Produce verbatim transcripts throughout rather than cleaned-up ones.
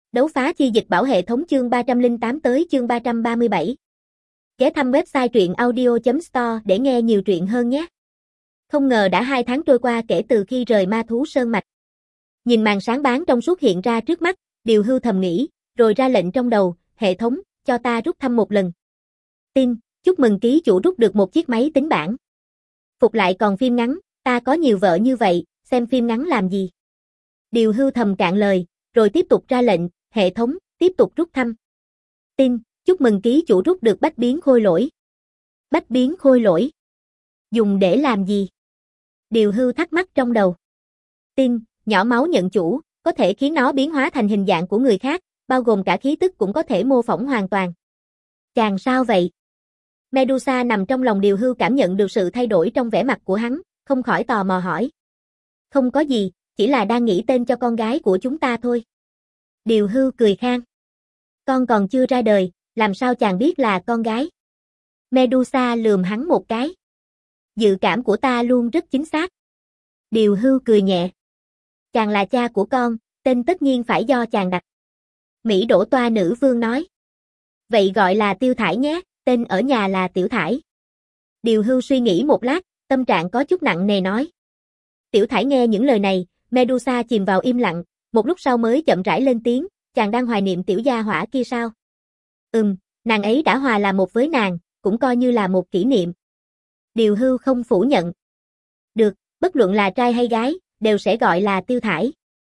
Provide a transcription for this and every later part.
Đấu phá chi dịch bảo hệ thống chương ba trăm lẻ tám tới chương ba trăm ba mươi bảy. Ghé thăm website truyện audio chấm store để nghe nhiều truyện hơn nhé. Không ngờ đã hai tháng trôi qua kể từ khi rời ma thú sơn mạch. Nhìn màn sáng báng trong suốt hiện ra trước mắt, Điều Hưu thầm nghĩ, rồi ra lệnh trong đầu, hệ thống, cho ta rút thăm một lần. Tin, chúc mừng ký chủ rút được một chiếc máy tính bảng. Phục lại còn phim ngắn, ta có nhiều vợ như vậy, xem phim ngắn làm gì. Điều Hưu thầm cạn lời, rồi tiếp tục ra lệnh, hệ thống, tiếp tục rút thăm. Tin, chúc mừng ký chủ rút được bách biến khôi lỗi. Bách biến khôi lỗi? Dùng để làm gì? Điều Hưu thắc mắc trong đầu. Tin, nhỏ máu nhận chủ, có thể khiến nó biến hóa thành hình dạng của người khác, bao gồm cả khí tức cũng có thể mô phỏng hoàn toàn. Chàng sao vậy? Medusa nằm trong lòng Điều Hưu cảm nhận được sự thay đổi trong vẻ mặt của hắn, không khỏi tò mò hỏi. Không có gì, chỉ là đang nghĩ tên cho con gái của chúng ta thôi. Điều Hưu cười khan. Con còn chưa ra đời, làm sao chàng biết là con gái? Medusa lườm hắn một cái. Dự cảm của ta luôn rất chính xác. Điều Hưu cười nhẹ. Chàng là cha của con, tên tất nhiên phải do chàng đặt. Mỹ Đỗ Toa nữ vương nói. Vậy gọi là Tiêu Thải nhé, tên ở nhà là Tiểu Thải. Điều Hưu suy nghĩ một lát, tâm trạng có chút nặng nề nói. Tiểu Thải nghe những lời này, Medusa chìm vào im lặng, một lúc sau mới chậm rãi lên tiếng, chàng đang hoài niệm tiểu gia hỏa kia sao? Ừm, nàng ấy đã hòa là một với nàng, cũng coi như là một kỷ niệm. Điều Hưu không phủ nhận. Được, bất luận là trai hay gái, đều sẽ gọi là Tiêu Thải.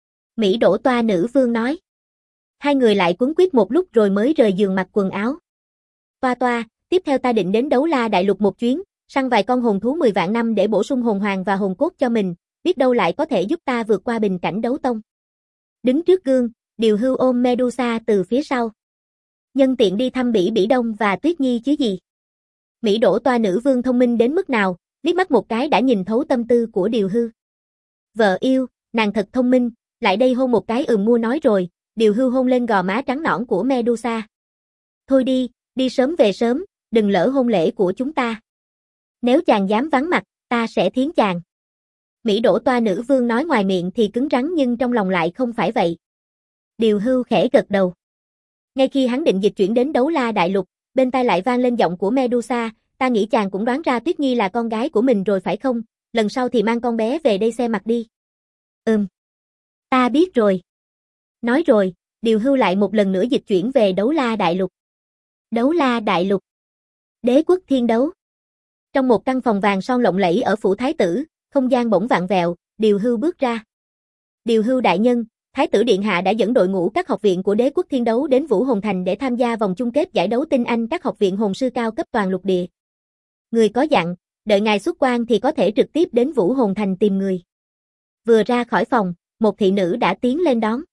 Mỹ Đỗ Toa nữ vương nói. Hai người lại quấn quýt một lúc rồi mới rời giường mặc quần áo. Toa toa, tiếp theo ta định đến Đấu La Đại Lục một chuyến, săn vài con hồn thú mười vạn năm để bổ sung hồn hoàng và hồn cốt cho mình, biết đâu lại có thể giúp ta vượt qua bình cảnh đấu tông. Đứng trước gương, Điều Hưu ôm Medusa từ phía sau. Nhân tiện đi thăm Bỉ Bỉ Đông và Tuyết Nhi chứ gì. Mỹ Đỗ Toa nữ vương thông minh đến mức nào, liếc mắt một cái đã nhìn thấu tâm tư của Điều Hưu. Vợ yêu, nàng thật thông minh, lại đây hôn một cái ừm mua nói rồi, Điều Hưu hôn lên gò má trắng nõn của Medusa. Thôi đi, đi sớm về sớm, đừng lỡ hôn lễ của chúng ta. Nếu chàng dám vắng mặt, ta sẽ thiến chàng. Mỹ Đỗ Toa nữ vương nói ngoài miệng thì cứng rắn nhưng trong lòng lại không phải vậy. Điều Hưu khẽ gật đầu. Ngay khi hắn định dịch chuyển đến Đấu La Đại Lục, bên tai lại vang lên giọng của Medusa, ta nghĩ chàng cũng đoán ra Tuyết Nhi là con gái của mình rồi phải không, lần sau thì mang con bé về đây xem mặt đi. Ừm. Ta biết rồi. Nói rồi, Điều Hưu lại một lần nữa dịch chuyển về Đấu La Đại Lục. Đấu La Đại Lục. Đế quốc thiên đấu. Trong một căn phòng vàng son lộng lẫy ở phủ thái tử, không gian bỗng vặn vẹo, Điều Hưu bước ra. Điều Hưu đại nhân, Thái tử điện hạ đã dẫn đội ngũ các học viện của Đế quốc thiên đấu đến Vũ Hồn Thành để tham gia vòng chung kết giải đấu tinh anh các học viện hồn sư cao cấp toàn lục địa. Người có dặn, đợi ngài xuất quan thì có thể trực tiếp đến Vũ Hồn Thành tìm người. Vừa ra khỏi phòng, một thị nữ đã tiến lên đón.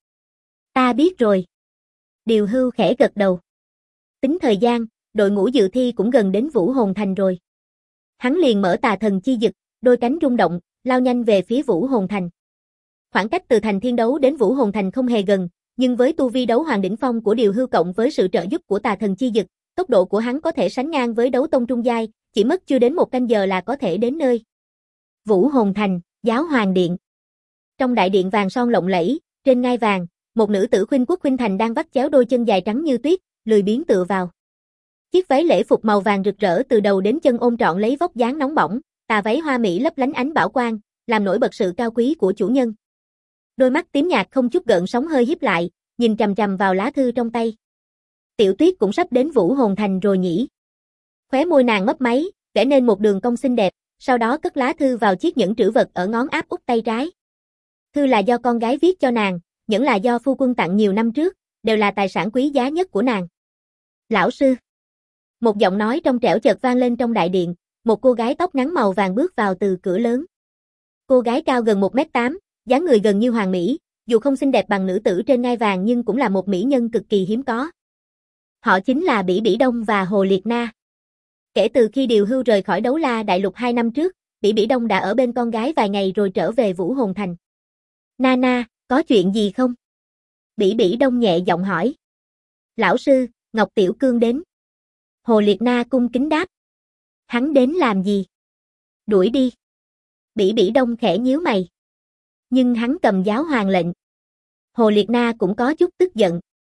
Ta biết rồi. Điều Hưu khẽ gật đầu. Tính thời gian, đội ngũ dự thi cũng gần đến Vũ Hồn Thành rồi. Hắn liền mở tà thần chi dực, đôi cánh rung động, lao nhanh về phía Vũ Hồn Thành. Khoảng cách từ thành thiên đấu đến Vũ Hồn Thành không hề gần, nhưng với tu vi đấu hoàng đỉnh phong của Điều Hưu cộng với sự trợ giúp của tà thần chi dực, tốc độ của hắn có thể sánh ngang với đấu tông trung giai, chỉ mất chưa đến một canh giờ là có thể đến nơi. Vũ Hồn Thành, Giáo Hoàng Điện. Trong đại điện vàng son lộng lẫy, trên ngai vàng, một nữ tử khuynh quốc khuynh thành đang vắt chéo đôi chân dài trắng như tuyết, lười biếng tựa vào. Chiếc váy lễ phục màu vàng rực rỡ từ đầu đến chân ôm trọn lấy vóc dáng nóng bỏng, tà váy hoa mỹ lấp lánh ánh bảo quang, làm nổi bật sự cao quý của chủ nhân. Đôi mắt tím nhạt không chút gợn sóng hơi híp lại, nhìn chằm chằm vào lá thư trong tay. Tiểu Tuyết cũng sắp đến Vũ Hồn Thành rồi nhỉ? Khóe môi nàng mấp máy, vẽ nên một đường cong xinh đẹp, sau đó cất lá thư vào chiếc nhẫn trữ vật ở ngón áp út tay trái. Thư là do con gái viết cho nàng, nhẫn là do phu quân tặng nhiều năm trước, đều là tài sản quý giá nhất của nàng. Lão sư. Một giọng nói trong trẻo chợt vang lên trong đại điện, một cô gái tóc ngắn màu vàng bước vào từ cửa lớn. Cô gái cao gần một mét tám, dáng người gần như hoàng mỹ, dù không xinh đẹp bằng nữ tử trên ngai vàng nhưng cũng là một mỹ nhân cực kỳ hiếm có. Họ chính là Bỉ Bỉ Đông và Hồ Liệt Na. Kể từ khi Điều Hưu rời khỏi Đấu La Đại Lục hai năm trước, Bỉ Bỉ Đông đã ở bên con gái vài ngày rồi trở về Vũ Hồn Thành. Nana, có chuyện gì không? Bỉ Bỉ Đông nhẹ giọng hỏi. Lão sư, Ngọc Tiểu Cương đến. Hồ Liệt Na cung kính đáp. Hắn đến làm gì? Đuổi đi. Bỉ Bỉ Đông khẽ nhíu mày. Nhưng hắn cầm giáo hoàng lệnh. Hồ Liệt Na cũng có chút tức giận.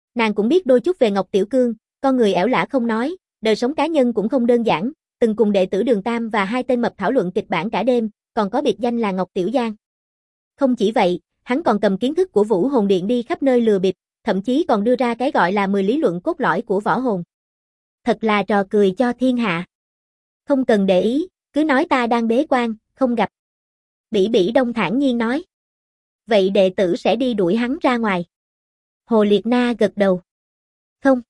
Nàng cũng biết đôi chút về Ngọc Tiểu Cương, con người ẻo lả không nói, đời sống cá nhân cũng không đơn giản, từng cùng đệ tử Đường Tam và hai tên mập thảo luận kịch bản cả đêm, còn có biệt danh là Ngọc Tiểu Giang. Không chỉ vậy, hắn còn cầm kiến thức của Vũ Hồn Điện đi khắp nơi lừa bịp, thậm chí còn đưa ra cái gọi là mười lý luận cốt lõi của võ hồn. Thật là trò cười cho thiên hạ. Không cần để ý, cứ nói ta đang bế quan, không gặp. Bỉ Bỉ Đông thản nhiên nói. Vậy đệ tử sẽ đi đuổi hắn ra ngoài. Hồ Liệt Na gật đầu. Không.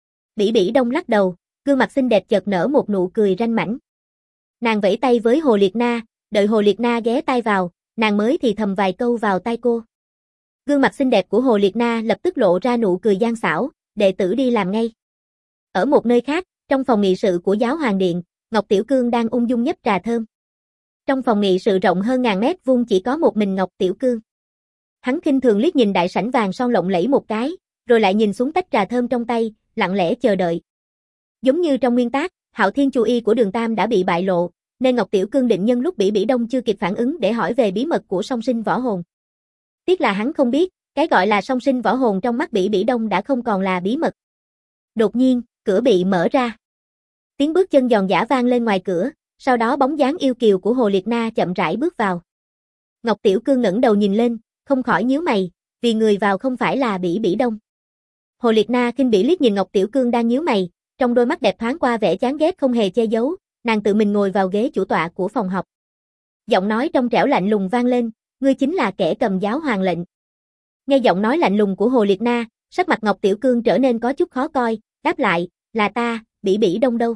Bỉ Bỉ Đông lắc đầu, gương mặt xinh đẹp chợt nở một nụ cười ranh mãnh. Nàng vẫy tay với Hồ Liệt Na, đợi Hồ Liệt Na ghé tai vào, nàng mới thì thầm vài câu vào tai cô. Gương mặt xinh đẹp của Hồ Liệt Na lập tức lộ ra nụ cười gian xảo, đệ tử đi làm ngay. Ở một nơi khác, trong phòng nghị sự của Giáo Hoàng Điện, Ngọc Tiểu Cương đang ung dung nhấp trà thơm. Trong phòng nghị sự rộng hơn ngàn mét vuông chỉ có một mình Ngọc Tiểu Cương. Hắn khinh thường liếc nhìn đại sảnh vàng son lộng lẫy một cái, rồi lại nhìn xuống tách trà thơm trong tay, lặng lẽ chờ đợi. Giống như trong nguyên tác, Hạo Thiên Chu Y của Đường Tam đã bị bại lộ, nên Ngọc Tiểu Cương định nhân lúc Bỉ Bỉ Đông chưa kịp phản ứng để hỏi về bí mật của song sinh võ hồn. Tiếc là hắn không biết, cái gọi là song sinh võ hồn trong mắt Bỉ Bỉ Đông đã không còn là bí mật. Đột nhiên, cửa bị mở ra. Tiếng bước chân giòn giã vang lên ngoài cửa, sau đó bóng dáng yêu kiều của Hồ Liệt Na chậm rãi bước vào. Ngọc Tiểu Cương ngẩng đầu nhìn lên, không khỏi nhíu mày, vì người vào không phải là Bỉ Bỉ Đông. Hồ Liệt Na khinh bỉ liếc nhìn Ngọc Tiểu Cương đang nhíu mày, trong đôi mắt đẹp thoáng qua vẻ chán ghét không hề che giấu, nàng tự mình ngồi vào ghế chủ tọa của phòng họp. Giọng nói trong trẻo lạnh lùng vang lên, ngươi chính là kẻ cầm giáo hoàng lệnh. Nghe giọng nói lạnh lùng của Hồ Liệt Na, sắc mặt Ngọc Tiểu Cương trở nên có chút khó coi, đáp lại, là ta, Bỉ Bỉ Đông đâu.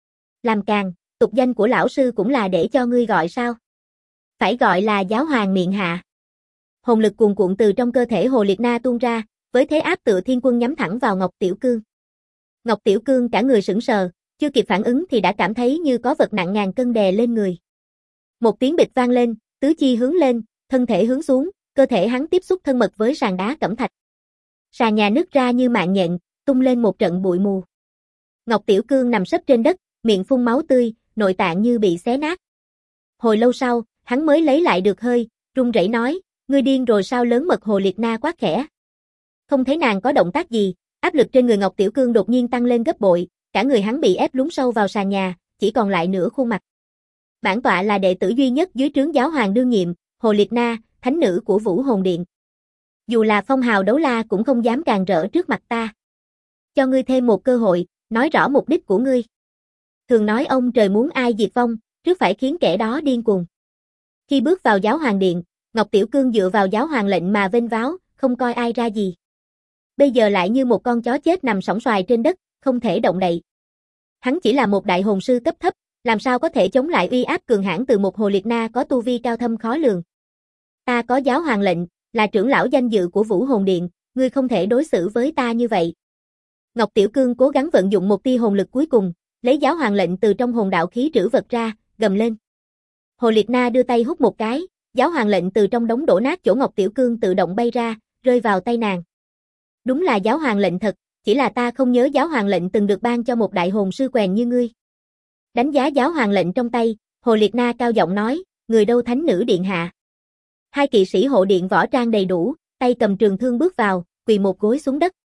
Làm càn, tục danh của lão sư cũng là để cho ngươi gọi sao? Phải gọi là giáo hoàng miệng hạ. Hồn lực cuồn cuộn từ trong cơ thể Hồ Liệt Na tuôn ra, với thế áp tựa thiên quân nhắm thẳng vào Ngọc Tiểu Cương. Ngọc Tiểu Cương cả người sững sờ, chưa kịp phản ứng thì đã cảm thấy như có vật nặng ngàn cân đè lên người. Một tiếng bịch vang lên, tứ chi hướng lên, thân thể hướng xuống, cơ thể hắn tiếp xúc thân mật với sàn đá cẩm thạch. Sàn nhà nứt ra như mạng nhện, tung lên một trận bụi mù. Ngọc Tiểu Cương nằm sấp trên đất, miệng phun máu tươi, nội tạng như bị xé nát. Hồi lâu sau, hắn mới lấy lại được hơi, run rẩy nói, ngươi điên rồi sao? Lớn mật Hồ Liệt Na quát khẽ. Không thấy nàng có động tác gì, áp lực trên người Ngọc Tiểu Cương đột nhiên tăng lên gấp bội, cả người hắn bị ép lún sâu vào sàn nhà, chỉ còn lại nửa khuôn mặt. Bản tọa là đệ tử duy nhất dưới trướng giáo hoàng đương nhiệm, Hồ Liệt Na, thánh nữ của Vũ Hồn Điện. Dù là phong hào đấu la cũng không dám càn rỡ trước mặt ta. Cho ngươi thêm một cơ hội, nói rõ mục đích của ngươi. Thường nói ông trời muốn ai diệt vong, trước phải khiến kẻ đó điên cuồng. Khi bước vào giáo hoàng điện, Ngọc Tiểu Cương dựa vào giáo hoàng lệnh mà vênh váo, không coi ai ra gì. Bây giờ lại như một con chó chết nằm sóng xoài trên đất, không thể động đậy. Hắn chỉ là một đại hồn sư cấp thấp, làm sao có thể chống lại uy áp cường hãn từ một Hồ Liệt Na có tu vi cao thâm khó lường. Ta có giáo hoàng lệnh, là trưởng lão danh dự của Vũ Hồn Điện, ngươi không thể đối xử với ta như vậy. Ngọc Tiểu Cương cố gắng vận dụng một tia hồn lực cuối cùng, lấy giáo hoàng lệnh từ trong hồn đạo khí trữ vật ra, gầm lên. Hồ Liệt Na đưa tay hút một cái, giáo hoàng lệnh từ trong đống đổ nát chỗ Ngọc Tiểu Cương tự động bay ra, rơi vào tay nàng. Đúng là giáo hoàng lệnh thật, chỉ là ta không nhớ giáo hoàng lệnh từng được ban cho một đại hồn sư quèn như ngươi. Đánh giá giáo hoàng lệnh trong tay, Hồ Liệt Na cao giọng nói, người đâu thánh nữ điện hạ. Hai kỵ sĩ hộ điện võ trang đầy đủ, tay cầm trường thương bước vào, quỳ một gối xuống đất.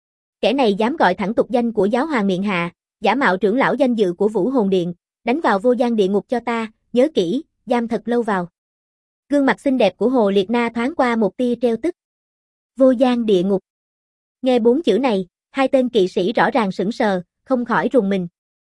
Kẻ này dám gọi thẳng tục danh của giáo hoàng miệng hạ, giả mạo trưởng lão danh dự của Vũ Hồn Điện, đánh vào vô gian địa ngục cho ta, nhớ kỹ, giam thật lâu vào. Gương mặt xinh đẹp của Hồ Liệt Na thoáng qua một tia trêu tức. Vô gian địa ngục. Nghe bốn chữ này, hai tên kỵ sĩ rõ ràng sững sờ, không khỏi rùng mình.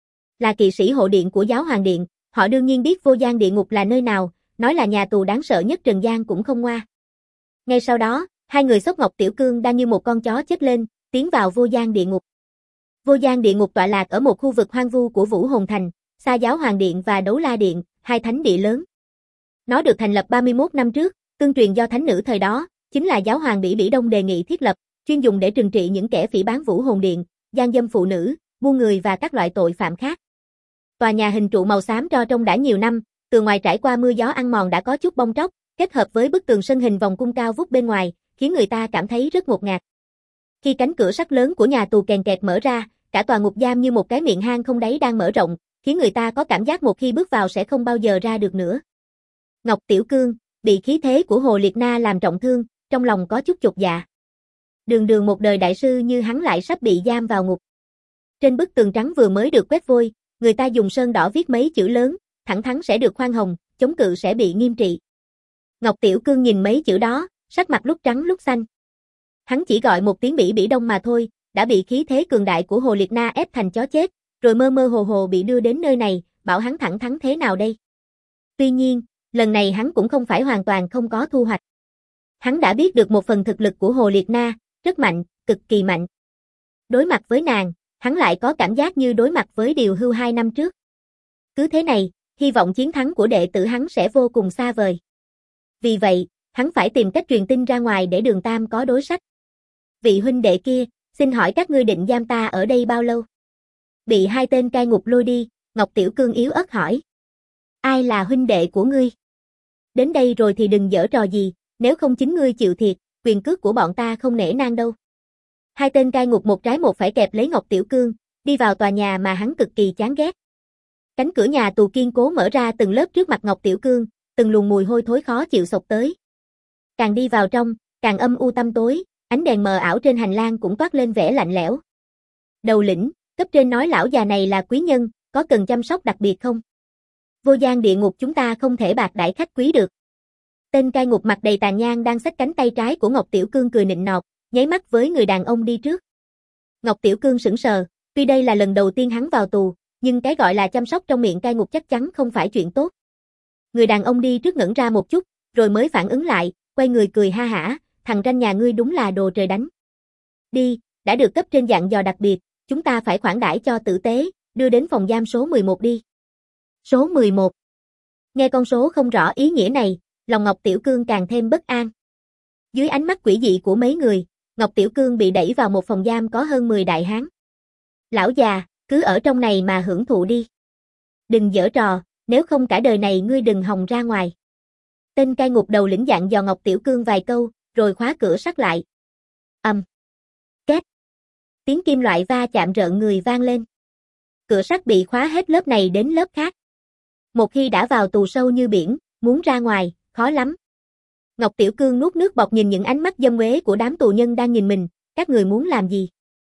Là kỵ sĩ hộ điện của giáo hoàng điện, họ đương nhiên biết vô gian địa ngục là nơi nào, nói là nhà tù đáng sợ nhất trần gian cũng không ngoa. Ngay sau đó, hai người xốc Ngọc Tiểu Cương đang như một con chó chết lên, tiến vào vô gian địa ngục. Vô gian địa ngục tọa lạc ở một khu vực hoang vu của Vũ Hồn Thành, xa giáo hoàng điện và đấu la điện, hai thánh địa lớn. Nó được thành lập ba mươi mốt năm trước, tương truyền do thánh nữ thời đó, chính là giáo hoàng Bỉ Bỉ Đông đề nghị thiết lập, chuyên dùng để trừng trị những kẻ phỉ báng Vũ Hồn Điện, gian dâm phụ nữ, buôn người và các loại tội phạm khác. Tòa nhà hình trụ màu xám tro trông đã nhiều năm, từ ngoài trải qua mưa gió ăn mòn đã có chút bong tróc, kết hợp với bức tường sân hình vòng cung cao vút bên ngoài, khiến người ta cảm thấy rất ngột ngạt. Khi cánh cửa sắt lớn của nhà tù kèn kẹt mở ra, cả tòa ngục giam như một cái miệng hang không đáy đang mở rộng, khiến người ta có cảm giác một khi bước vào sẽ không bao giờ ra được nữa. Ngọc Tiểu Cương bị khí thế của Hồ Liệt Na làm trọng thương, trong lòng có chút chột dạ. Đường đường một đời đại sư như hắn lại sắp bị giam vào ngục. Trên bức tường trắng vừa mới được quét vôi, người ta dùng sơn đỏ viết mấy chữ lớn, thẳng thắn sẽ được khoan hồng, chống cự sẽ bị nghiêm trị. Ngọc Tiểu Cương nhìn mấy chữ đó, sắc mặt lúc trắng lúc xanh. Hắn chỉ gọi một tiếng bỉ bỉ đông mà thôi, đã bị khí thế cường đại của Hồ Liệt Na ép thành chó chết, rồi mơ mơ hồ hồ bị đưa đến nơi này, bảo hắn thẳng thắn thế nào đây? Tuy nhiên, lần này hắn cũng không phải hoàn toàn không có thu hoạch. Hắn đã biết được một phần thực lực của Hồ Liệt Na, rất mạnh, cực kỳ mạnh. Đối mặt với nàng, hắn lại có cảm giác như đối mặt với Điều Hưu hai năm trước. Cứ thế này, hy vọng chiến thắng của đệ tử hắn sẽ vô cùng xa vời. Vì vậy, hắn phải tìm cách truyền tin ra ngoài để Đường Tam có đối sách. Vị huynh đệ kia, xin hỏi các ngươi định giam ta ở đây bao lâu? Bị hai tên cai ngục lôi đi, Ngọc Tiểu Cương yếu ớt hỏi. Ai là huynh đệ của ngươi? Đến đây rồi thì đừng giở trò gì, nếu không chính ngươi chịu thiệt, quyền cước của bọn ta không nể nang đâu. Hai tên cai ngục một trái một phải kẹp lấy Ngọc Tiểu Cương, đi vào tòa nhà mà hắn cực kỳ chán ghét. Cánh cửa nhà tù kiên cố mở ra từng lớp trước mặt Ngọc Tiểu Cương, từng luồng mùi hôi thối khó chịu xộc tới. Càng đi vào trong, càng âm u tăm tối, ánh đèn mờ ảo trên hành lang cũng toát lên vẻ lạnh lẽo. Đầu lĩnh, cấp trên nói lão già này là quý nhân, có cần chăm sóc đặc biệt không? Vô gian địa ngục chúng ta không thể bạc đãi khách quý được. Tên cai ngục mặt đầy tàn nhang đang xách cánh tay trái của Ngọc Tiểu Cương cười nịnh nọt, nháy mắt với người đàn ông đi trước. Ngọc Tiểu Cương sững sờ, tuy đây là lần đầu tiên hắn vào tù, nhưng cái gọi là chăm sóc trong miệng cai ngục chắc chắn không phải chuyện tốt. Người đàn ông đi trước ngẩn ra một chút, rồi mới phản ứng lại, quay người cười ha hả, thằng ranh nhà ngươi đúng là đồ trời đánh. Đi, đã được cấp trên dặn dò đặc biệt, chúng ta phải khoản đãi cho tử tế, đưa đến phòng giam số mười một đi. Số mười một. Nghe con số không rõ ý nghĩa này, lòng Ngọc Tiểu Cương càng thêm bất an. Dưới ánh mắt quỷ dị của mấy người, Ngọc Tiểu Cương bị đẩy vào một phòng giam có hơn mười đại hán. Lão già, cứ ở trong này mà hưởng thụ đi. Đừng giở trò, nếu không cả đời này ngươi đừng hòng ra ngoài. Tên cai ngục đầu lĩnh dặn dò Ngọc Tiểu Cương vài câu, rồi khóa cửa sắt lại. Ầm. Um. Két. Tiếng kim loại va chạm rợn người vang lên. Cửa sắt bị khóa hết lớp này đến lớp khác. Một khi đã vào tù sâu như biển, muốn ra ngoài, khó lắm. Ngọc Tiểu Cương nuốt nước bọt nhìn những ánh mắt dâm uế của đám tù nhân đang nhìn mình, các người muốn làm gì?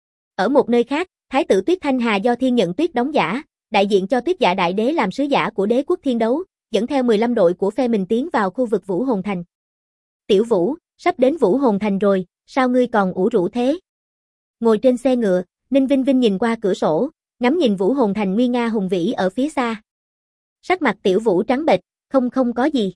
Ở một nơi khác, Thái tử Tuyết Thanh Hà do Thiên Nhận Tuyết đóng giả, đại diện cho Tuyết Dạ Đại Đế làm sứ giả của đế quốc thiên đấu, dẫn theo mười lăm đội của phe mình tiến vào khu vực Vũ Hồn Thành. Tiểu Vũ, sắp đến Vũ Hồn Thành rồi, sao ngươi còn ủ rũ thế? Ngồi trên xe ngựa, Ninh Vinh Vinh nhìn qua cửa sổ, ngắm nhìn Vũ Hồn Thành nguy nga hùng vĩ ở phía xa. Sắc mặt Tiểu Vũ trắng bệch, không không có gì.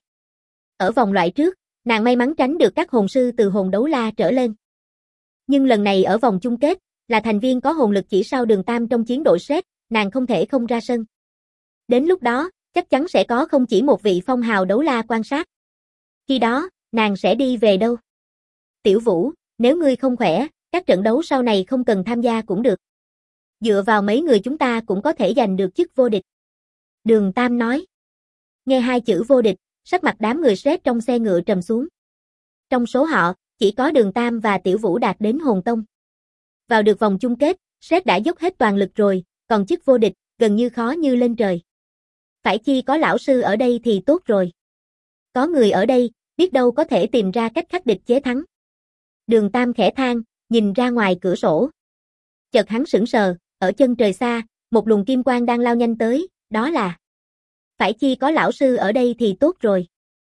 Ở vòng loại trước, nàng may mắn tránh được các hồn sư từ hồn đấu la trở lên. Nhưng lần này ở vòng chung kết, là thành viên có hồn lực chỉ sau Đường Tam trong chiến đội Sret, nàng không thể không ra sân. Đến lúc đó, chắc chắn sẽ có không chỉ một vị phong hào đấu la quan sát. Khi đó, nàng sẽ đi về đâu? Tiểu Vũ, nếu ngươi không khỏe, các trận đấu sau này không cần tham gia cũng được. Dựa vào mấy người chúng ta cũng có thể giành được chức vô địch. Đường Tam nói. Nghe hai chữ vô địch, sắc mặt đám người Sret trong xe ngựa trầm xuống. Trong số họ, chỉ có Đường Tam và Tiểu Vũ đạt đến hồn tông. Vào được vòng chung kết, Sret đã dốc hết toàn lực rồi, còn chức vô địch, gần như khó như lên trời. Phải chi có lão sư ở đây thì tốt rồi. Có người ở đây, biết đâu có thể tìm ra cách khắc địch chế thắng. Đường Tam khẽ than, nhìn ra ngoài cửa sổ. Chợt hắn sững sờ, ở chân trời xa, một luồng kim quang đang lao nhanh tới, đó là... Phải chi có lão sư ở đây thì tốt rồi.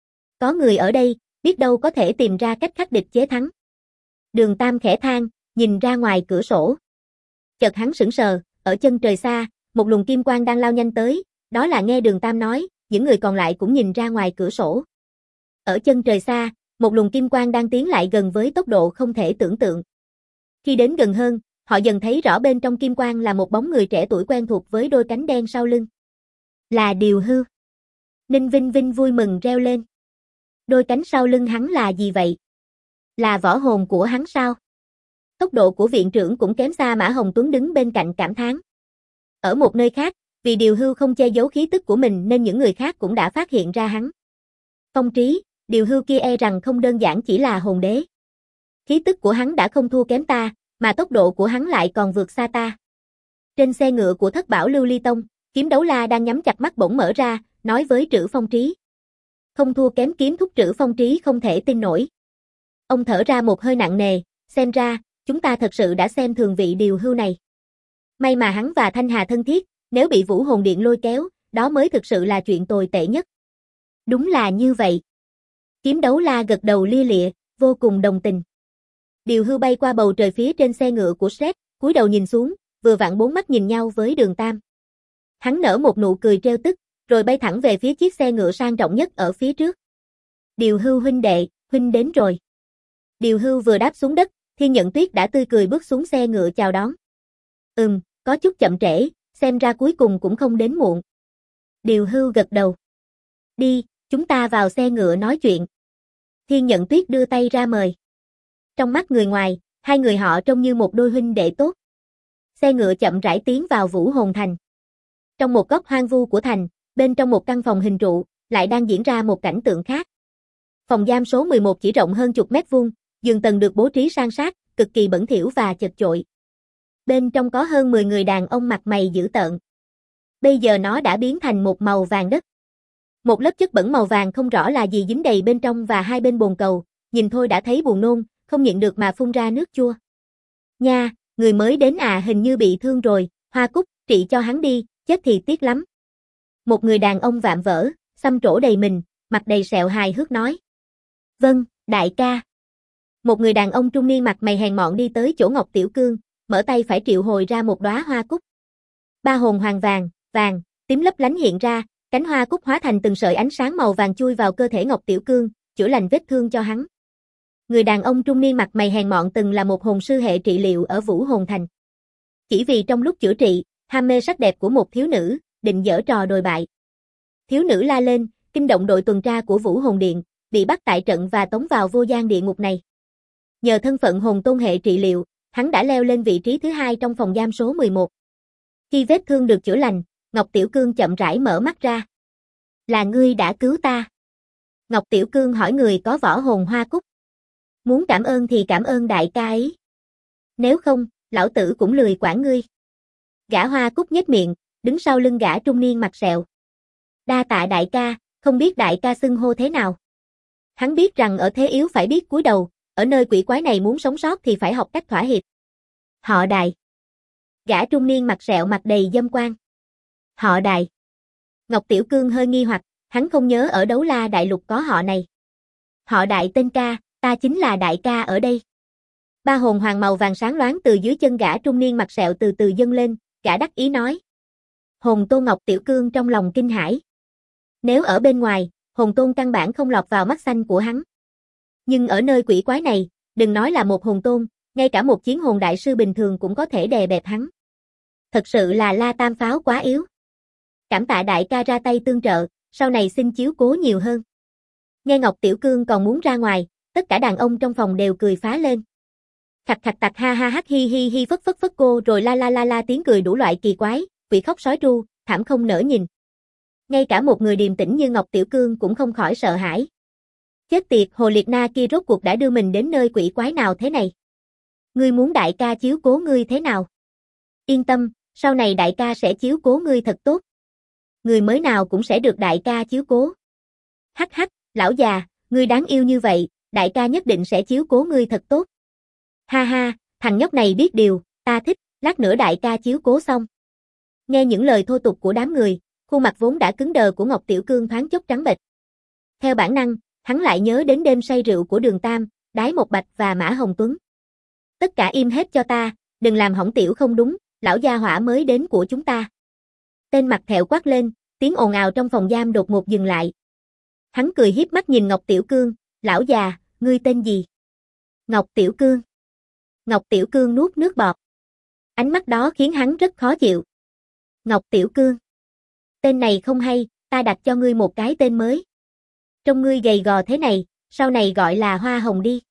Có người ở đây, biết đâu có thể tìm ra cách khắc địch chế thắng. Đường Tam khẽ than, nhìn ra ngoài cửa sổ. Chợt hắn sững sờ, ở chân trời xa, một luồng kim quang đang lao nhanh tới, đó là nghe Đường Tam nói, những người còn lại cũng nhìn ra ngoài cửa sổ. Ở chân trời xa, một luồng kim quang đang tiến lại gần với tốc độ không thể tưởng tượng. Khi đến gần hơn, họ dần thấy rõ bên trong kim quang là một bóng người trẻ tuổi quen thuộc với đôi cánh đen sau lưng. Là Điều Hưu. Ninh Vinh Vinh vui mừng reo lên. Đôi cánh sau lưng hắn là gì vậy? Là võ hồn của hắn sao? Tốc độ của viện trưởng cũng kém xa Mã Hồng Tuấn đứng bên cạnh cảm thán. Ở một nơi khác, vì Điều Hưu không che giấu khí tức của mình nên những người khác cũng đã phát hiện ra hắn. Phong Trí, Điều Hưu kia e rằng không đơn giản chỉ là hồn đế. Khí tức của hắn đã không thua kém ta, mà tốc độ của hắn lại còn vượt xa ta. Trên xe ngựa của Thất Bảo Lưu Ly Tông, Kiếm Đấu La đang nhắm chặt mắt bỗng mở ra, nói với Trữ Phong Trí. Không thua kém kiếm thúc Trữ Phong Trí không thể tin nổi. Ông thở ra một hơi nặng nề, xem ra, chúng ta thật sự đã xem thường vị điều hưu này. May mà hắn và Thanh Hà thân thiết, nếu bị Vũ Hồn Điện lôi kéo, đó mới thực sự là chuyện tồi tệ nhất. Đúng là như vậy. Kiếm Đấu La gật đầu lia lịa, vô cùng đồng tình. Điều hưu bay qua bầu trời phía trên xe ngựa của Shrek, cúi đầu nhìn xuống, vừa vặn bốn mắt nhìn nhau với Đường Tam. Hắn nở một nụ cười trêu tức, rồi bay thẳng về phía chiếc xe ngựa sang trọng nhất ở phía trước. Điều hưu huynh đệ, huynh đến rồi. Điều hưu vừa đáp xuống đất, Thiên Nhận Tuyết đã tươi cười bước xuống xe ngựa chào đón. Ừm, có chút chậm trễ, xem ra cuối cùng cũng không đến muộn. Điều hưu gật đầu. Đi, chúng ta vào xe ngựa nói chuyện. Thiên Nhận Tuyết đưa tay ra mời. Trong mắt người ngoài, hai người họ trông như một đôi huynh đệ tốt. Xe ngựa chậm rãi tiến vào Vũ Hồn Thành. Trong một góc hoang vu của thành, bên trong một căn phòng hình trụ, lại đang diễn ra một cảnh tượng khác. Phòng giam số mười một chỉ rộng hơn chục mét vuông, giường tầng được bố trí san sát, cực kỳ bẩn thỉu và chật chội. Bên trong có hơn mười người đàn ông mặt mày dữ tợn. Bây giờ nó đã biến thành một màu vàng đất. Một lớp chất bẩn màu vàng không rõ là gì dính đầy bên trong và hai bên bồn cầu, nhìn thôi đã thấy buồn nôn, không nhịn được mà phun ra nước chua. Nha, người mới đến à, hình như bị thương rồi, Hoa Cúc, trị cho hắn đi, chết thì tiếc lắm. Một người đàn ông vạm vỡ, xăm trổ đầy mình, mặt đầy sẹo hài hước nói. Vâng, đại ca. Một người đàn ông trung niên mặt mày hèn mọn đi tới chỗ Ngọc Tiểu Cương, mở tay phải triệu hồi ra một đóa hoa cúc. Ba hồn hoàng vàng, vàng, tím lấp lánh hiện ra, cánh hoa cúc hóa thành từng sợi ánh sáng màu vàng chui vào cơ thể Ngọc Tiểu Cương, chữa lành vết thương cho hắn. Người đàn ông trung niên mặt mày hèn mọn từng là một hồn sư hệ trị liệu ở Vũ Hồn Thành. Chỉ vì trong lúc chữa trị, ham mê sắc đẹp của một thiếu nữ, định giở trò đồi bại. Thiếu nữ la lên, kinh động đội tuần tra của Vũ Hồn Điện, bị bắt tại trận và tống vào vô gian địa ngục này. Nhờ thân phận hồn tôn hệ trị liệu, hắn đã leo lên vị trí thứ hai trong phòng giam số mười một. Khi vết thương được chữa lành, Ngọc Tiểu Cương chậm rãi mở mắt ra. Là ngươi đã cứu ta. Ngọc Tiểu Cương hỏi người có võ hồn hoa cúc. Muốn cảm ơn thì cảm ơn đại ca ấy. Nếu không, lão tử cũng lười quản ngươi. Gã hoa cúc nhếch miệng, đứng sau lưng gã trung niên mặt sẹo. Đa tạ đại ca, không biết đại ca xưng hô thế nào. Hắn biết rằng ở thế yếu phải biết cúi đầu, ở nơi quỷ quái này muốn sống sót thì phải học cách thỏa hiệp. Họ Đài. Gã trung niên mặt sẹo mặt đầy dâm quan. Họ Đài. Ngọc Tiểu Cương hơi nghi hoặc, hắn không nhớ ở Đấu La Đại Lục có họ này. Họ Đại tên ca, ta chính là đại ca ở đây. Ba hồn hoàng màu vàng sáng loáng từ dưới chân gã trung niên mặt sẹo từ từ dâng lên, gã đắc ý nói. Hồn Tôn Ngọc Tiểu Cương trong lòng kinh hãi. Nếu ở bên ngoài, hồn tôn căn bản không lọt vào mắt xanh của hắn. Nhưng ở nơi quỷ quái này, đừng nói là một hồn tôn, ngay cả một chiến hồn đại sư bình thường cũng có thể đè bẹp hắn. Thật sự là La Tam Pháo quá yếu. Cảm tạ đại ca ra tay tương trợ, sau này xin chiếu cố nhiều hơn. Nghe Ngọc Tiểu Cương còn muốn ra ngoài, tất cả đàn ông trong phòng đều cười phá lên. Khạch khạch tạch ha ha hắc hi hi hi phất phất phất cô rồi la la la la tiếng cười đủ loại kỳ quái, quỷ khóc sói tru, thảm không nỡ nhìn. Ngay cả một người điềm tĩnh như Ngọc Tiểu Cương cũng không khỏi sợ hãi. Chết tiệt, hồ liệt na kia rốt cuộc đã đưa mình đến nơi quỷ quái nào thế này? Ngươi muốn đại ca chiếu cố ngươi thế nào? Yên tâm, sau này đại ca sẽ chiếu cố ngươi thật tốt. Người mới nào cũng sẽ được đại ca chiếu cố. Hắc hắc, lão già, ngươi đáng yêu như vậy, đại ca nhất định sẽ chiếu cố ngươi thật tốt. Ha ha, thằng nhóc này biết điều, ta thích, lát nữa đại ca chiếu cố xong. Nghe những lời thô tục của đám người, khuôn mặt vốn đã cứng đờ của Ngọc Tiểu Cương thoáng chốc trắng bệch. Theo bản năng, hắn lại nhớ đến đêm say rượu của Đường Tam, Đái Một Bạch và Mã Hồng Tuấn. Tất cả im hết cho ta, đừng làm hỏng tiểu không đúng, lão gia hỏa mới đến của chúng ta. Tên mặt thẹo quát lên, tiếng ồn ào trong phòng giam đột ngột dừng lại. Hắn cười hiếp mắt nhìn Ngọc Tiểu Cương, lão già, ngươi tên gì? Ngọc Tiểu Cương. Ngọc Tiểu Cương nuốt nước bọt. Ánh mắt đó khiến hắn rất khó chịu. Ngọc Tiểu Cương. Tên này không hay, ta đặt cho ngươi một cái tên mới. Trông ngươi gầy gò thế này, sau này gọi là Hoa Hồng đi.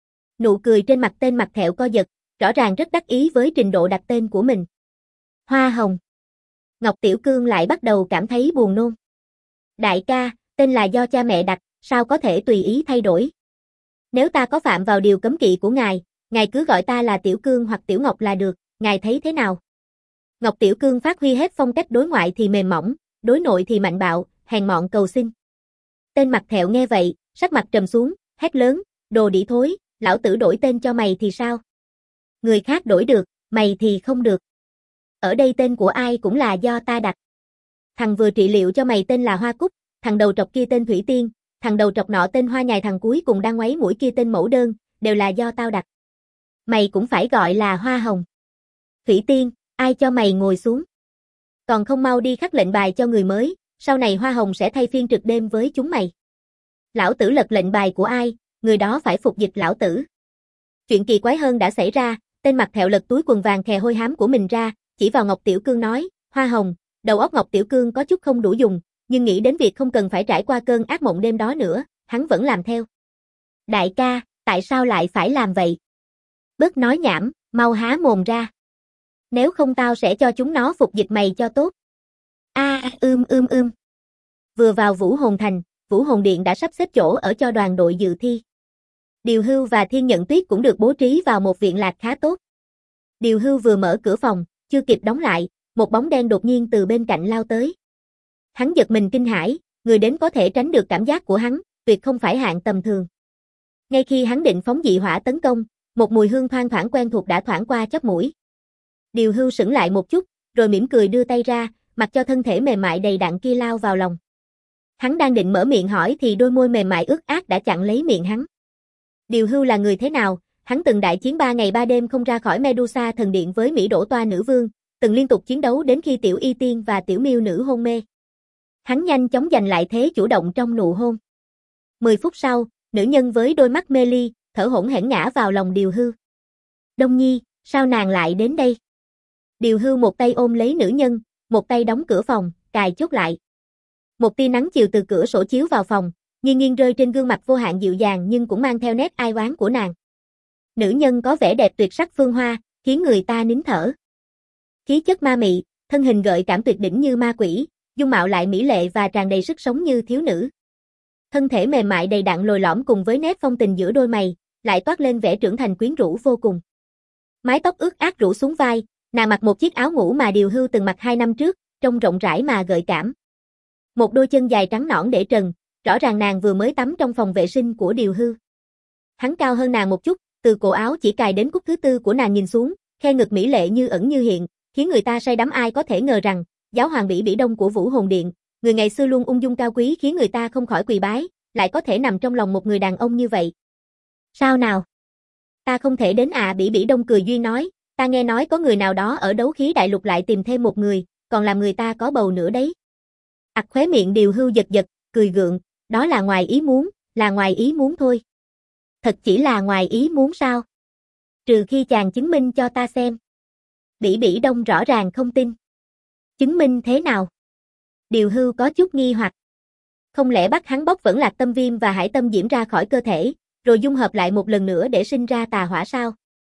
Nụ cười trên mặt tên mặt thẹo co giật, rõ ràng rất đắc ý với trình độ đặt tên của mình. Hoa Hồng. Ngọc Tiểu Cương lại bắt đầu cảm thấy buồn nôn. Đại ca, tên là do cha mẹ đặt, sao có thể tùy ý thay đổi? Nếu ta có phạm vào điều cấm kỵ của ngài, ngài cứ gọi ta là Tiểu Cương hoặc Tiểu Ngọc là được, ngài thấy thế nào? Ngọc Tiểu Cương phát huy hết phong cách đối ngoại thì mềm mỏng, đối nội thì mạnh bạo, hèn mọn cầu xin. Tên mặt thẹo nghe vậy, sắc mặt trầm xuống, hét lớn, đồ đĩ thối, lão tử đổi tên cho mày thì sao? Người khác đổi được, mày thì không được. Ở đây tên của ai cũng là do ta đặt. Thằng vừa trị liệu cho mày tên là Hoa Cúc, thằng đầu trọc kia tên Thủy Tiên, thằng đầu trọc nọ tên Hoa Nhài, thằng cuối cùng đang ngoáy mũi kia tên Mẫu Đơn, đều là do tao đặt. Mày cũng phải gọi là Hoa Hồng. Thủy Tiên, ai cho mày ngồi xuống? Còn không mau đi khắc lệnh bài cho người mới, sau này Hoa Hồng sẽ thay phiên trực đêm với chúng mày. Lão tử lật lệnh bài của ai, người đó phải phục dịch lão tử. Chuyện kỳ quái hơn đã xảy ra, tên mặt thẹo lật túi quần vàng khè hôi hám của mình ra, chỉ vào Ngọc Tiểu Cương nói, Hoa Hồng, đầu óc Ngọc Tiểu Cương có chút không đủ dùng, nhưng nghĩ đến việc không cần phải trải qua cơn ác mộng đêm đó nữa, hắn vẫn làm theo. Đại ca, tại sao lại phải làm vậy? Bớt nói nhảm, mau há mồm ra. Nếu không tao sẽ cho chúng nó phục dịch mày cho tốt. A, à, ưm ưm ưm. Vừa vào Vũ Hồn Thành, Vũ Hồn Điện đã sắp xếp chỗ ở cho đoàn đội dự thi. Điều Hưu và Thiên Nhận Tuyết cũng được bố trí vào một viện lạc khá tốt. Điều Hưu vừa mở cửa phòng, chưa kịp đóng lại, một bóng đen đột nhiên từ bên cạnh lao tới. Hắn giật mình kinh hãi, người đến có thể tránh được cảm giác của hắn, tuyệt không phải hạng tầm thường. Ngay khi hắn định phóng dị hỏa tấn công, một mùi hương thoang thoảng quen thuộc đã thoảng qua chóp mũi. Điều Hưu sững lại một chút, rồi mỉm cười đưa tay ra, mặc cho thân thể mềm mại đầy đặn kia lao vào lòng. Hắn đang định mở miệng hỏi thì đôi môi mềm mại ướt át đã chặn lấy miệng hắn. Điều Hưu là người thế nào? Hắn từng đại chiến ba ngày ba đêm không ra khỏi Medusa thần điện với Mỹ Đỗ Toa nữ vương, từng liên tục chiến đấu đến khi Tiểu Y Tiên và Tiểu Miêu nữ hôn mê. Hắn nhanh chóng giành lại thế chủ động trong nụ hôn. Mười phút sau, nữ nhân với đôi mắt mê ly, thở hổn hển ngã vào lòng Điều Hưu. Đông Nhi, sao nàng lại đến đây? Điều Hưu một tay ôm lấy nữ nhân, một tay đóng cửa phòng, cài chốt lại. Một tia nắng chiều từ cửa sổ chiếu vào phòng, nghiêng nghiêng rơi trên gương mặt vô hạn dịu dàng nhưng cũng mang theo nét ai oán của nàng. Nữ nhân có vẻ đẹp tuyệt sắc phương hoa, khiến người ta nín thở. Khí chất ma mị, thân hình gợi cảm tuyệt đỉnh như ma quỷ, dung mạo lại mỹ lệ và tràn đầy sức sống như thiếu nữ. Thân thể mềm mại đầy đặn lồi lõm cùng với nét phong tình giữa đôi mày, lại toát lên vẻ trưởng thành quyến rũ vô cùng. Mái tóc ướt át rủ xuống vai, nàng mặc một chiếc áo ngủ mà Điều Hưu từng mặc hai năm trước, trông rộng rãi mà gợi cảm. Một đôi chân dài trắng nõn để trần, rõ ràng nàng vừa mới tắm trong phòng vệ sinh của Điều Hưu. Hắn cao hơn nàng một chút, từ cổ áo chỉ cài đến cúc thứ tư của nàng nhìn xuống, khe ngực mỹ lệ như ẩn như hiện, khiến người ta say đắm. Ai có thể ngờ rằng, giáo hoàng Bỉ Bỉ Đông của Vũ Hồn Điện, người ngày xưa luôn ung dung cao quý khiến người ta không khỏi quỳ bái, lại có thể nằm trong lòng một người đàn ông như vậy. Sao nào? Ta không thể đến à? Bỉ Bỉ Đông cười duyên nói, ta nghe nói có người nào đó ở Đấu Khí Đại Lục lại tìm thêm một người, còn làm người ta có bầu nữa đấy. Ặc khóe miệng Điều Hưu giật giật, cười gượng, đó là ngoài ý muốn, là ngoài ý muốn thôi. Thật chỉ là ngoài ý muốn sao? Trừ khi chàng chứng minh cho ta xem. Bỉ Bỉ Đông rõ ràng không tin. Chứng minh thế nào? Điều Hưu có chút nghi hoặc. Không lẽ bắt hắn bóc vẫn lạc tâm viêm và hải tâm diễm ra khỏi cơ thể, rồi dung hợp lại một lần nữa để sinh ra tà hỏa sao?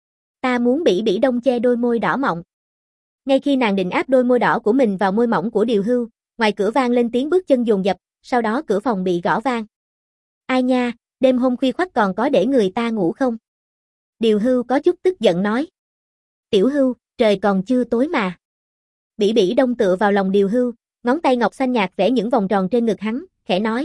Ta muốn. Bỉ Bỉ Đông che đôi môi đỏ mọng. Ngay khi nàng định áp đôi môi đỏ của mình vào môi mỏng của Điều Hưu, ngoài cửa vang lên tiếng bước chân dồn dập, sau đó cửa phòng bị gõ vang. Ai nha, đêm hôm khuya khoắt còn có để người ta ngủ không? Điều Hưu có chút tức giận nói. Tiểu Hưu, trời còn chưa tối mà. Bỉ Bỉ Đông tựa vào lòng Điều Hưu, ngón tay ngọc xanh nhạt vẽ những vòng tròn trên ngực hắn, khẽ nói.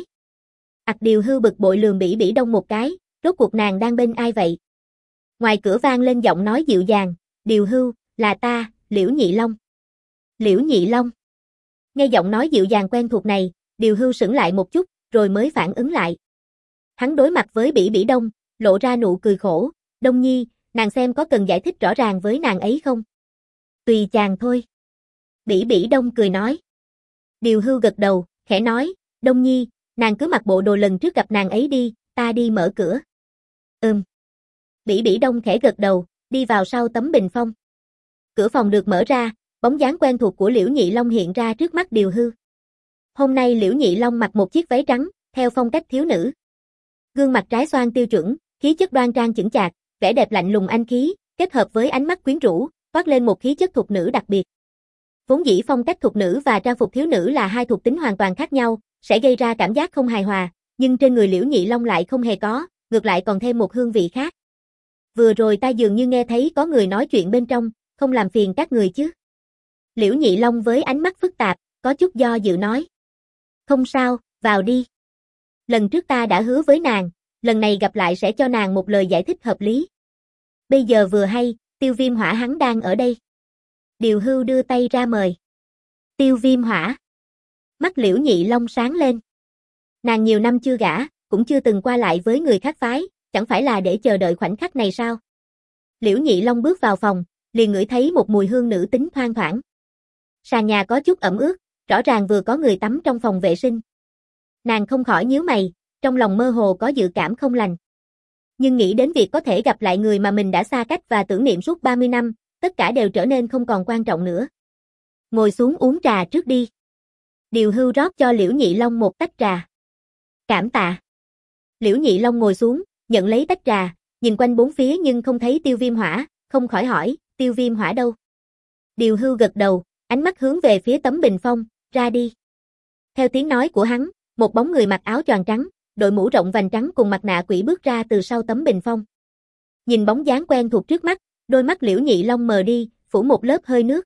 Ặc Điều Hưu bực bội lườm Bỉ Bỉ Đông một cái, rốt cuộc nàng đang bên ai vậy? Ngoài cửa vang lên giọng nói dịu dàng, Điều Hưu, là ta, Liễu Nhị Long. Liễu Nhị Long. Nghe giọng nói dịu dàng quen thuộc này, Điều Hưu sững lại một chút, rồi mới phản ứng lại. Hắn đối mặt với Bỉ Bỉ Đông, lộ ra nụ cười khổ, Đông Nhi, nàng xem có cần giải thích rõ ràng với nàng ấy không? Tùy chàng thôi. Bỉ Bỉ Đông cười nói. Điều Hưu gật đầu, khẽ nói, Đông Nhi, nàng cứ mặc bộ đồ lần trước gặp nàng ấy đi, ta đi mở cửa. Ừm. Bỉ Bỉ Đông khẽ gật đầu, đi vào sau tấm bình phong. Cửa phòng được mở ra, bóng dáng quen thuộc của Liễu Nhị Long hiện ra trước mắt Điều Hưu. Hôm nay Liễu Nhị Long mặc một chiếc váy trắng, theo phong cách thiếu nữ. Gương mặt trái xoan tiêu chuẩn, khí chất đoan trang chững chạc, vẻ đẹp lạnh lùng anh khí, kết hợp với ánh mắt quyến rũ, toát lên một khí chất thục nữ đặc biệt. Vốn dĩ phong cách thục nữ và trang phục thiếu nữ là hai thuộc tính hoàn toàn khác nhau, sẽ gây ra cảm giác không hài hòa, nhưng trên người Liễu Nhị Long lại không hề có, ngược lại còn thêm một hương vị khác. Vừa rồi ta dường như nghe thấy có người nói chuyện bên trong, không làm phiền các người chứ? Liễu Nhị Long với ánh mắt phức tạp, có chút do dự nói. Không sao, vào đi. Lần trước ta đã hứa với nàng, lần này gặp lại sẽ cho nàng một lời giải thích hợp lý. Bây giờ vừa hay, Tiêu Viêm Hỏa hắn đang ở đây. Điều Hưu đưa tay ra mời. Tiêu Viêm Hỏa. Mắt Liễu Nhị Long sáng lên. Nàng nhiều năm chưa gả, cũng chưa từng qua lại với người khác phái, chẳng phải là để chờ đợi khoảnh khắc này sao? Liễu Nhị Long bước vào phòng, liền ngửi thấy một mùi hương nữ tính thoang thoảng. Sàn nhà có chút ẩm ướt, rõ ràng vừa có người tắm trong phòng vệ sinh. Nàng không khỏi nhíu mày, trong lòng mơ hồ có dự cảm không lành. Nhưng nghĩ đến việc có thể gặp lại người mà mình đã xa cách và tưởng niệm suốt ba mươi năm, tất cả đều trở nên không còn quan trọng nữa. Ngồi xuống uống trà trước đi. Điều Hưu rót cho Liễu Nhị Long một tách trà. Cảm tạ. Liễu Nhị Long ngồi xuống, nhận lấy tách trà, nhìn quanh bốn phía nhưng không thấy Tiêu Viêm Hỏa, không khỏi hỏi, Tiêu Viêm Hỏa đâu? Điều Hưu gật đầu, ánh mắt hướng về phía tấm bình phong, ra đi. Theo tiếng nói của hắn, một bóng người mặc áo choàng trắng, đội mũ rộng vành trắng cùng mặt nạ quỷ bước ra từ sau tấm bình phong. Nhìn bóng dáng quen thuộc trước mắt, đôi mắt Liễu Nhị Long mờ đi, phủ một lớp hơi nước.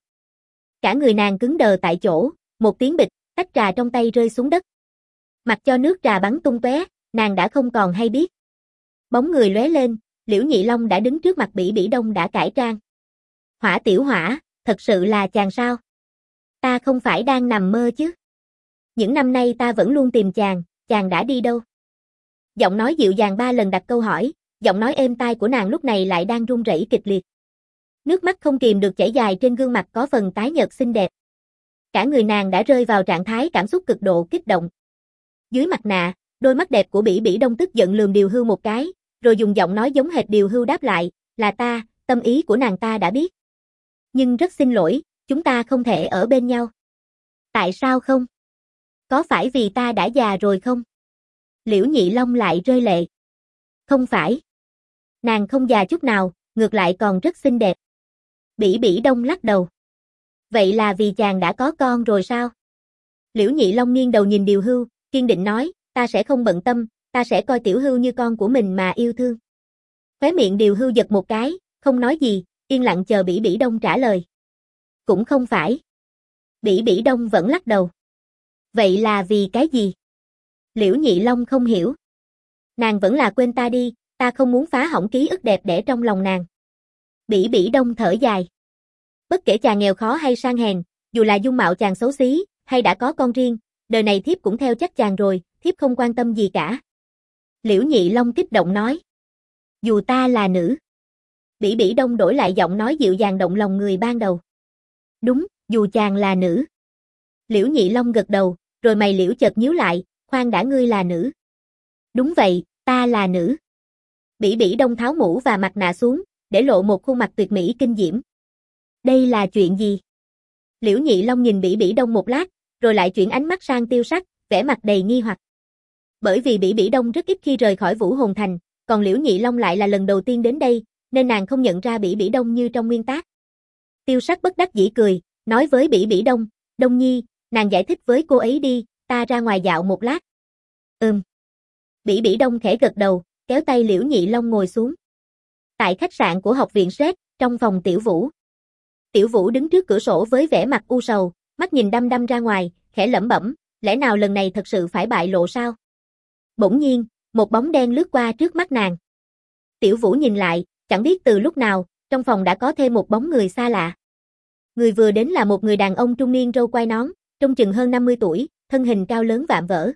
Cả người nàng cứng đờ tại chỗ, một tiếng bịch, tách trà trong tay rơi xuống đất. Mặc cho nước trà bắn tung tóe, nàng đã không còn hay biết. Bóng người lóe lên, Liễu Nhị Long đã đứng trước mặt Bỉ Bỉ Đông đã cải trang. Hỏa tiểu Hỏa, thật sự là chàng sao? Ta không phải đang nằm mơ chứ? Những năm nay ta vẫn luôn tìm chàng, chàng đã đi đâu? Giọng nói dịu dàng ba lần đặt câu hỏi, giọng nói êm tai của nàng lúc này lại đang run rẩy kịch liệt. Nước mắt không kìm được chảy dài trên gương mặt có phần tái nhợt xinh đẹp. Cả người nàng đã rơi vào trạng thái cảm xúc cực độ kích động. Dưới mặt nạ, đôi mắt đẹp của Bỉ Bỉ Đông tức giận lườm Điều Hưu một cái, rồi dùng giọng nói giống hệt Điều Hưu đáp lại, là ta, tâm ý của nàng ta đã biết. Nhưng rất xin lỗi, chúng ta không thể ở bên nhau. Tại sao không? Có phải vì ta đã già rồi không? Liễu Nhị Long lại rơi lệ. Không phải. Nàng không già chút nào, ngược lại còn rất xinh đẹp. Bỉ Bỉ Đông lắc đầu. Vậy là vì chàng đã có con rồi sao? Liễu Nhị Long nghiêng đầu nhìn Điều Hưu, kiên định nói, ta sẽ không bận tâm, ta sẽ coi Tiểu Hưu như con của mình mà yêu thương. Khóe miệng Điều Hưu giật một cái, không nói gì, yên lặng chờ Bỉ Bỉ Đông trả lời. Cũng không phải. Bỉ Bỉ Đông vẫn lắc đầu. Vậy là vì cái gì? Liễu Nhị Long không hiểu. Nàng vẫn là quên ta đi, ta không muốn phá hỏng ký ức đẹp đẽ trong lòng nàng. Bỉ Bỉ Đông thở dài. Bất kể chàng nghèo khó hay sang hèn, dù là dung mạo chàng xấu xí, hay đã có con riêng, đời này thiếp cũng theo chắc chàng rồi, thiếp không quan tâm gì cả. Liễu Nhị Long kích động nói. Dù ta là nữ. Bỉ Bỉ Đông đổi lại giọng nói dịu dàng động lòng người ban đầu. Đúng, dù chàng là nữ. Liễu Nhị Long gật đầu, rồi mày liễu chợt nhíu lại, khoan đã, ngươi là nữ. Đúng vậy, ta là nữ. Bỉ Bỉ Đông tháo mũ và mặt nạ xuống, để lộ một khuôn mặt tuyệt mỹ kinh diễm. Đây là chuyện gì? Liễu Nhị Long nhìn Bỉ Bỉ Đông một lát, rồi lại chuyển ánh mắt sang Tiêu Sắc, vẻ mặt đầy nghi hoặc. Bởi vì Bỉ Bỉ Đông rất ít khi rời khỏi Vũ Hồn Thành, còn Liễu Nhị Long lại là lần đầu tiên đến đây, nên nàng không nhận ra Bỉ Bỉ Đông như trong nguyên tác. Tiêu Sắc bất đắc dĩ cười, nói với Bỉ Bỉ Đông, Đông Nhi, nàng giải thích với cô ấy đi, ta ra ngoài dạo một lát. Ừm. Bỉ Bỉ Đông khẽ gật đầu, kéo tay Liễu Nhị Long ngồi xuống. Tại khách sạn của học viện Sét, trong phòng Tiểu Vũ. Tiểu Vũ đứng trước cửa sổ với vẻ mặt u sầu, mắt nhìn đăm đăm ra ngoài, khẽ lẩm bẩm, lẽ nào lần này thật sự phải bại lộ sao? Bỗng nhiên, một bóng đen lướt qua trước mắt nàng. Tiểu Vũ nhìn lại, chẳng biết từ lúc nào, trong phòng đã có thêm một bóng người xa lạ. Người vừa đến là một người đàn ông trung niên râu quai nón, trông chừng hơn năm mươi tuổi, thân hình cao lớn vạm vỡ.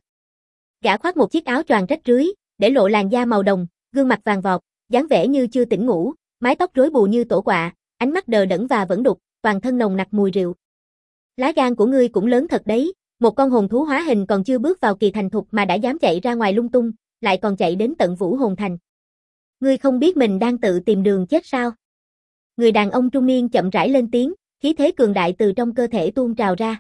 Gã khoác một chiếc áo choàng rách rưới, để lộ làn da màu đồng, gương mặt vàng vọt, dáng vẻ như chưa tỉnh ngủ, mái tóc rối bù như tổ quạ, ánh mắt đờ đẫn và vẫn đục, toàn thân nồng nặc mùi rượu. Lá gan của ngươi cũng lớn thật đấy, một con hồn thú hóa hình còn chưa bước vào kỳ thành thục mà đã dám chạy ra ngoài lung tung, lại còn chạy đến tận Vũ Hồn Thành. Ngươi không biết mình đang tự tìm đường chết sao? Người đàn ông trung niên chậm rãi lên tiếng, khí thế cường đại từ trong cơ thể tuôn trào ra.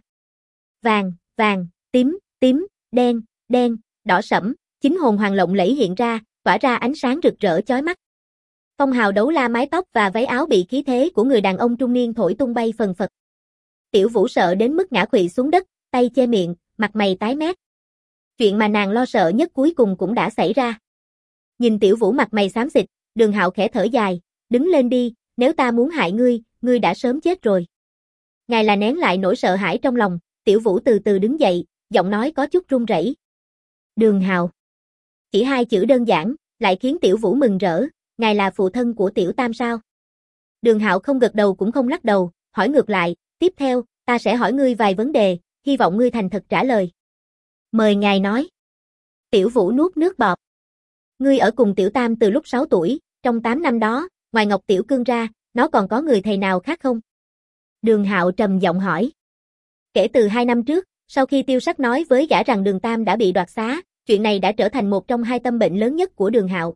Vàng, vàng, tím, tím, đen, đen, đỏ sẫm, chín hồn hoàng lộng lẫy hiện ra, tỏa ra ánh sáng rực rỡ chói mắt. Phong hào đấu la mái tóc và váy áo bị khí thế của người đàn ông trung niên thổi tung bay phần phật. Tiểu Vũ sợ đến mức ngã khuỵu xuống đất, tay che miệng, mặt mày tái mét. Chuyện mà nàng lo sợ nhất cuối cùng cũng đã xảy ra. Nhìn Tiểu Vũ mặt mày xám xịt, Đường Hạo khẽ thở dài, đứng lên đi, nếu ta muốn hại ngươi, ngươi đã sớm chết rồi. Ngài là nén lại nỗi sợ hãi trong lòng, Tiểu Vũ từ từ đứng dậy, giọng nói có chút run rẩy. Đường Hạo. Chỉ hai chữ đơn giản, lại khiến Tiểu Vũ mừng rỡ, ngài là phụ thân của Tiểu Tam sao? Đường Hạo không gật đầu cũng không lắc đầu, hỏi ngược lại, tiếp theo, ta sẽ hỏi ngươi vài vấn đề, hy vọng ngươi thành thật trả lời. Mời ngài nói. Tiểu Vũ nuốt nước bọt. Ngươi ở cùng Tiểu Tam từ lúc sáu tuổi, trong tám năm đó, ngoài Ngọc Tiểu Cương ra, nó còn có người thầy nào khác không? Đường Hạo trầm giọng hỏi. Kể từ hai năm trước, sau khi Tiêu Sắc nói với gã rằng Đường Tam đã bị đoạt xá, chuyện này đã trở thành một trong hai tâm bệnh lớn nhất của Đường Hạo.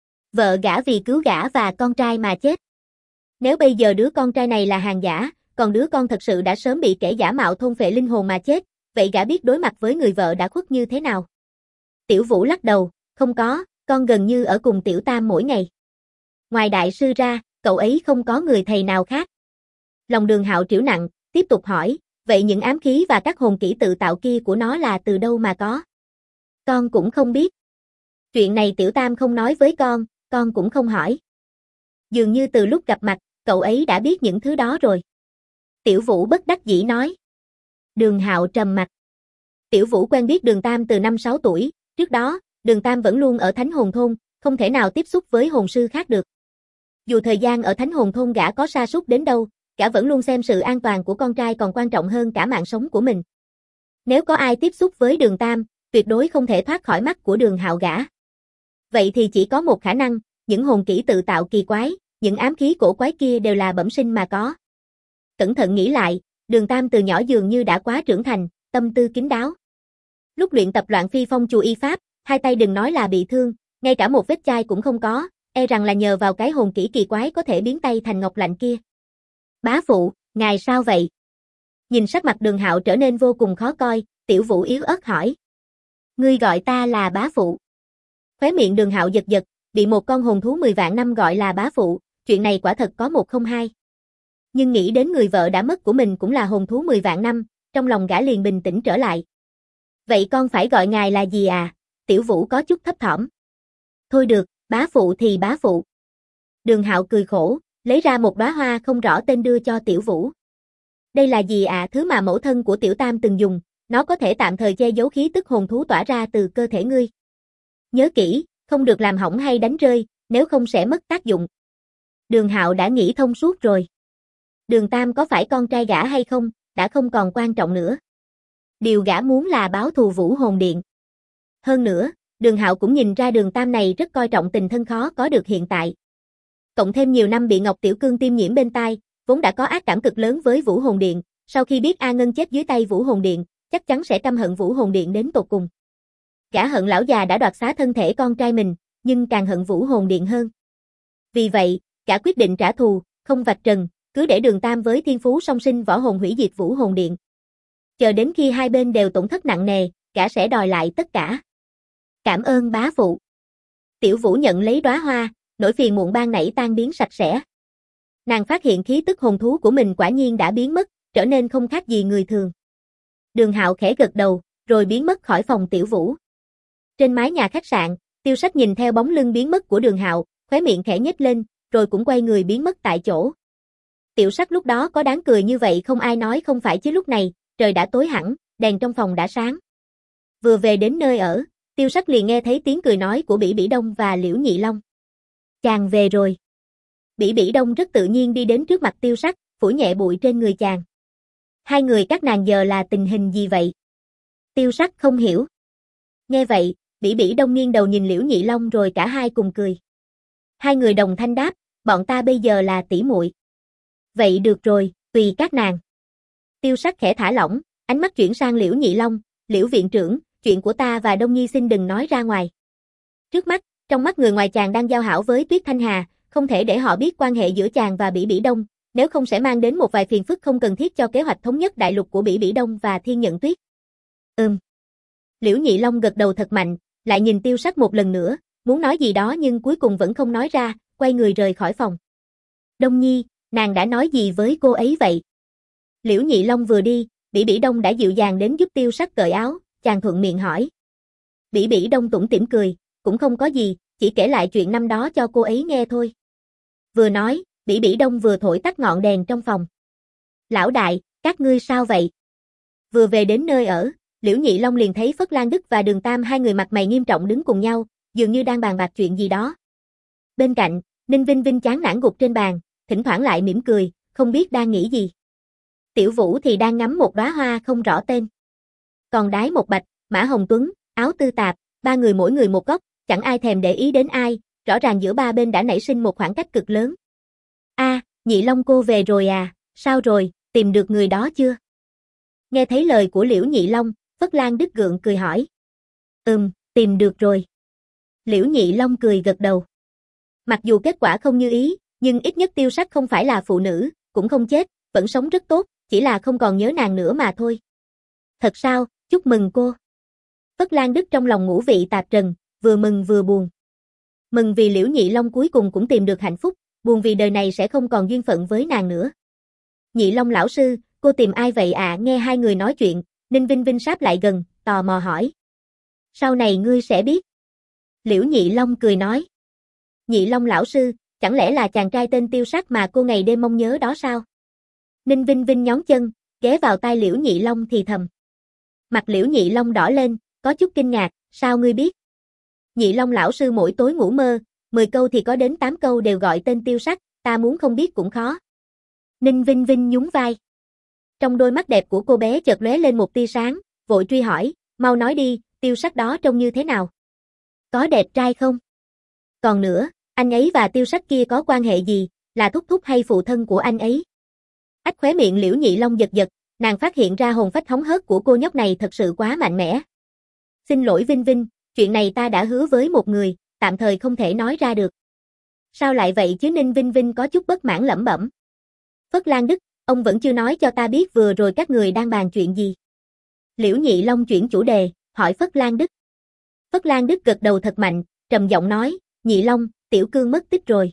Vợ gã vì cứu gã và con trai mà chết. Nếu bây giờ đứa con trai này là hàng giả, còn đứa con thật sự đã sớm bị kẻ giả mạo thôn phệ linh hồn mà chết, vậy gã biết đối mặt với người vợ đã khuất như thế nào? Tiểu Vũ lắc đầu, không có, con gần như ở cùng Tiểu Tam mỗi ngày. Ngoài đại sư ra, cậu ấy không có người thầy nào khác. Lòng Đường Hạo triểu nặng, tiếp tục hỏi, vậy những ám khí và các hồn kỹ tự tạo kia của nó là từ đâu mà có? Con cũng không biết. Chuyện này Tiểu Tam không nói với con, con cũng không hỏi. Dường như từ lúc gặp mặt, cậu ấy đã biết những thứ đó rồi. Tiểu Vũ bất đắc dĩ nói. Đường Hạo trầm mặt. Tiểu Vũ quen biết Đường Tam từ năm sáu tuổi, trước đó, Đường Tam vẫn luôn ở Thánh Hồn Thôn, không thể nào tiếp xúc với hồn sư khác được. Dù thời gian ở Thánh Hồn Thôn gã có sa sút đến đâu, gã vẫn luôn xem sự an toàn của con trai còn quan trọng hơn cả mạng sống của mình. Nếu có ai tiếp xúc với Đường Tam, tuyệt đối không thể thoát khỏi mắt của Đường Hạo gã. Vậy thì chỉ có một khả năng, những hồn kỹ tự tạo kỳ quái, những ám khí cổ quái kia đều là bẩm sinh mà có. Cẩn thận nghĩ lại, Đường Tam từ nhỏ dường như đã quá trưởng thành, tâm tư kín đáo. Lúc luyện tập Loạn Phi Phong chùa y pháp, hai tay đừng nói là bị thương, ngay cả một vết chai cũng không có, e rằng là nhờ vào cái hồn kỹ kỳ quái có thể biến tay thành ngọc lạnh kia. Bá phụ, ngài sao vậy? Nhìn sắc mặt Đường Hạo trở nên vô cùng khó coi, Tiểu Vũ yếu ớt hỏi. Ngươi gọi ta là bá phụ. Khóe miệng Đường Hạo giật giật, bị một con hồn thú mười vạn năm gọi là bá phụ, chuyện này quả thật có một không hai. Nhưng nghĩ đến người vợ đã mất của mình cũng là hồn thú mười vạn năm, trong lòng gã liền bình tĩnh trở lại. Vậy con phải gọi ngài là gì à? Tiểu Vũ có chút thấp thỏm. Thôi được, bá phụ thì bá phụ. Đường Hạo cười khổ, lấy ra một đóa hoa không rõ tên đưa cho Tiểu Vũ. Đây là gì ạ? À? Thứ mà mẫu thân của Tiểu Tam từng dùng, nó có thể tạm thời che giấu khí tức hồn thú tỏa ra từ cơ thể ngươi. Nhớ kỹ, không được làm hỏng hay đánh rơi, nếu không sẽ mất tác dụng. Đường Hạo đã nghĩ thông suốt rồi. Đường Tam có phải con trai gã hay không, đã không còn quan trọng nữa. Điều gã muốn là báo thù Vũ Hồn Điện. Hơn nữa, Đường Hạo cũng nhìn ra Đường Tam này rất coi trọng tình thân khó có được hiện tại. Cộng thêm nhiều năm bị Ngọc Tiểu Cương tiêm nhiễm bên tai, vốn đã có ác cảm cực lớn với Vũ Hồn Điện, sau khi biết A Ngân chết dưới tay Vũ Hồn Điện, chắc chắn sẽ căm hận Vũ Hồn Điện đến tột cùng. Gã hận lão già đã đoạt xá thân thể con trai mình, nhưng càng hận Vũ Hồn Điện hơn. Vì vậy, gã quyết định trả thù, không vạch trần, cứ để Đường Tam với thiên phú song sinh võ hồn hủy diệt Vũ Hồn Điện. Chờ đến khi hai bên đều tổn thất nặng nề, gã sẽ đòi lại tất cả. Cảm ơn bá phụ. Tiểu Vũ nhận lấy đóa hoa, nỗi phiền muộn ban nãy tan biến sạch sẽ. Nàng phát hiện khí tức hồn thú của mình quả nhiên đã biến mất, trở nên không khác gì người thường. Đường Hạo khẽ gật đầu, rồi biến mất khỏi phòng Tiểu Vũ. Trên mái nhà khách sạn, Tiêu Sách nhìn theo bóng lưng biến mất của Đường Hạo, khóe miệng khẽ nhếch lên, rồi cũng quay người biến mất tại chỗ. Tiểu Sắc lúc đó có đáng cười như vậy không ai nói không phải chứ lúc này, trời đã tối hẳn, đèn trong phòng đã sáng. Vừa về đến nơi ở, Tiêu Sắc liền nghe thấy tiếng cười nói của Bỉ Bỉ Đông và Liễu Nhị Long. Chàng về rồi. Bỉ Bỉ Đông rất tự nhiên đi đến trước mặt Tiêu Sắc, phủi nhẹ bụi trên người chàng. Hai người các nàng giờ là tình hình gì vậy? Tiêu Sắc không hiểu. Nghe vậy, Bỉ Bỉ Đông nghiêng đầu nhìn Liễu Nhị Long rồi cả hai cùng cười. Hai người đồng thanh đáp, bọn ta bây giờ là tỷ muội. Vậy được rồi, tùy các nàng. Tiêu Sắc khẽ thả lỏng, ánh mắt chuyển sang Liễu Nhị Long, Liễu viện trưởng, chuyện của ta và Đông Nhi xin đừng nói ra ngoài. Trước mắt, trong mắt người ngoài chàng đang giao hảo với Tuyết Thanh Hà, không thể để họ biết quan hệ giữa chàng và Bỉ Bỉ Đông, nếu không sẽ mang đến một vài phiền phức không cần thiết cho kế hoạch thống nhất đại lục của Bỉ Bỉ Đông và Thiên Nhận Tuyết. Ừm. Liễu Nhị Long gật đầu thật mạnh, lại nhìn Tiêu Sắc một lần nữa, muốn nói gì đó nhưng cuối cùng vẫn không nói ra, quay người rời khỏi phòng. Đông Nhi, nàng đã nói gì với cô ấy vậy? Liễu Nhị Long vừa đi, Bỉ Bỉ Đông đã dịu dàng đến giúp Tiêu Sắc cởi áo, chàng thuận miệng hỏi. Bỉ Bỉ Đông tủm tỉm cười, cũng không có gì, chỉ kể lại chuyện năm đó cho cô ấy nghe thôi. Vừa nói, Bỉ Bỉ Đông vừa thổi tắt ngọn đèn trong phòng. Lão đại, các ngươi sao vậy? Vừa về đến nơi ở, Liễu Nhị Long liền thấy Phất Lan Đức và Đường Tam hai người mặt mày nghiêm trọng đứng cùng nhau, dường như đang bàn bạc chuyện gì đó. Bên cạnh, Ninh Vinh Vinh chán nản gục trên bàn, thỉnh thoảng lại mỉm cười, không biết đang nghĩ gì. Tiểu Vũ thì đang ngắm một đóa hoa không rõ tên. Còn Đái Một Bạch, Mã Hồng Tuấn, Áo Tư Tạp, ba người mỗi người một góc, chẳng ai thèm để ý đến ai, rõ ràng giữa ba bên đã nảy sinh một khoảng cách cực lớn. A, à, Nhị Long cô về rồi à, sao rồi, tìm được người đó chưa? Nghe thấy lời của Liễu Nhị Long, Phất Lan Đức gượng cười hỏi. Ừm, tìm được rồi. Liễu Nhị Long cười gật đầu. Mặc dù kết quả không như ý, nhưng ít nhất Tiêu Sắc không phải là phụ nữ, cũng không chết, vẫn sống rất tốt, chỉ là không còn nhớ nàng nữa mà thôi. Thật sao, chúc mừng cô. Phất Lan Đức trong lòng ngũ vị tạp trần, vừa mừng vừa buồn. Mừng vì Liễu Nhị Long cuối cùng cũng tìm được hạnh phúc, buồn vì đời này sẽ không còn duyên phận với nàng nữa. Nhị Long lão sư, cô tìm ai vậy ạ? À? Nghe hai người nói chuyện, Ninh Vinh Vinh sáp lại gần, tò mò hỏi. Sau này ngươi sẽ biết. Liễu Nhị Long cười nói. Nhị Long lão sư, chẳng lẽ là chàng trai tên Tiêu Sắc mà cô ngày đêm mong nhớ đó sao? Ninh Vinh Vinh nhón chân, ghé vào tai Liễu Nhị Long thì thầm. Mặt Liễu Nhị Long đỏ lên, có chút kinh ngạc, sao ngươi biết? Nhị Long lão sư mỗi tối ngủ mơ, mười câu thì có đến tám câu đều gọi tên Tiêu Sắc, ta muốn không biết cũng khó. Ninh Vinh Vinh nhún vai. Trong đôi mắt đẹp của cô bé chợt lóe lên một tia sáng, vội truy hỏi, mau nói đi, Tiêu Sắc đó trông như thế nào? Có đẹp trai không? Còn nữa, anh ấy và Tiêu Sắc kia có quan hệ gì, là thúc thúc hay phụ thân của anh ấy? Ách khóe miệng Liễu Nhị Long giật giật, nàng phát hiện ra hồn phách hóng hớt của cô nhóc này thật sự quá mạnh mẽ. Xin lỗi Vinh Vinh, chuyện này ta đã hứa với một người, tạm thời không thể nói ra được. Sao lại vậy chứ? Ninh Vinh Vinh có chút bất mãn lẩm bẩm. Phất Lan Đức, ông vẫn chưa nói cho ta biết vừa rồi các người đang bàn chuyện gì. Liễu Nhị Long chuyển chủ đề, hỏi Phất Lan Đức. Phất Lan Đức gật đầu thật mạnh, trầm giọng nói, Nhị Long, Tiểu Cương mất tích rồi.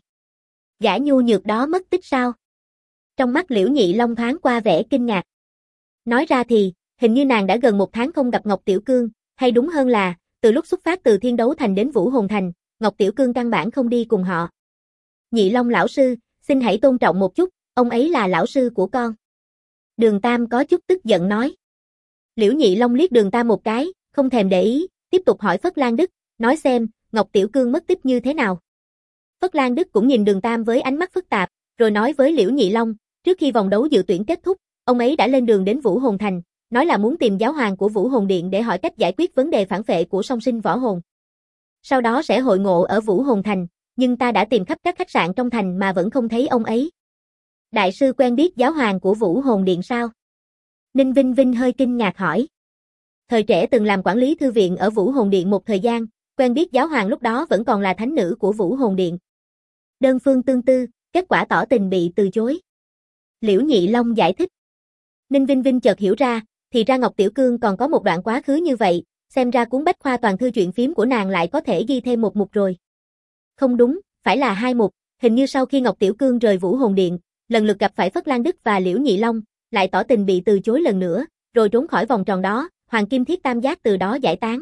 Gã nhu nhược đó mất tích sao? Trong mắt Liễu Nhị Long thoáng qua vẻ kinh ngạc. Nói ra thì, hình như nàng đã gần một tháng không gặp Ngọc Tiểu Cương, hay đúng hơn là, từ lúc xuất phát từ Thiên Đấu Thành đến Vũ Hồn Thành, Ngọc Tiểu Cương căn bản không đi cùng họ. Nhị Long lão sư, xin hãy tôn trọng một chút, ông ấy là lão sư của con. Đường Tam có chút tức giận nói. Liễu Nhị Long liếc Đường Tam một cái, không thèm để ý, tiếp tục hỏi Phất Lan Đức, nói xem, Ngọc Tiểu Cương mất tích như thế nào. Phất Lan Đức cũng nhìn Đường Tam với ánh mắt phức tạp, rồi nói với Liễu Nhị Long, trước khi vòng đấu dự tuyển kết thúc, ông ấy đã lên đường đến Vũ Hồn Thành, nói là muốn tìm giáo hoàng của Vũ Hồn Điện để hỏi cách giải quyết vấn đề phản phệ của song sinh võ hồn. Sau đó sẽ hội ngộ ở Vũ Hồn Thành, nhưng ta đã tìm khắp các khách sạn trong thành mà vẫn không thấy ông ấy. Đại sư quen biết giáo hoàng của Vũ Hồn Điện sao? Ninh Vinh Vinh hơi kinh ngạc hỏi. Thời trẻ từng làm quản lý thư viện ở Vũ Hồn Điện một thời gian, quen biết giáo hoàng lúc đó vẫn còn là thánh nữ của Vũ Hồn Điện. Đơn phương tương tư, kết quả tỏ tình bị từ chối. Liễu Nhị Long giải thích. Ninh Vinh Vinh chợt hiểu ra, thì ra Ngọc Tiểu Cương còn có một đoạn quá khứ như vậy, xem ra cuốn bách khoa toàn thư truyện phím của nàng lại có thể ghi thêm một mục rồi. Không đúng, phải là hai mục, hình như sau khi Ngọc Tiểu Cương rời Vũ Hồn Điện, lần lượt gặp phải Phất Lan Đức và Liễu Nhị Long, lại tỏ tình bị từ chối lần nữa, rồi trốn khỏi vòng tròn đó, Hoàng Kim Thiết Tam Giác từ đó giải tán.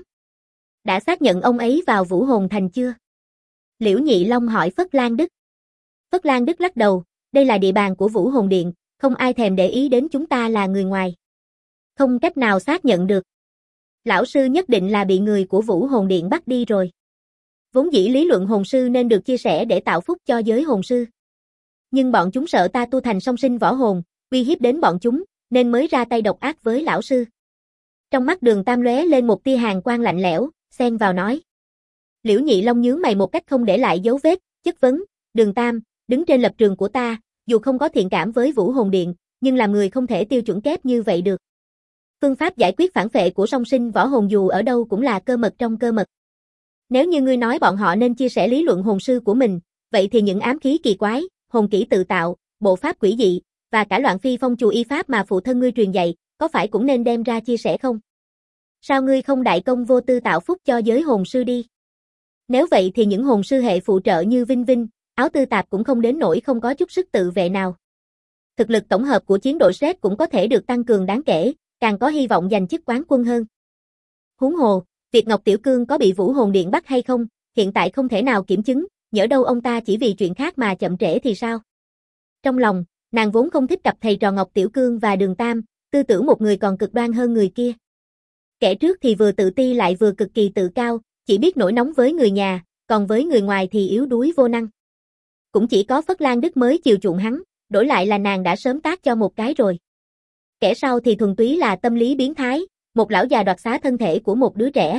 Đã xác nhận ông ấy vào Vũ Hồn Thành chưa? Liễu Nhị Long hỏi Phất Lan Đức. Phất Lan Đức lắc đầu, đây là địa bàn của Vũ Hồn Điện, không ai thèm để ý đến chúng ta là người ngoài. Không cách nào xác nhận được. Lão sư nhất định là bị người của Vũ Hồn Điện bắt đi rồi. Vốn dĩ lý luận hồn sư nên được chia sẻ để tạo phúc cho giới hồn sư. Nhưng bọn chúng sợ ta tu thành song sinh võ hồn, uy hiếp đến bọn chúng, nên mới ra tay độc ác với lão sư. Trong mắt Đường Tam lóe lên một tia hàn quang lạnh lẽo, xen vào nói. Liễu Nhị Long nhướng mày một cách không để lại dấu vết, chất vấn, Đường Tam, đứng trên lập trường của ta, dù không có thiện cảm với Vũ Hồn Điện, nhưng làm người không thể tiêu chuẩn kép như vậy được. Phương pháp giải quyết phản phệ của song sinh võ hồn dù ở đâu cũng là cơ mật trong cơ mật. Nếu như ngươi nói bọn họ nên chia sẻ lý luận hồn sư của mình, vậy thì những ám khí kỳ quái, hồn kỹ tự tạo, bộ pháp quỷ dị, và cả loạn phi phong chù y pháp mà phụ thân ngươi truyền dạy, có phải cũng nên đem ra chia sẻ không? Sao ngươi không đại công vô tư tạo phúc cho giới hồn sư đi? Nếu vậy thì những hồn sư hệ phụ trợ như Vinh Vinh, Áo Tư Tạp cũng không đến nỗi không có chút sức tự vệ nào. Thực lực tổng hợp của chiến đội Red cũng có thể được tăng cường đáng kể, càng có hy vọng giành chức quán quân hơn. Huống hồ, việc Ngọc Tiểu Cương có bị Vũ Hồn Điện bắt hay không, hiện tại không thể nào kiểm chứng, nhỡ đâu ông ta chỉ vì chuyện khác mà chậm trễ thì sao? Trong lòng, nàng vốn không thích cặp thầy trò Ngọc Tiểu Cương và Đường Tam, tư tưởng một người còn cực đoan hơn người kia. Kẻ trước thì vừa tự ti lại vừa cực kỳ tự cao, chỉ biết nổi nóng với người nhà, còn với người ngoài thì yếu đuối vô năng. Cũng chỉ có Phất Lan Đức mới chiều chuộng hắn, đổi lại là nàng đã sớm tát cho một cái rồi. Kẻ sau thì thuần túy là tâm lý biến thái, một lão già đoạt xá thân thể của một đứa trẻ.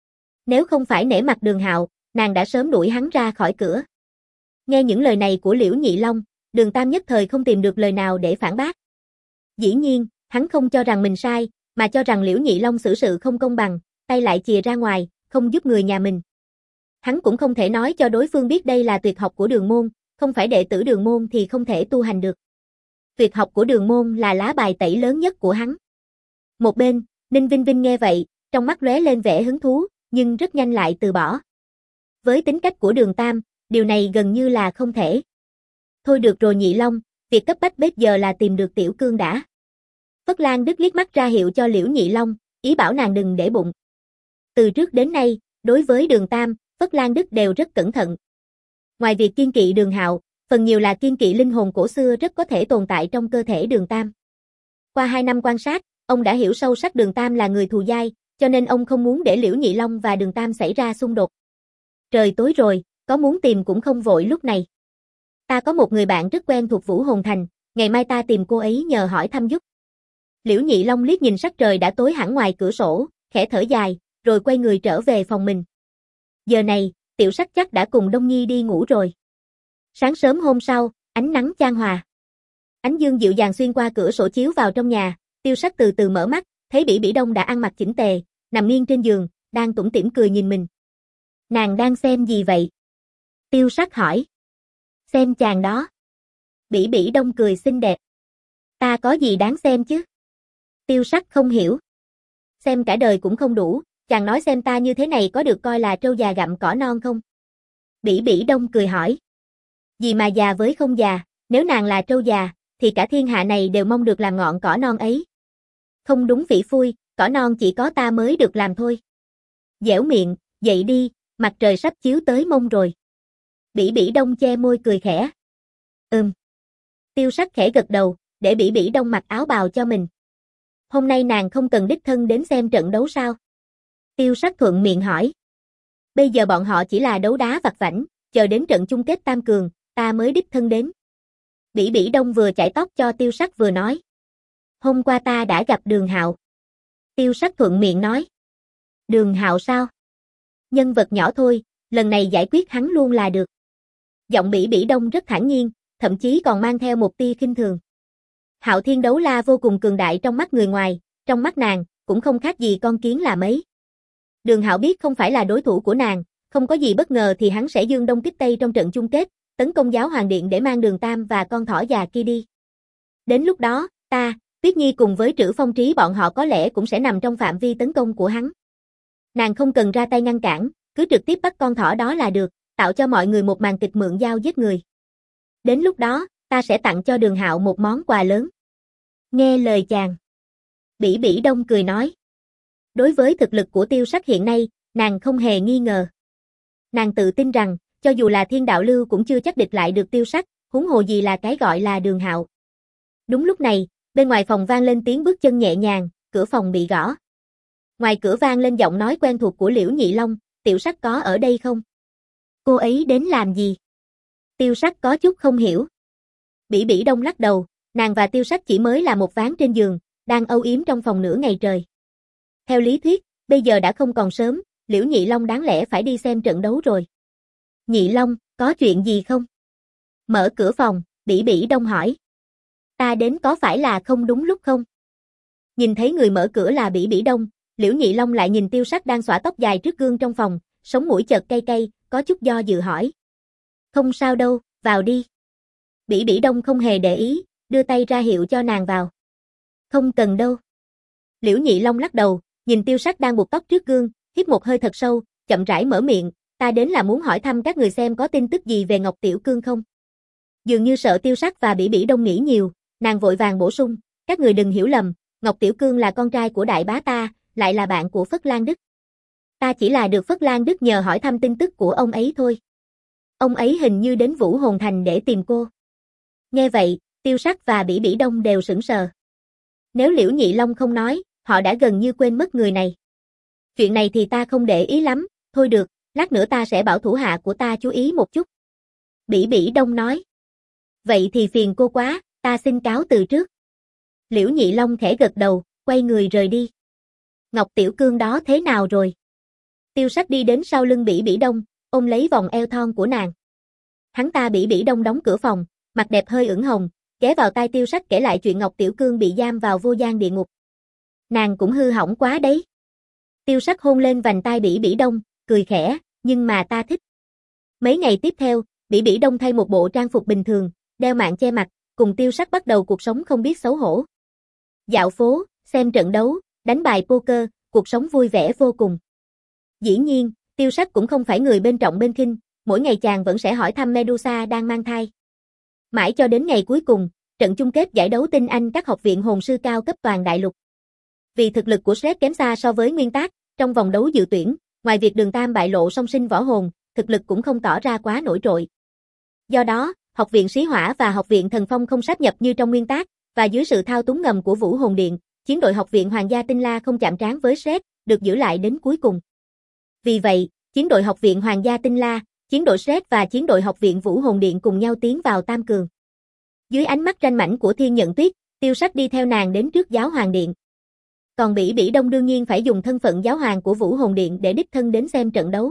Nếu không phải nể mặt Đường Hạo, nàng đã sớm đuổi hắn ra khỏi cửa. Nghe những lời này của Liễu Nhị Long, Đường Tam nhất thời không tìm được lời nào để phản bác. Dĩ nhiên, hắn không cho rằng mình sai, mà cho rằng Liễu Nhị Long xử sự không công bằng, tay lại chìa ra ngoài, không giúp người nhà mình. Hắn cũng không thể nói cho đối phương biết đây là tuyệt học của Đường môn, không phải đệ tử Đường môn thì không thể tu hành được. Tuyệt học của Đường môn là lá bài tẩy lớn nhất của hắn. Một bên, Ninh Vinh Vinh nghe vậy, trong mắt lóe lên vẻ hứng thú, nhưng rất nhanh lại từ bỏ. Với tính cách của Đường Tam, điều này gần như là không thể. Thôi được rồi Nhị Long, việc cấp bách bây giờ là tìm được Tiểu Cương đã. Phất Lan Đức liếc mắt ra hiệu cho Liễu Nhị Long, ý bảo nàng đừng để bụng. Từ trước đến nay, đối với Đường Tam, Phất Lan Đức đều rất cẩn thận. Ngoài việc kiêng kỵ Đường Hạo, phần nhiều là kiêng kỵ linh hồn cổ xưa rất có thể tồn tại trong cơ thể Đường Tam. Qua hai năm quan sát, ông đã hiểu sâu sắc Đường Tam là người thù dai, cho nên ông không muốn để Liễu Nhị Long và Đường Tam xảy ra xung đột. Trời tối rồi, có muốn tìm cũng không vội lúc này. Ta có một người bạn rất quen thuộc Vũ Hồn Thành, ngày mai ta tìm cô ấy nhờ hỏi thăm giúp. Liễu Nhị Long liếc nhìn sắc trời đã tối hẳn ngoài cửa sổ, khẽ thở dài, rồi quay người trở về phòng mình. Giờ này, Tiểu Sắc chắc đã cùng Đông Nhi đi ngủ rồi. Sáng sớm hôm sau, ánh nắng chan hòa. Ánh dương dịu dàng xuyên qua cửa sổ chiếu vào trong nhà, Tiêu Sắc từ từ mở mắt, thấy Bỉ Bỉ Đông đã ăn mặc chỉnh tề, nằm nghiêng trên giường, đang tủm tỉm cười nhìn mình. Nàng đang xem gì vậy? Tiêu Sắc hỏi. Xem chàng đó. Bỉ Bỉ Đông cười xinh đẹp. Ta có gì đáng xem chứ? Tiêu Sắc không hiểu. Xem cả đời cũng không đủ, chàng nói xem ta như thế này có được coi là trâu già gặm cỏ non không? Bỉ Bỉ Đông cười hỏi. Gì mà già với không già, nếu nàng là trâu già, thì cả thiên hạ này đều mong được làm ngọn cỏ non ấy. Không đúng phỉ phui, cỏ non chỉ có ta mới được làm thôi. Dẻo miệng, dậy đi, mặt trời sắp chiếu tới mông rồi. Bỉ Bỉ Đông che môi cười khẽ. Ừm. Tiêu Sắc khẽ gật đầu, để Bỉ Bỉ Đông mặc áo bào cho mình. Hôm nay nàng không cần đích thân đến xem trận đấu sao? Tiêu Sắc thuận miệng hỏi. Bây giờ bọn họ chỉ là đấu đá vặt vãnh, chờ đến trận chung kết tam cường, ta mới đích thân đến. Bỉ Bỉ Đông vừa chải tóc cho Tiêu Sắc vừa nói. Hôm qua ta đã gặp Đường Hạo. Tiêu Sắc thuận miệng nói. Đường Hạo sao? Nhân vật nhỏ thôi, lần này giải quyết hắn luôn là được. Giọng Bỉ Bỉ Đông rất thản nhiên, thậm chí còn mang theo một tia khinh thường. Hạo Thiên đấu la vô cùng cường đại trong mắt người ngoài, trong mắt nàng, cũng không khác gì con kiến là mấy. Đường Hạo biết không phải là đối thủ của nàng, không có gì bất ngờ thì hắn sẽ dương đông kích tây trong trận chung kết, tấn công giáo hoàng điện để mang Đường Tam và con thỏ già kia đi. Đến lúc đó, ta, Tuyết Nhi cùng với Trữ Phong Trí bọn họ có lẽ cũng sẽ nằm trong phạm vi tấn công của hắn. Nàng không cần ra tay ngăn cản, cứ trực tiếp bắt con thỏ đó là được, tạo cho mọi người một màn kịch mượn dao giết người. Đến lúc đó, ta sẽ tặng cho Đường Hạo một món quà lớn. Nghe lời chàng. Bỉ Bỉ Đông cười nói. Đối với thực lực của Tiêu Sắc hiện nay, nàng không hề nghi ngờ. Nàng tự tin rằng, cho dù là Thiên Đạo Lưu cũng chưa chắc địch lại được Tiêu Sắc, huống hồ gì là cái gọi là Đường Hạo. Đúng lúc này, bên ngoài phòng vang lên tiếng bước chân nhẹ nhàng, cửa phòng bị gõ. Ngoài cửa vang lên giọng nói quen thuộc của Liễu Nhị Long, Tiểu Sắc có ở đây không? Cô ấy đến làm gì? Tiêu Sắc có chút không hiểu. Bỉ Bỉ Đông lắc đầu, nàng và Tiêu Sắc chỉ mới là một ván trên giường, đang âu yếm trong phòng nửa ngày trời. Theo lý thuyết, bây giờ đã không còn sớm, Liễu Nhị Long đáng lẽ phải đi xem trận đấu rồi. Nhị Long, có chuyện gì không? Mở cửa phòng, Bỉ Bỉ Đông hỏi. Ta đến có phải là không đúng lúc không? Nhìn thấy người mở cửa là Bỉ Bỉ Đông, Liễu Nhị Long lại nhìn Tiêu Sắc đang xõa tóc dài trước gương trong phòng, sống mũi chợt cay cay, có chút do dự hỏi. Không sao đâu, vào đi. Bỉ Bỉ Đông không hề để ý, đưa tay ra hiệu cho nàng vào. Không cần đâu. Liễu Nhị Long lắc đầu, nhìn Tiêu Sắc đang buộc tóc trước gương, hít một hơi thật sâu, chậm rãi mở miệng, ta đến là muốn hỏi thăm các người xem có tin tức gì về Ngọc Tiểu Cương không? Dường như sợ Tiêu Sắc và Bỉ Bỉ Đông nghĩ nhiều, nàng vội vàng bổ sung, các người đừng hiểu lầm, Ngọc Tiểu Cương là con trai của đại bá ta, lại là bạn của Phất Lan Đức. Ta chỉ là được Phất Lan Đức nhờ hỏi thăm tin tức của ông ấy thôi. Ông ấy hình như đến Vũ Hồn Thành để tìm cô. Nghe vậy, Tiêu Sắc và Bỉ Bỉ Đông đều sững sờ. Nếu Liễu Nhị Long không nói, họ đã gần như quên mất người này. Chuyện này thì ta không để ý lắm, thôi được, lát nữa ta sẽ bảo thủ hạ của ta chú ý một chút. Bỉ Bỉ Đông nói. Vậy thì phiền cô quá, ta xin cáo từ trước. Liễu Nhị Long khẽ gật đầu, quay người rời đi. Ngọc Tiểu Cương đó thế nào rồi? Tiêu Sắc đi đến sau lưng Bỉ Bỉ Đông, ôm lấy vòng eo thon của nàng. Hắn ta Bỉ Bỉ Đông đóng cửa phòng, mặt đẹp hơi ửng hồng, ghé vào tai Tiêu Sắc kể lại chuyện Ngọc Tiểu Cương bị giam vào vô gian địa ngục. Nàng cũng hư hỏng quá đấy. Tiêu Sắc hôn lên vành tai Bỉ Bỉ Đông, cười khẽ, nhưng mà ta thích. Mấy ngày tiếp theo, Bỉ Bỉ Đông thay một bộ trang phục bình thường, đeo mạng che mặt, cùng Tiêu Sắc bắt đầu cuộc sống không biết xấu hổ. Dạo phố, xem trận đấu, đánh bài poker, cuộc sống vui vẻ vô cùng. Dĩ nhiên, Tiêu Sắc cũng không phải người bên trọng bên khinh, mỗi ngày chàng vẫn sẽ hỏi thăm Medusa đang mang thai. Mãi cho đến ngày cuối cùng, trận chung kết giải đấu tinh anh các học viện hồn sư cao cấp toàn đại lục. Vì thực lực của Shrek kém xa so với Nguyên Tác, trong vòng đấu dự tuyển, ngoài việc Đường Tam bại lộ song sinh võ hồn, thực lực cũng không tỏ ra quá nổi trội. Do đó, học viện Xí Hỏa và học viện Thần Phong không sáp nhập như trong Nguyên Tác, và dưới sự thao túng ngầm của Vũ Hồn Điện, chiến đội học viện Hoàng gia Tinh La không chạm trán với Shrek, được giữ lại đến cuối cùng. Vì vậy, chiến đội học viện Hoàng gia Tinh La, chiến đội Shrek và chiến đội học viện Vũ Hồn Điện cùng nhau tiến vào tam cường. Dưới ánh mắt ranh mãnh của Thiên Nhận Tuyết, Tiêu Sắc đi theo nàng đến trước Giáo Hoàng Điện. Còn Bỉ Bỉ Đông đương nhiên phải dùng thân phận giáo hoàng của Vũ Hồn Điện để đích thân đến xem trận đấu.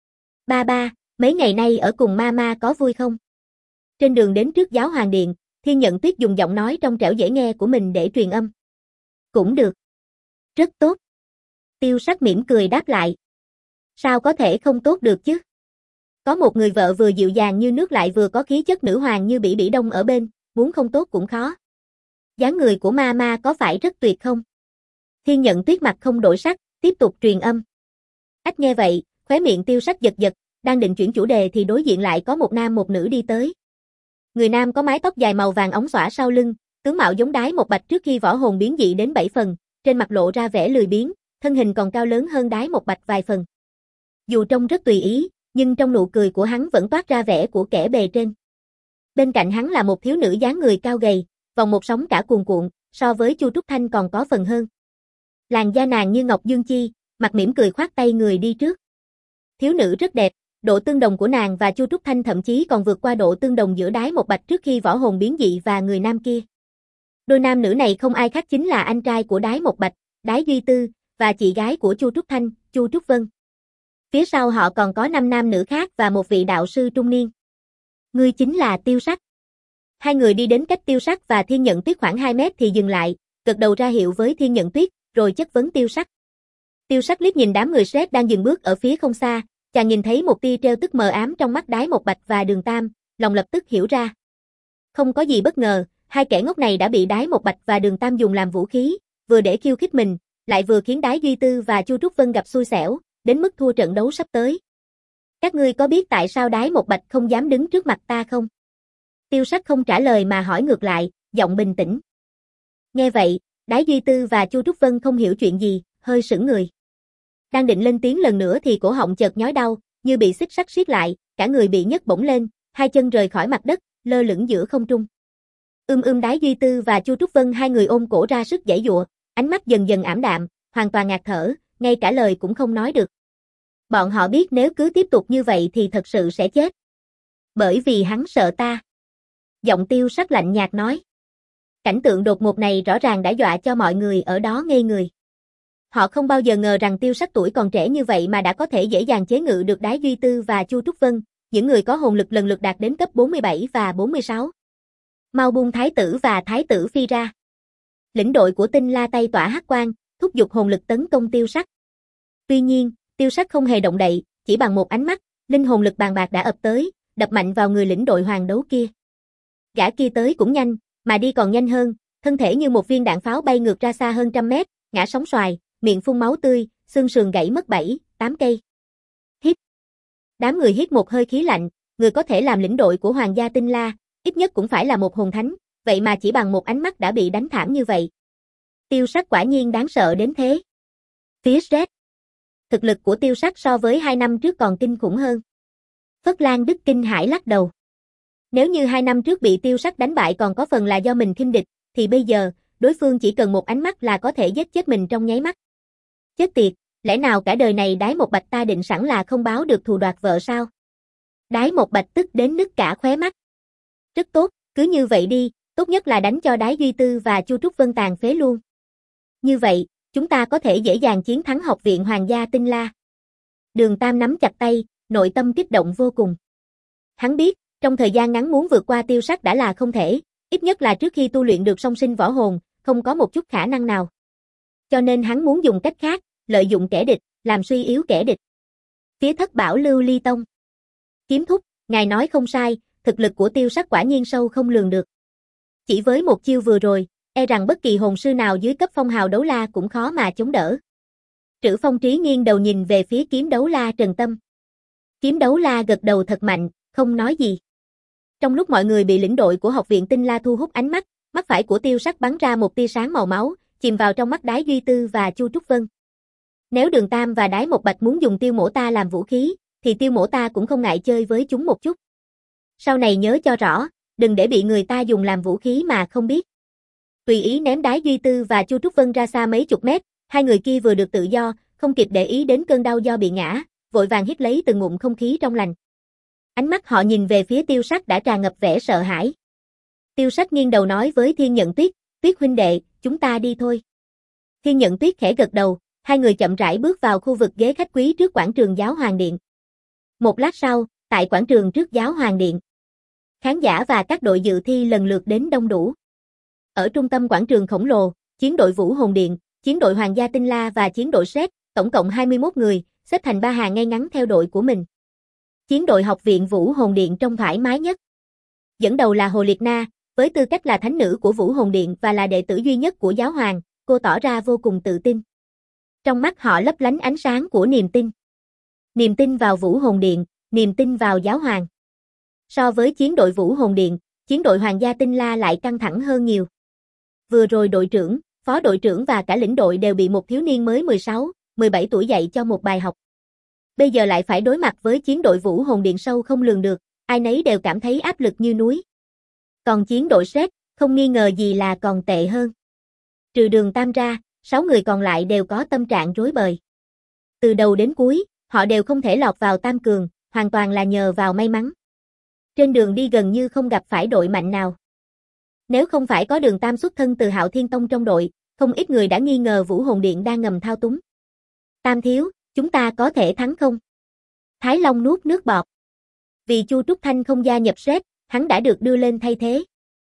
Ba ba, mấy ngày nay ở cùng mama có vui không? Trên đường đến trước Giáo Hoàng Điện, Thiên Nhận Tuyết dùng giọng nói trong trẻo dễ nghe của mình để truyền âm. Cũng được. Rất tốt. Tiêu Sắc mỉm cười đáp lại. Sao có thể không tốt được chứ? Có một người vợ vừa dịu dàng như nước lại vừa có khí chất nữ hoàng như Bỉ Bỉ Đông ở bên, muốn không tốt cũng khó. Dáng người của mama có phải rất tuyệt không? Thiên Nhận Tuyết mặt không đổi sắc, tiếp tục truyền âm. Ách nghe vậy, khóe miệng Tiêu Sắc giật giật, đang định chuyển chủ đề thì đối diện lại có một nam một nữ đi tới. Người nam có mái tóc dài màu vàng óng xõa sau lưng, tướng mạo giống Đái Một Bạch trước khi võ hồn biến dị đến bảy phần, trên mặt lộ ra vẻ lười biếng, thân hình còn cao lớn hơn Đái Một Bạch vài phần. Dù trông rất tùy ý, nhưng trong nụ cười của hắn vẫn toát ra vẻ của kẻ bề trên. Bên cạnh hắn là một thiếu nữ dáng người cao gầy, vòng một sóng cả cuồn cuộn, so với Chu Trúc Thanh còn có phần hơn. Làn da nàng như ngọc dương chi, mặt mỉm cười khoát tay người đi trước. Thiếu nữ rất đẹp, độ tương đồng của nàng và Chu Trúc Thanh thậm chí còn vượt qua độ tương đồng giữa Đái Một Bạch trước khi võ hồn biến dị và người nam kia. Đôi nam nữ này không ai khác chính là anh trai của Đái Một Bạch, Đái Duy Tư, và chị gái của Chu Trúc Thanh, Chu Trúc Vân. Phía sau họ còn có năm nam nữ khác và một vị đạo sư trung niên. Ngươi chính là Tiêu Sắc. Hai người đi đến cách Tiêu Sắc và Thiên Nhận Tuyết khoảng hai mét thì dừng lại, gật đầu ra hiệu với Thiên Nhận Tuyết, rồi chất vấn Tiêu Sắc. Tiêu Sắc liếc nhìn đám người Shrek đang dừng bước ở phía không xa, chàng nhìn thấy một tia trêu tức mờ ám trong mắt Đái Một Bạch và Đường Tam, lòng lập tức hiểu ra. Không có gì bất ngờ, hai kẻ ngốc này đã bị Đái Một Bạch và Đường Tam dùng làm vũ khí, vừa để khiêu khích mình, lại vừa khiến Đái Duy Tư và Chu Trúc Vân gặp xui xẻo, đến mức thua trận đấu sắp tới. Các ngươi có biết tại sao Đái Một Bạch không dám đứng trước mặt ta không? Tiêu Sắc không trả lời mà hỏi ngược lại, giọng bình tĩnh. Nghe vậy, Đái Duy Tư và Chu Trúc Vân không hiểu chuyện gì, hơi sững người. Đang định lên tiếng lần nữa thì cổ họng chợt nhói đau, như bị xích sắt siết lại, cả người bị nhấc bổng lên, hai chân rời khỏi mặt đất, lơ lửng giữa không trung. Ưm ưm Đái Duy Tư và Chu Trúc Vân hai người ôm cổ ra sức giãy giụa, ánh mắt dần dần ảm đạm, hoàn toàn ngạt thở, ngay cả lời cũng không nói được. Bọn họ biết nếu cứ tiếp tục như vậy thì thật sự sẽ chết. Bởi vì hắn sợ ta. Giọng Tiêu Sắc lạnh nhạt nói. Cảnh tượng đột ngột này rõ ràng đã dọa cho mọi người ở đó ngây người. Họ không bao giờ ngờ rằng Tiêu Sắc tuổi còn trẻ như vậy mà đã có thể dễ dàng chế ngự được Đái Duy Tư và Chu Trúc Vân, những người có hồn lực lần lượt đạt đến cấp bốn mươi bảy và bốn mươi sáu. Mau buông thái tử và thái tử phi ra. Lĩnh đội của Tinh La tay tỏa hắc quang, thúc giục hồn lực tấn công Tiêu Sắc. Tuy nhiên, Tiêu Sắc không hề động đậy, chỉ bằng một ánh mắt, linh hồn lực bàn bạc đã ập tới, đập mạnh vào người lĩnh đội hoàng đấu kia. Gã kia tới cũng nhanh, mà đi còn nhanh hơn, thân thể như một viên đạn pháo bay ngược ra xa hơn trăm mét, ngã sóng xoài, miệng phun máu tươi, xương sườn gãy mất bảy, tám cây. Hít. Đám người hít một hơi khí lạnh, người có thể làm lĩnh đội của Hoàng gia Tinh La, ít nhất cũng phải là một hồn thánh, vậy mà chỉ bằng một ánh mắt đã bị đánh thảm như vậy. Tiêu Sắc quả nhiên đáng sợ đến thế. Phía Shrek. Thực lực của Tiêu Sắc so với hai năm trước còn kinh khủng hơn. Phất Lan Đức kinh hãi lắc đầu. Nếu như hai năm trước bị Tiêu Sắc đánh bại còn có phần là do mình khinh địch, thì bây giờ, đối phương chỉ cần một ánh mắt là có thể giết chết mình trong nháy mắt. Chết tiệt, Lẽ nào cả đời này Đái Một Bạch ta định sẵn là không báo được thù đoạt vợ sao? Đái Một Bạch tức đến nứt cả khóe mắt. Rất tốt, cứ như vậy đi, tốt nhất là đánh cho Đái Duy Tư và Chu Trúc Vân tàn phế luôn. Như vậy, chúng ta có thể dễ dàng chiến thắng Học viện Hoàng gia Tinh La. Đường Tam nắm chặt tay, nội tâm kích động vô cùng. Hắn biết, trong thời gian ngắn muốn vượt qua Tiêu Sắc đã là không thể, ít nhất là trước khi tu luyện được song sinh võ hồn, không có một chút khả năng nào. Cho nên hắn muốn dùng cách khác, lợi dụng kẻ địch, làm suy yếu kẻ địch. Phía Thất Bảo Lưu Ly Tông. Kiếm thúc, ngài nói không sai, thực lực của Tiêu Sắc quả nhiên sâu không lường được. Chỉ với một chiêu vừa rồi, e rằng bất kỳ hồn sư nào dưới cấp phong hào đấu la cũng khó mà chống đỡ. Trữ Phong Trí nghiêng đầu nhìn về phía kiếm đấu la Trần Tâm. Kiếm đấu la gật đầu thật mạnh, không nói gì. Trong lúc mọi người bị lĩnh đội của Học viện Tinh La thu hút ánh mắt, mắt phải của Tiêu Sắc bắn ra một tia sáng màu máu, chìm vào trong mắt Đái Duy Tư và Chu Trúc Vân. Nếu Đường Tam và Đái Một Bạch muốn dùng tiêu mổ ta làm vũ khí, thì tiêu mổ ta cũng không ngại chơi với chúng một chút. Sau này nhớ cho rõ, đừng để bị người ta dùng làm vũ khí mà không biết. Tùy ý ném Đái Duy Tư và Chu Trúc Vân ra xa mấy chục mét, hai người kia vừa được tự do, không kịp để ý đến cơn đau do bị ngã, vội vàng hít lấy từng ngụm không khí trong lành. Ánh mắt họ nhìn về phía Tiêu Sắc đã tràn ngập vẻ sợ hãi. Tiêu Sắc nghiêng đầu nói với Thiên Nhận Tuyết, Tuyết huynh đệ, chúng ta đi thôi. Thiên Nhận Tuyết khẽ gật đầu, hai người chậm rãi bước vào khu vực ghế khách quý trước quảng trường Giáo Hoàng Điện. Một lát sau, tại quảng trường trước Giáo Hoàng Điện, khán giả và các đội dự thi lần lượt đến đông đủ. Ở trung tâm quảng trường khổng lồ, chiến đội Vũ Hồn Điện, chiến đội Hoàng gia Tinh La và chiến đội Sét, tổng cộng hai mươi mốt người, xếp thành ba hàng ngay ngắn theo đội của mình. Chiến đội Học viện Vũ Hồn Điện trông thoải mái nhất. Dẫn đầu là Hồ Liệt Na, với tư cách là thánh nữ của Vũ Hồn Điện và là đệ tử duy nhất của giáo hoàng, cô tỏ ra vô cùng tự tin. Trong mắt họ lấp lánh ánh sáng của niềm tin. Niềm tin vào Vũ Hồn Điện, niềm tin vào giáo hoàng. So với chiến đội Vũ Hồn Điện, chiến đội Hoàng gia Tinh La lại căng thẳng hơn nhiều. Vừa rồi đội trưởng, phó đội trưởng và cả lĩnh đội đều bị một thiếu niên mới mười sáu, mười bảy tuổi dạy cho một bài học. Bây giờ lại phải đối mặt với chiến đội Vũ Hồn Điện sâu không lường được, ai nấy đều cảm thấy áp lực như núi. Còn chiến đội Sét, không nghi ngờ gì là còn tệ hơn. Trừ Đường Tam ra, sáu người còn lại đều có tâm trạng rối bời. Từ đầu đến cuối, họ đều không thể lọt vào tam cường, hoàn toàn là nhờ vào may mắn. Trên đường đi gần như không gặp phải đội mạnh nào. Nếu không phải có Đường Tam xuất thân từ Hạo Thiên Tông trong đội, không ít người đã nghi ngờ Vũ Hồn Điện đang ngầm thao túng. Tam thiếu, chúng ta có thể thắng không? Thái Long nuốt nước bọt. Vì Chu Trúc Thanh không gia nhập Sét, hắn đã được đưa lên thay thế.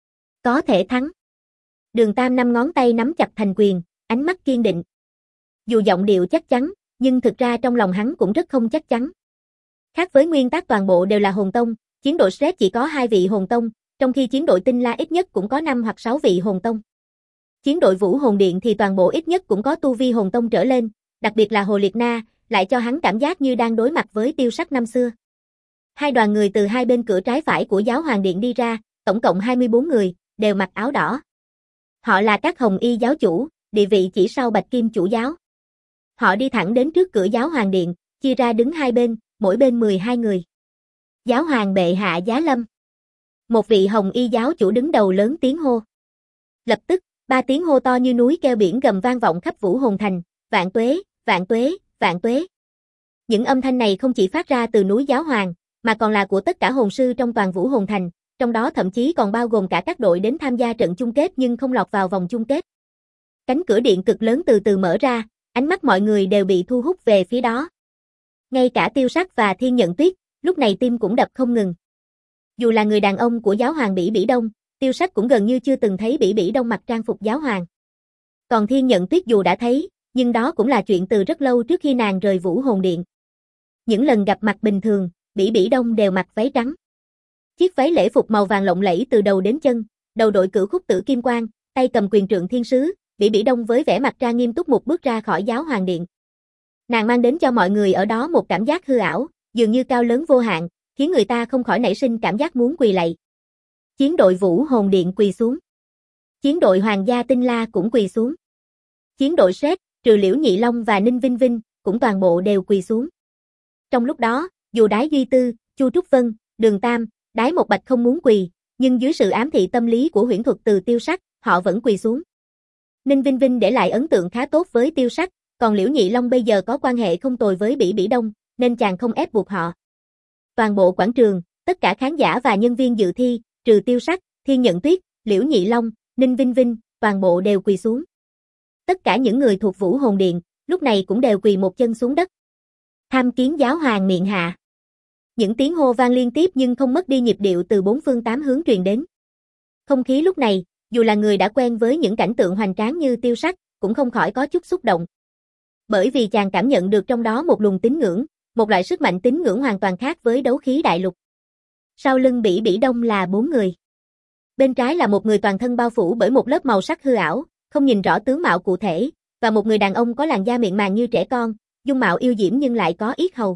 Có thể thắng. Đường Tam năm ngón tay nắm chặt thành quyền, ánh mắt kiên định. Dù giọng điệu chắc chắn, nhưng thực ra trong lòng hắn cũng rất không chắc chắn. Khác với nguyên tắc toàn bộ đều là hồn tông, chiến đội Sét chỉ có hai vị hồn tông, trong khi chiến đội Tinh La ít nhất cũng có năm hoặc sáu vị hồn tông. Chiến đội Vũ Hồn Điện thì toàn bộ ít nhất cũng có tu vi hồn tông trở lên, đặc biệt là Hồ Liệt Na, lại cho hắn cảm giác như đang đối mặt với Tiêu Sắc năm xưa. Hai đoàn người từ hai bên cửa trái phải của Giáo Hoàng Điện đi ra, tổng cộng hai mươi bốn người, đều mặc áo đỏ. Họ là các Hồng Y giáo chủ, địa vị chỉ sau Bạch Kim chủ giáo. Họ đi thẳng đến trước cửa Giáo Hoàng Điện, chia ra đứng hai bên, mỗi bên mười hai người. Giáo Hoàng bệ hạ giá lâm. Một vị Hồng Y giáo chủ đứng đầu lớn tiếng hô. Lập tức, ba tiếng hô to như núi kêu biển gầm vang vọng khắp Vũ Hồn Thành, vạn tuế, vạn tuế, vạn tuế. Những âm thanh này không chỉ phát ra từ núi Giáo Hoàng, mà còn là của tất cả hồn sư trong toàn Vũ Hồn Thành, trong đó thậm chí còn bao gồm cả các đội đến tham gia trận chung kết nhưng không lọt vào vòng chung kết. Cánh cửa điện cực lớn từ từ mở ra, ánh mắt mọi người đều bị thu hút về phía đó. Ngay cả Tiêu Sắc và Thiên Nhận Tuyết, lúc này tim cũng đập không ngừng. Dù là người đàn ông của giáo hoàng Bỉ Bỉ Đông, Tiêu Sắc cũng gần như chưa từng thấy Bỉ Bỉ Đông mặc trang phục giáo hoàng. Còn Thiên Nhận Tuyết dù đã thấy, nhưng đó cũng là chuyện từ rất lâu trước khi nàng rời Vũ Hồn Điện. Những lần gặp mặt bình thường, Bỉ Bỉ Đông đều mặc váy trắng. Chiếc váy lễ phục màu vàng lộng lẫy từ đầu đến chân, đầu đội cửu khúc tử kim quang, tay cầm quyền trượng thiên sứ, Bỉ Bỉ Đông với vẻ mặt ra nghiêm túc một bước ra khỏi Giáo Hoàng Điện. Nàng mang đến cho mọi người ở đó một cảm giác hư ảo, dường như cao lớn vô hạn, khiến người ta không khỏi nảy sinh cảm giác muốn quỳ lạy. Chiến đội Vũ Hồn Điện quỳ xuống. Chiến đội Hoàng gia Tinh La cũng quỳ xuống. Chiến đội Sét, trừ Liễu Nhị Long và Ninh Vinh Vinh, cũng toàn bộ đều quỳ xuống. Trong lúc đó, dù Đái Duy Tư, Chu Trúc Vân, Đường Tam, Đái Một Bạch không muốn quỳ, nhưng dưới sự ám thị tâm lý của huyễn thuật từ Tiêu Sắc, họ vẫn quỳ xuống. Ninh Vinh Vinh để lại ấn tượng khá tốt với Tiêu Sắc, còn Liễu Nhị Long bây giờ có quan hệ không tồi với Bỉ Bỉ Đông, nên chàng không ép buộc họ. Toàn bộ quảng trường, tất cả khán giả và nhân viên dự thi, trừ Tiêu Sắc, Thiên Nhận Tuyết, Liễu Nhị Long, Ninh Vinh Vinh, toàn bộ đều quỳ xuống. Tất cả những người thuộc Vũ Hồn Điện, lúc này cũng đều quỳ một chân xuống đất. Tham kiến giáo hoàng miện hạ. Những tiếng hô vang liên tiếp nhưng không mất đi nhịp điệu từ bốn phương tám hướng truyền đến. Không khí lúc này, dù là người đã quen với những cảnh tượng hoành tráng như Tiêu Sắc, cũng không khỏi có chút xúc động. Bởi vì chàng cảm nhận được trong đó một luồng tín ngưỡng, một loại sức mạnh tín ngưỡng hoàn toàn khác với đấu khí đại lục. Sau lưng Bỉ Bỉ Đông là bốn người. Bên trái là một người toàn thân bao phủ bởi một lớp màu sắc hư ảo, không nhìn rõ tướng mạo cụ thể, và một người đàn ông có làn da mịn màng như trẻ con, dung mạo yêu diễm nhưng lại có yết hầu.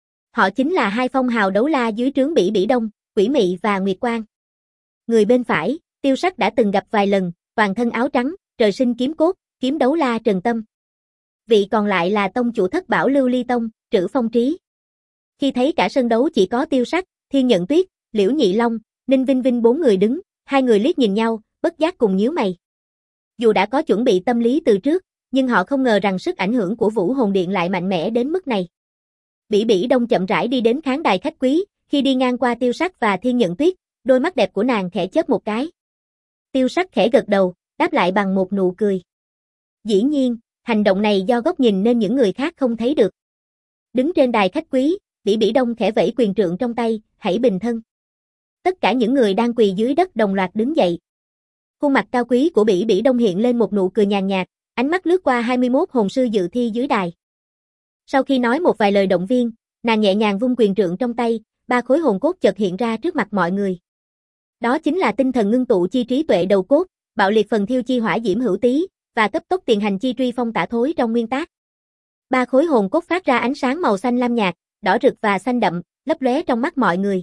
Họ chính là hai phong hào đấu la dưới trướng Bỉ Bỉ Đông, Quỷ Mị và Nguyệt Quang. Người bên phải, Tiêu Sắc đã từng gặp vài lần, toàn thân áo trắng, trời sinh kiếm cốt, kiếm đấu la Trần Tâm. Vị còn lại là tông chủ Thất Bảo Lưu Ly Tông, Trử Phong Trí. Khi thấy cả sân đấu chỉ có Tiêu Sắc, Thiên Nhận Tuyết, Liễu Nhị Long, Ninh Vinh Vinh bốn người đứng, hai người liếc nhìn nhau, bất giác cùng nhíu mày. Dù đã có chuẩn bị tâm lý từ trước, nhưng họ không ngờ rằng sức ảnh hưởng của Vũ Hồn Điện lại mạnh mẽ đến mức này. Bỉ Bỉ Đông chậm rãi đi đến khán đài khách quý, khi đi ngang qua Tiêu Sắc và Thiên Nhận Tuyết, đôi mắt đẹp của nàng khẽ chớp một cái. Tiêu Sắc khẽ gật đầu, đáp lại bằng một nụ cười. Dĩ nhiên, hành động này do góc nhìn nên những người khác không thấy được. Đứng trên đài khách quý, Bỉ Bỉ Đông khẽ vẫy quyền trượng trong tay, hãy bình thân. Tất cả những người đang quỳ dưới đất đồng loạt đứng dậy. Khuôn mặt cao quý của Bỉ Bỉ Đông hiện lên một nụ cười nhàn nhạt, ánh mắt lướt qua hai mươi mốt hồn sư dự thi dưới đài. Sau khi nói một vài lời động viên, nàng nhẹ nhàng vung quyền trượng trong tay, ba khối hồn cốt chợt hiện ra trước mặt mọi người. Đó chính là tinh thần ngưng tụ chi trí tuệ đầu cốt, bạo liệt phần thiêu chi hỏa diễm hữu tý, và cấp tốc tiền hành chi truy phong tả thối trong nguyên tác. Ba khối hồn cốt phát ra ánh sáng màu xanh lam nhạt, đỏ rực và xanh đậm, lấp lóe trong mắt mọi người.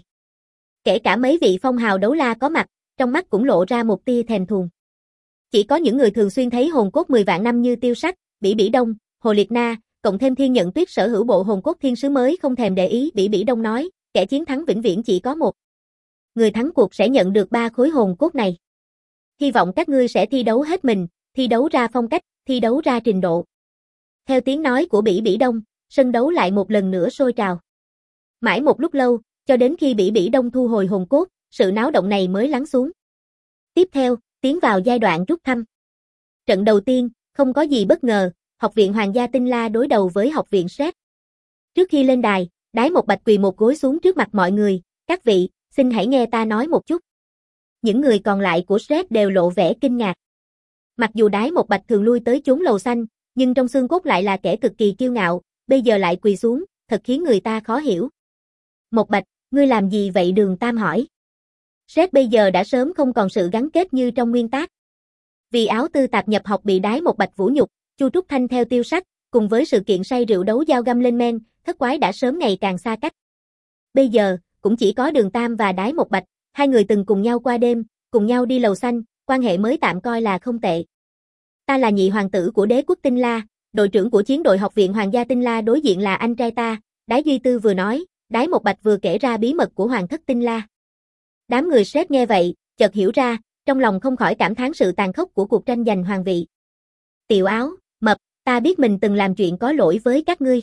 Kể cả mấy vị phong hào đấu la có mặt, trong mắt cũng lộ ra một tia thèm thuồng. Chỉ có những người thường xuyên thấy hồn cốt mười vạn năm như Tiêu Sắc, Bỉ Bỉ Đông, Hồ Liệt Na, cộng thêm Thiên Nhận Tuyết sở hữu bộ hồn cốt thiên sứ mới không thèm để ý. Bỉ Bỉ Đông nói, kẻ chiến thắng vĩnh viễn chỉ có một. Người thắng cuộc sẽ nhận được ba khối hồn cốt này. Hy vọng các ngươi sẽ thi đấu hết mình, thi đấu ra phong cách, thi đấu ra trình độ. Theo tiếng nói của Bỉ Bỉ Đông, sân đấu lại một lần nữa sôi trào. Mãi một lúc lâu, cho đến khi Bỉ Bỉ Đông thu hồi hồn cốt, sự náo động này mới lắng xuống. Tiếp theo, tiến vào giai đoạn rút thăm. Trận đầu tiên, không có gì bất ngờ, Học viện Hoàng gia Tinh La đối đầu với Học viện Sret. Trước khi lên đài, Đái Một Bạch quỳ một gối xuống trước mặt mọi người, các vị, xin hãy nghe ta nói một chút. Những người còn lại của Sret đều lộ vẻ kinh ngạc. Mặc dù Đái Một Bạch thường lui tới chốn lầu xanh, nhưng trong xương cốt lại là kẻ cực kỳ kiêu ngạo, bây giờ lại quỳ xuống, thật khiến người ta khó hiểu. Một Bạch, ngươi làm gì vậy? Đường Tam hỏi. Sret bây giờ đã sớm không còn sự gắn kết như trong nguyên tác. Vì áo tư tạp nhập học bị Đái Một Bạch vũ nhục, Chu Trúc Thanh theo Tiêu Sắc, cùng với sự kiện say rượu đấu dao găm lên men, thất quái đã sớm ngày càng xa cách. Bây giờ, cũng chỉ có Đường Tam và Đái Một Bạch, hai người từng cùng nhau qua đêm, cùng nhau đi lầu xanh, quan hệ mới tạm coi là không tệ. Ta là nhị hoàng tử của đế quốc Tinh La, đội trưởng của chiến đội Học viện Hoàng gia Tinh La, đối diện là anh trai ta. Đái Duy Tư vừa nói, Đái Một Bạch vừa kể ra bí mật của Hoàng thất Tinh La. Đám người Sret nghe vậy, chợt hiểu ra, trong lòng không khỏi cảm thán sự tàn khốc của cuộc tranh giành hoàng vị. Tiểu Áo, Mập, ta biết mình từng làm chuyện có lỗi với các ngươi.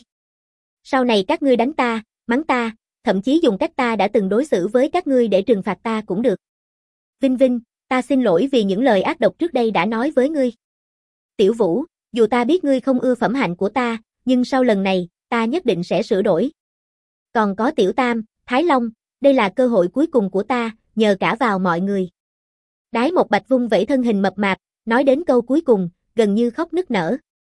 Sau này các ngươi đánh ta, mắng ta, thậm chí dùng cách ta đã từng đối xử với các ngươi để trừng phạt ta cũng được. Vinh Vinh, ta xin lỗi vì những lời ác độc trước đây đã nói với ngươi. Tiểu Vũ, dù ta biết ngươi không ưa phẩm hạnh của ta, nhưng sau lần này, ta nhất định sẽ sửa đổi. Còn có Tiểu Tam, Thái Long, đây là cơ hội cuối cùng của ta, nhờ cả vào mọi người. Đái Một Bạch vung vẩy thân hình mập mạp, nói đến câu cuối cùng, gần như khóc nức nở.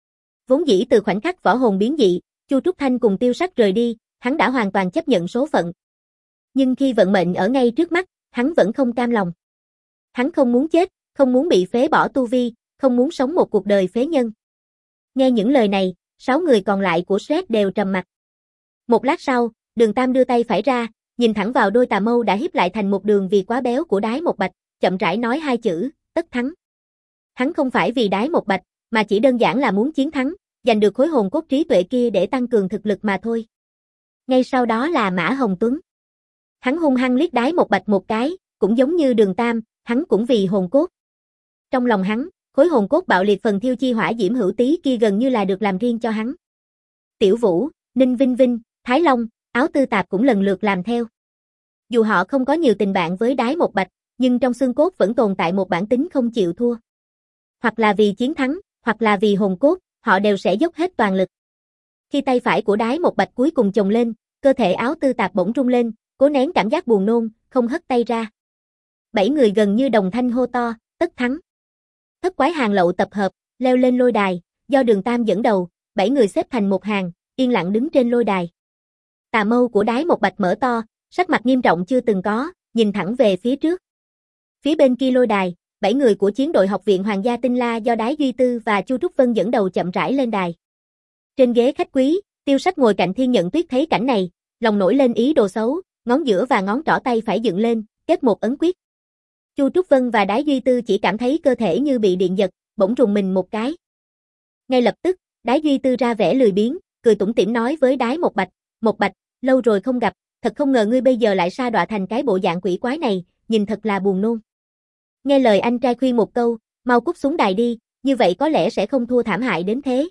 Vốn dĩ từ khoảnh khắc võ hồn biến dị, Chu Trúc Thanh cùng Tiêu Sắc rời đi, hắn đã hoàn toàn chấp nhận số phận. Nhưng khi vận mệnh ở ngay trước mắt, hắn vẫn không cam lòng. Hắn không muốn chết, không muốn bị phế bỏ tu vi, không muốn sống một cuộc đời phế nhân. Nghe những lời này, sáu người còn lại của Sret đều trầm mặc. Một lát sau, Đường Tam đưa tay phải ra, nhìn thẳng vào đôi tà mâu đã híp lại thành một đường vì quá béo của Đái Một Bạch, chậm rãi nói hai chữ, tất thắng. Hắn không phải vì Đái Một Bạch, mà chỉ đơn giản là muốn chiến thắng, giành được khối hồn cốt trí tuệ kia để tăng cường thực lực mà thôi. Ngay sau đó là Mã Hồng Tuấn. Hắn hung hăng liếc Đái Một Bạch một cái, cũng giống như Đường Tam, hắn cũng vì hồn cốt. Trong lòng hắn, khối hồn cốt bạo liệt phần thiêu chi hỏa diễm hữu tí kia gần như là được làm riêng cho hắn. Tiểu Vũ, Ninh Vinh Vinh, Thái Long, Áo Tư Tạp cũng lần lượt làm theo. Dù họ không có nhiều tình bạn với Đái Một Bạch, nhưng trong xương cốt vẫn tồn tại một bản tính không chịu thua. Hoặc là vì chiến thắng, hoặc là vì hồn cốt, họ đều sẽ dốc hết toàn lực. Khi tay phải của Đái Một Bạch cuối cùng chồng lên, cơ thể Áo Tư Tạp bỗng rung lên, cố nén cảm giác buồn nôn, không hất tay ra. Bảy người gần như đồng thanh hô to, tất thắng. Thất quái hàng lậu tập hợp, leo lên lôi đài, do Đường Tam dẫn đầu, bảy người xếp thành một hàng, yên lặng đứng trên lôi đài. Tà mâu của Đái Một Bạch mở to, sắc mặt nghiêm trọng chưa từng có, nhìn thẳng về phía trước. Phía bên kia lôi đài, bảy người của chiến đội học viện Hoàng gia Tinh La do Đái Duy Tư và Chu Trúc Vân dẫn đầu chậm rãi lên đài. Trên ghế khách quý, Tiêu Sách ngồi cạnh Thiên Nhận Tuyết thấy cảnh này, lòng nổi lên ý đồ xấu, ngón giữa và ngón trỏ tay phải dựng lên, kết một ấn quyết. Chu Trúc Vân và Đái Duy Tư chỉ cảm thấy cơ thể như bị điện giật, bỗng rùng mình một cái. Ngay lập tức, Đái Duy Tư ra vẻ lười biếng, cười tủm tỉm nói với Đái Một Bạch, Một Bạch, lâu rồi không gặp, thật không ngờ ngươi bây giờ lại sa đọa thành cái bộ dạng quỷ quái này, nhìn thật là buồn nôn. Nghe lời anh trai khuyên một câu, mau cút xuống đài đi, như vậy có lẽ sẽ không thua thảm hại đến thế.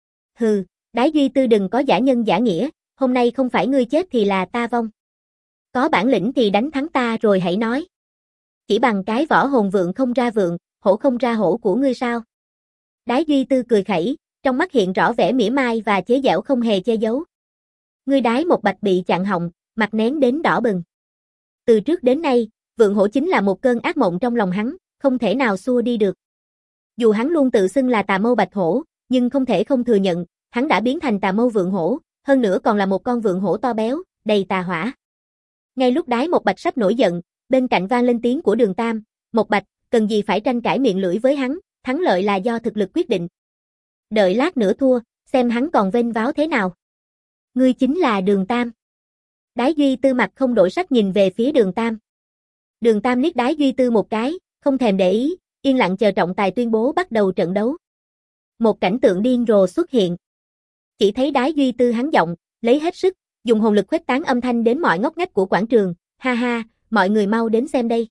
Hừ, Đái Duy Tư đừng có giả nhân giả nghĩa, hôm nay không phải ngươi chết thì là ta vong. Có bản lĩnh thì đánh thắng ta rồi hãy nói. Chỉ bằng cái võ hồn vượng không ra vượng, hổ không ra hổ của ngươi sao? Đái Duy Tư cười khẩy, trong mắt hiện rõ vẻ mỉa mai và chế giễu không hề che giấu. Ngươi Đái Một Bạch bị chặn họng, mặt nén đến đỏ bừng. Từ trước đến nay, vượng hổ chính là một cơn ác mộng trong lòng hắn, không thể nào xua đi được. Dù hắn luôn tự xưng là tà mâu bạch hổ, nhưng không thể không thừa nhận, hắn đã biến thành tà mâu vượng hổ, hơn nữa còn là một con vượng hổ to béo, đầy tà hỏa. Ngay lúc Đái Một Bạch sắp nổi giận, bên cạnh vang lên tiếng của Đường Tam, Một Bạch, cần gì phải tranh cãi miệng lưỡi với hắn, thắng lợi là do thực lực quyết định. Đợi lát nữa thua, xem hắn còn vênh váo thế nào. Ngươi chính là Đường Tam. Đái Duy Tư mặt không đổi sắc nhìn về phía Đường Tam. Đường Tam liếc Đái Duy Tư một cái, không thèm để ý, yên lặng chờ trọng tài tuyên bố bắt đầu trận đấu. Một cảnh tượng điên rồ xuất hiện. Chỉ thấy Đái Duy Tư hắn giọng, lấy hết sức, dùng hồn lực khuếch tán âm thanh đến mọi ngóc ngách của quảng trường, ha ha, mọi người mau đến xem đây.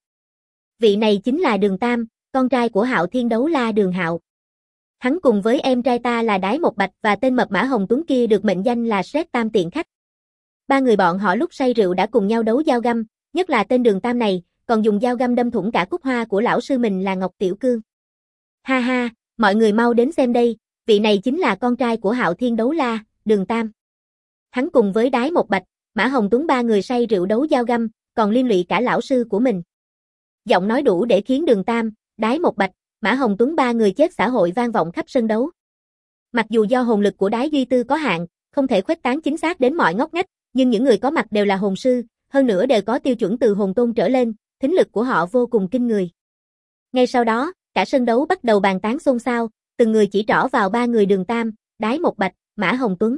Vị này chính là Đường Tam, con trai của Hạo Thiên Đấu La Đường Hạo. Hắn cùng với em trai ta là Đái Một Bạch và tên mập mã Hồng Tuấn kia được mệnh danh là Sét Tam Tiện Khách. Ba người bọn họ lúc say rượu đã cùng nhau đấu dao găm, nhất là tên Đường Tam này, còn dùng dao găm đâm thủng cả cúc hoa của lão sư mình là Ngọc Tiểu Cương. Ha ha, mọi người mau đến xem đây, vị này chính là con trai của Hạo Thiên Đấu La, Đường Tam. Hắn cùng với Đái Một Bạch, Mã Hồng Tuấn ba người say rượu đấu dao găm, còn liên lụy cả lão sư của mình. Giọng nói đủ để khiến Đường Tam, Đái Một Bạch, Mã Hồng Tuấn ba người chết xã hội vang vọng khắp sân đấu. Mặc dù do hồn lực của Đái Duy Tư có hạn, không thể khuếch tán chính xác đến mọi ngóc ngách, nhưng những người có mặt đều là hồn sư, hơn nữa đều có tiêu chuẩn từ hồn tôn trở lên, thính lực của họ vô cùng kinh người. Ngay sau đó, cả sân đấu bắt đầu bàn tán xôn xao, từng người chỉ trỏ vào ba người Đường Tam, Đái Một Bạch, Mã Hồng Tuấn.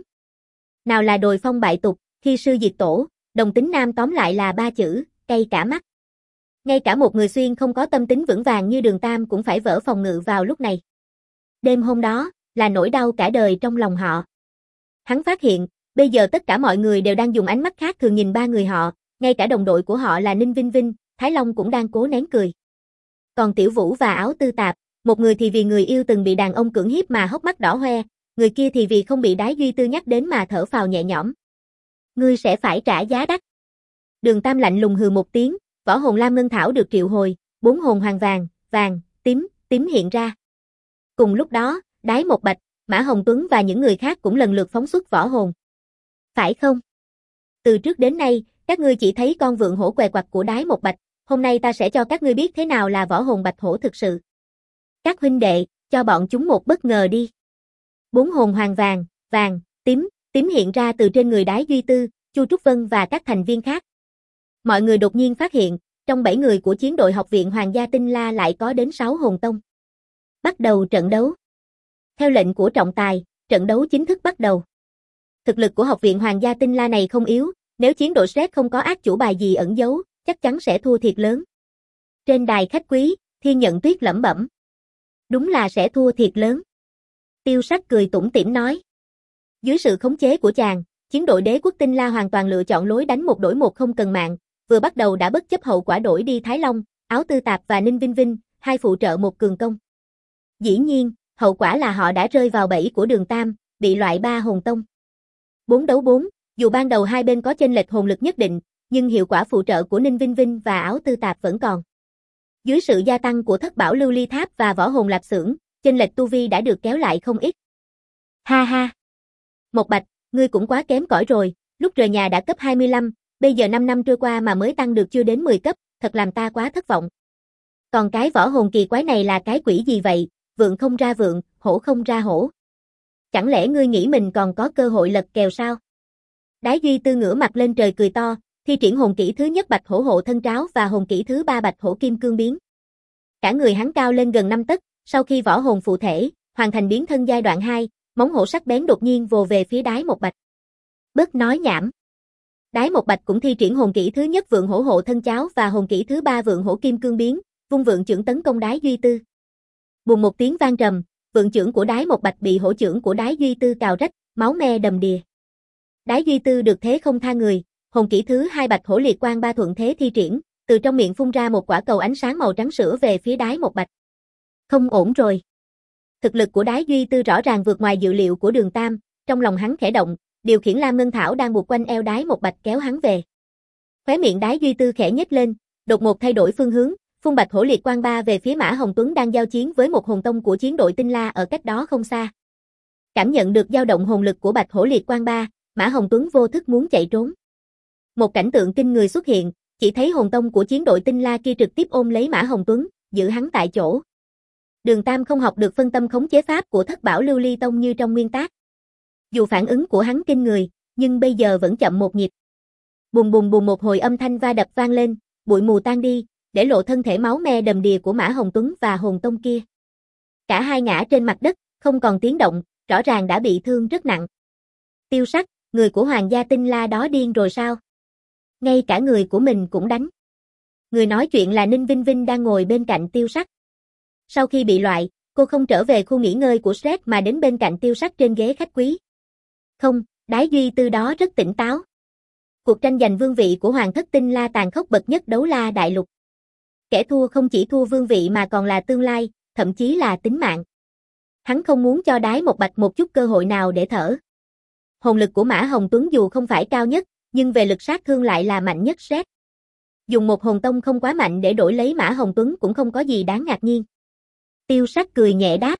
Nào là đồi phong bại tục, khi sư diệt tổ, đồng tính nam tóm lại là ba chữ, cay cả mắt. Ngay cả một người xuyên không có tâm tính vững vàng như Đường Tam cũng phải vỡ phòng ngự vào lúc này. Đêm hôm đó, là nỗi đau cả đời trong lòng họ. Hắn phát hiện, bây giờ tất cả mọi người đều đang dùng ánh mắt khác thường nhìn ba người họ, ngay cả đồng đội của họ là Ninh Vinh Vinh, Thái Long cũng đang cố nén cười. Còn Tiểu Vũ và Áo Tư Tạp, một người thì vì người yêu từng bị đàn ông cưỡng hiếp mà hốc mắt đỏ hoe, người kia thì vì không bị Đái Duy Tư nhắc đến mà thở phào nhẹ nhõm. Ngươi sẽ phải trả giá đắt. Đường Tam lạnh lùng hừ một tiếng, võ hồn lam ngân thảo được triệu hồi, bốn hồn hoàng vàng, vàng, tím, tím hiện ra. Cùng lúc đó, Đái Một Bạch, Mã Hồng Tuấn và những người khác cũng lần lượt phóng xuất võ hồn. Phải không? Từ trước đến nay, các ngươi chỉ thấy con vượng hổ què quặt của Đái Một Bạch, hôm nay ta sẽ cho các ngươi biết thế nào là võ hồn bạch hổ thực sự. Các huynh đệ, cho bọn chúng một bất ngờ đi. Bốn hồn hoàng vàng, vàng, tím, tím hiện ra từ trên người Đái Duy Tư, Chu Trúc Vân và các thành viên khác. Mọi người đột nhiên phát hiện, trong bảy người của chiến đội học viện Hoàng gia Tinh La lại có đến sáu hồn tông. Bắt đầu trận đấu. Theo lệnh của trọng tài, trận đấu chính thức bắt đầu. Thực lực của học viện Hoàng gia Tinh La này không yếu, nếu chiến đội Sét không có ác chủ bài gì ẩn giấu, chắc chắn sẽ thua thiệt lớn. Trên đài khách quý, Thiên Nhận Tuyết lẩm bẩm. Đúng là sẽ thua thiệt lớn. Tiêu Sắc cười tủm tỉm nói. Dưới sự khống chế của chàng, chiến đội Đế quốc Tinh La hoàn toàn lựa chọn lối đánh một đổi một không cần mạng, vừa bắt đầu đã bất chấp hậu quả đổi đi Thái Long, Áo Tư Tạp và Ninh Vinh Vinh, hai phụ trợ một cường công. Dĩ nhiên, hậu quả là họ đã rơi vào bẫy của Đường Tam, bị loại ba hồn tông. bốn đấu bốn, dù ban đầu hai bên có chênh lệch hồn lực nhất định, nhưng hiệu quả phụ trợ của Ninh Vinh Vinh và Áo Tư Tạp vẫn còn. Dưới sự gia tăng của Thất Bảo Lưu Ly Tháp và Võ Hồn Lạp Xưởng, chênh lệch tu vi đã được kéo lại không ít. Ha ha. Một Bạch, ngươi cũng quá kém cỏi rồi, lúc rời nhà đã cấp hai mươi lăm, bây giờ năm năm trôi qua mà mới tăng được chưa đến mười cấp, thật làm ta quá thất vọng. Còn cái võ hồn kỳ quái này là cái quỷ gì vậy, vượng không ra vượng, hổ không ra hổ. Chẳng lẽ ngươi nghĩ mình còn có cơ hội lật kèo sao? Đái Duy Tư ngửa mặt lên trời cười to, thi triển hồn kỹ thứ nhất Bạch Hổ Hộ Thân Tráo và hồn kỹ thứ ba Bạch Hổ Kim Cương Biến. Cả người hắn cao lên gần năm tấc, sau khi võ hồn phụ thể, hoàn thành biến thân giai đoạn hai, móng hổ sắc bén đột nhiên vồ về phía Đái Một Bạch. Bớt nói nhảm. Đái Một Bạch cũng thi triển hồn kỹ thứ nhất Vượng Hổ Hộ Thân Cháo và hồn kỹ thứ ba Vượng Hổ Kim Cương Biến, vung vượng chưởng tấn công Đái Duy Tư. Bùng một tiếng vang trầm, vượng chưởng của Đái Một Bạch bị hổ chưởng của Đái Duy Tư cào rách, máu me đầm đìa. Đái Duy Tư được thế không tha người, hồn kỹ thứ hai Bạch Hổ Liệt Quang Ba thuận thế thi triển, từ trong miệng phun ra một quả cầu ánh sáng màu trắng sữa về phía Đái Một Bạch. Không ổn rồi. Thực lực của Đái Duy Tư rõ ràng vượt ngoài dự liệu của Đường Tam, trong lòng hắn khẽ động, điều khiển Lam Ngân Thảo đang buộc quanh eo Đái Một Bạch kéo hắn về. Khóe miệng Đái Duy Tư khẽ nhếch lên, đột ngột thay đổi phương hướng, phun Bạch Hổ Liệt Quang Ba về phía Mã Hồng Tuấn đang giao chiến với một hồn tông của chiến đội Tinh La ở cách đó không xa. Cảm nhận được dao động hồn lực của Bạch Hổ Liệt Quang Ba, Mã Hồng Tuấn vô thức muốn chạy trốn. Một cảnh tượng kinh người xuất hiện, chỉ thấy hồn tông của chiến đội Tinh La kia trực tiếp ôm lấy Mã Hồng Tuấn, giữ hắn tại chỗ. Đường Tam không học được phân tâm khống chế pháp của Thất Bảo Lưu Ly Tông như trong nguyên tác. Dù phản ứng của hắn kinh người, nhưng bây giờ vẫn chậm một nhịp. Bùng bùng bùng một hồi âm thanh va đập vang lên, bụi mù tan đi, để lộ thân thể máu me đầm đìa của Mã Hồng Tuấn và hồn tông kia. Cả hai ngã trên mặt đất, không còn tiếng động, rõ ràng đã bị thương rất nặng. Tiêu Sắc, người của Hoàng gia Tinh La đó điên rồi sao? Ngay cả người của mình cũng đánh. Người nói chuyện là Ninh Vinh Vinh đang ngồi bên cạnh Tiêu Sắc. Sau khi bị loại, cô không trở về khu nghỉ ngơi của Shrek mà đến bên cạnh Tiêu Sắc trên ghế khách quý. Không, Đái Duy Tư đó rất tỉnh táo. Cuộc tranh giành vương vị của Hoàng thất Tinh La tàn khốc bậc nhất đấu la đại lục. Kẻ thua không chỉ thua vương vị mà còn là tương lai, thậm chí là tính mạng. Hắn không muốn cho Đái Một Bạch một chút cơ hội nào để thở. Hồn lực của Mã Hồng Tuấn dù không phải cao nhất, nhưng về lực sát thương lại là mạnh nhất Shrek. Dùng một hồn tông không quá mạnh để đổi lấy Mã Hồng Tuấn cũng không có gì đáng ngạc nhiên. Tiêu Sắc cười nhẹ đáp.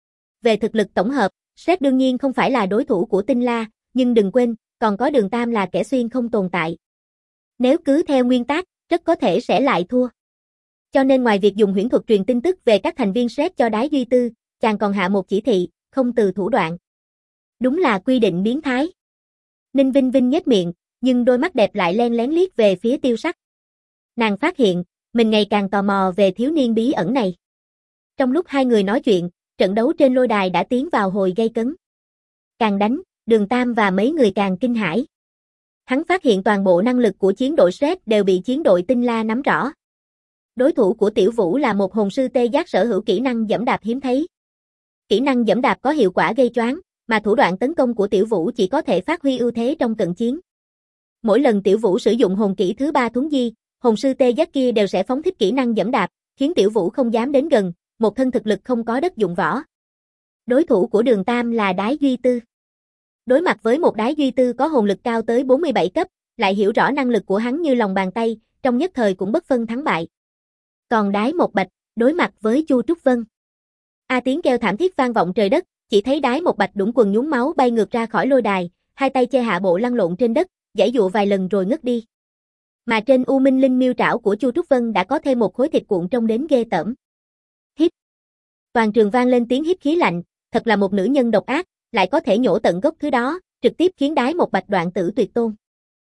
Về thực lực tổng hợp, Shrek đương nhiên không phải là đối thủ của Tinh La, nhưng đừng quên, còn có Đường Tam là kẻ xuyên không tồn tại. Nếu cứ theo nguyên tắc, rất có thể sẽ lại thua. Cho nên ngoài việc dùng huyễn thuật truyền tin tức về các thành viên Shrek cho Đái Duy Tư, chàng còn hạ một chỉ thị, không từ thủ đoạn. Đúng là quy định biến thái. Ninh Vinh Vinh nhếch miệng, nhưng đôi mắt đẹp lại len lén liếc về phía Tiêu Sắc. Nàng phát hiện, mình ngày càng tò mò về thiếu niên bí ẩn này. Trong lúc hai người nói chuyện, trận đấu trên lôi đài đã tiến vào hồi gay cấn. Càng đánh, Đường Tam và mấy người càng kinh hãi. Hắn phát hiện toàn bộ năng lực của chiến đội Shrek đều bị chiến đội Tinh La nắm rõ. Đối thủ của Tiểu Vũ là một hồn sư tê giác sở hữu kỹ năng giẫm đạp hiếm thấy. Kỹ năng giẫm đạp có hiệu quả gây choáng, mà thủ đoạn tấn công của Tiểu Vũ chỉ có thể phát huy ưu thế trong cận chiến. Mỗi lần Tiểu Vũ sử dụng hồn kỹ thứ ba thuấn di, hồn sư tê giác kia đều sẽ phóng thích kỹ năng giẫm đạp, khiến Tiểu Vũ không dám đến gần, một thân thực lực không có đất dụng võ. Đối thủ của Đường Tam là Đái Duy Tư. Đối mặt với một Đái Duy Tư có hồn lực cao tới bốn mươi bảy cấp, lại hiểu rõ năng lực của hắn như lòng bàn tay, trong nhất thời cũng bất phân thắng bại. Còn Đái Một Bạch, đối mặt với Chu Trúc Vân. A tiếng kêu thảm thiết vang vọng trời đất, chỉ thấy Đái Một Bạch đũng quần nhúng máu bay ngược ra khỏi lôi đài, hai tay che hạ bộ lăn lộn trên đất, giãy dụa vài lần rồi ngất đi. Mà trên U Minh Linh miêu trảo của Chu Trúc Vân đã có thêm một khối thịt cuộn trông đến ghê tởm. Hít. Toàn trường vang lên tiếng hít khí lạnh, thật là một nữ nhân độc ác, lại có thể nhổ tận gốc thứ đó, trực tiếp khiến Đái Một Bạch đoạn tử tuyệt tôn.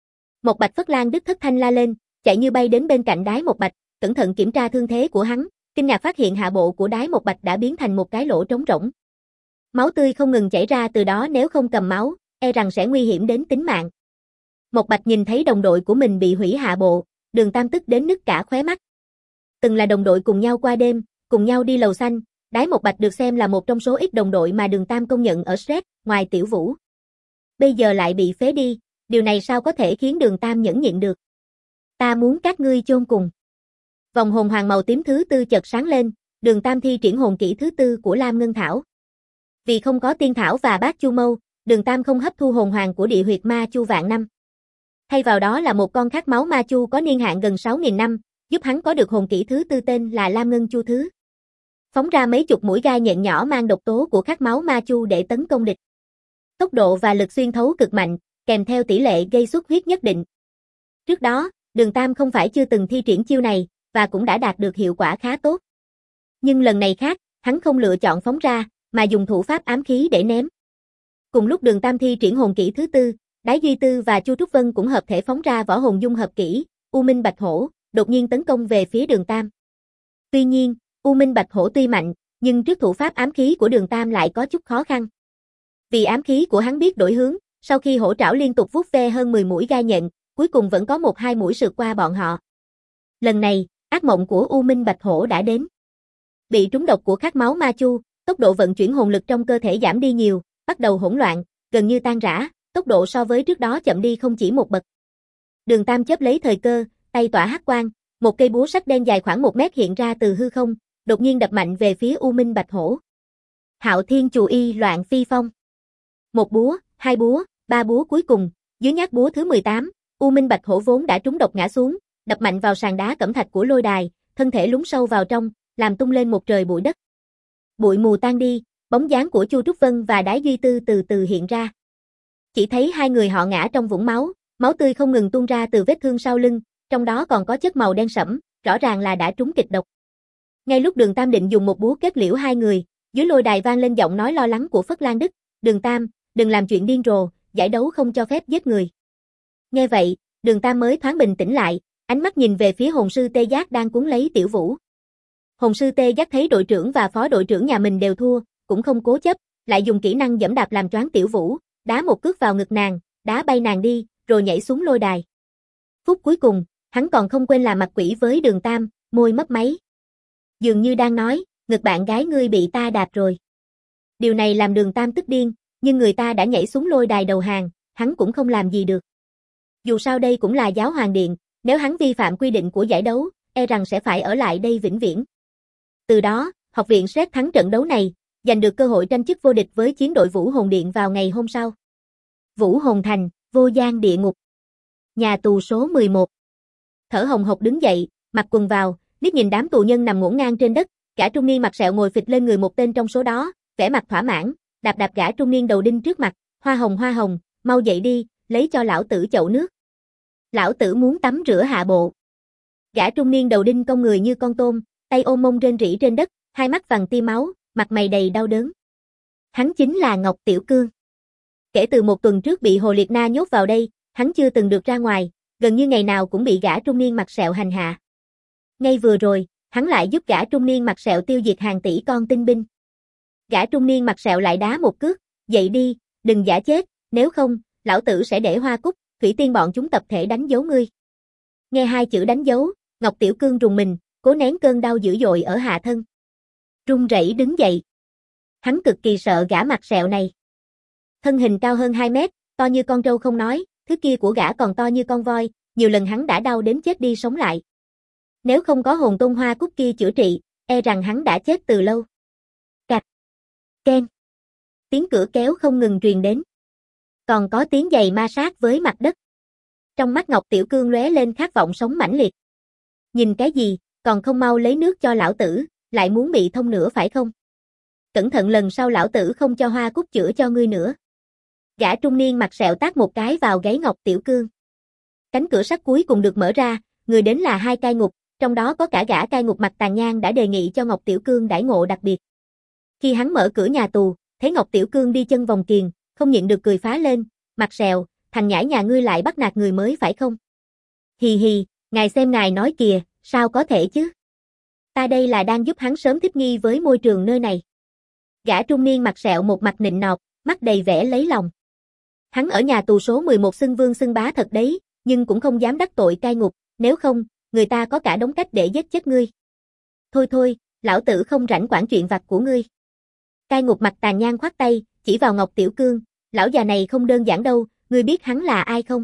Một Bạch Phất Lan đứt thất thanh la lên, chạy như bay đến bên cạnh Đái Một Bạch, cẩn thận kiểm tra thương thế của hắn, kinh ngạc phát hiện hạ bộ của Đái Một Bạch đã biến thành một cái lỗ trống rỗng. Máu tươi không ngừng chảy ra từ đó, nếu không cầm máu, e rằng sẽ nguy hiểm đến tính mạng. Một Bạch nhìn thấy đồng đội của mình bị hủy hạ bộ, Đường Tam tức đến nứt cả khóe mắt. Từng là đồng đội cùng nhau qua đêm, cùng nhau đi lầu xanh, Đái Một Bạch được xem là một trong số ít đồng đội mà Đường Tam công nhận ở Shrek, ngoài Tiểu Vũ. Bây giờ lại bị phế đi, điều này sao có thể khiến Đường Tam nhẫn nhịn được. Ta muốn các ngươi chôn cùng. Vòng hồn hoàng màu tím thứ tư chợt sáng lên, Đường Tam thi triển hồn kỹ thứ tư của Lam Ngân Thảo. Vì không có tiên thảo và bát chu mâu, Đường Tam không hấp thu hồn hoàng của địa huyệt ma chu vạn năm. Thay vào đó là một con khát máu ma chu có niên hạn gần sáu nghìn năm, giúp hắn có được hồn kỹ thứ tư tên là Lam Ngân Chu Thứ. Phóng ra mấy chục mũi gai nhện nhỏ mang độc tố của khát máu ma chu để tấn công địch. Tốc độ và lực xuyên thấu cực mạnh, kèm theo tỷ lệ gây xuất huyết nhất định. Trước đó, Đường Tam không phải chưa từng thi triển chiêu này, và cũng đã đạt được hiệu quả khá tốt. Nhưng lần này khác, hắn không lựa chọn phóng ra, mà dùng thủ pháp ám khí để ném. Cùng lúc Đường Tam thi triển hồn kỹ thứ tư, Đái Duy Tư và Chu Trúc Vân cũng hợp thể phóng ra võ hồn dung hợp kỹ, U Minh Bạch Hổ, đột nhiên tấn công về phía Đường Tam. Tuy nhiên, U Minh Bạch Hổ tuy mạnh, nhưng trước thủ pháp ám khí của Đường Tam lại có chút khó khăn. Vì ám khí của hắn biết đổi hướng, sau khi hổ trảo liên tục vuốt ve hơn mười mũi gai nhện, cuối cùng vẫn có một hai mũi sượt qua bọn họ. Lần này, ác mộng của U Minh Bạch Hổ đã đến. Bị trúng độc của khát máu ma chu, tốc độ vận chuyển hồn lực trong cơ thể giảm đi nhiều, bắt đầu hỗn loạn, gần như tan rã, tốc độ so với trước đó chậm đi không chỉ một bậc. Đường Tam chớp lấy thời cơ, tay tỏa hắc quang, một cây búa sắt đen dài khoảng một mét hiện ra từ hư không, đột nhiên đập mạnh về phía U Minh Bạch Hổ. Hạo Thiên Chù Y Loạn Phi Phong. Một búa, hai búa, ba búa cuối cùng, dưới nhát búa thứ mười tám, U Minh Bạch Hổ vốn đã trúng độc ngã xuống, đập mạnh vào sàn đá cẩm thạch của lôi đài, thân thể lún sâu vào trong, làm tung lên một trời bụi đất. Bụi mù tan đi, bóng dáng của Chu Trúc Vân và Đái Duy Tư từ từ hiện ra. Chỉ thấy hai người họ ngã trong vũng máu, máu tươi không ngừng tuôn ra từ vết thương sau lưng, trong đó còn có chất màu đen sẫm, rõ ràng là đã trúng kịch độc. Ngay lúc Đường Tam định dùng một búa kết liễu hai người, dưới lôi đài vang lên giọng nói lo lắng của Phất Lan Đức, "Đường Tam, đừng làm chuyện điên rồ, giải đấu không cho phép giết người." Nghe vậy, Đường Tam mới thoáng bình tĩnh lại, ánh mắt nhìn về phía hồn sư Tê Giác đang cuốn lấy Tiểu Vũ. Hồn sư Tê Giác thấy đội trưởng và phó đội trưởng nhà mình đều thua, cũng không cố chấp, lại dùng kỹ năng giẫm đạp làm choáng Tiểu Vũ, đá một cước vào ngực nàng, đá bay nàng đi, rồi nhảy xuống lôi đài. Phút cuối cùng, hắn còn không quên làm mặt quỷ với Đường Tam, môi mấp máy. Dường như đang nói, ngực bạn gái ngươi bị ta đạp rồi. Điều này làm Đường Tam tức điên, nhưng người ta đã nhảy xuống lôi đài đầu hàng, hắn cũng không làm gì được. Dù sao đây cũng là giáo hoàng điện, nếu hắn vi phạm quy định của giải đấu, e rằng sẽ phải ở lại đây vĩnh viễn. Từ đó, học viện Sét thắng trận đấu này, giành được cơ hội tranh chức vô địch với chiến đội Vũ Hồn Điện vào ngày hôm sau. Vũ Hồn Thành, Vô Gian Địa Ngục. Nhà tù số mười một. Thở hồng hộc đứng dậy, mặc quần vào, liếc nhìn đám tù nhân nằm ngổn ngang trên đất, gã trung niên mặt sẹo ngồi phịch lên người một tên trong số đó, vẻ mặt thỏa mãn, đạp đạp gã trung niên đầu đinh trước mặt, "Hoa hồng hoa hồng, mau dậy đi, lấy cho lão tử chậu nước. Lão tử muốn tắm rửa hạ bộ." Gã trung niên đầu đinh cong người như con tôm, tay ôm mông rên rỉ trên đất, hai mắt vằn tia máu, mặt mày đầy đau đớn. Hắn chính là Ngọc Tiểu Cương. Kể từ một tuần trước bị Hồ Liệt Na nhốt vào đây, hắn chưa từng được ra ngoài, gần như ngày nào cũng bị gã trung niên mặt sẹo hành hạ. Ngay vừa rồi, hắn lại giúp gã trung niên mặt sẹo tiêu diệt hàng tỷ con tinh binh. Gã trung niên mặt sẹo lại đá một cước, "Dậy đi, đừng giả chết, nếu không, lão tử sẽ để Hoa Cúc, Thủy Tiên bọn chúng tập thể đánh dấu ngươi." Nghe hai chữ đánh dấu, Ngọc Tiểu Cương rùng mình, cố nén cơn đau dữ dội ở hạ thân. Run rẩy đứng dậy. Hắn cực kỳ sợ gã mặt sẹo này. Thân hình cao hơn hai mét, to như con trâu không nói, thứ kia của gã còn to như con voi, nhiều lần hắn đã đau đến chết đi sống lại. Nếu không có hồn tôn Hoa Cúc kia chữa trị, e rằng hắn đã chết từ lâu. Cạch, keng. Tiếng cửa kéo không ngừng truyền đến. Còn có tiếng giày ma sát với mặt đất. Trong mắt Ngọc Tiểu Cương lóe lên khát vọng sống mãnh liệt. Nhìn cái gì, còn không mau lấy nước cho lão tử, lại muốn bị thông nữa phải không? Cẩn thận lần sau lão tử không cho Hoa Cúc chữa cho ngươi nữa. Gã trung niên mặt sẹo tát một cái vào gáy Ngọc Tiểu Cương. Cánh cửa sắt cuối cùng được mở ra, người đến là hai cai ngục, trong đó có cả gã cai ngục mặt tàn nhang đã đề nghị cho Ngọc Tiểu Cương đãi ngộ đặc biệt. Khi hắn mở cửa nhà tù, thấy Ngọc Tiểu Cương đi chân vòng kiềng, không nhịn được cười phá lên, "Mặt sẹo, thằng nhãi nhà ngươi lại bắt nạt người mới phải không? Hì hì, ngài xem ngài nói kìa, sao có thể chứ? Ta đây là đang giúp hắn sớm thích nghi với môi trường nơi này." Gã trung niên mặt sẹo một mặt nịnh nọt, mắt đầy vẻ lấy lòng. Hắn ở nhà tù số mười một xưng vương xưng bá thật đấy, nhưng cũng không dám đắc tội cai ngục, nếu không, người ta có cả đống cách để giết chết ngươi. "Thôi thôi, lão tử không rảnh quản chuyện vặt của ngươi." Cai ngục mặt tàn nhang khoát tay, chỉ vào Ngọc Tiểu Cương, "Lão già này không đơn giản đâu, ngươi biết hắn là ai không?"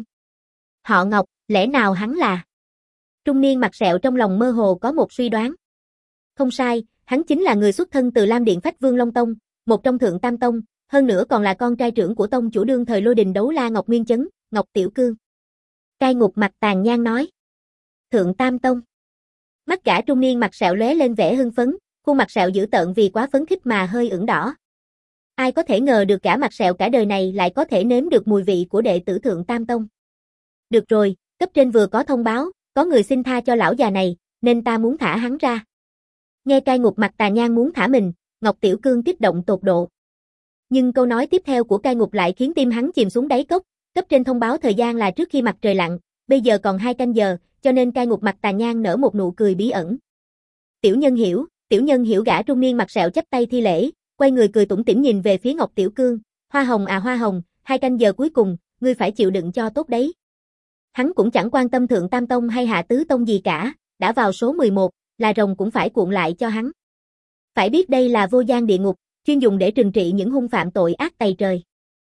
"Họ Ngọc, lẽ nào hắn là?" Trung niên mặt sẹo trong lòng mơ hồ có một suy đoán. Không sai, hắn chính là người xuất thân từ Lam Điện Phách Vương Long Tông, một trong thượng tam tông, hơn nữa còn là con trai trưởng của tông chủ đương thời Lôi Đình Đấu La Ngọc Nguyên Chấn, Ngọc Tiểu Cương. Cai Ngục mặt tàn nhang nói. Thượng tam tông. Mắt gã trung niên mặt sẹo lóe lên vẻ hưng phấn, khuôn mặt sẹo dữ tợn vì quá phấn khích mà hơi ửng đỏ. Ai có thể ngờ được gã mặt sẹo cả đời này lại có thể nếm được mùi vị của đệ tử thượng tam tông. Được rồi, cấp trên vừa có thông báo, có người xin tha cho lão già này, nên ta muốn thả hắn ra. Nghe Cai Ngục mặt tà nhang muốn thả mình, Ngọc Tiểu Cương kích động tột độ. Nhưng câu nói tiếp theo của Cai Ngục lại khiến tim hắn chìm xuống đáy cốc, cấp trên thông báo thời gian là trước khi mặt trời lặn, bây giờ còn hai canh giờ, cho nên Cai Ngục mặt tà nhang nở một nụ cười bí ẩn. Tiểu nhân hiểu, tiểu nhân hiểu gã trung niên mặt sẹo chắp tay thi lễ, quay người cười tủm tỉm nhìn về phía Ngọc Tiểu Cương, hoa hồng à hoa hồng, hai canh giờ cuối cùng, ngươi phải chịu đựng cho tốt đấy. Hắn cũng chẳng quan tâm thượng tam tông hay hạ tứ tông gì cả, đã vào số mười một, là rồng cũng phải cuộn lại cho hắn. Phải biết đây là vô gian địa ngục, chuyên dùng để trừng trị những hung phạm tội ác tày trời.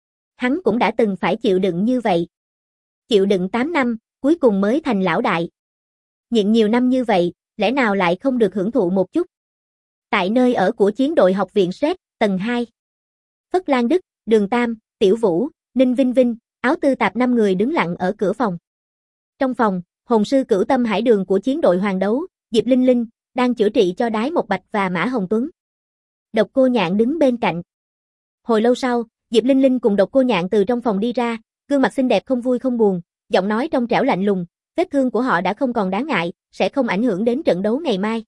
Hắn cũng đã từng phải chịu đựng như vậy. Chịu đựng tám năm, cuối cùng mới thành lão đại. Nhịn nhiều năm như vậy, lẽ nào lại không được hưởng thụ một chút? Tại nơi ở của chiến đội học viện ét e tê, tầng hai. Phất Lan Đức, Đường Tam, Tiểu Vũ, Ninh Vinh Vinh, Áo Tư Tạp năm người đứng lặng ở cửa phòng. Trong phòng, hồn sư Cửu Tâm Hải Đường của chiến đội Hoàng Đấu, Diệp Linh Linh, đang chữa trị cho Đái Một Bạch và Mã Hồng Tuấn. Độc Cô Nhạn đứng bên cạnh. Hồi lâu sau, Diệp Linh Linh cùng Độc Cô Nhạn từ trong phòng đi ra, gương mặt xinh đẹp không vui không buồn, giọng nói trong trẻo lạnh lùng, vết thương của họ đã không còn đáng ngại, sẽ không ảnh hưởng đến trận đấu ngày mai.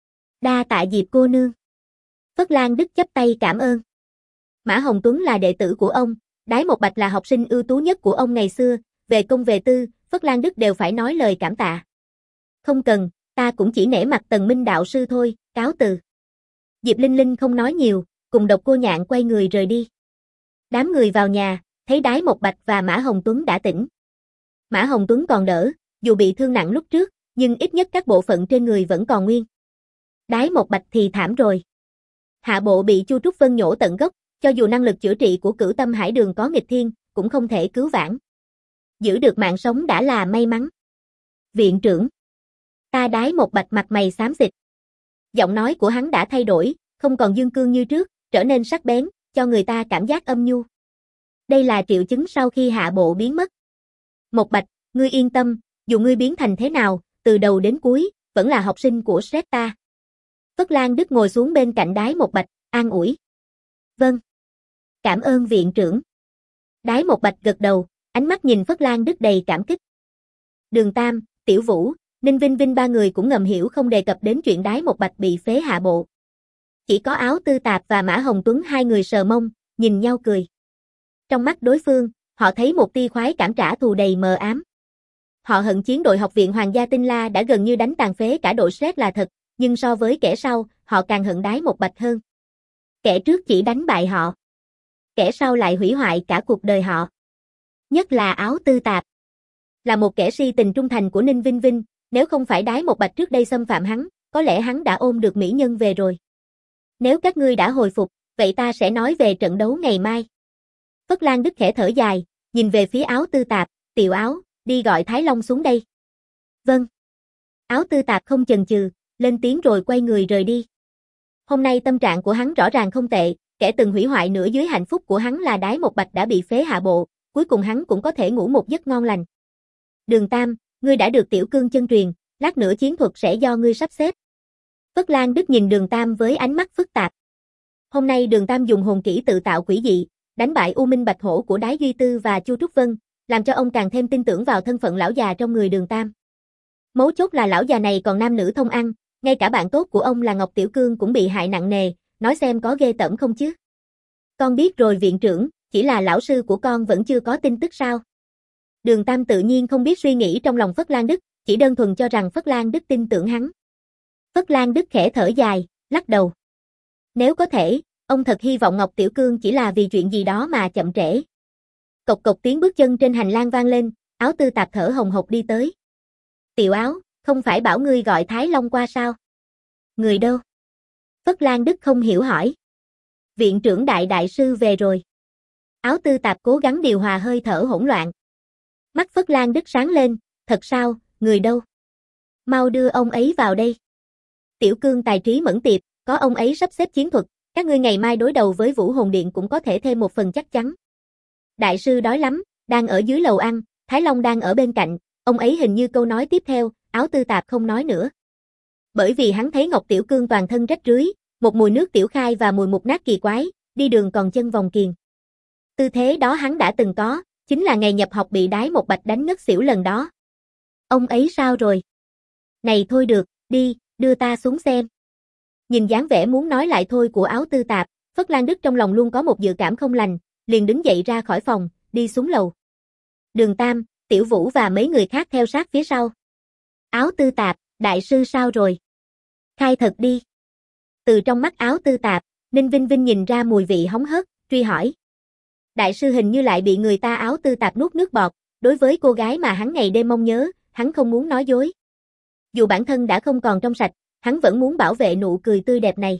Đa tạ Diệp cô nương. Phất Lan Đức chắp tay cảm ơn. Mã Hồng Tuấn là đệ tử của ông, Đái Một Bạch là học sinh ưu tú nhất của ông ngày xưa, về công về tư, Phất Lan Đức đều phải nói lời cảm tạ. Không cần, ta cũng chỉ nể mặt Tần Minh đạo sư thôi, cáo từ. Diệp Linh Linh không nói nhiều, cùng Độc Cô Nhạn quay người rời đi. Đám người vào nhà, thấy Đái Một Bạch và Mã Hồng Tuấn đã tỉnh. Mã Hồng Tuấn còn đỡ, dù bị thương nặng lúc trước, nhưng ít nhất các bộ phận trên người vẫn còn nguyên. Đái Một Bạch thì thảm rồi. Hạ bộ bị Chu Trúc Vân nhổ tận gốc, cho dù năng lực chữa trị của Cửu Tâm Hải Đường có nghịch thiên, cũng không thể cứu vãn. Giữ được mạng sống đã là may mắn. Viện trưởng. Ta Đái Một Bạch mặt mày xám xịt. Giọng nói của hắn đã thay đổi, không còn dương cương như trước, trở nên sắc bén, cho người ta cảm giác âm nhu. Đây là triệu chứng sau khi hạ bộ biến mất. Một Bạch, ngươi yên tâm, dù ngươi biến thành thế nào, từ đầu đến cuối, vẫn là học sinh của ét e tê ta. Phất Lan Đức ngồi xuống bên cạnh Đái Một Bạch, an ủi. Vâng. Cảm ơn viện trưởng. Đái Một Bạch gật đầu, ánh mắt nhìn Phất Lan Đức đầy cảm kích. Đường Tam, Tiểu Vũ, Ninh Vinh Vinh ba người cũng ngầm hiểu không đề cập đến chuyện Đái Một Bạch bị phế hạ bộ. Chỉ có Áo Tư Tạp và Mã Hồng Tuấn hai người sờ mông, nhìn nhau cười. Trong mắt đối phương, họ thấy một tia khoái cảm trả thù đầy mờ ám. Họ hận chiến đội học viện Hoàng gia Tinh La đã gần như đánh tàn phế cả đội ét e tê là thật, nhưng so với kẻ sau, họ càng hận Đái Một Bạch hơn. Kẻ trước chỉ đánh bại họ. Kẻ sau lại hủy hoại cả cuộc đời họ. Nhất là Áo Tư Tạp. Là một kẻ si tình trung thành của Ninh Vinh Vinh, nếu không phải Đái Một Bạch trước đây xâm phạm hắn, có lẽ hắn đã ôm được mỹ nhân về rồi. Nếu các ngươi đã hồi phục, vậy ta sẽ nói về trận đấu ngày mai. Phất Lan Đức khẽ thở dài, nhìn về phía Áo Tư Tạp, Tiểu Áo, đi gọi Thái Long xuống đây. Vâng. Áo Tư Tạp không chần chừ, lên tiếng rồi quay người rời đi. Hôm nay tâm trạng của hắn rõ ràng không tệ, kẻ từng hủy hoại nửa dưới hạnh phúc của hắn là Đái Một Bạch đã bị phế hạ bộ, cuối cùng hắn cũng có thể ngủ một giấc ngon lành. Đường Tam, ngươi đã được Tiểu Cương chân truyền, lát nữa chiến thuật sẽ do ngươi sắp xếp. Phất Lan Đức nhìn Đường Tam với ánh mắt phức tạp. Hôm nay Đường Tam dùng hồn kỹ tự tạo quỷ dị, đánh bại U Minh Bạch Hổ của Đái Duy Tư và Chu Trúc Vân, làm cho ông càng thêm tin tưởng vào thân phận lão già trong người Đường Tam. Mấu chốt là lão già này còn nam nữ thông ăn, ngay cả bạn tốt của ông là Ngọc Tiểu Cương cũng bị hại nặng nề, nói xem có ghê tởm không chứ. Con biết rồi viện trưởng, chỉ là lão sư của con vẫn chưa có tin tức sao? Đường Tam tự nhiên không biết suy nghĩ trong lòng Phất Lan Đức, chỉ đơn thuần cho rằng Phất Lan Đức tin tưởng hắn. Phất Lan Đức khẽ thở dài, lắc đầu. Nếu có thể, ông thật hy vọng Ngọc Tiểu Cương chỉ là vì chuyện gì đó mà chậm trễ. Cộc cộc tiếng bước chân trên hành lang vang lên, Áo Tư Tạp thở hồng hộc đi tới. Tiểu Áo, không phải bảo ngươi gọi Thái Long qua sao? Người đâu? Phất Lan Đức không hiểu hỏi. Viện trưởng đại đại sư về rồi. Áo Tư Tạp cố gắng điều hòa hơi thở hỗn loạn. Mắt Phất Lan Đức sáng lên, thật sao, người đâu? Mau đưa ông ấy vào đây. Tiểu Cương tài trí mẫn tiệp, có ông ấy sắp xếp chiến thuật, các ngươi ngày mai đối đầu với Vũ Hồn Điện cũng có thể thêm một phần chắc chắn. Đại sư đói lắm, đang ở dưới lầu ăn, Thái Long đang ở bên cạnh, ông ấy hình như câu nói tiếp theo, Áo Tư Tạp không nói nữa. Bởi vì hắn thấy Ngọc Tiểu Cương toàn thân rách rưới, một mùi nước tiểu khai và mùi mục nát kỳ quái, đi đường còn chân vòng kiềng. Tư thế đó hắn đã từng có, chính là ngày nhập học bị đái một bạch đánh ngất xỉu lần đó. Ông ấy sao rồi? Này thôi được, đi, đưa ta xuống xem. Nhìn dáng vẻ muốn nói lại thôi của Áo Tư Tạp, Phất Lan Đức trong lòng luôn có một dự cảm không lành, liền đứng dậy ra khỏi phòng, đi xuống lầu. Đường Tam, Tiểu Vũ và mấy người khác theo sát phía sau. Áo Tư Tạp, đại sư sao rồi? Khai thật đi. Từ trong mắt Áo Tư Tạp, Ninh Vinh Vinh nhìn ra mùi vị hóng hớt, truy hỏi. Đại sư hình như lại bị người ta Áo Tư Tạp nuốt nước bọt, đối với cô gái mà hắn ngày đêm mong nhớ, hắn không muốn nói dối. Dù bản thân đã không còn trong sạch, hắn vẫn muốn bảo vệ nụ cười tươi đẹp này.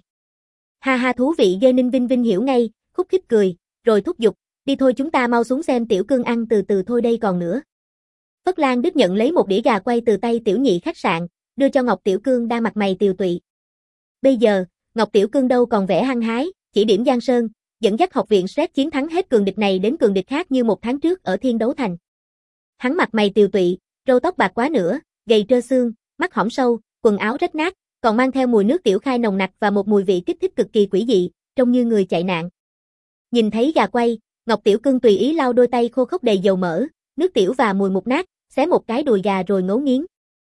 Ha ha thú vị ghê. Ninh Vinh Vinh hiểu ngay, khúc khích cười, rồi thúc giục, đi thôi chúng ta mau xuống xem Tiểu Cương ăn từ từ thôi đây còn nữa. Phất Lan Đức nhận lấy một đĩa gà quay từ tay tiểu nhị khách sạn, đưa cho Ngọc Tiểu Cương đang mặt mày tiều tụy. Bây giờ, Ngọc Tiểu Cương đâu còn vẻ hăng hái, chỉ điểm Giang Sơn, dẫn dắt học viện Shrek chiến thắng hết cường địch này đến cường địch khác như một tháng trước ở Thiên Đấu Thành. Hắn mặt mày tiều tụy, râu tóc bạc quá nữa, gầy trơ xương, mắt hõm sâu, quần áo rách nát, còn mang theo mùi nước tiểu khai nồng nặc và một mùi vị kích thích cực kỳ quỷ dị, trông như người chạy nạn. Nhìn thấy gà quay, Ngọc Tiểu Cương tùy ý lau đôi tay khô khốc đầy dầu mỡ, nước tiểu và mùi mục nát, xé một cái đùi gà rồi ngấu nghiến.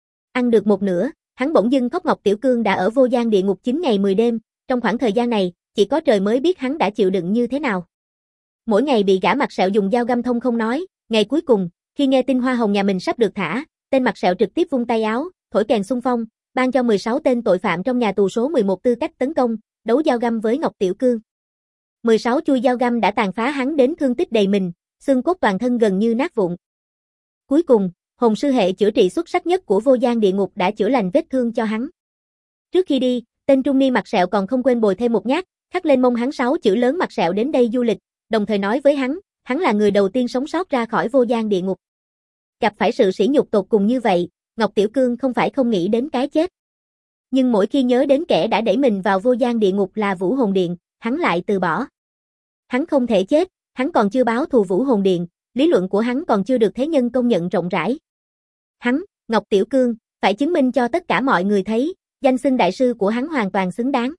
Ăn được một nửa, hắn bỗng dưng khóc. Ngọc Tiểu Cương đã ở vô gian địa ngục chín ngày mười đêm, trong khoảng thời gian này, chỉ có trời mới biết hắn đã chịu đựng như thế nào. Mỗi ngày bị gã mặt sẹo dùng dao găm thông không nói, ngày cuối cùng, khi nghe tin hoa hồng nhà mình sắp được thả, tên mặt sẹo trực tiếp vung tay áo, thổi kèn xung phong, ban cho mười sáu tên tội phạm trong nhà tù số mười một tư cách tấn công, đấu dao găm với Ngọc Tiểu Cương. mười sáu chui dao găm đã tàn phá hắn đến thương tích đầy mình, xương cốt toàn thân gần như nát vụn. Cuối cùng, hồn sư hệ chữa trị xuất sắc nhất của vô gian địa ngục đã chữa lành vết thương cho hắn. Trước khi đi, tên trung niên mặt sẹo còn không quên bồi thêm một nhát, khắc lên mông hắn sáu chữ lớn mặt sẹo đến đây du lịch, đồng thời nói với hắn, hắn là người đầu tiên sống sót ra khỏi vô gian địa ngục. Gặp phải sự sỉ nhục tột cùng như vậy, Ngọc Tiểu Cương không phải không nghĩ đến cái chết. Nhưng mỗi khi nhớ đến kẻ đã đẩy mình vào vô gian địa ngục là Vũ Hồn Điện, hắn lại từ bỏ. Hắn không thể chết, hắn còn chưa báo thù Vũ Hồn Điện, lý luận của hắn còn chưa được thế nhân công nhận rộng rãi. Hắn, Ngọc Tiểu Cương, phải chứng minh cho tất cả mọi người thấy, danh xưng đại sư của hắn hoàn toàn xứng đáng.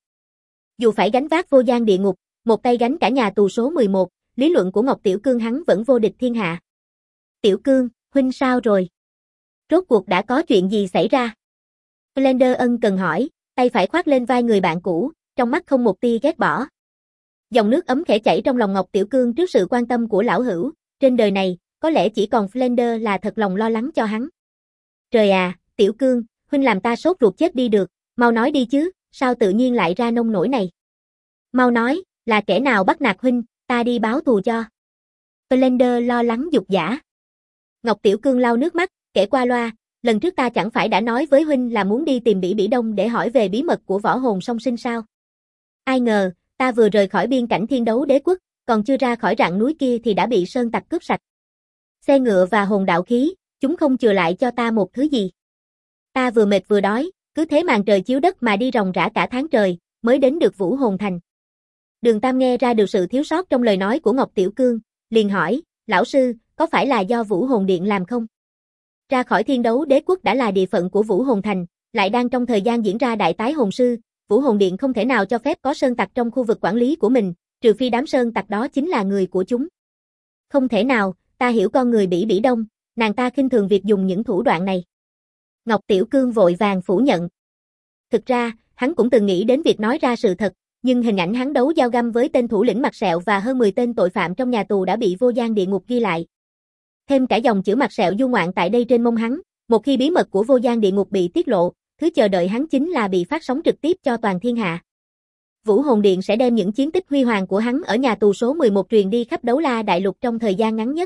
Dù phải gánh vác vô gian địa ngục, một tay gánh cả nhà tù số mười một, lý luận của Ngọc Tiểu Cương hắn vẫn vô địch thiên hạ. Tiểu Cương, huynh sao rồi? Rốt cuộc đã có chuyện gì xảy ra? Flander ân cần hỏi, tay phải khoác lên vai người bạn cũ, trong mắt không một tia ghét bỏ. Dòng nước ấm khẽ chảy trong lòng Ngọc Tiểu Cương trước sự quan tâm của lão hữu, trên đời này, có lẽ chỉ còn Flander là thật lòng lo lắng cho hắn. Trời à, Tiểu Cương, huynh làm ta sốt ruột chết đi được, mau nói đi chứ, sao tự nhiên lại ra nông nổi này? Mau nói, là kẻ nào bắt nạt huynh, ta đi báo thù cho. Flander lo lắng giục giã. Ngọc Tiểu Cương lau nước mắt, kể qua loa, lần trước ta chẳng phải đã nói với huynh là muốn đi tìm Bỉ Bỉ Đông để hỏi về bí mật của võ hồn song sinh sao? Ai ngờ, ta vừa rời khỏi biên cảnh Thiên Đấu Đế Quốc, còn chưa ra khỏi rặng núi kia thì đã bị sơn tặc cướp sạch. Xe ngựa và hồn đạo khí, chúng không chừa lại cho ta một thứ gì. Ta vừa mệt vừa đói, cứ thế màn trời chiếu đất mà đi ròng rã cả tháng trời, mới đến được Vũ Hồn Thành. Đường Tam nghe ra được sự thiếu sót trong lời nói của Ngọc Tiểu Cương, liền hỏi, lão sư, có phải là do Vũ Hồn Điện làm không? Ra khỏi Thiên Đấu Đế Quốc đã là địa phận của Vũ Hồn Thành, lại đang trong thời gian diễn ra đại tái hồn sư, Vũ Hồn Điện không thể nào cho phép có sơn tặc trong khu vực quản lý của mình, trừ phi đám sơn tặc đó chính là người của chúng. Không thể nào, ta hiểu con người Bỉ Bỉ Đông, nàng ta khinh thường việc dùng những thủ đoạn này. Ngọc Tiểu Cương vội vàng phủ nhận. Thực ra, hắn cũng từng nghĩ đến việc nói ra sự thật, nhưng hình ảnh hắn đấu dao găm với tên thủ lĩnh mặt sẹo và hơn mười tên tội phạm trong nhà tù đã bị vô gian địa ngục ghi lại. Thêm cả dòng chữ mặt sẹo du ngoạn tại đây trên mông hắn, một khi bí mật của vô gian địa ngục bị tiết lộ, thứ chờ đợi hắn chính là bị phát sóng trực tiếp cho toàn thiên hạ. Vũ Hồn Điện sẽ đem những chiến tích huy hoàng của hắn ở nhà tù số mười một truyền đi khắp Đấu La Đại Lục trong thời gian ngắn nhất.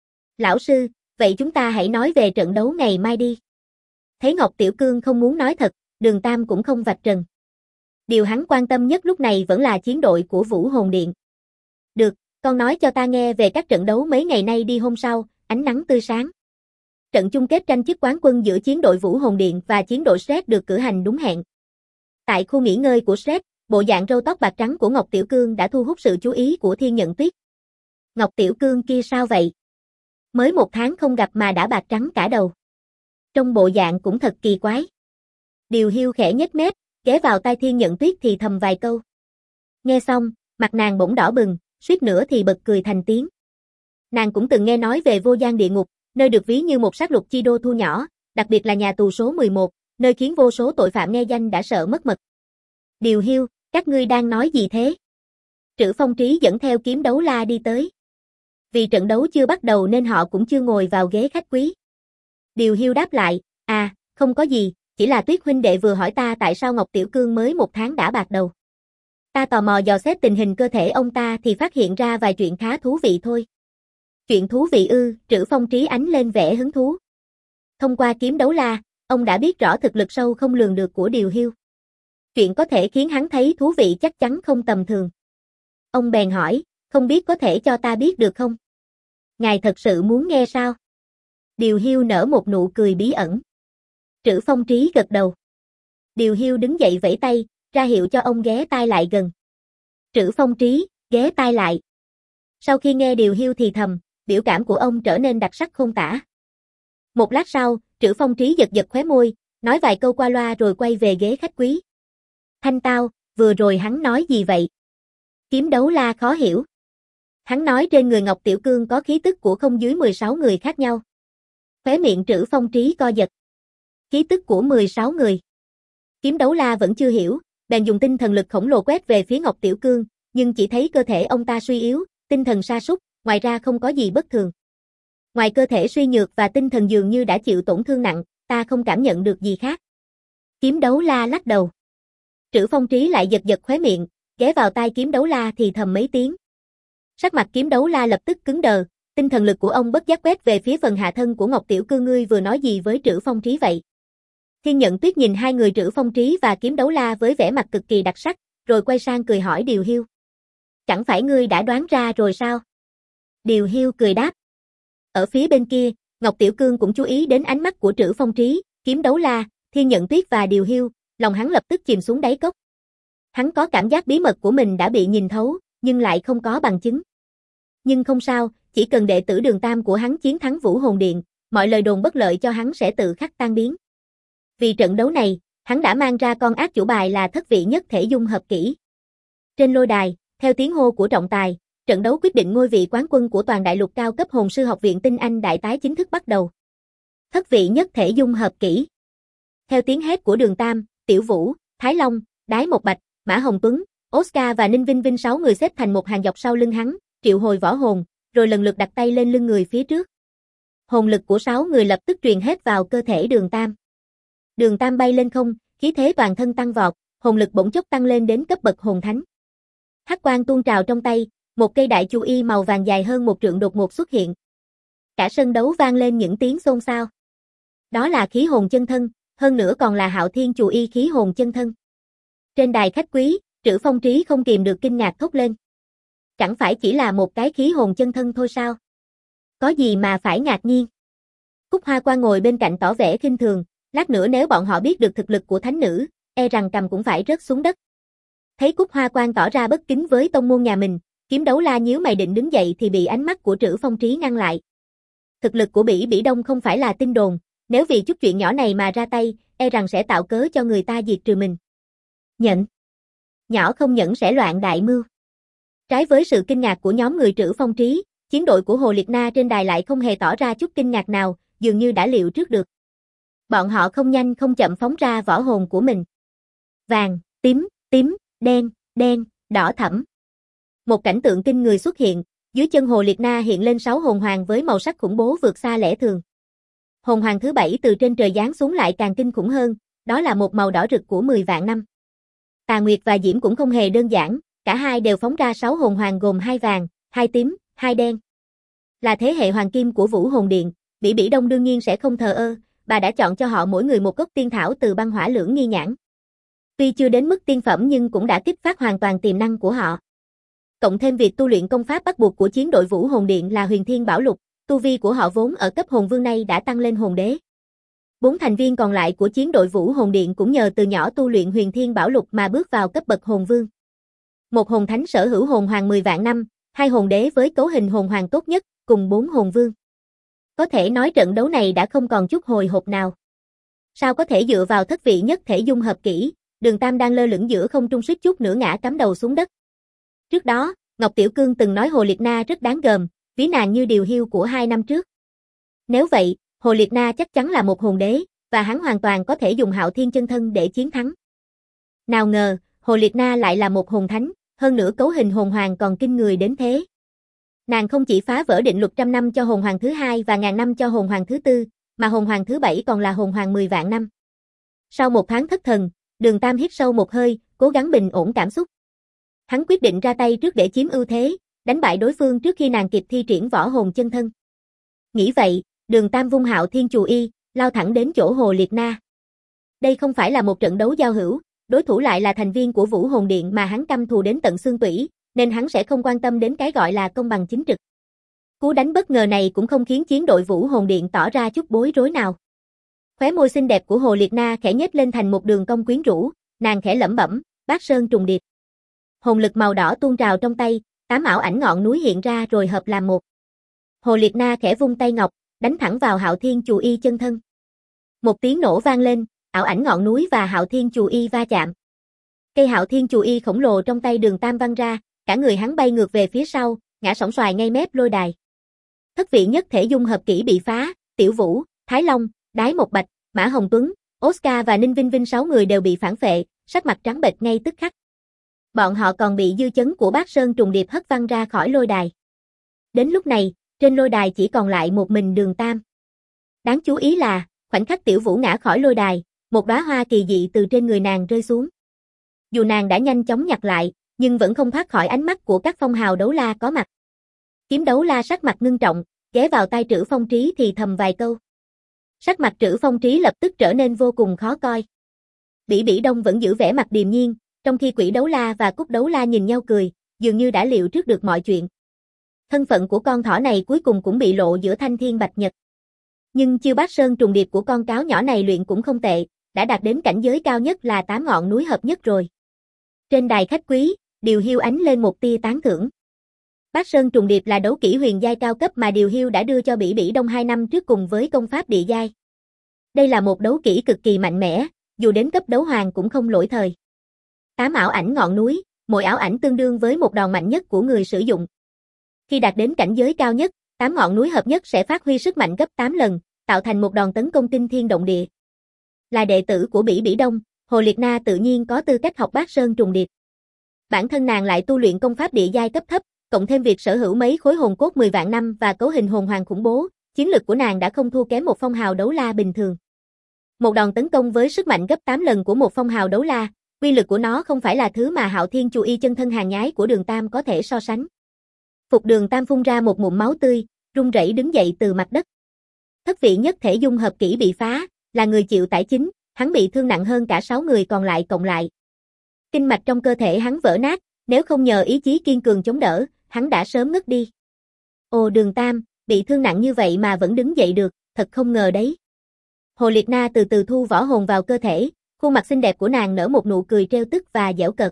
Lão sư, vậy chúng ta hãy nói về trận đấu ngày mai đi. Thấy Ngọc Tiểu Cương không muốn nói thật, Đường Tam cũng không vạch trần. Điều hắn quan tâm nhất lúc này vẫn là chiến đội của Vũ Hồn Điện. Được, con nói cho ta nghe về các trận đấu mấy ngày nay đi. Hôm sau, ánh nắng tươi sáng. Trận chung kết tranh chức quán quân giữa chiến đội Vũ Hồn Điện và chiến đội Shrek được cử hành đúng hẹn. Tại khu nghỉ ngơi của Shrek, bộ dạng râu tóc bạc trắng của Ngọc Tiểu Cương đã thu hút sự chú ý của Thiên Nhận Tuyết. Ngọc Tiểu Cương kia sao vậy? Mới một tháng không gặp mà đã bạc trắng cả đầu. Trong bộ dạng cũng thật kỳ quái. Điều Hiu khẽ nhếch mép, ghé vào tai Thiên Nhận Tuyết thì thầm vài câu. Nghe xong, mặt nàng bỗng đỏ bừng, suýt nữa thì bật cười thành tiếng. Nàng cũng từng nghe nói về vô gian địa ngục, nơi được ví như một sát lục chi đô thu nhỏ, đặc biệt là nhà tù số mười một, nơi khiến vô số tội phạm nghe danh đã sợ mất mật. Điều Hiu, các ngươi đang nói gì thế? Trữ Phong Trí dẫn theo Kiếm Đấu La đi tới. Vì trận đấu chưa bắt đầu nên họ cũng chưa ngồi vào ghế khách quý. Điều Hiu đáp lại, à, không có gì, chỉ là Tuyết huynh đệ vừa hỏi ta tại sao Ngọc Tiểu Cương mới một tháng đã bạc đầu. Ta tò mò dò xét tình hình cơ thể ông ta thì phát hiện ra vài chuyện khá thú vị thôi. Chuyện thú vị ư? Trữ Phong Trí ánh lên vẻ hứng thú. Thông qua Kiếm Đấu La, ông đã biết rõ thực lực sâu không lường được của Điều Hiu. Chuyện có thể khiến hắn thấy thú vị chắc chắn không tầm thường. Ông bèn hỏi, không biết có thể cho ta biết được không? Ngài thật sự muốn nghe sao? Điều Hiu nở một nụ cười bí ẩn. Trữ Phong Trí gật đầu. Điều Hiu đứng dậy vẫy tay, ra hiệu cho ông ghé tai lại gần. Trữ Phong Trí, ghé tai lại. Sau khi nghe Điều Hiu thì thầm, biểu cảm của ông trở nên đặc sắc không tả. Một lát sau, Trữ Phong Trí giật giật khóe môi, nói vài câu qua loa rồi quay về ghế khách quý. Thanh tao, vừa rồi hắn nói gì vậy? Kiếm Đấu La khó hiểu. Hắn nói trên người Ngọc Tiểu Cương có khí tức của không dưới mười sáu người khác nhau. Khóe miệng Trữ Phong Trí co giật. Khí tức của mười sáu người. Kiếm Đấu La vẫn chưa hiểu, bèn dùng tinh thần lực khổng lồ quét về phía Ngọc Tiểu Cương, nhưng chỉ thấy cơ thể ông ta suy yếu, tinh thần sa sút, ngoài ra không có gì bất thường. Ngoài cơ thể suy nhược và tinh thần dường như đã chịu tổn thương nặng, ta không cảm nhận được gì khác. Kiếm Đấu La lắc đầu. Trữ Phong Trí lại giật giật khóe miệng, ghé vào tai Kiếm Đấu La thì thầm mấy tiếng. Sắc mặt Kiếm Đấu La lập tức cứng đờ, tinh thần lực của ông bất giác quét về phía phần hạ thân của Ngọc Tiểu Cương. Ngươi vừa nói gì với Trữ Phong Trí vậy? Thiên Nhận Tuyết nhìn hai người Trữ Phong Trí và Kiếm Đấu La với vẻ mặt cực kỳ đặc sắc, rồi quay sang cười hỏi Điều Hiu. Chẳng phải ngươi đã đoán ra rồi sao? Điều Hiu cười đáp. Ở phía bên kia, Ngọc Tiểu Cương cũng chú ý đến ánh mắt của Trữ Phong Trí, Kiếm Đấu La, Thiên Nhận Tuyết và Điều Hiu, lòng hắn lập tức chìm xuống đáy cốc. Hắn có cảm giác bí mật của mình đã bị nhìn thấu, nhưng lại không có bằng chứng. Nhưng không sao, chỉ cần đệ tử Đường Tam của hắn chiến thắng Vũ Hồn Điện, mọi lời đồn bất lợi cho hắn sẽ tự khắc tan biến. Vì trận đấu này, hắn đã mang ra con ác chủ bài là thất vị nhất thể dung hợp kỹ. Trên lôi đài, theo tiếng hô của trọng tài, trận đấu quyết định ngôi vị quán quân của toàn đại lục cao cấp hồn sư học viện Tinh Anh Đại Tái chính thức bắt đầu. Thất vị nhất thể dung hợp kỹ. Theo tiếng hét của Đường Tam, Tiểu Vũ, Thái Long, Đái Một Bạch, Mã Hồng Tuấn, Oscar và Ninh Vinh Vinh sáu người xếp thành một hàng dọc sau lưng hắn, triệu hồi võ hồn, rồi lần lượt đặt tay lên lưng người phía trước. Hồn lực của sáu người lập tức truyền hết vào cơ thể Đường Tam. Đường Tam bay lên không, khí thế toàn thân tăng vọt, hồn lực bỗng chốc tăng lên đến cấp bậc hồn thánh. Hắc quang tuôn trào trong tay, một cây đại chu y màu vàng dài hơn một trượng đột ngột xuất hiện. Cả sân đấu vang lên những tiếng xôn xao. Đó là khí hồn chân thân, hơn nữa còn là Hạo Thiên chu y khí hồn chân thân. Trên đài khách quý, Trữ Phong Trí không kìm được kinh ngạc thốt lên. Chẳng phải chỉ là một cái khí hồn chân thân thôi sao? Có gì mà phải ngạc nhiên? Cúc Hoa Quan ngồi bên cạnh tỏ vẻ khinh thường, lát nữa nếu bọn họ biết được thực lực của thánh nữ, e rằng cầm cũng phải rớt xuống đất. Thấy Cúc Hoa Quan tỏ ra bất kính với tông môn nhà mình, Kiếm Đấu La nhíu mày định đứng dậy thì bị ánh mắt của Trữ Phong Trí ngăn lại. Thực lực của Bỉ Bỉ Đông không phải là tin đồn, nếu vì chút chuyện nhỏ này mà ra tay, e rằng sẽ tạo cớ cho người ta diệt trừ mình. Nhẫn. Nhỏ không nhẫn sẽ loạn đại mưu. Trái với sự kinh ngạc của nhóm người Trữ Phong Trí, chiến đội của Hồ Liệt Na trên đài lại không hề tỏ ra chút kinh ngạc nào, dường như đã liệu trước được. Bọn họ không nhanh không chậm phóng ra võ hồn của mình. Vàng, tím, tím, đen, đen, đỏ thẫm. Một cảnh tượng kinh người xuất hiện, dưới chân Hồ Liệt Na hiện lên sáu hồn hoàng với màu sắc khủng bố vượt xa lẽ thường. Hồn hoàng thứ bảy từ trên trời giáng xuống lại càng kinh khủng hơn, đó là một màu đỏ rực của mười vạn năm. Tà Nguyệt và Diễm cũng không hề đơn giản, cả hai đều phóng ra sáu hồn hoàng gồm hai vàng, hai tím, hai đen. Là thế hệ hoàng kim của Vũ Hồn Điện, Bỉ Bỉ Đông đương nhiên sẽ không thờ ơ, bà đã chọn cho họ mỗi người một gốc tiên thảo từ băng hỏa lưỡng nghi nhãn. Tuy chưa đến mức tiên phẩm nhưng cũng đã kích phát hoàn toàn tiềm năng của họ. Cộng thêm việc tu luyện công pháp bắt buộc của chiến đội Vũ Hồn Điện là Huyền Thiên Bảo Lục, tu vi của họ vốn ở cấp hồn vương nay đã tăng lên hồn đế. Bốn thành viên còn lại của chiến đội Vũ Hồn Điện cũng nhờ từ nhỏ tu luyện Huyền Thiên Bảo Lục mà bước vào cấp bậc hồn vương. Một hồn thánh sở hữu hồn hoàng mười vạn năm, hai hồn đế với cấu hình hồn hoàng tốt nhất, cùng bốn hồn vương. Có thể nói trận đấu này đã không còn chút hồi hộp nào. Sao có thể dựa vào thất vị nhất thể dung hợp kỹ, Đường Tam đang lơ lửng giữa không trung suýt chút nữa ngã cắm đầu xuống đất. Trước đó, Ngọc Tiểu Cương từng nói Hồ Liệt Na rất đáng gờm, ví nàng như điều hiu của hai năm trước. Nếu vậy, Hồ Liệt Na chắc chắn là một hồn đế, và hắn hoàn toàn có thể dùng Hạo Thiên chân thân để chiến thắng. Nào ngờ, Hồ Liệt Na lại là một hồn thánh, hơn nữa cấu hình hồn hoàng còn kinh người đến thế. Nàng không chỉ phá vỡ định luật trăm năm cho hồn hoàng thứ hai và ngàn năm cho hồn hoàng thứ tư, mà hồn hoàng thứ bảy còn là hồn hoàng mười vạn năm. Sau một tháng thất thần, Đường Tam hít sâu một hơi, cố gắng bình ổn cảm xúc. Hắn quyết định ra tay trước để chiếm ưu thế, đánh bại đối phương trước khi nàng kịp thi triển võ hồn chân thân. Nghĩ vậy, Đường Tam vung Hạo Thiên Chù Y, lao thẳng đến chỗ Hồ Liệt Na. Đây không phải là một trận đấu giao hữu, đối thủ lại là thành viên của Vũ Hồn Điện mà hắn căm thù đến tận xương tủy, nên hắn sẽ không quan tâm đến cái gọi là công bằng chính trực. Cú đánh bất ngờ này cũng không khiến chiến đội Vũ Hồn Điện tỏ ra chút bối rối nào. Khóe môi xinh đẹp của Hồ Liệt Na khẽ nhếch lên thành một đường cong quyến rũ, nàng khẽ lẩm bẩm, Bát Sơn trùng điệp. Hồn lực màu đỏ tuôn trào trong tay, tám ảo ảnh ngọn núi hiện ra rồi hợp làm một. Hồ Liệt Na khẽ vung tay ngọc, đánh thẳng vào Hạo Thiên Chù Y chân thân. Một tiếng nổ vang lên, ảo ảnh ngọn núi và Hạo Thiên Chù Y va chạm. Cây Hạo Thiên Chù Y khổng lồ trong tay Đường Tam văng ra, cả người hắn bay ngược về phía sau, ngã sóng xoài ngay mép lôi đài. Thất vị nhất thể dung hợp kỹ bị phá, Tiểu Vũ, Thái Long, Đái Một Bạch, Mã Hồng Tuấn, Oscar và Ninh Vinh Vinh sáu người đều bị phản phệ, sắc mặt trắng bệch ngay tức khắc. Bọn họ còn bị dư chấn của Bát Sơn trùng điệp hất văng ra khỏi lôi đài. Đến lúc này, trên lôi đài chỉ còn lại một mình Đường Tam. Đáng chú ý là, khoảnh khắc Tiểu Vũ ngã khỏi lôi đài, một đóa hoa kỳ dị từ trên người nàng rơi xuống. Dù nàng đã nhanh chóng nhặt lại, nhưng vẫn không thoát khỏi ánh mắt của các phong hào đấu la có mặt. Kiếm đấu la sắc mặt ngưng trọng, ghé vào tai Trữ Phong Trí thì thầm vài câu. Sắc mặt Trữ Phong Trí lập tức trở nên vô cùng khó coi. Bỉ Bỉ Đông vẫn giữ vẻ mặt điềm nhiên, trong khi Quỷ đấu la và Cúc đấu la nhìn nhau cười, dường như đã liệu trước được mọi chuyện. Thân phận của con thỏ này cuối cùng cũng bị lộ giữa thanh thiên bạch nhật. Nhưng chiêu Bát Sơn trùng điệp của con cáo nhỏ này luyện cũng không tệ, đã đạt đến cảnh giới cao nhất là tám ngọn núi hợp nhất rồi. Trên đài khách quý, Điều Hiu ánh lên một tia tán thưởng. Bát Sơn trùng điệp là đấu kỹ huyền giai cao cấp mà Điều Hiu đã đưa cho Bỉ Bỉ Đông hai năm trước cùng với công pháp địa giai. Đây là một đấu kỹ cực kỳ mạnh mẽ, dù đến cấp đấu hoàng cũng không lỗi thời. Tám ảo ảnh ngọn núi, mỗi ảo ảnh tương đương với một đòn mạnh nhất của người sử dụng. Khi đạt đến cảnh giới cao nhất, tám ngọn núi hợp nhất sẽ phát huy sức mạnh gấp tám lần, tạo thành một đòn tấn công kinh thiên động địa. Là đệ tử của Bỉ Bỉ Đông, Hồ Liệt Na tự nhiên có tư cách học Bát Sơn trùng điệp. Bản thân nàng lại tu luyện công pháp địa giai cấp thấp, cộng thêm việc sở hữu mấy khối hồn cốt mười vạn năm và cấu hình hồn hoàng khủng bố, chiến lực của nàng đã không thua kém một phong hào đấu la bình thường. Một đòn tấn công với sức mạnh gấp tám lần của một phong hào đấu la, uy lực của nó không phải là thứ mà Hạo Thiên Chù Y chân thân hàng nhái của Đường Tam có thể so sánh. Phục Đường Tam phun ra một ngụm máu tươi, run rẩy đứng dậy từ mặt đất. Thất vị nhất thể dung hợp kỹ bị phá, là người chịu tải chính, hắn bị thương nặng hơn cả sáu người còn lại cộng lại. Kinh mạch trong cơ thể hắn vỡ nát, nếu không nhờ ý chí kiên cường chống đỡ, hắn đã sớm ngất đi. Ồ Đường Tam, bị thương nặng như vậy mà vẫn đứng dậy được, thật không ngờ đấy. Hồ Liệt Na từ từ thu võ hồn vào cơ thể, khuôn mặt xinh đẹp của nàng nở một nụ cười trêu tức và giễu cợt.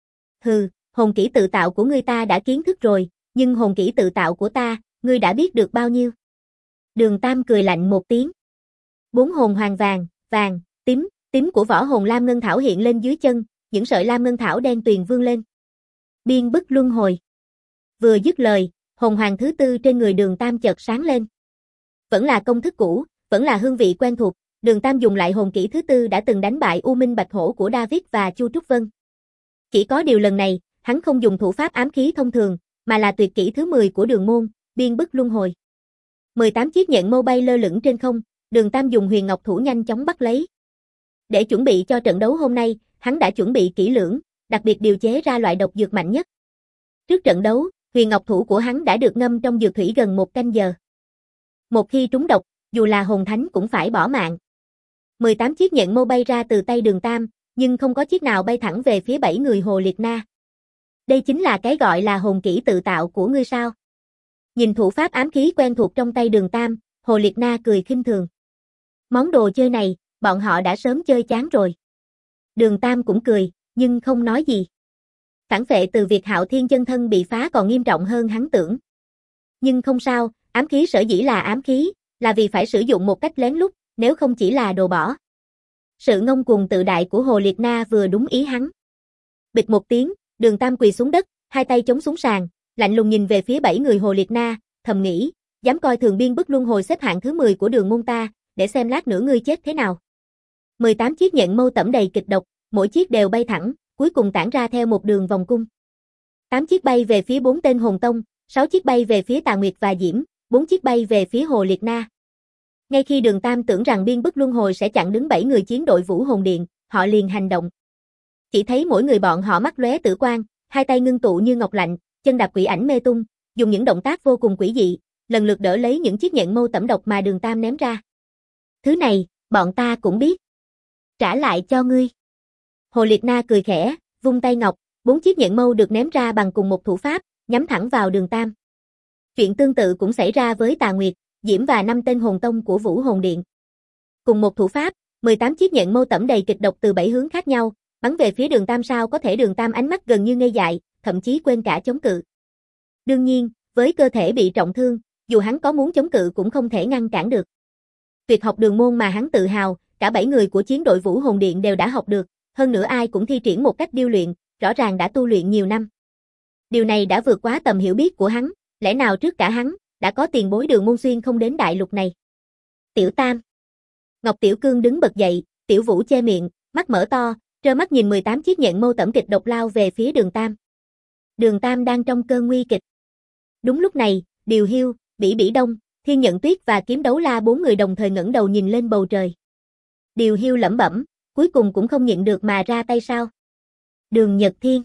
Hừ, hồn kỹ tự tạo của ngươi ta đã kiến thức rồi, nhưng hồn kỹ tự tạo của ta, ngươi đã biết được bao nhiêu? Đường Tam cười lạnh một tiếng. Bốn hồn hoàng vàng, vàng, tím, tím của võ hồn lam ngân thảo hiện lên dưới chân, những sợi lam ngân thảo đen tuyền vươn lên. Biên bức luân hồi. Vừa dứt lời, hồn hoàng thứ tư trên người Đường Tam chợt sáng lên. Vẫn là công thức cũ, vẫn là hương vị quen thuộc, Đường Tam dùng lại hồn kỹ thứ tư đã từng đánh bại U Minh Bạch Hổ của David và Chu Trúc Vân. Chỉ có điều lần này, hắn không dùng thủ pháp ám khí thông thường, mà là tuyệt kỹ thứ mười của Đường môn, biên bức luân hồi. mười tám chiếc nhện mâu bay lơ lửng trên không, Đường Tam dùng huyền ngọc thủ nhanh chóng bắt lấy. Để chuẩn bị cho trận đấu hôm nay, hắn đã chuẩn bị kỹ lưỡng, đặc biệt điều chế ra loại độc dược mạnh nhất. Trước trận đấu, huyền ngọc thủ của hắn đã được ngâm trong dược thủy gần một canh giờ. Một khi trúng độc, dù là hồn thánh cũng phải bỏ mạng. mười tám chiếc nhện mâu bay ra từ tay Đường Tam, nhưng không có chiếc nào bay thẳng về phía bảy người Hồ Liệt Na. Đây chính là cái gọi là hồn kỹ tự tạo của ngươi sao? Nhìn thủ pháp ám khí quen thuộc trong tay Đường Tam, Hồ Liệt Na cười khinh thường. Món đồ chơi này, bọn họ đã sớm chơi chán rồi. Đường Tam cũng cười, nhưng không nói gì. Phản phệ từ việc Hạo Thiên chân thân bị phá còn nghiêm trọng hơn hắn tưởng. Nhưng không sao, ám khí sở dĩ là ám khí, là vì phải sử dụng một cách lén lút, nếu không chỉ là đồ bỏ. Sự ngông cuồng tự đại của Hồ Liệt Na vừa đúng ý hắn. Bịch một tiếng, Đường Tam quỳ xuống đất, hai tay chống xuống sàn, lạnh lùng nhìn về phía bảy người Hồ Liệt Na, thầm nghĩ, dám coi thường biên bức luân hồi xếp hạng thứ mười của Đường môn ta, để xem lát nữa ngươi chết thế nào. mười tám chiếc nhện mâu tẩm đầy kịch độc, mỗi chiếc đều bay thẳng, cuối cùng tản ra theo một đường vòng cung. tám chiếc bay về phía bốn tên hồn tông, sáu chiếc bay về phía Tà Nguyệt và Diễm, bốn chiếc bay về phía Hồ Liệt Na. Ngay khi Đường Tam tưởng rằng biên bức luân hồi sẽ chặn đứng bảy người chiến đội Vũ Hồn Điện, họ liền hành động. Chỉ thấy mỗi người bọn họ mắt lóe tử quang, hai tay ngưng tụ như ngọc lạnh, chân đạp quỷ ảnh mê tung, dùng những động tác vô cùng quỷ dị, lần lượt đỡ lấy những chiếc nhện mâu tẩm độc mà Đường Tam ném ra. Thứ này, bọn ta cũng biết. Trả lại cho ngươi. Hồ Liệt Na cười khẽ, vung tay ngọc, bốn chiếc nhện mâu được ném ra bằng cùng một thủ pháp, nhắm thẳng vào Đường Tam. Chuyện tương tự cũng xảy ra với Tà Nguyệt, Diễm và năm tên hồn tông của Vũ Hồn Điện. Cùng một thủ pháp, mười tám chiếc nhện mâu tẩm đầy kịch độc từ bảy hướng khác nhau, bắn về phía Đường Tam. Sao có thể? Đường Tam ánh mắt gần như ngây dại, thậm chí quên cả chống cự. Đương nhiên, với cơ thể bị trọng thương, dù hắn có muốn chống cự cũng không thể ngăn cản được. Tuyệt học đường môn mà hắn tự hào, cả bảy người của chiến đội Vũ Hồn Điện đều đã học được, hơn nữa ai cũng thi triển một cách điêu luyện, rõ ràng đã tu luyện nhiều năm. Điều này đã vượt quá tầm hiểu biết của hắn, lẽ nào trước cả hắn, đã có tiền bối Đường môn xuyên không đến đại lục này. Tiểu Tam. Ngọc Tiểu Cương đứng bật dậy, Tiểu Vũ che miệng, mắt mở to, trơ mắt nhìn mười tám chiếc nhện mâu tẩm kịch độc lao về phía Đường Tam. Đường Tam đang trong cơn nguy kịch. Đúng lúc này, Điều Hiêu, Bỉ Bỉ Đông, Thiên Nhận Tuyết và Kiếm Đấu La bốn người đồng thời ngẩng đầu nhìn lên bầu trời. Điều Hiêu lẩm bẩm, cuối cùng cũng không nhịn được mà ra tay sao? Đường Nhật Thiên.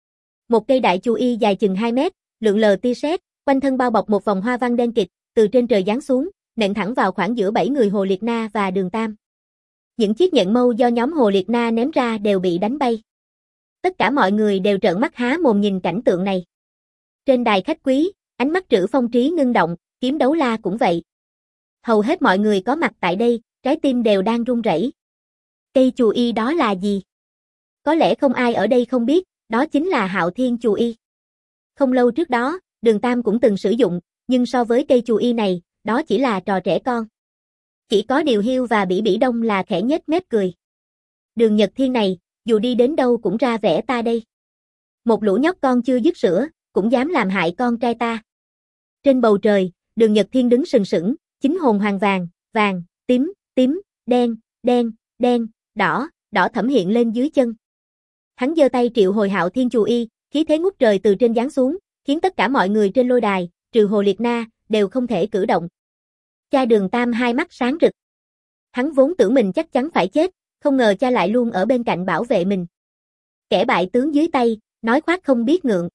Một cây đại chu y dài chừng hai mét, lượn lờ tia sét, quanh thân bao bọc một vòng hoa văn đen kịt, từ trên trời giáng xuống, nện thẳng vào khoảng giữa bảy người Hồ Liệt Na và Đường Tam. Những chiếc nhện mâu do nhóm Hồ Liệt Na ném ra đều bị đánh bay. Tất cả mọi người đều trợn mắt há mồm nhìn cảnh tượng này. Trên đài khách quý, ánh mắt Trữ Phong Trí ngưng động, Kiếm Đấu La cũng vậy. Hầu hết mọi người có mặt tại đây, trái tim đều đang run rẩy. Cây chù y đó là gì? Có lẽ không ai ở đây không biết, đó chính là Hạo Thiên chù y. Không lâu trước đó, Đường Tam cũng từng sử dụng, nhưng so với cây chù y này, đó chỉ là trò trẻ con. Chỉ có Điều Hiêu và Bỉ Bỉ Đông là khẽ nhếch mép cười. Đường Nhật Thiên này, dù đi đến đâu cũng ra vẻ ta đây. Một lũ nhóc con chưa dứt sữa, cũng dám làm hại con trai ta. Trên bầu trời, Đường Nhật Thiên đứng sừng sững, chính hồn hoàng vàng, vàng, tím, tím, đen, đen, đen, đỏ, đỏ thẫm hiện lên dưới chân. Hắn giơ tay triệu hồi Hạo Thiên chù y, khí thế ngút trời từ trên giáng xuống, khiến tất cả mọi người trên lôi đài, trừ Hồ Liệt Na, đều không thể cử động. Cha Đường Tam hai mắt sáng rực. Hắn vốn tưởng mình chắc chắn phải chết, không ngờ cha lại luôn ở bên cạnh bảo vệ mình. Kẻ bại tướng dưới tay, nói khoác không biết ngượng.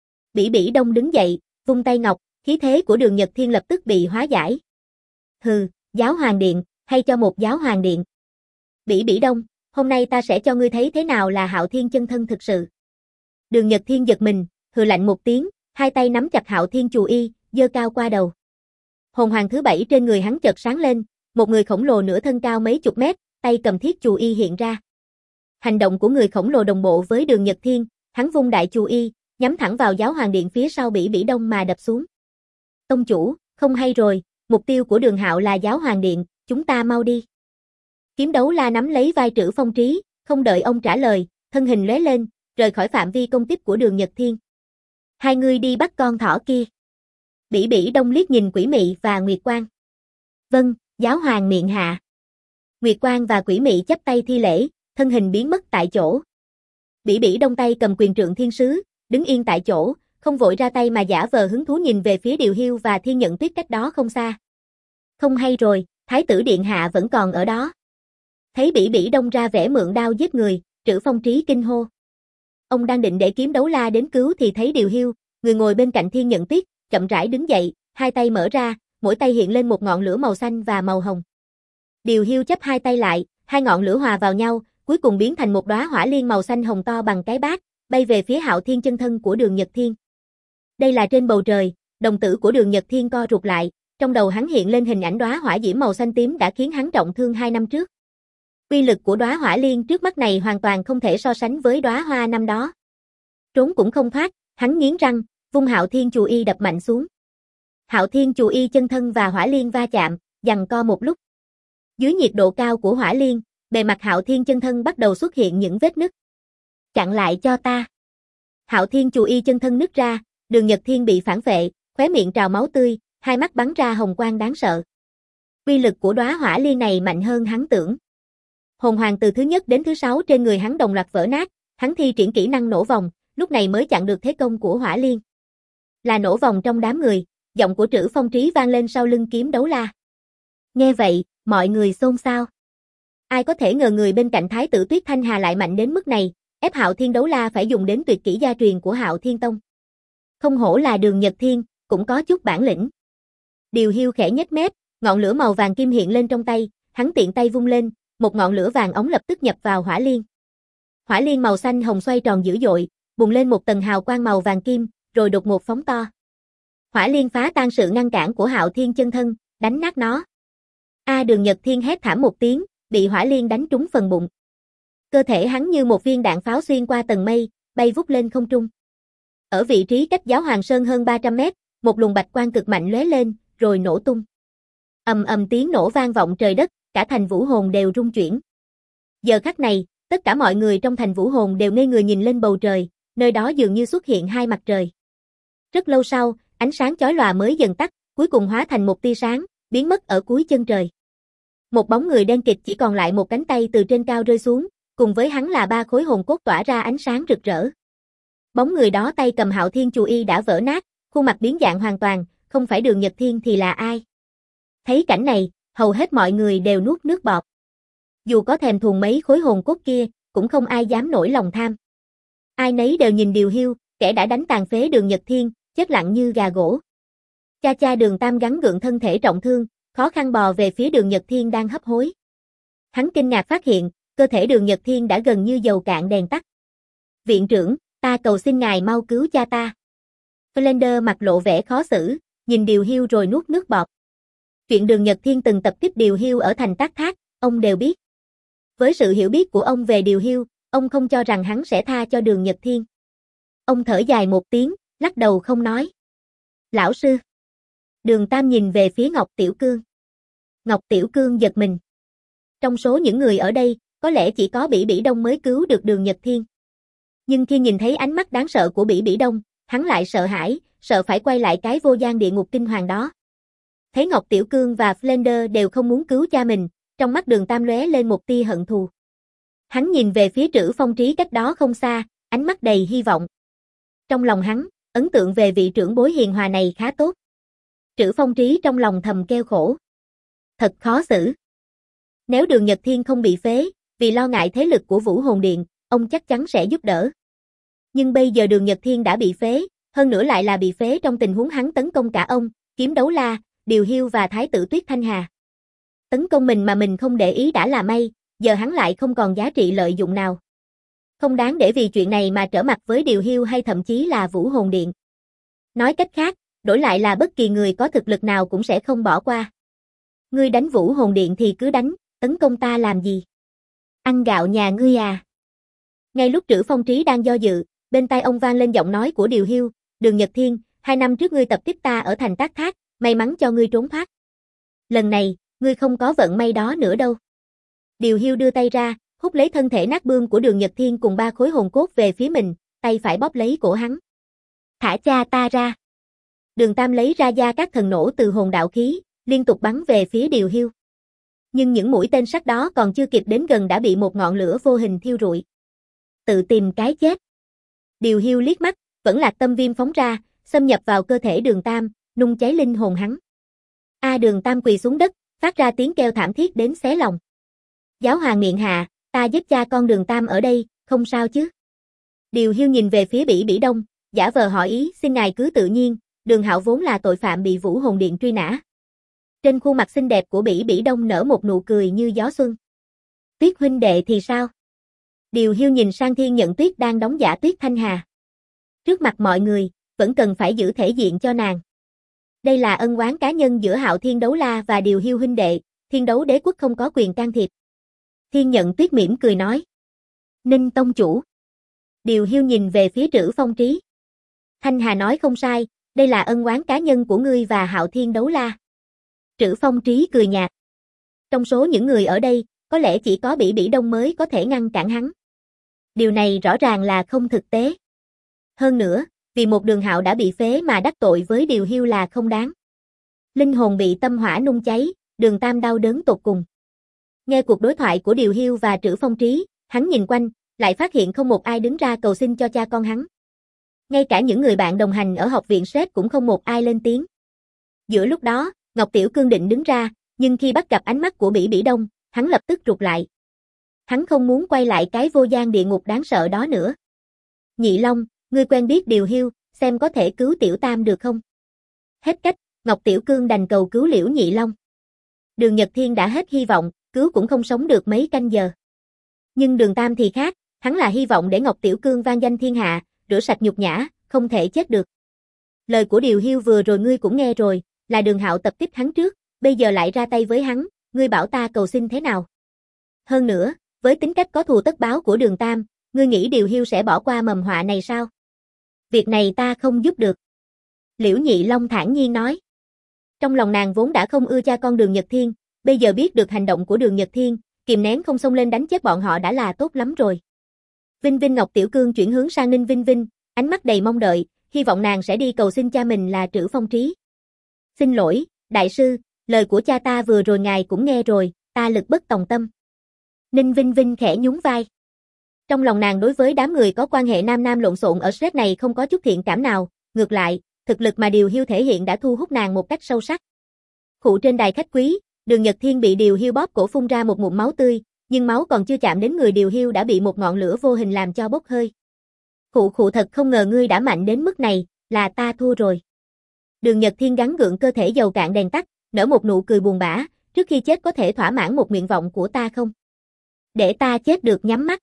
Bỉ Bỉ Đông đứng dậy, vung tay ngọc, khí thế của Đường Nhật Thiên lập tức bị hóa giải. Hừ, giáo hoàng điện, hay cho một giáo hoàng điện. Bỉ Bỉ Đông, hôm nay ta sẽ cho ngươi thấy thế nào là Hạo Thiên chân thân thực sự. Đường Nhật Thiên giật mình, hừ lạnh một tiếng, hai tay nắm chặt Hạo Thiên chù y, giơ cao qua đầu. Hồn hoàng thứ bảy trên người hắn chợt sáng lên, một người khổng lồ nửa thân cao mấy chục mét, tay cầm thiết chù y hiện ra. Hành động của người khổng lồ đồng bộ với Đường Nhật Thiên, hắn vung đại chù y, nhắm thẳng vào giáo hoàng điện phía sau Bỉ Bỉ Đông mà đập xuống. Tông chủ, không hay rồi, mục tiêu của Đường Hạo là giáo hoàng điện, chúng ta mau đi. Kiếm Đấu La nắm lấy vai Trữ Phong Trí, không đợi ông trả lời, thân hình lóe lên, rời khỏi phạm vi công kích của Đường Nhật Thiên. Hai người đi bắt con thỏ kia. Bỉ Bỉ Đông liếc nhìn Quỷ Mị và Nguyệt Quang. Vâng, giáo hoàng miệng hạ. Nguyệt Quang và Quỷ Mị chắp tay thi lễ, thân hình biến mất tại chỗ. Bỉ Bỉ Đông tay cầm quyền trượng thiên sứ, đứng yên tại chỗ, không vội ra tay mà giả vờ hứng thú nhìn về phía Điều Hiêu và Thiên Nhận Tuyết cách đó không xa. Không hay rồi, Thái tử điện hạ vẫn còn ở đó. Thấy Bỉ Bỉ Đông ra vẻ mượn đao giết người, Trữ Phong Trí kinh hô. Ông đang định để Kiếm Đấu La đến cứu thì thấy Điều Hiêu, người ngồi bên cạnh Thiên Nhận Tuyết, chậm rãi đứng dậy, hai tay mở ra, mỗi tay hiện lên một ngọn lửa màu xanh và màu hồng. Điều Hiêu chắp hai tay lại, hai ngọn lửa hòa vào nhau, cuối cùng biến thành một đóa hỏa liên màu xanh hồng to bằng cái bát, bay về phía Hạo Thiên chân thân của Đường Nhật Thiên. Đây là trên bầu trời, đồng tử của Đường Nhật Thiên co rụt lại, trong đầu hắn hiện lên hình ảnh đóa hỏa diễm màu xanh tím đã khiến hắn trọng thương hai năm trước. Uy lực của đóa hỏa liên trước mắt này hoàn toàn không thể so sánh với đóa hoa năm đó. Trốn cũng không thoát, hắn nghiến răng, vung Hạo Thiên Chù Y đập mạnh xuống. Hạo Thiên Chù Y chân thân và hỏa liên va chạm, giằng co một lúc. Dưới nhiệt độ cao của hỏa liên, bề mặt Hạo Thiên chân thân bắt đầu xuất hiện những vết nứt. Chặn lại cho ta. Hạo Thiên Chù Y chân thân nứt ra, Đường Nhật Thiên bị phản vệ, khóe miệng trào máu tươi, hai mắt bắn ra hồng quang đáng sợ. Uy lực của đóa hỏa liên này mạnh hơn hắn tưởng. Hồn hoàng từ thứ nhất đến thứ sáu trên người hắn đồng loạt vỡ nát, hắn thi triển kỹ năng nổ vòng, lúc này mới chặn được thế công của hỏa liên. Là nổ vòng trong đám người, giọng của Trử Phong Trí vang lên sau lưng Kiếm Đấu La. Nghe vậy, mọi người xôn xao. Ai có thể ngờ người bên cạnh Thái tử Tuyết Thanh Hà lại mạnh đến mức này, ép Hạo Thiên Đấu La phải dùng đến tuyệt kỹ gia truyền của Hạo Thiên Tông. Không hổ là Đường Nhật Thiên, cũng có chút bản lĩnh. Điều Hiu khẽ nhếch mép, ngọn lửa màu vàng kim hiện lên trong tay, hắn tiện tay vung lên, một ngọn lửa vàng ống lập tức nhập vào hỏa liên. Hỏa liên màu xanh hồng xoay tròn dữ dội, bùng lên một tầng hào quang màu vàng kim, rồi đột ngột phóng to. Hỏa liên phá tan sự ngăn cản của Hạo Thiên chân thân, đánh nát nó. A Đường Nhật Thiên hét thảm một tiếng, bị hỏa liên đánh trúng phần bụng. Cơ thể hắn như một viên đạn pháo xuyên qua tầng mây, bay vút lên không trung. Ở vị trí cách Giáo Hoàng Sơn hơn ba trăm mét, một luồng bạch quang cực mạnh lóe lên, rồi nổ tung. Ầm ầm tiếng nổ vang vọng trời đất, cả thành Vũ Hồn đều rung chuyển. Giờ khắc này, tất cả mọi người trong thành Vũ Hồn đều ngây người nhìn lên bầu trời, nơi đó dường như xuất hiện hai mặt trời. Rất lâu sau, ánh sáng chói lòa mới dần tắt, cuối cùng hóa thành một tia sáng, biến mất ở cuối chân trời. Một bóng người đen kịt chỉ còn lại một cánh tay từ trên cao rơi xuống, cùng với hắn là ba khối hồn cốt tỏa ra ánh sáng rực rỡ. Bóng người đó tay cầm Hạo Thiên Chù Y đã vỡ nát, khuôn mặt biến dạng hoàn toàn, không phải Đường Nhật Thiên thì là ai? Thấy cảnh này, hầu hết mọi người đều nuốt nước bọt. Dù có thèm thuồng mấy khối hồn cốt kia, cũng không ai dám nổi lòng tham. Ai nấy đều nhìn Điều Hiu, kẻ đã đánh tàn phế Đường Nhật Thiên, chết lặng như gà gỗ. Cha cha Đường Tam gắng gượng thân thể trọng thương, khó khăn bò về phía Đường Nhật Thiên đang hấp hối. Hắn kinh ngạc phát hiện, cơ thể Đường Nhật Thiên đã gần như dầu cạn đèn tắt. Viện trưởng, ta cầu xin ngài mau cứu cha ta. Flander mặt lộ vẻ khó xử, nhìn Điều Hiu rồi nuốt nước bọt. Chuyện Đường Nhật Thiên từng tập kích Điều Hiu ở thành Tác Thác, ông đều biết. Với sự hiểu biết của ông về Điều Hiu, ông không cho rằng hắn sẽ tha cho Đường Nhật Thiên. Ông thở dài một tiếng, lắc đầu không nói. Lão sư. Đường Tam nhìn về phía Ngọc Tiểu Cương. Ngọc Tiểu Cương giật mình. Trong số những người ở đây, có lẽ chỉ có Bỉ Bỉ Đông mới cứu được Đường Nhật Thiên. Nhưng khi nhìn thấy ánh mắt đáng sợ của Bỉ Bỉ Đông, hắn lại sợ hãi, sợ phải quay lại cái vô gian địa ngục kinh hoàng đó. Thấy Ngọc Tiểu Cương và Flander đều không muốn cứu cha mình, trong mắt Đường Tam lóe lên một tia hận thù. Hắn nhìn về phía Trử Phong Trí cách đó không xa, ánh mắt đầy hy vọng. Trong lòng hắn, ấn tượng về vị trưởng bối hiền hòa này khá tốt. Trử Phong Trí trong lòng thầm kêu khổ. Thật khó xử. Nếu Đường Nhật Thiên không bị phế, vì lo ngại thế lực của Vũ Hồn Điện, ông chắc chắn sẽ giúp đỡ. Nhưng bây giờ Đường Nhật Thiên đã bị phế, hơn nữa lại là bị phế trong tình huống hắn tấn công cả ông, Kiếm Đấu La, Điều Hiu và Thái tử Tuyết Thanh Hà. Tấn công mình mà mình không để ý đã là may, giờ hắn lại không còn giá trị lợi dụng nào. Không đáng để vì chuyện này mà trở mặt với Điều Hiu hay thậm chí là Vũ Hồn Điện. Nói cách khác, đổi lại là bất kỳ người có thực lực nào cũng sẽ không bỏ qua. Ngươi đánh Vũ Hồn Điện thì cứ đánh, tấn công ta làm gì? Ăn gạo nhà ngươi à? Ngay lúc Trử Phong Trí đang do dự, bên tai ông vang lên giọng nói của Điều Hiu, Đường Nhật Thiên, hai năm trước ngươi tập kích ta ở thành Tác Thác, may mắn cho ngươi trốn thoát. Lần này, ngươi không có vận may đó nữa đâu. Điều Hiu đưa tay ra, hút lấy thân thể nát bươm của Đường Nhật Thiên cùng ba khối hồn cốt về phía mình, tay phải bóp lấy cổ hắn. Thả cha ta ra. Đường Tam lấy ra gia các thần nổ từ hồn đạo khí, liên tục bắn về phía Điều Hiu. Nhưng những mũi tên sắt đó còn chưa kịp đến gần đã bị một ngọn lửa vô hình thiêu rụi. Tự tìm cái chết. Điều Hiu liếc mắt, vẫn lạc tâm viêm phóng ra, xâm nhập vào cơ thể Đường Tam, nung cháy linh hồn hắn. A Đường Tam quỳ xuống đất, phát ra tiếng kêu thảm thiết đến xé lòng. Giáo hoàng miệng hạ, ta giết cha con Đường Tam ở đây, không sao chứ? Điều Hiu nhìn về phía Bỉ Bỉ Đông, giả vờ hỏi ý, xin ngài cứ tự nhiên, Đường Hạo vốn là tội phạm bị Vũ Hồn Điện truy nã. Trên khuôn mặt xinh đẹp của Bỉ Bỉ Đông nở một nụ cười như gió xuân. Tuyết huynh đệ thì sao? Điều Hiu nhìn sang Thiên Nhận Tuyết đang đóng giả Tuyết Thanh Hà. Trước mặt mọi người, vẫn cần phải giữ thể diện cho nàng. Đây là ân oán cá nhân giữa Hạo Thiên Đấu La và Điều Hiu huynh đệ, Thiên Đấu Đế quốc không có quyền can thiệp. Thiên Nhận Tuyết mỉm cười nói. Ninh tông chủ. Điều Hiu nhìn về phía Trữ Phong Trí. Thanh Hà nói không sai, đây là ân oán cá nhân của ngươi và Hạo Thiên Đấu La. Trữ Phong Trí cười nhạt. Trong số những người ở đây, có lẽ chỉ có Bỉ Bỉ Đông mới có thể ngăn cản hắn. Điều này rõ ràng là không thực tế. Hơn nữa, vì một Đường Hạo đã bị phế mà đắc tội với Điều Hiu là không đáng. Linh hồn bị tâm hỏa nung cháy, Đường Tam đau đớn tột cùng. Nghe cuộc đối thoại của Điều Hiu và Trữ Phong Trí, hắn nhìn quanh, lại phát hiện không một ai đứng ra cầu xin cho cha con hắn. Ngay cả những người bạn đồng hành ở học viện Sét cũng không một ai lên tiếng. Giữa lúc đó, Ngọc Tiểu Cương định đứng ra, nhưng khi bắt gặp ánh mắt của Bỉ Bỉ Đông, hắn lập tức rụt lại. Hắn không muốn quay lại cái vô gian địa ngục đáng sợ đó nữa. Nhị Long, ngươi quen biết Điều Hiu, xem có thể cứu Tiểu Tam được không? Hết cách, Ngọc Tiểu Cương đành cầu cứu Liễu Nhị Long. Đường Nhật Thiên đã hết hy vọng, cứu cũng không sống được mấy canh giờ. Nhưng Đường Tam thì khác, hắn là hy vọng để Ngọc Tiểu Cương vang danh thiên hạ, rửa sạch nhục nhã, không thể chết được. Lời của Điều Hiu vừa rồi ngươi cũng nghe rồi, là Đường Hạo tập kích hắn trước, bây giờ lại ra tay với hắn, ngươi bảo ta cầu xin thế nào? Hơn nữa, với tính cách có thù tất báo của Đường Tam, ngươi nghĩ Điều Hiu sẽ bỏ qua mầm họa này sao? Việc này ta không giúp được. Liễu Nhị Long thản nhiên nói. Trong lòng nàng vốn đã không ưa cha con Đường Nhật Thiên, bây giờ biết được hành động của Đường Nhật Thiên, kìm nén không xông lên đánh chết bọn họ đã là tốt lắm rồi. Vinh Vinh Ngọc Tiểu Cương chuyển hướng sang Ninh Vinh Vinh, ánh mắt đầy mong đợi, hy vọng nàng sẽ đi cầu xin cha mình là Trữ Phong Trí. Xin lỗi, đại sư, lời của cha ta vừa rồi ngài cũng nghe rồi, ta lực bất tòng tâm. Ninh Vinh Vinh khẽ nhún vai. Trong lòng nàng đối với đám người có quan hệ nam nam lộn xộn ở Sét này không có chút thiện cảm nào, ngược lại, thực lực mà Điều Hiu thể hiện đã thu hút nàng một cách sâu sắc. Khụ trên đài khách quý, Đường Nhật Thiên bị Điều Hiu bóp cổ phun ra một ngụm máu tươi, nhưng máu còn chưa chạm đến người Điều Hiu đã bị một ngọn lửa vô hình làm cho bốc hơi. Khụ khụ thật không ngờ ngươi đã mạnh đến mức này, là ta thua rồi. Đường Nhật Thiên gắng gượng cơ thể dầu cạn đèn tắt, nở một nụ cười buồn bã, trước khi chết có thể thỏa mãn một nguyện vọng của ta không? Để ta chết được nhắm mắt.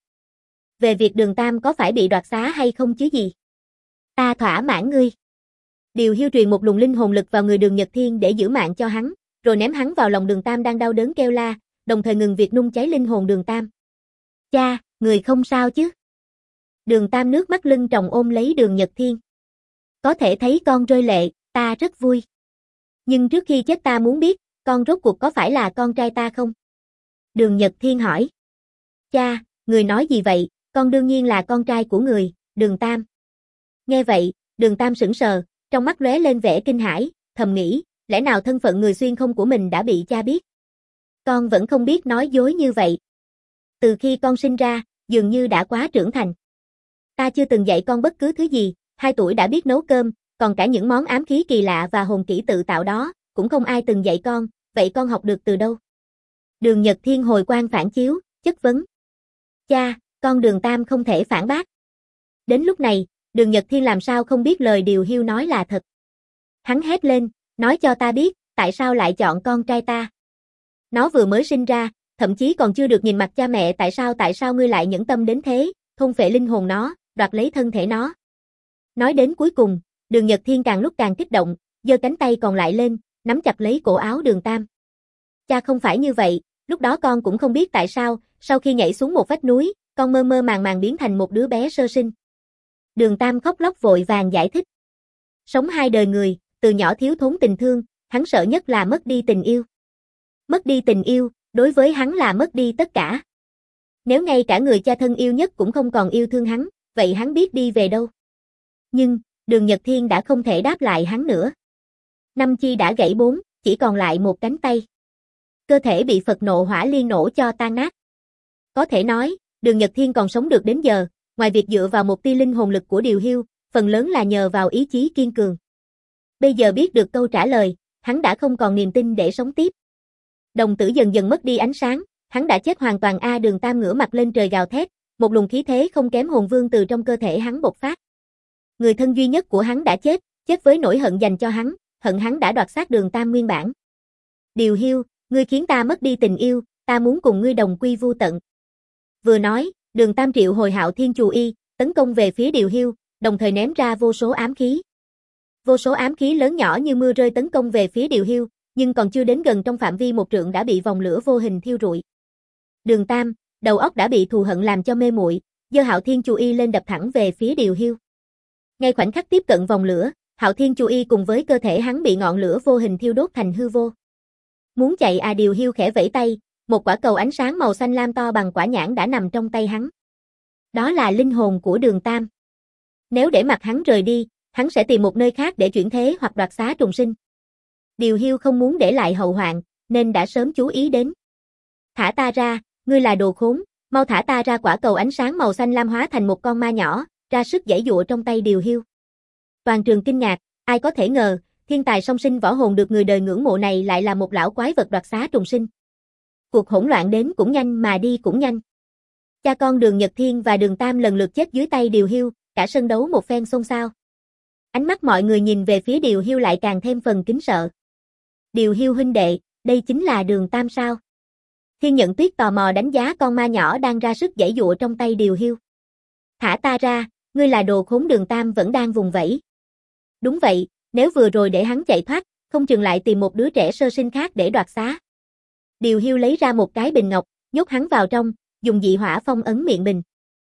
Về việc Đường Tam có phải bị đoạt xá hay không chứ gì? Ta thỏa mãn ngươi. Điều Hiu truyền một luồng linh hồn lực vào người Đường Nhật Thiên để giữ mạng cho hắn, rồi ném hắn vào lòng Đường Tam đang đau đớn kêu la, đồng thời ngừng việc nung cháy linh hồn Đường Tam. Cha, người không sao chứ? Đường Tam nước mắt lưng tròng ôm lấy Đường Nhật Thiên. Có thể thấy con rơi lệ, ta rất vui. Nhưng trước khi chết ta muốn biết, con rốt cuộc có phải là con trai ta không? Đường Nhật Thiên hỏi. Cha, người nói gì vậy, con đương nhiên là con trai của người, Đường Tam. Nghe vậy, Đường Tam sững sờ, trong mắt lóe lên vẻ kinh hãi, thầm nghĩ, lẽ nào thân phận người xuyên không của mình đã bị cha biết? Con vẫn không biết nói dối như vậy. Từ khi con sinh ra, dường như đã quá trưởng thành. Ta chưa từng dạy con bất cứ thứ gì, hai tuổi đã biết nấu cơm, còn cả những món ám khí kỳ lạ và hồn kỹ tự tạo đó, cũng không ai từng dạy con, vậy con học được từ đâu? Đường Nhật Thiên hồi quang phản chiếu, chất vấn. Cha, con Đường Tam không thể phản bác. Đến lúc này, Đường Nhật Thiên làm sao không biết lời Điều Hiu nói là thật. Hắn hét lên, nói cho ta biết, tại sao lại chọn con trai ta? Nó vừa mới sinh ra, thậm chí còn chưa được nhìn mặt cha mẹ, tại sao tại sao ngươi lại nhẫn tâm đến thế, thôn phệ linh hồn nó, đoạt lấy thân thể nó? Nói đến cuối cùng, Đường Nhật Thiên càng lúc càng kích động, giơ cánh tay còn lại lên, nắm chặt lấy cổ áo Đường Tam. Cha không phải như vậy, lúc đó con cũng không biết tại sao, sau khi nhảy xuống một vách núi, con mơ mơ màng màng biến thành một đứa bé sơ sinh. Đường Tam khóc lóc vội vàng giải thích. Sống hai đời người, từ nhỏ thiếu thốn tình thương, hắn sợ nhất là mất đi tình yêu. Mất đi tình yêu, đối với hắn là mất đi tất cả. Nếu ngay cả người cha thân yêu nhất cũng không còn yêu thương hắn, vậy hắn biết đi về đâu? Nhưng, Đường Nhật Thiên đã không thể đáp lại hắn nữa. Năm chi đã gãy bốn, chỉ còn lại một cánh tay. Cơ thể bị Phật nộ hỏa liên nổ cho tan nát. Có thể nói, Đường Nhật Thiên còn sống được đến giờ, ngoài việc dựa vào một tia linh hồn lực của Điều Hiu, phần lớn là nhờ vào ý chí kiên cường. Bây giờ biết được câu trả lời, hắn đã không còn niềm tin để sống tiếp. Đồng tử dần dần mất đi ánh sáng, hắn đã chết hoàn toàn. A Đường Tam ngửa mặt lên trời gào thét, một luồng khí thế không kém hồn vương từ trong cơ thể hắn bộc phát. Người thân duy nhất của hắn đã chết, chết với nỗi hận dành cho hắn, hận hắn đã đoạt xác Đường Tam nguyên bản. Điều Hiu, ngươi khiến ta mất đi tình yêu, ta muốn cùng ngươi đồng quy vu tận. Vừa nói, Đường Tam triệu hồi Hạo Thiên Chù Y, tấn công về phía Điều Hiu, đồng thời ném ra vô số ám khí. Vô số ám khí lớn nhỏ như mưa rơi tấn công về phía Điều Hiu, nhưng còn chưa đến gần trong phạm vi một trượng đã bị vòng lửa vô hình thiêu rụi. Đường Tam, đầu óc đã bị thù hận làm cho mê muội, giơ Hạo Thiên Chu Y lên đập thẳng về phía Điều Hiu. Ngay khoảnh khắc tiếp cận vòng lửa, Hạo Thiên Chu Y cùng với cơ thể hắn bị ngọn lửa vô hình thiêu đốt thành hư vô. Muốn chạy à? Điều Hiu khẽ vẫy tay, một quả cầu ánh sáng màu xanh lam to bằng quả nhãn đã nằm trong tay hắn. Đó là linh hồn của Đường Tam. Nếu để mặc hắn rời đi, hắn sẽ tìm một nơi khác để chuyển thế hoặc đoạt xá trùng sinh. Điều Hiu không muốn để lại hậu hoạn, nên đã sớm chú ý đến. Thả ta ra, ngươi là đồ khốn, mau thả ta ra! Quả cầu ánh sáng màu xanh lam hóa thành một con ma nhỏ, ra sức giãy giụa trong tay Điều Hiu. Toàn trường kinh ngạc, ai có thể ngờ, thiên tài song sinh võ hồn được người đời ngưỡng mộ này lại là một lão quái vật đoạt xá trùng sinh. Cuộc hỗn loạn đến cũng nhanh mà đi cũng nhanh. Cha con Đường Nhật Thiên và Đường Tam lần lượt chết dưới tay Điều Hiu, cả sân đấu một phen xôn xao. Ánh mắt mọi người nhìn về phía Điều Hiu lại càng thêm phần kính sợ. Điều Hiu huynh đệ, đây chính là Đường Tam sao? Thiên Nhận Tuyết tò mò đánh giá con ma nhỏ đang ra sức giãy giụa trong tay Điều Hiu. Thả ta ra, ngươi là đồ khốn! Đường Tam vẫn đang vùng vẫy. Đúng vậy, nếu vừa rồi để hắn chạy thoát, không chừng lại tìm một đứa trẻ sơ sinh khác để đoạt xá. Điều Hiu lấy ra một cái bình ngọc, nhốt hắn vào trong, dùng dị hỏa phong ấn miệng bình.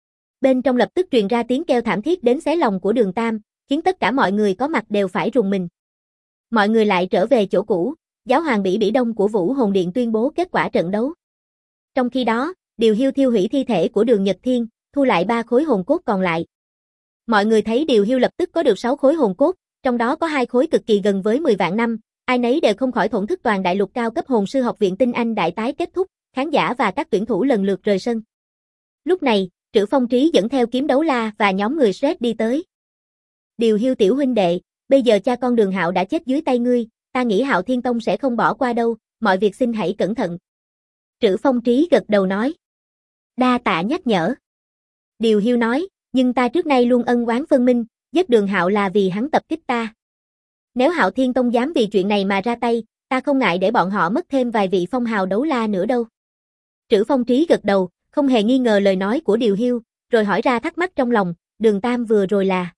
Bên trong lập tức truyền ra tiếng kêu thảm thiết đến xé lòng của Đường Tam, khiến tất cả mọi người có mặt đều phải rùng mình. Mọi người lại trở về chỗ cũ, giáo hoàng Bỉ Bỉ Đông của Vũ Hồn Điện tuyên bố kết quả trận đấu. Trong khi đó, Điều Hiu thiêu hủy thi thể của Đường Nhật Thiên, thu lại ba khối hồn cốt còn lại. Mọi người thấy Điều Hiu lập tức có được sáu khối hồn cốt, trong đó có hai khối cực kỳ gần với mười vạn năm, ai nấy đều không khỏi thổn thức. Toàn đại lục cao cấp hồn sư học viện Tinh Anh đại tái kết thúc, khán giả và các tuyển thủ lần lượt rời sân. Lúc này, Trữ Phong Trí dẫn theo Kiếm Đấu La và nhóm người Shred đi tới. Điều Hiu tiểu huynh đệ, bây giờ cha con Đường Hạo đã chết dưới tay ngươi, ta nghĩ Hạo Thiên Tông sẽ không bỏ qua đâu, mọi việc xin hãy cẩn thận. Trữ Phong Trí gật đầu nói. Đa tạ nhắc nhở. Điều Hiu nói, nhưng ta trước nay luôn ân oán phân minh, giết Đường Hạo là vì hắn tập kích ta. Nếu Hạo Thiên Tông dám vì chuyện này mà ra tay, ta không ngại để bọn họ mất thêm vài vị phong hào đấu la nữa đâu. Trữ Phong Trí gật đầu, không hề nghi ngờ lời nói của Điều Hiu, rồi hỏi ra thắc mắc trong lòng, Đường Tam vừa rồi là...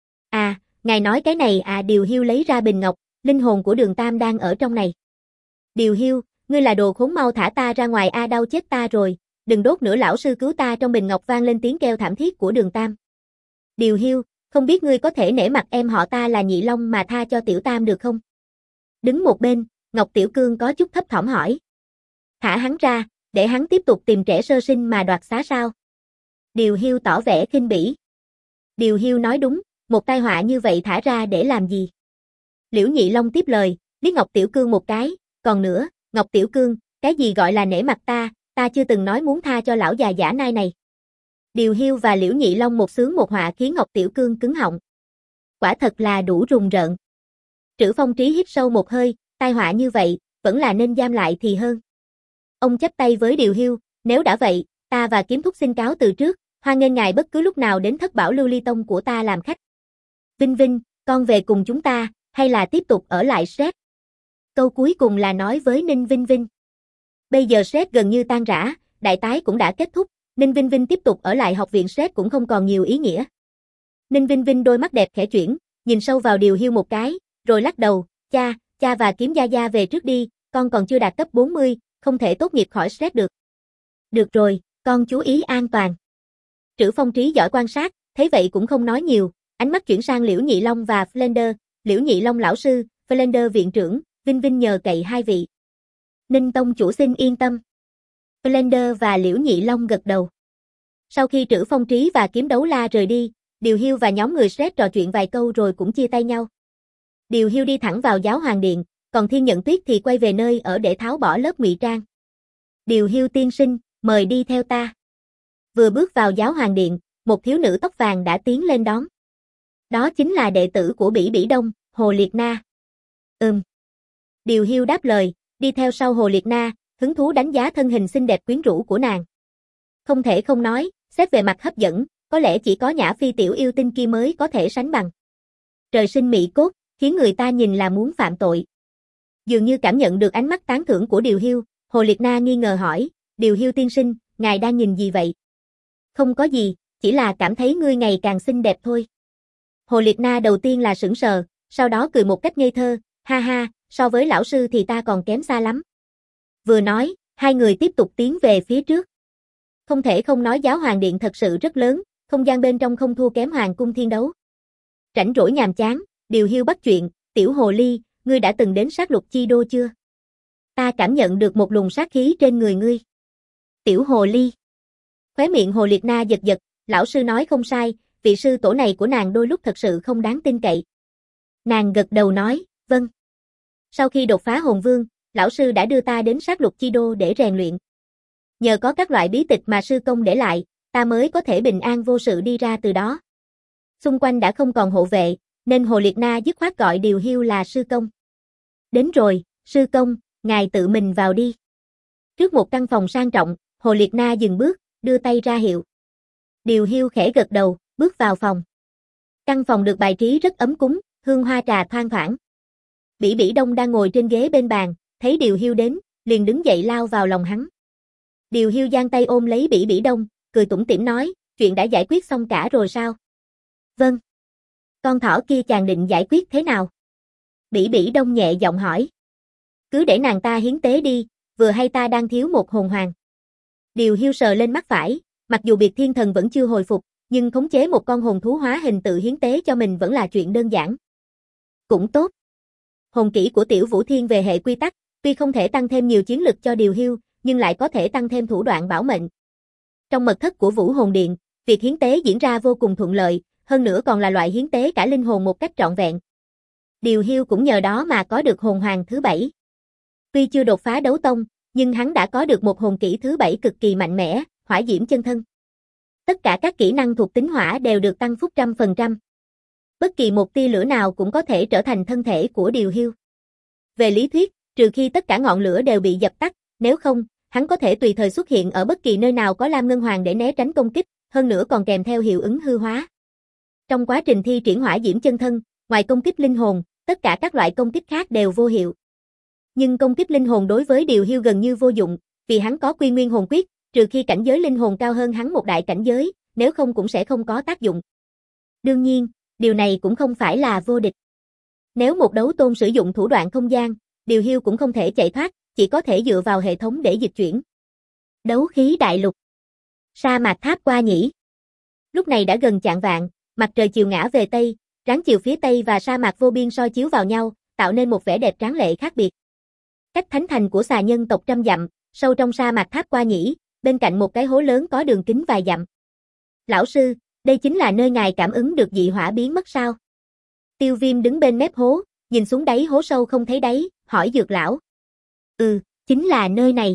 À, ngài nói cái này à? Điều Hiu lấy ra bình ngọc, linh hồn của Đường Tam đang ở trong này. Điều Hiu, ngươi là đồ khốn, mau thả ta ra ngoài a, đau chết ta rồi, đừng đốt nữa, lão sư cứu ta! Trong bình ngọc vang lên tiếng kêu thảm thiết của Đường Tam. Điều Hiu, không biết ngươi có thể nể mặt em họ ta là Nhị Long mà tha cho Tiểu Tam được không? Đứng một bên, Ngọc Tiểu Cương có chút thấp thỏm hỏi. Thả hắn ra, để hắn tiếp tục tìm trẻ sơ sinh mà đoạt xá sao? Điều Hiu tỏ vẻ khinh bỉ. Điều Hiu nói đúng, một tai họa như vậy thả ra để làm gì? Liễu Nhị Long tiếp lời, liếc Ngọc Tiểu Cương một cái, còn nữa, Ngọc Tiểu Cương, cái gì gọi là nể mặt ta, ta chưa từng nói muốn tha cho lão già giả nai này. Điều Hiu và Liễu Nhị Long một xướng một họa khiến Ngọc Tiểu Cương cứng họng. Quả thật là đủ rùng rợn. Trữ Phong Trí hít sâu một hơi, tai họa như vậy, vẫn là nên giam lại thì hơn. Ông chắp tay với Điều Hiu, nếu đã vậy, ta và Kiếm Thúc xin cáo từ trước, hoan nghênh ngài bất cứ lúc nào đến Thất Bảo Lưu Ly Tông của ta làm khách. Vinh Vinh, con về cùng chúng ta, hay là tiếp tục ở lại Shred? Câu cuối cùng là nói với Ninh Vinh Vinh. Bây giờ Shred gần như tan rã, đại tái cũng đã kết thúc, Ninh Vinh Vinh tiếp tục ở lại học viện Shred cũng không còn nhiều ý nghĩa. Ninh Vinh Vinh đôi mắt đẹp khẽ chuyển, nhìn sâu vào Điều Hiu một cái, rồi lắc đầu, cha, cha và Kiếm Gia Gia về trước đi, con còn chưa đạt cấp bốn mươi, không thể tốt nghiệp khỏi Shred được. Được rồi, con chú ý an toàn. Trữ Phong Trí giỏi quan sát, thấy vậy cũng không nói nhiều, ánh mắt chuyển sang Liễu Nhị Long và Flender, Liễu Nhị Long lão sư, Flender viện trưởng, Vinh Vinh nhờ cậy hai vị. Ninh Tông chủ xin yên tâm. Flender và Liễu Nhị Long gật đầu. Sau khi Trữ Phong Trí và Kiếm Đấu La rời đi, Điều Hiu và nhóm người Shred trò chuyện vài câu rồi cũng chia tay nhau. Điều Hiu đi thẳng vào Giáo Hoàng Điện, còn Thiên Nhận Tuyết thì quay về nơi ở để tháo bỏ lớp ngụy trang. Điều Hiu tiên sinh, mời đi theo ta. Vừa bước vào Giáo Hoàng Điện, một thiếu nữ tóc vàng đã tiến lên đón. Đó chính là đệ tử của Bỉ Bỉ Đông, Hồ Liệt Na. Ừm. Điều Hiu đáp lời, đi theo sau Hồ Liệt Na, hứng thú đánh giá thân hình xinh đẹp quyến rũ của nàng. Không thể không nói, xét về mặt hấp dẫn, có lẽ chỉ có Nhã Phi tiểu yêu tinh kia mới có thể sánh bằng. Trời sinh mỹ cốt, khiến người ta nhìn là muốn phạm tội. Dường như cảm nhận được ánh mắt tán thưởng của Điều Hiu, Hồ Liệt Na nghi ngờ hỏi, Điều Hiu tiên sinh, ngài đang nhìn gì vậy? Không có gì, chỉ là cảm thấy ngươi ngày càng xinh đẹp thôi. Hồ Liệt Na đầu tiên là sững sờ, sau đó cười một cách ngây thơ, ha ha, so với lão sư thì ta còn kém xa lắm. Vừa nói, hai người tiếp tục tiến về phía trước. Không thể không nói giáo hoàng điện thật sự rất lớn, không gian bên trong không thua kém hoàng cung thiên đấu. Rảnh rỗi nhàm chán, Điều Hiu bắt chuyện, tiểu hồ ly, ngươi đã từng đến sát lục chi đô chưa? Ta cảm nhận được một luồng sát khí trên người ngươi. Tiểu hồ ly. Khóe miệng Hồ Liệt Na giật giật, lão sư nói không sai, vị sư tổ này của nàng đôi lúc thật sự không đáng tin cậy. Nàng gật đầu nói, vâng. Sau khi đột phá hồn vương, lão sư đã đưa ta đến sát lục chi đô để rèn luyện. Nhờ có các loại bí tịch mà sư công để lại, ta mới có thể bình an vô sự đi ra từ đó. Xung quanh đã không còn hộ vệ, nên Hồ Liệt Na dứt khoát gọi Điều Hiu là sư công. Đến rồi, sư công, ngài tự mình vào đi. Trước một căn phòng sang trọng, Hồ Liệt Na dừng bước, đưa tay ra hiệu. Điều Hiu khẽ gật đầu, bước vào phòng. Căn phòng được bài trí rất ấm cúng, hương hoa trà thoang thoảng. Bỉ Bỉ Đông đang ngồi trên ghế bên bàn, thấy Điều Hiu đến, liền đứng dậy lao vào lòng hắn. Điều Hiu giang tay ôm lấy Bỉ Bỉ Đông, cười tủm tỉm nói, chuyện đã giải quyết xong cả rồi sao? Vâng. Con thỏ kia chàng định giải quyết thế nào? Bỉ Bỉ Đông nhẹ giọng hỏi. Cứ để nàng ta hiến tế đi, vừa hay ta đang thiếu một hồn hoàng. Điều Hiu sờ lên mắt phải, mặc dù biệt thiên thần vẫn chưa hồi phục, nhưng khống chế một con hồn thú hóa hình tự hiến tế cho mình vẫn là chuyện đơn giản. Cũng tốt. Hồn kỹ của Tiểu Vũ Thiên về hệ quy tắc, tuy không thể tăng thêm nhiều chiến lực cho Điều Hiu, nhưng lại có thể tăng thêm thủ đoạn bảo mệnh. Trong mật thất của Vũ Hồn Điện, việc hiến tế diễn ra vô cùng thuận lợi, hơn nữa còn là loại hiến tế cả linh hồn một cách trọn vẹn. Điều Hiu cũng nhờ đó mà có được hồn hoàng thứ bảy. Tuy chưa đột phá đấu tông, nhưng hắn đã có được một hồn kỹ thứ bảy cực kỳ mạnh mẽ, Hỏa Diễm Chân Thân. Tất cả các kỹ năng thuộc tính hỏa đều được tăng phúc trăm phần trăm. Bất kỳ một tia lửa nào cũng có thể trở thành thân thể của Điều Hiu. Về lý thuyết, trừ khi tất cả ngọn lửa đều bị dập tắt, nếu không, hắn có thể tùy thời xuất hiện ở bất kỳ nơi nào có Lam Ngân Hoàng để né tránh công kích, hơn nữa còn kèm theo hiệu ứng hư hóa. Trong quá trình thi triển Hỏa Diễm Chân Thân, ngoài công kích linh hồn, tất cả các loại công kích khác đều vô hiệu. Nhưng công kích linh hồn đối với Điều Hiu gần như vô dụng, vì hắn có Quy Nguyên Hồn Quyết, trừ khi cảnh giới linh hồn cao hơn hắn một đại cảnh giới, nếu không cũng sẽ không có tác dụng. Đương nhiên, điều này cũng không phải là vô địch. Nếu một đấu tôn sử dụng thủ đoạn không gian, Điều Hiu cũng không thể chạy thoát, chỉ có thể dựa vào hệ thống để dịch chuyển. Đấu khí đại lục. Sa mạc Tháp Qua Nhĩ. Lúc này đã gần chạng vạng, mặt trời chiều ngã về tây, ráng chiều phía tây và sa mạc vô biên soi chiếu vào nhau, tạo nên một vẻ đẹp tráng lệ khác biệt. Cách thánh thành của xà nhân tộc trăm dặm, sâu trong sa mạc Tháp Qua Nhĩ, bên cạnh một cái hố lớn có đường kính vài dặm. Lão sư, đây chính là nơi ngài cảm ứng được dị hỏa biến mất sao? Tiêu Viêm đứng bên mép hố, nhìn xuống đáy hố sâu không thấy đáy, hỏi Dược lão. Ừ, chính là nơi này.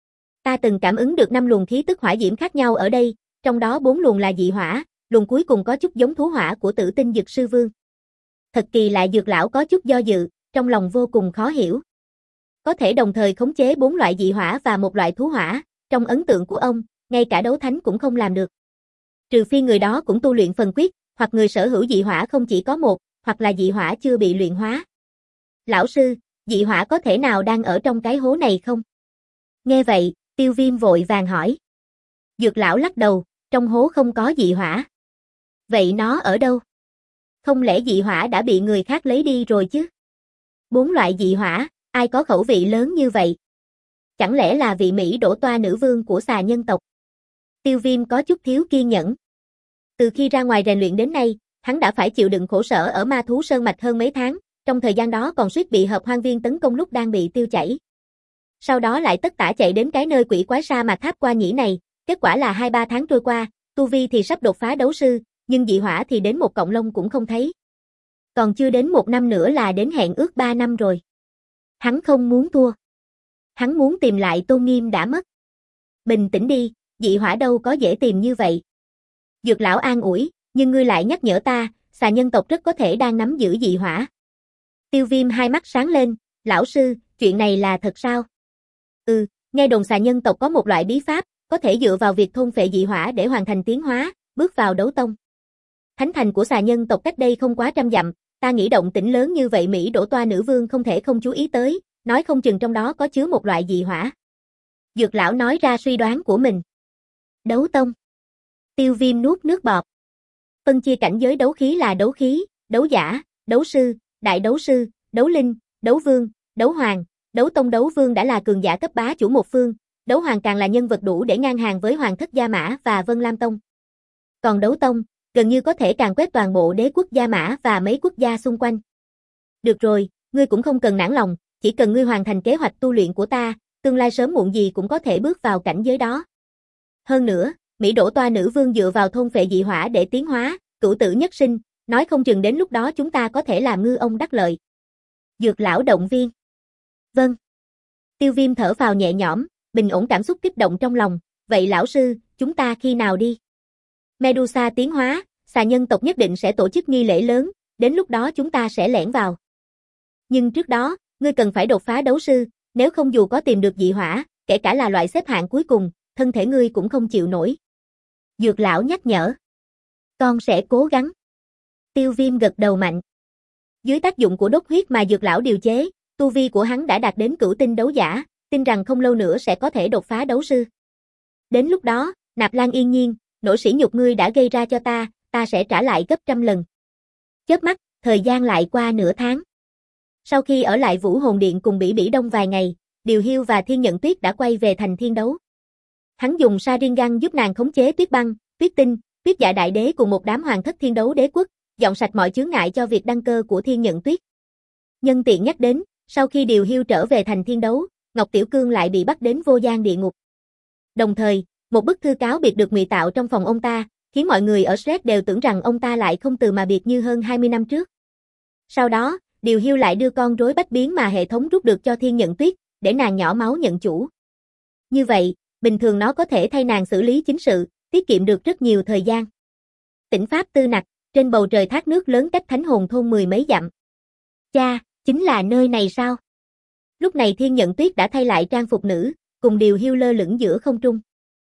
Ta từng cảm ứng được năm luồng khí tức hỏa diễm khác nhau ở đây, trong đó bốn luồng là dị hỏa, luồng cuối cùng có chút giống thú hỏa của Tử Tinh Dực Sư Vương. Thật kỳ lạ, Dược lão có chút do dự, trong lòng vô cùng khó hiểu. Có thể đồng thời khống chế bốn loại dị hỏa và một loại thú hỏa, trong ấn tượng của ông, ngay cả đấu thánh cũng không làm được. Trừ phi người đó cũng tu luyện phần quyết, hoặc người sở hữu dị hỏa không chỉ có một, hoặc là dị hỏa chưa bị luyện hóa. Lão sư, dị hỏa có thể nào đang ở trong cái hố này không? Nghe vậy, Tiêu Viêm vội vàng hỏi. Dược lão lắc đầu, trong hố không có dị hỏa. Vậy nó ở đâu? Không lẽ dị hỏa đã bị người khác lấy đi rồi chứ? Bốn loại dị hỏa, ai có khẩu vị lớn như vậy? Chẳng lẽ là vị Mỹ đổ toa nữ vương của xà nhân tộc? Tiêu Viêm có chút thiếu kiên nhẫn. Từ khi ra ngoài rèn luyện đến nay, hắn đã phải chịu đựng khổ sở ở Ma Thú Sơn Mạch hơn mấy tháng, trong thời gian đó còn suýt bị hợp hoang viên tấn công lúc đang bị tiêu chảy. Sau đó lại tất tả chạy đến cái nơi quỷ quái sa mạc Tháp Qua Nhĩ này, kết quả là hai ba tháng trôi qua, tu vi thì sắp đột phá đấu sư, nhưng dị hỏa thì đến một cọng lông cũng không thấy. Còn chưa đến một năm nữa là đến hẹn ước ba năm rồi. Hắn không muốn thua. Hắn muốn tìm lại tôn nghiêm đã mất. Bình tĩnh đi, dị hỏa đâu có dễ tìm như vậy. Dược lão an ủi, nhưng ngươi lại nhắc nhở ta, xà nhân tộc rất có thể đang nắm giữ dị hỏa. Tiêu Viêm hai mắt sáng lên, lão sư, chuyện này là thật sao? Ừ, nghe đồn xà nhân tộc có một loại bí pháp, có thể dựa vào việc thôn phệ dị hỏa để hoàn thành tiến hóa, bước vào đấu tông. Thánh thành của xà nhân tộc cách đây không quá trăm dặm, ta nghĩ động tĩnh lớn như vậy Mỹ đổ toa nữ vương không thể không chú ý tới, nói không chừng trong đó có chứa một loại dị hỏa. Dược lão nói ra suy đoán của mình. Đấu tông. Tiêu Viêm nuốt nước bọt. Phân chia cảnh giới đấu khí là đấu khí, đấu giả, đấu sư, đại đấu sư, đấu linh, đấu vương, đấu hoàng, đấu tông. Đấu vương đã là cường giả cấp bá chủ một phương, đấu hoàng càng là nhân vật đủ để ngang hàng với Hoàng thất Gia Mã và Vân Lam Tông. Còn đấu tông, gần như có thể càn quét toàn bộ đế quốc Gia Mã và mấy quốc gia xung quanh. Được rồi, ngươi cũng không cần nản lòng, chỉ cần ngươi hoàn thành kế hoạch tu luyện của ta, tương lai sớm muộn gì cũng có thể bước vào cảnh giới đó. Hơn nữa, Mỹ Đỗ Toa nữ vương dựa vào thôn phệ dị hỏa để tiến hóa, cửu tử nhất sinh, nói không chừng đến lúc đó chúng ta có thể làm ngư ông đắc lợi. Dược lão động viên. Vâng. Tiêu Viêm thở phào nhẹ nhõm, bình ổn cảm xúc kích động trong lòng, vậy lão sư, chúng ta khi nào đi? Medusa tiến hóa, xà nhân tộc nhất định sẽ tổ chức nghi lễ lớn, đến lúc đó chúng ta sẽ lẻn vào. Nhưng trước đó, ngươi cần phải đột phá đấu sư, nếu không dù có tìm được dị hỏa, kể cả là loại xếp hạng cuối cùng, thân thể ngươi cũng không chịu nổi. Dược lão nhắc nhở. Con sẽ cố gắng. Tiêu Viêm gật đầu mạnh. Dưới tác dụng của đốt huyết mà dược lão điều chế, tu vi của hắn đã đạt đến cửu tinh đấu giả, tin rằng không lâu nữa sẽ có thể đột phá đấu sư. Đến lúc đó, Nạp Lan yên nhiên, nỗi sỉ nhục ngươi đã gây ra cho ta, ta sẽ trả lại gấp trăm lần. Chớp mắt, thời gian lại qua nửa tháng. Sau khi ở lại Vũ Hồn Điện cùng Bỉ Bỉ Đông vài ngày, Điều Hiêu và Thiên Nhận Tuyết đã quay về thành Thiên Đấu. Hắn dùng Sharingan giúp nàng khống chế Tuyết Băng, Tuyết Tinh, Tuyết Dạ Đại Đế cùng một đám hoàng thất Thiên Đấu đế quốc, dọn sạch mọi chướng ngại cho việc đăng cơ của Thiên Nhận Tuyết. Nhân tiện nhắc đến, sau khi Điều Hiêu trở về thành Thiên Đấu, Ngọc Tiểu Cương lại bị bắt đến vô gian địa ngục. Đồng thời, một bức thư cáo biệt được ngụy tạo trong phòng ông ta, khiến mọi người ở Shrek đều tưởng rằng ông ta lại không từ mà biệt như hơn hai mươi năm trước. Sau đó, Điều Hiêu lại đưa con rối bách biến mà hệ thống rút được cho Thiên Nhận Tuyết, để nàng nhỏ máu nhận chủ. Như vậy, bình thường nó có thể thay nàng xử lý chính sự, tiết kiệm được rất nhiều thời gian. Tỉnh Pháp Tư Nặc, trên bầu trời thác nước lớn cách Thánh Hồn Thôn mười mấy dặm. Cha, chính là nơi này sao? Lúc này Thiên Nhận Tuyết đã thay lại trang phục nữ, cùng Điều Hiêu lơ lửng giữa không trung.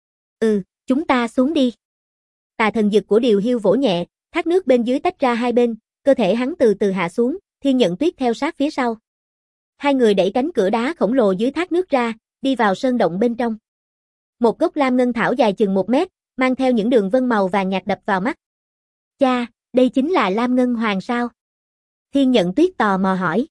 Ừ, chúng ta xuống đi. Tà thần dực của Điều Hiêu vỗ nhẹ, thác nước bên dưới tách ra hai bên, cơ thể hắn từ từ hạ xuống, Thiên Nhận Tuyết theo sát phía sau. Hai người đẩy cánh cửa đá khổng lồ dưới thác nước ra, đi vào sơn động bên trong. Một gốc lam ngân thảo dài chừng một mét, mang theo những đường vân màu vàng nhạt đập vào mắt. Cha, đây chính là Lam Ngân Hoàng sao? Thiên Nhận Tuyết tò mò hỏi.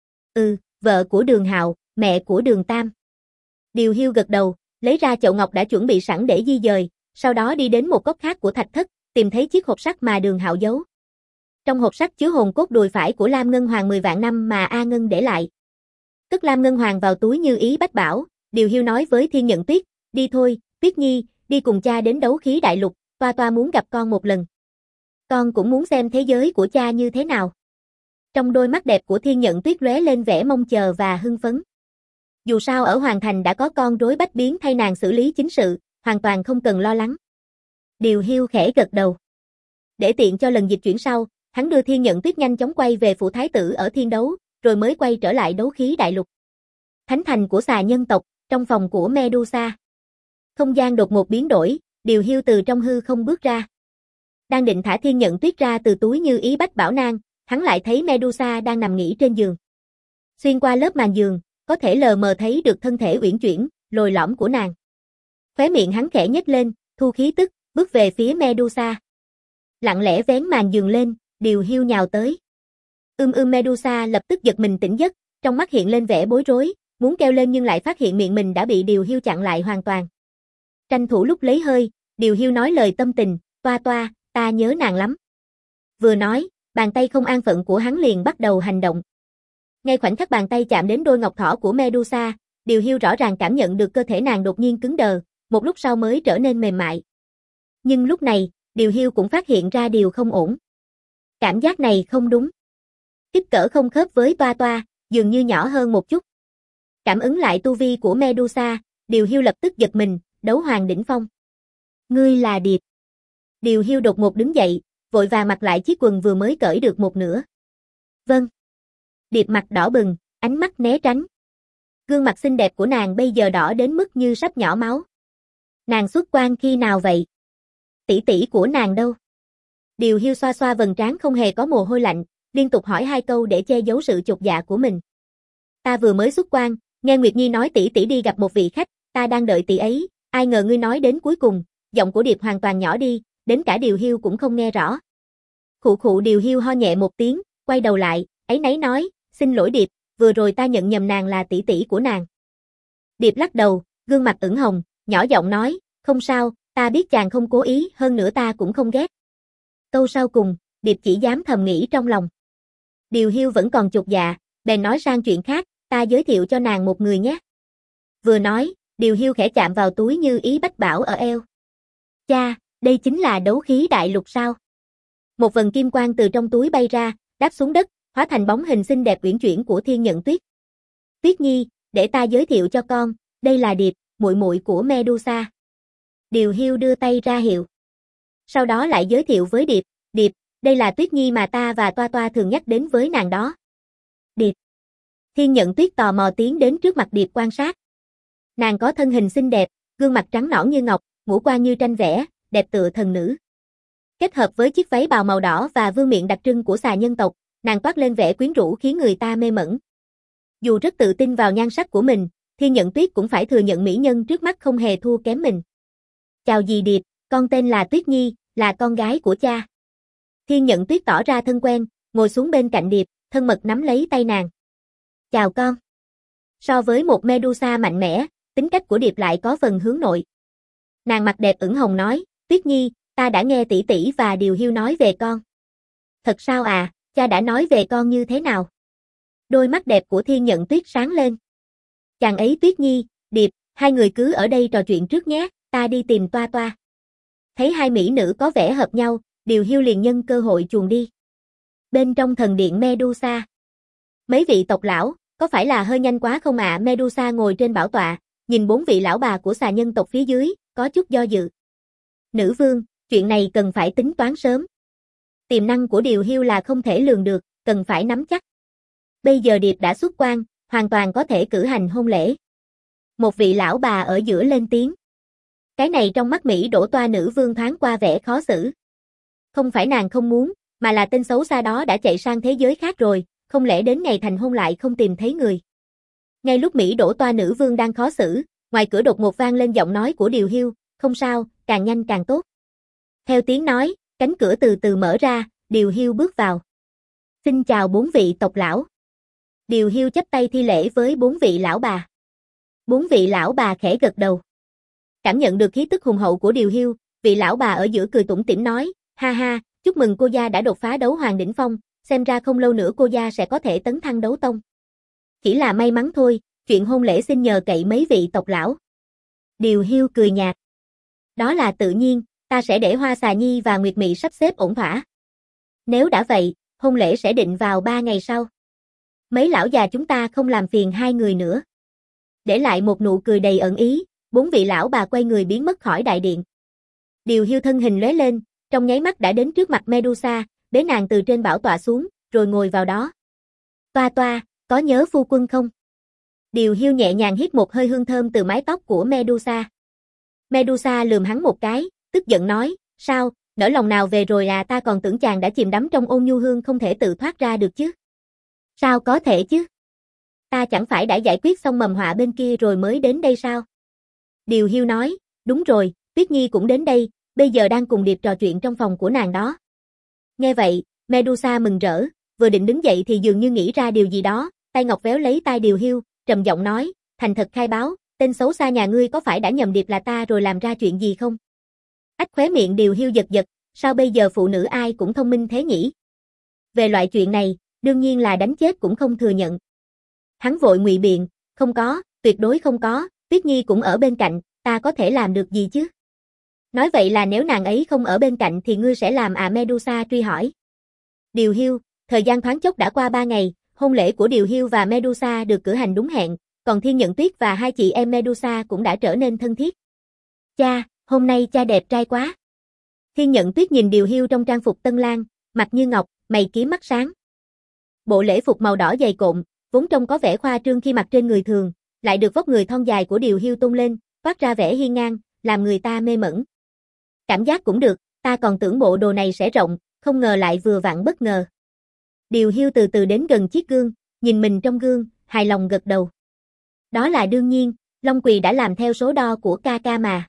Ừ, vợ của Đường Hạo, mẹ của Đường Tam. Điều Hiêu gật đầu, lấy ra chậu ngọc đã chuẩn bị sẵn để di dời, sau đó đi đến một góc khác của thạch thất, tìm thấy chiếc hộp sắt mà Đường Hạo giấu. Trong hộp sắt chứa hồn cốt đùi phải của Lam Ngân Hoàng mười vạn năm mà A Ngân để lại. Cất Lam Ngân Hoàng vào túi như ý bách bảo, Điều Hiêu nói với Thiên Nhận Tuyết, đi thôi, Tuyết Nhi, đi cùng cha đến Đấu Khí Đại Lục, Toa Toa muốn gặp con một lần. Con cũng muốn xem thế giới của cha như thế nào. Trong đôi mắt đẹp của Thiên Nhận Tuyết lóe lên vẻ mong chờ và hưng phấn. Dù sao ở Hoàng Thành đã có con rối bách biến thay nàng xử lý chính sự, hoàn toàn không cần lo lắng. Điều Hiêu khẽ gật đầu. Để tiện cho lần dịch chuyển sau, hắn đưa Thiên Nhận Tuyết nhanh chóng quay về phủ thái tử ở Thiên Đấu, rồi mới quay trở lại Đấu Khí Đại Lục. Thánh thành của xà nhân tộc, trong phòng của Medusa. Không gian đột ngột biến đổi, Điều Hiêu từ trong hư không bước ra. Đang định thả Thiên Nhận Tuyết ra từ túi như ý bách bảo nang, hắn lại thấy Medusa đang nằm nghỉ trên giường. Xuyên qua lớp màn giường, có thể lờ mờ thấy được thân thể uyển chuyển, lồi lõm của nàng. Khóe miệng hắn khẽ nhếch lên, thu khí tức, bước về phía Medusa. Lặng lẽ vén màn giường lên, Điều Hiêu nhào tới. Ưm ưm Medusa lập tức giật mình tỉnh giấc, trong mắt hiện lên vẻ bối rối, muốn kêu lên nhưng lại phát hiện miệng mình đã bị Điều Hiêu chặn lại hoàn toàn. Tranh thủ lúc lấy hơi, Điều Hiêu nói lời tâm tình, Toa Toa, ta nhớ nàng lắm. Vừa nói, bàn tay không an phận của hắn liền bắt đầu hành động. Ngay khoảnh khắc bàn tay chạm đến đôi ngọc thỏ của Medusa, Điều Hiêu rõ ràng cảm nhận được cơ thể nàng đột nhiên cứng đờ, một lúc sau mới trở nên mềm mại. Nhưng lúc này, Điều Hiêu cũng phát hiện ra điều không ổn. Cảm giác này không đúng. Kích cỡ không khớp với Toa Toa, dường như nhỏ hơn một chút. Cảm ứng lại tu vi của Medusa, Điều Hiêu lập tức giật mình, đấu hoàng đỉnh phong. Ngươi là Điệp. Điều Hiêu đột ngột đứng dậy, vội vàng mặc lại chiếc quần vừa mới cởi được một nửa. Vâng. Điệp mặt đỏ bừng, ánh mắt né tránh. Gương mặt xinh đẹp của nàng bây giờ đỏ đến mức như sắp nhỏ máu. Nàng xuất quan khi nào vậy? Tỷ tỷ của nàng đâu? Điều Hiêu xoa xoa vầng trán không hề có mồ hôi lạnh, liên tục hỏi hai câu để che giấu sự chột dạ của mình. Ta vừa mới xuất quan, nghe Nguyệt Nhi nói tỷ tỷ đi gặp một vị khách, ta đang đợi tỷ ấy, ai ngờ ngươi nói đến cuối cùng, giọng của Điệp hoàn toàn nhỏ đi, đến cả Điều Hiêu cũng không nghe rõ. Khụ khụ Điều Hiêu ho nhẹ một tiếng, quay đầu lại, áy náy nói, xin lỗi Điệp, vừa rồi ta nhận nhầm nàng là tỷ tỷ của nàng. Điệp lắc đầu, gương mặt ửng hồng, nhỏ giọng nói, không sao, ta biết chàng không cố ý, hơn nữa ta cũng không ghét. Câu sau cùng, Điệp chỉ dám thầm nghĩ trong lòng. Điều Hiu vẫn còn chột dạ, bèn nói sang chuyện khác, ta giới thiệu cho nàng một người nhé. Vừa nói, Điều Hiu khẽ chạm vào túi như ý bách bảo ở eo. Cha, đây chính là đấu khí đại lục sao? Một vần kim quang từ trong túi bay ra, đáp xuống đất, hóa thành bóng hình xinh đẹp uyển chuyển của Thiên Nhận Tuyết. Tuyết Nhi, để ta giới thiệu cho con, đây là Điệp, muội muội của Medusa. Điều Hiu đưa tay ra hiệu. Sau đó lại giới thiệu với Điệp, Điệp, đây là Tuyết Nhi mà ta và Toa Toa thường nhắc đến với nàng đó. Điệp. Thiên Nhận Tuyết tò mò tiến đến trước mặt Điệp quan sát. Nàng có thân hình xinh đẹp, gương mặt trắng nõn như ngọc, ngũ quan như tranh vẽ, đẹp tựa thần nữ. Kết hợp với chiếc váy bào màu đỏ và vương miện đặc trưng của xà nhân tộc, nàng toát lên vẻ quyến rũ khiến người ta mê mẩn. Dù rất tự tin vào nhan sắc của mình, Thiên Nhận Tuyết cũng phải thừa nhận mỹ nhân trước mắt không hề thua kém mình. Chào dì Điệp, con tên là Tuyết Nhi, là con gái của cha. Thiên Nhận Tuyết tỏ ra thân quen, ngồi xuống bên cạnh Điệp, thân mật nắm lấy tay nàng. Chào con. So với một Medusa mạnh mẽ, tính cách của Điệp lại có phần hướng nội. Nàng mặt đẹp ửng hồng nói, Tuyết Nhi, ta đã nghe tỷ tỷ và Điều Hiu nói về con. Thật sao à, cha đã nói về con như thế nào? Đôi mắt đẹp của Thiên Nhận Tuyết sáng lên. Chàng ấy Tuyết Nhi, Điệp, hai người cứ ở đây trò chuyện trước nhé, ta đi tìm Toa Toa. Thấy hai mỹ nữ có vẻ hợp nhau, Điều Hiu liền nhân cơ hội chuồn đi. Bên trong thần điện Medusa. Mấy vị tộc lão, có phải là hơi nhanh quá không ạ? À? Medusa ngồi trên bảo tọa, nhìn bốn vị lão bà của xà nhân tộc phía dưới, có chút do dự. Nữ vương, chuyện này cần phải tính toán sớm. Tiềm năng của Điều Hiu là không thể lường được, cần phải nắm chắc. Bây giờ Điệp đã xuất quan, hoàn toàn có thể cử hành hôn lễ. Một vị lão bà ở giữa lên tiếng. Cái này trong mắt Mỹ đổ toa nữ vương thoáng qua vẻ khó xử. Không phải nàng không muốn, mà là tên xấu xa đó đã chạy sang thế giới khác rồi, không lẽ đến ngày thành hôn lại không tìm thấy người. Ngay lúc Mỹ đổ toa nữ vương đang khó xử, ngoài cửa đột ngột vang lên giọng nói của Điều Hiu, không sao, càng nhanh càng tốt. Theo tiếng nói, cánh cửa từ từ mở ra, Điều Hiu bước vào. Xin chào bốn vị tộc lão. Điều Hiu chắp tay thi lễ với bốn vị lão bà. Bốn vị lão bà khẽ gật đầu. Cảm nhận được khí tức hùng hậu của Điều Hiu, vị lão bà ở giữa cười tủm tỉm nói, ha ha, chúc mừng cô gia đã đột phá đấu hoàng đỉnh phong, xem ra không lâu nữa cô gia sẽ có thể tấn thăng đấu tông. Chỉ là may mắn thôi, chuyện hôn lễ xin nhờ cậy mấy vị tộc lão. Điều Hiu cười nhạt. Đó là tự nhiên, ta sẽ để Hoa Xà Nhi và Nguyệt Mị sắp xếp ổn thỏa. Nếu đã vậy, hôn lễ sẽ định vào ba ngày sau. Mấy lão già chúng ta không làm phiền hai người nữa. Để lại một nụ cười đầy ẩn ý, bốn vị lão bà quay người biến mất khỏi đại điện. Điều Hiu thân hình lóe lên, trong nháy mắt đã đến trước mặt Medusa, bế nàng từ trên bảo tọa xuống, rồi ngồi vào đó. Toa Toa, có nhớ phu quân không? Điều Hiu nhẹ nhàng hít một hơi hương thơm từ mái tóc của Medusa. Medusa lườm hắn một cái, tức giận nói, sao, nỡ lòng nào về rồi à, ta còn tưởng chàng đã chìm đắm trong ôn nhu hương không thể tự thoát ra được chứ. Sao có thể chứ? Ta chẳng phải đã giải quyết xong mầm họa bên kia rồi mới đến đây sao? Điều Hiu nói, đúng rồi, Tuyết Nhi cũng đến đây, bây giờ đang cùng Điệp trò chuyện trong phòng của nàng đó. Nghe vậy, Medusa mừng rỡ, vừa định đứng dậy thì dường như nghĩ ra điều gì đó, tay ngọc véo lấy tai Điều Hiu, trầm giọng nói, thành thật khai báo, tên xấu xa nhà ngươi có phải đã nhầm Điệp là ta rồi làm ra chuyện gì không? Ách khóe miệng Điều Hiu giật giật, sao bây giờ phụ nữ ai cũng thông minh thế nhỉ? Về loại chuyện này, đương nhiên là đánh chết cũng không thừa nhận. Hắn vội ngụy biện, không có, tuyệt đối không có, Tuyết Nhi cũng ở bên cạnh, ta có thể làm được gì chứ? Nói vậy là nếu nàng ấy không ở bên cạnh thì ngươi sẽ làm à? Medusa truy hỏi. Điều Hiu, thời gian thoáng chốc đã qua ba ngày, hôn lễ của Điều Hiu và Medusa được cử hành đúng hẹn, còn Thiên Nhận Tuyết và hai chị em Medusa cũng đã trở nên thân thiết. Cha, hôm nay cha đẹp trai quá. Thiên Nhận Tuyết nhìn Điều Hiu trong trang phục tân lang, mặt như ngọc, mày kiếm mắt sáng. Bộ lễ phục màu đỏ dày cộm, vốn trông có vẻ khoa trương khi mặc trên người thường, lại được vóc người thon dài của Điều Hiu tôn lên, toát ra vẻ hiên ngang, làm người ta mê mẩn. Cảm giác cũng được, ta còn tưởng bộ đồ này sẽ rộng, không ngờ lại vừa vặn bất ngờ. Điều Hiu từ từ đến gần chiếc gương, nhìn mình trong gương, hài lòng gật đầu. Đó là đương nhiên, Long Quỳ đã làm theo số đo của ca ca mà.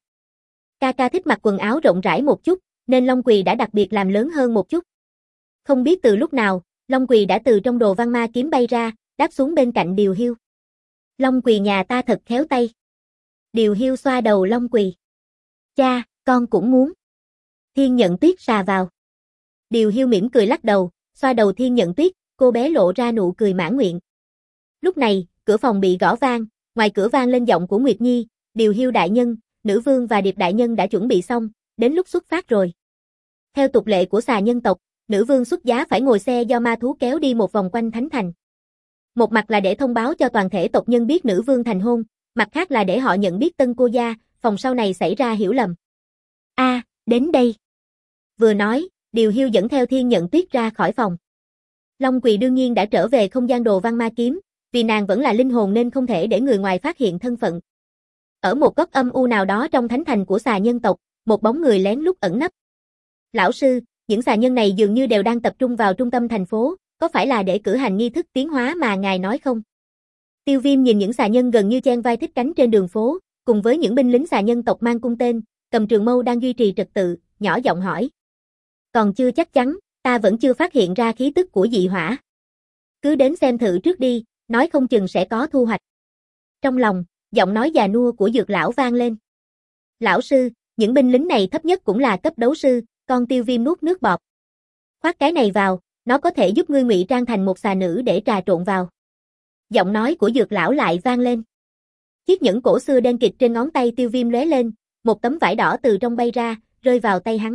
Ca ca thích mặc quần áo rộng rãi một chút, nên Long Quỳ đã đặc biệt làm lớn hơn một chút. Không biết từ lúc nào, Long Quỳ đã từ trong đồ văn ma kiếm bay ra, đáp xuống bên cạnh Điều Hiu. Long Quỳ nhà ta thật khéo tay. Điều Hiu xoa đầu Long Quỳ. Cha, con cũng muốn. Thiên Nhận Tuyết xà vào. Điều Hiu mỉm cười lắc đầu, xoa đầu Thiên Nhận Tuyết, cô bé lộ ra nụ cười mãn nguyện. Lúc này, cửa phòng bị gõ vang, ngoài cửa vang lên giọng của Nguyệt Nhi, Điều Hiu đại nhân, Nữ Vương và Điệp đại nhân đã chuẩn bị xong, đến lúc xuất phát rồi. Theo tục lệ của xà nhân tộc, Nữ Vương xuất giá phải ngồi xe do ma thú kéo đi một vòng quanh thánh thành. Một mặt là để thông báo cho toàn thể tộc nhân biết Nữ Vương thành hôn, mặt khác là để họ nhận biết tân cô gia, phòng sau này xảy ra hiểu lầm. A, à, đến đây. Vừa nói, Điều Hiu dẫn theo Thiên Nhận Tuyết ra khỏi phòng. Long Quỳ đương nhiên đã trở về không gian đồ văn ma kiếm, vì nàng vẫn là linh hồn nên không thể để người ngoài phát hiện thân phận. Ở một góc âm u nào đó trong thánh thành của xà nhân tộc, một bóng người lén lút ẩn nấp. Lão sư, những xà nhân này dường như đều đang tập trung vào trung tâm thành phố, có phải là để cử hành nghi thức tiến hóa mà ngài nói không? Tiêu Viêm nhìn những xà nhân gần như chen vai thích cánh trên đường phố, cùng với những binh lính xà nhân tộc mang cung tên, cầm trường mâu đang duy trì trật tự, nhỏ giọng hỏi. Còn chưa chắc chắn, ta vẫn chưa phát hiện ra khí tức của dị hỏa. Cứ đến xem thử trước đi, nói không chừng sẽ có thu hoạch. Trong lòng, giọng nói già nua của Dược lão vang lên. Lão sư, những binh lính này thấp nhất cũng là cấp đấu sư, con Tiêu Viêm nuốt nước bọt. Khoác cái này vào, nó có thể giúp ngươi ngụy trang thành một xà nữ để trà trộn vào. Giọng nói của Dược lão lại vang lên. Chiếc nhẫn cổ xưa đen kịt trên ngón tay Tiêu Viêm lóe lên, một tấm vải đỏ từ trong bay ra, rơi vào tay hắn.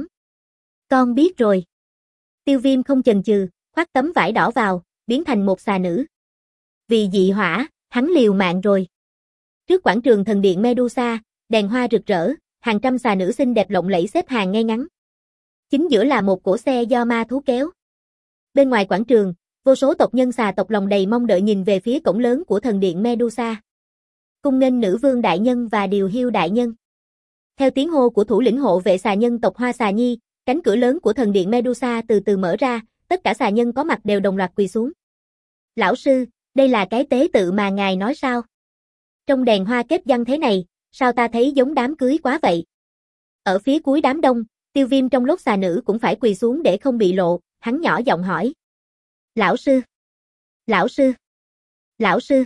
Con biết rồi. Tiêu Viêm không chần chừ, khoác tấm vải đỏ vào, biến thành một xà nữ. Vì dị hỏa, hắn liều mạng rồi. Trước quảng trường thần điện Medusa, đèn hoa rực rỡ, hàng trăm xà nữ xinh đẹp lộng lẫy xếp hàng ngay ngắn. Chính giữa là một cỗ xe do ma thú kéo. Bên ngoài quảng trường, vô số tộc nhân xà tộc lòng đầy mong đợi nhìn về phía cổng lớn của thần điện Medusa. Cung nghênh Nữ Vương đại nhân và Điều Hiu đại nhân. Theo tiếng hô của thủ lĩnh hộ vệ xà nhân tộc Hoa Xà Nhi, cánh cửa lớn của thần điện Medusa từ từ mở ra, tất cả xà nhân có mặt đều đồng loạt quỳ xuống. Lão sư, đây là cái tế tự mà ngài nói sao? Trong đèn hoa kết văn thế này, sao ta thấy giống đám cưới quá vậy? Ở phía cuối đám đông, Tiêu Viêm trong lốt xà nữ cũng phải quỳ xuống để không bị lộ, hắn nhỏ giọng hỏi. Lão sư! Lão sư! Lão sư!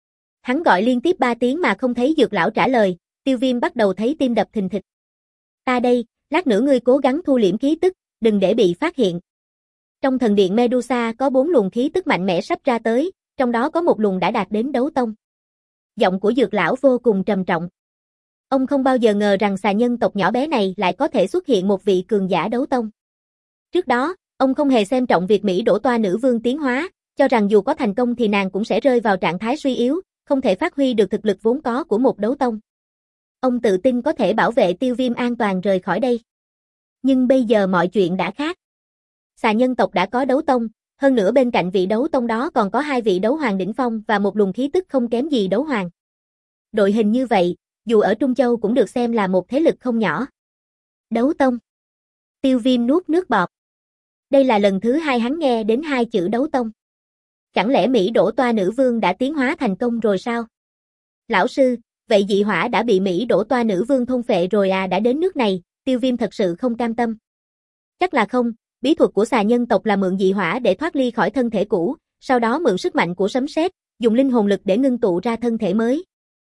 Hắn gọi liên tiếp ba tiếng mà không thấy Dược lão trả lời, Tiêu Viêm bắt đầu thấy tim đập thình thịch. Ta đây, lát nữa ngươi cố gắng thu liễm khí tức, đừng để bị phát hiện. Trong thần điện Medusa có bốn luồng khí tức mạnh mẽ sắp ra tới, trong đó có một luồng đã đạt đến đấu tông. Giọng của Dược lão vô cùng trầm trọng. Ông không bao giờ ngờ rằng xà nhân tộc nhỏ bé này lại có thể xuất hiện một vị cường giả đấu tông. Trước đó, ông không hề xem trọng việc Mỹ đổ toa Nữ Vương tiến hóa, cho rằng dù có thành công thì nàng cũng sẽ rơi vào trạng thái suy yếu, không thể phát huy được thực lực vốn có của một đấu tông. Ông tự tin có thể bảo vệ Tiêu Viêm an toàn rời khỏi đây. Nhưng bây giờ mọi chuyện đã khác. Xà nhân tộc đã có đấu tông, hơn nữa bên cạnh vị đấu tông đó còn có hai vị đấu hoàng đỉnh phong và một luồng khí tức không kém gì đấu hoàng. Đội hình như vậy, dù ở Trung Châu cũng được xem là một thế lực không nhỏ. Đấu tông. Tiêu Viêm nuốt nước bọt. Đây là lần thứ hai hắn nghe đến hai chữ đấu tông. Chẳng lẽ Mỹ đổ toa Nữ Vương đã tiến hóa thành công rồi sao? Lão sư, vậy dị hỏa đã bị Mỹ đổ toa Nữ Vương thôn phệ rồi à? Đã đến nước này, Tiêu Viêm thật sự không cam tâm. Chắc là không, bí thuật của xà nhân tộc là mượn dị hỏa để thoát ly khỏi thân thể cũ, sau đó mượn sức mạnh của sấm sét, dùng linh hồn lực để ngưng tụ ra thân thể mới.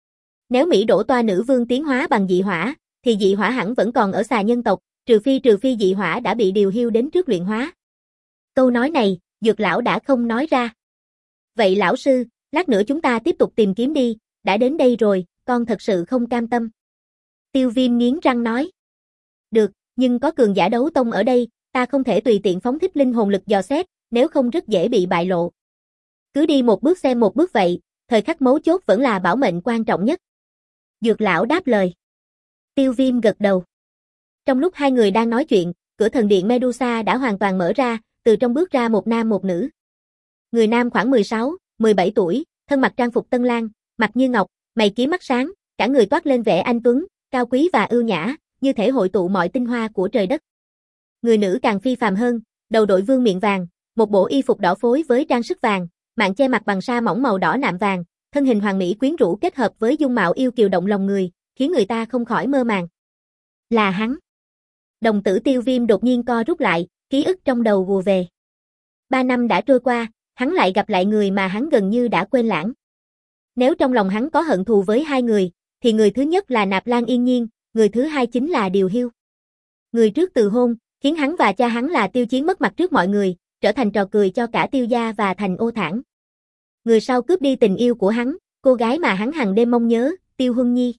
Nếu Mỹ đổ toa Nữ Vương tiến hóa bằng dị hỏa, thì dị hỏa hẳn vẫn còn ở xà nhân tộc, trừ phi trừ phi dị hỏa đã bị Điều Hiu đến trước luyện hóa. Câu nói này, Dược lão đã không nói ra. Vậy lão sư, lát nữa chúng ta tiếp tục tìm kiếm đi, đã đến đây rồi, con thật sự không cam tâm. Tiêu Viêm nghiến răng nói. Được, nhưng có cường giả đấu tông ở đây, ta không thể tùy tiện phóng thích linh hồn lực dò xét, nếu không rất dễ bị bại lộ. Cứ đi một bước xem một bước vậy, thời khắc mấu chốt vẫn là bảo mệnh quan trọng nhất. Dược lão đáp lời. Tiêu Viêm gật đầu. Trong lúc hai người đang nói chuyện, cửa thần điện Medusa đã hoàn toàn mở ra, từ trong bước ra một nam một nữ. Người nam khoảng mười sáu, mười bảy tuổi, thân mặc trang phục tân lang, mặt như ngọc, mày kiếm mắt sáng, cả người toát lên vẻ anh tuấn, cao quý và ưu nhã, như thể hội tụ mọi tinh hoa của trời đất. Người nữ càng phi phàm hơn, đầu đội vương miện vàng, một bộ y phục đỏ phối với trang sức vàng, mạng che mặt bằng sa mỏng màu đỏ nạm vàng, thân hình hoàng mỹ quyến rũ kết hợp với dung mạo yêu kiều động lòng người, khiến người ta không khỏi mơ màng. Là hắn. Đồng tử Tiêu Viêm đột nhiên co rút lại, ký ức trong đầu vùa về. Ba năm đã trôi qua, hắn lại gặp lại người mà hắn gần như đã quên lãng. Nếu trong lòng hắn có hận thù với hai người, thì người thứ nhất là Nạp Lan Yên Nhiên, người thứ hai chính là Điều Hiêu. Người trước từ hôn, khiến hắn và cha hắn là Tiêu Chiến mất mặt trước mọi người, trở thành trò cười cho cả Tiêu gia và thành Ô Thản. Người sau cướp đi tình yêu của hắn, cô gái mà hắn hằng đêm mong nhớ, Tiêu Huân Nhi.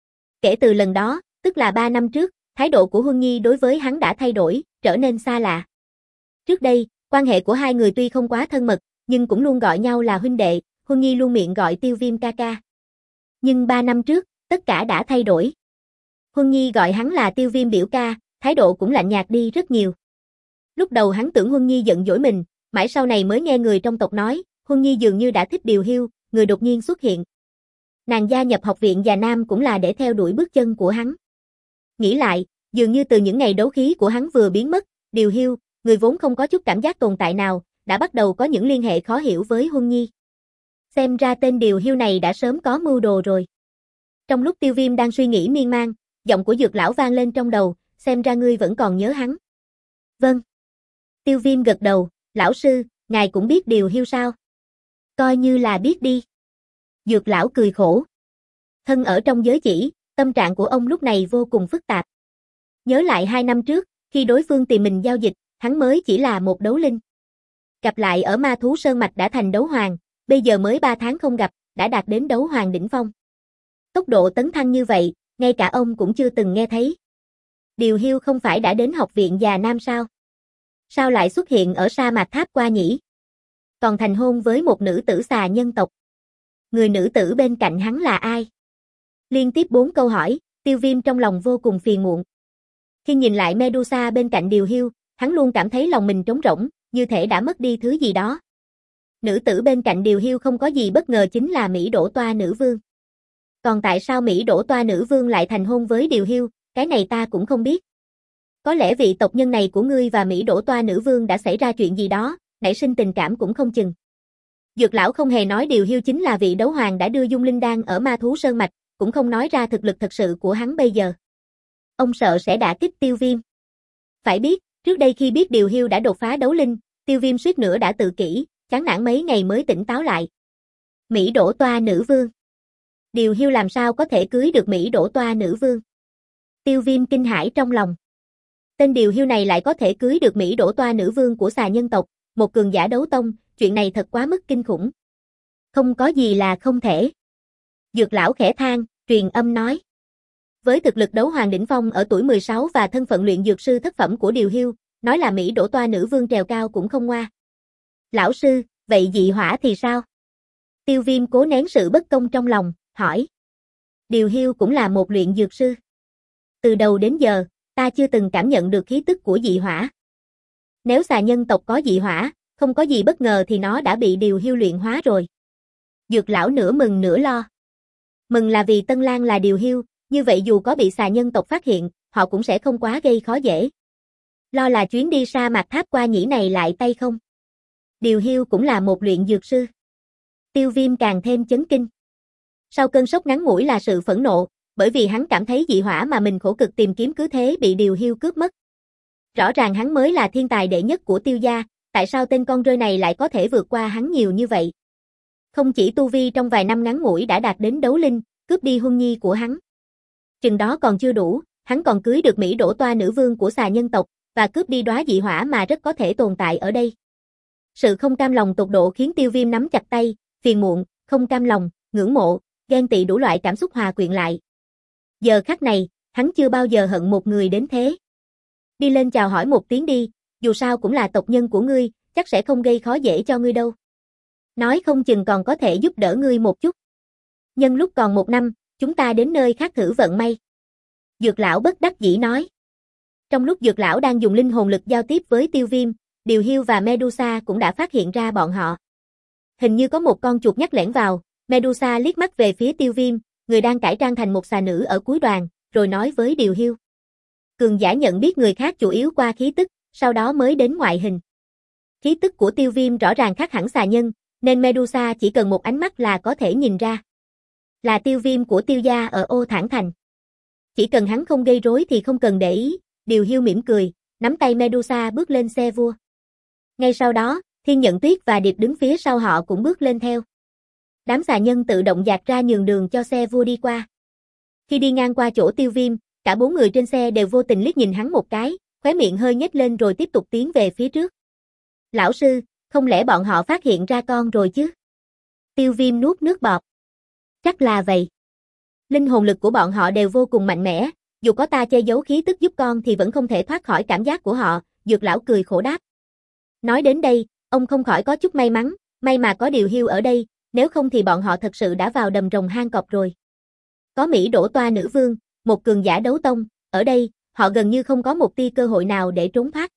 Kể từ lần đó, tức là ba năm trước, thái độ của Huân Nhi đối với hắn đã thay đổi, trở nên xa lạ. Trước đây, quan hệ của hai người tuy không quá thân mật, nhưng cũng luôn gọi nhau là huynh đệ, Huân Nhi luôn miệng gọi Tiêu Viêm ca ca. Nhưng ba năm trước, tất cả đã thay đổi. Huân Nhi gọi hắn là Tiêu Viêm biểu ca, thái độ cũng lạnh nhạt đi rất nhiều. Lúc đầu hắn tưởng Huân Nhi giận dỗi mình, mãi sau này mới nghe người trong tộc nói, Huân Nhi dường như đã thích Điều Hiêu, người đột nhiên xuất hiện. Nàng gia nhập học viện Già Nam cũng là để theo đuổi bước chân của hắn. Nghĩ lại, dường như từ những ngày đấu khí của hắn vừa biến mất, Điều Hiêu, người vốn không có chút cảm giác tồn tại nào, đã bắt đầu có những liên hệ khó hiểu với Huân Nhi. Xem ra tên Điều Hiêu này đã sớm có mưu đồ rồi. Trong lúc Tiêu Viêm đang suy nghĩ miên man, giọng của Dược lão vang lên trong đầu, xem ra ngươi vẫn còn nhớ hắn. Vâng. Tiêu Viêm gật đầu, lão sư, ngài cũng biết Điều Hiêu sao? Coi như là biết đi. Dược lão cười khổ. Thân ở trong giới chỉ, tâm trạng của ông lúc này vô cùng phức tạp. Nhớ lại hai năm trước, khi đối phương tìm mình giao dịch, hắn mới chỉ là một đấu linh. Gặp lại ở Ma Thú Sơn Mạch đã thành đấu hoàng, bây giờ mới ba tháng không gặp, đã đạt đến đấu hoàng đỉnh phong. Tốc độ tấn thăng như vậy, ngay cả ông cũng chưa từng nghe thấy. Điều Hiêu không phải đã đến học viện Già Nam sao? Sao lại xuất hiện ở sa mạc Tháp Qua nhỉ? Còn thành hôn với một nữ tử xà nhân tộc. Người nữ tử bên cạnh hắn là ai? Liên tiếp bốn câu hỏi, Tiêu Viêm trong lòng vô cùng phiền muộn. Khi nhìn lại Medusa bên cạnh Điều Hiêu, hắn luôn cảm thấy lòng mình trống rỗng, như thể đã mất đi thứ gì đó. Nữ tử bên cạnh Điều Hiêu không có gì bất ngờ chính là Mỹ Đỗ Toa nữ vương. Còn tại sao Mỹ Đỗ Toa nữ vương lại thành hôn với Điều Hiêu, cái này ta cũng không biết. Có lẽ vị tộc nhân này của ngươi và Mỹ Đỗ Toa nữ vương đã xảy ra chuyện gì đó, nảy sinh tình cảm cũng không chừng. Dược lão không hề nói Điều Hiêu chính là vị đấu hoàng đã đưa Dung Linh Đan ở Ma Thú Sơn Mạch, cũng không nói ra thực lực thật sự của hắn bây giờ. Ông sợ sẽ đả kích Tiêu Viêm. Phải biết, trước đây khi biết Điều Hiêu đã đột phá đấu linh, Tiêu Viêm suýt nữa đã tự kỷ, chán nản mấy ngày mới tỉnh táo lại. Mỹ Đỗ Toa nữ vương. Điều Hiêu làm sao có thể cưới được Mỹ Đỗ Toa nữ vương? Tiêu Viêm kinh hãi trong lòng. Tên Điều Hiêu này lại có thể cưới được Mỹ Đỗ Toa nữ vương của xà nhân tộc, một cường giả đấu tông, chuyện này thật quá mức kinh khủng. Không có gì là không thể. Dược lão khẽ than, truyền âm nói. Với thực lực đấu hoàng đỉnh phong ở tuổi mười sáu và thân phận luyện dược sư thất phẩm của Điều Hiêu, nói là Mỹ Đỗ Toa nữ vương trèo cao cũng không ngoa. Lão sư, vậy dị hỏa thì sao? Tiêu Viêm cố nén sự bất công trong lòng, hỏi. Điều Hiêu cũng là một luyện dược sư. Từ đầu đến giờ, ta chưa từng cảm nhận được khí tức của dị hỏa. Nếu xà nhân tộc có dị hỏa, không có gì bất ngờ thì nó đã bị Điều Hiêu luyện hóa rồi. Dược lão nửa mừng nửa lo. Mừng là vì Tân Lang là Điều Hiêu, như vậy dù có bị xà nhân tộc phát hiện, họ cũng sẽ không quá gây khó dễ. Lo là chuyến đi sa mạc Tháp Qua nhĩ này lại tay không. Điều Hiêu cũng là một luyện dược sư. Tiêu Viêm càng thêm chấn kinh. Sau cơn sốc ngắn ngủi là sự phẫn nộ, bởi vì hắn cảm thấy dị hỏa mà mình khổ cực tìm kiếm cứ thế bị Điều Hiêu cướp mất. Rõ ràng hắn mới là thiên tài đệ nhất của Tiêu gia, tại sao tên con rơi này lại có thể vượt qua hắn nhiều như vậy? Không chỉ tu vi trong vài năm ngắn ngủi đã đạt đến đấu linh, cướp đi Huân Nhi của hắn. Chừng đó còn chưa đủ, hắn còn cưới được Mỹ Đỗ Toa nữ vương của xà nhân tộc, và cướp đi đóa dị hỏa mà rất có thể tồn tại ở đây. Sự không cam lòng tột độ khiến Tiêu Viêm nắm chặt tay, phiền muộn, không cam lòng, ngưỡng mộ, ghen tị đủ loại cảm xúc hòa quyện lại. Giờ khắc này, hắn chưa bao giờ hận một người đến thế. Đi lên chào hỏi một tiếng đi, dù sao cũng là tộc nhân của ngươi, chắc sẽ không gây khó dễ cho ngươi đâu. Nói không chừng còn có thể giúp đỡ ngươi một chút. Nhân lúc còn một năm, chúng ta đến nơi khác thử vận may. Dược lão bất đắc dĩ nói. Trong lúc dược lão đang dùng linh hồn lực giao tiếp với Tiêu Viêm, Điều Hiêu và Medusa cũng đã phát hiện ra bọn họ. Hình như có một con chuột nhắt lẻn vào, Medusa liếc mắt về phía Tiêu Viêm, người đang cải trang thành một xà nữ ở cuối đoàn, rồi nói với Điều Hiêu. Cường giả nhận biết người khác chủ yếu qua khí tức, sau đó mới đến ngoại hình. Khí tức của Tiêu Viêm rõ ràng khác hẳn xà nhân, nên Medusa chỉ cần một ánh mắt là có thể nhìn ra. Là Tiêu Viêm của Tiêu gia ở Ô Thản Thành. Chỉ cần hắn không gây rối thì không cần để ý, Điều Hiêu mỉm cười, nắm tay Medusa bước lên xe vua. Ngay sau đó, Thiên Nhận Tuyết và Điệp đứng phía sau họ cũng bước lên theo. Đám xà nhân tự động dạt ra nhường đường cho xe vua đi qua. Khi đi ngang qua chỗ Tiêu Viêm, cả bốn người trên xe đều vô tình liếc nhìn hắn một cái, khóe miệng hơi nhếch lên rồi tiếp tục tiến về phía trước. Lão sư, không lẽ bọn họ phát hiện ra con rồi chứ? Tiêu Viêm nuốt nước bọt. Chắc là vậy. Linh hồn lực của bọn họ đều vô cùng mạnh mẽ, dù có ta che giấu khí tức giúp con thì vẫn không thể thoát khỏi cảm giác của họ, Dược lão cười khổ đáp. Nói đến đây, ông không khỏi có chút may mắn, may mà có Điều Hiêu ở đây, nếu không thì bọn họ thật sự đã vào đầm rồng hang cọp rồi. Có Mỹ Đỗ Toa nữ vương, một cường giả đấu tông, ở đây, họ gần như không có một tia cơ hội nào để trốn thoát.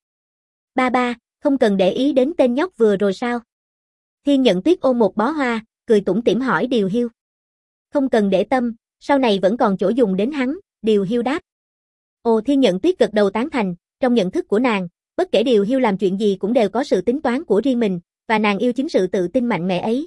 Ba ba, không cần để ý đến tên nhóc vừa rồi sao? Thiên Nhận Tuyết ôm một bó hoa, cười tủm tỉm hỏi Điều Hiêu. Không cần để tâm, sau này vẫn còn chỗ dùng đến hắn, Điều Hiêu đáp. Ồ, Thiên Nhận Tuyết gật đầu tán thành, trong nhận thức của nàng, bất kể Điều Hiêu làm chuyện gì cũng đều có sự tính toán của riêng mình, và nàng yêu chính sự tự tin mạnh mẽ ấy.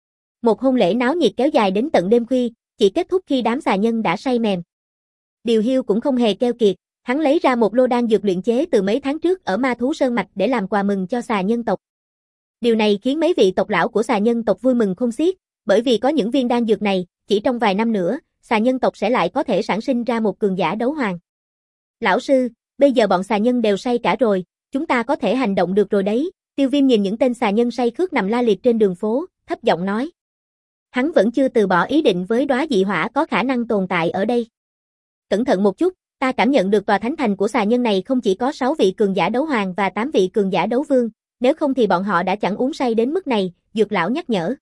Một hôn lễ náo nhiệt kéo dài đến tận đêm khuya, chỉ kết thúc khi đám xà nhân đã say mềm. Điều Hiêu cũng không hề keo kiệt, hắn lấy ra một lô đan dược luyện chế từ mấy tháng trước ở Ma Thú Sơn Mạch để làm quà mừng cho xà nhân tộc. Điều này khiến mấy vị tộc lão của xà nhân tộc vui mừng khôn xiết, bởi vì có những viên đan dược này, chỉ trong vài năm nữa, xà nhân tộc sẽ lại có thể sản sinh ra một cường giả đấu hoàng. Lão sư, bây giờ bọn xà nhân đều say cả rồi, chúng ta có thể hành động được rồi đấy. Tiêu Viêm nhìn những tên xà nhân say khướt nằm la liệt trên đường phố, thấp giọng nói. Hắn vẫn chưa từ bỏ ý định với đóa dị hỏa có khả năng tồn tại ở đây. Cẩn thận một chút, ta cảm nhận được tòa thánh thành của xà nhân này không chỉ có sáu vị cường giả đấu hoàng và tám vị cường giả đấu vương, nếu không thì bọn họ đã chẳng uống say đến mức này, Dược lão nhắc nhở.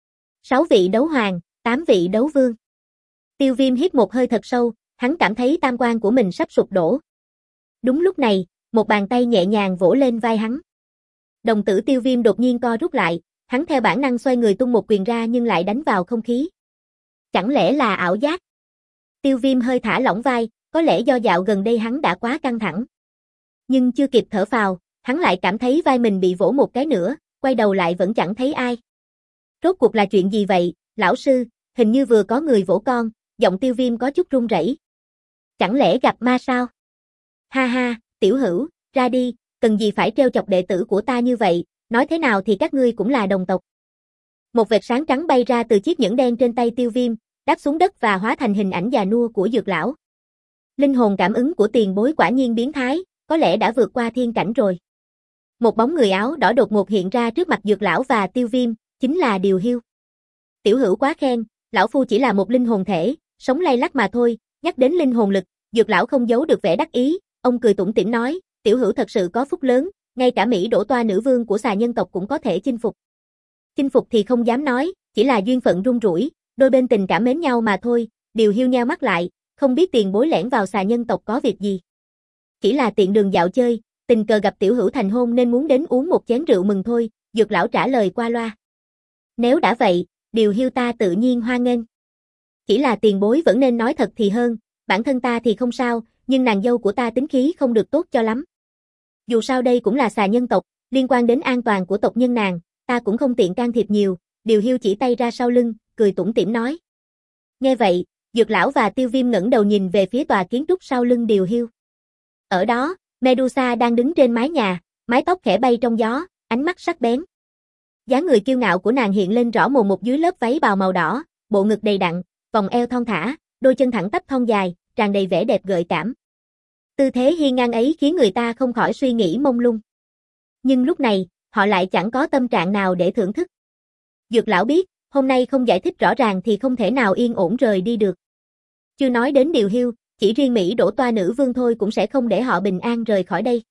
sáu vị đấu hoàng, tám vị đấu vương. Tiêu Viêm hít một hơi thật sâu, hắn cảm thấy tam quan của mình sắp sụp đổ. Đúng lúc này, một bàn tay nhẹ nhàng vỗ lên vai hắn. Đồng tử Tiêu Viêm đột nhiên co rút lại, hắn theo bản năng xoay người tung một quyền ra nhưng lại đánh vào không khí. Chẳng lẽ là ảo giác? Tiêu Viêm hơi thả lỏng vai, có lẽ do dạo gần đây hắn đã quá căng thẳng. Nhưng chưa kịp thở phào, hắn lại cảm thấy vai mình bị vỗ một cái nữa, quay đầu lại vẫn chẳng thấy ai. Rốt cuộc là chuyện gì vậy, lão sư, hình như vừa có người vỗ con, giọng Tiêu Viêm có chút run rẩy. Chẳng lẽ gặp ma sao? Ha ha, tiểu hữu, ra đi, cần gì phải trêu chọc đệ tử của ta như vậy, nói thế nào thì các ngươi cũng là đồng tộc. Một vệt sáng trắng bay ra từ chiếc nhẫn đen trên tay Tiêu Viêm, đáp xuống đất và hóa thành hình ảnh già nua của Dược lão. Linh hồn cảm ứng của tiền bối quả nhiên biến thái, có lẽ đã vượt qua thiên cảnh rồi. Một bóng người áo đỏ đột ngột hiện ra trước mặt Dược lão và Tiêu Viêm, chính là Điều Hiêu. Tiểu hữu quá khen, lão phu chỉ là một linh hồn thể, sống lay lắc mà thôi. Nhắc đến linh hồn lực, Dược lão không giấu được vẻ đắc ý, ông cười tủm tỉm nói, tiểu hữu thật sự có phúc lớn, ngay cả Mỹ Đỗ Toa nữ vương của xà nhân tộc cũng có thể chinh phục. Chinh phục thì không dám nói, chỉ là duyên phận rung rủi, đôi bên tình cảm mến nhau mà thôi. Điều Hiêu nheo mắt lại, không biết tiền bối lẻn vào xà nhân tộc có việc gì. Chỉ là tiện đường dạo chơi, tình cờ gặp tiểu hữu thành hôn nên muốn đến uống một chén rượu mừng thôi, Dược lão trả lời qua loa. Nếu đã vậy, Điều Hiêu ta tự nhiên hoan nghênh. Chỉ là tiền bối vẫn nên nói thật thì hơn, bản thân ta thì không sao, nhưng nàng dâu của ta tính khí không được tốt cho lắm. Dù sao đây cũng là xà nhân tộc, liên quan đến an toàn của tộc nhân nàng, ta cũng không tiện can thiệp nhiều. Điều Hiêu chỉ tay ra sau lưng, cười tủm tỉm nói. Nghe vậy, Dược lão và Tiêu Viêm ngẩng đầu nhìn về phía tòa kiến trúc sau lưng Điều Hiêu. Ở đó, Medusa đang đứng trên mái nhà, mái tóc khẽ bay trong gió, ánh mắt sắc bén. Dáng người kiêu ngạo của nàng hiện lên rõ mồn một dưới lớp váy bào màu đỏ, bộ ngực đầy đặn, vòng eo thon thả, đôi chân thẳng tắp thon dài, tràn đầy vẻ đẹp gợi cảm. Tư thế hiên ngang ấy khiến người ta không khỏi suy nghĩ mông lung. Nhưng lúc này, họ lại chẳng có tâm trạng nào để thưởng thức. Dược lão biết, hôm nay không giải thích rõ ràng thì không thể nào yên ổn rời đi được. Chưa nói đến Điều Hiêu, chỉ riêng Mỹ Đỗ Toa nữ vương thôi cũng sẽ không để họ bình an rời khỏi đây.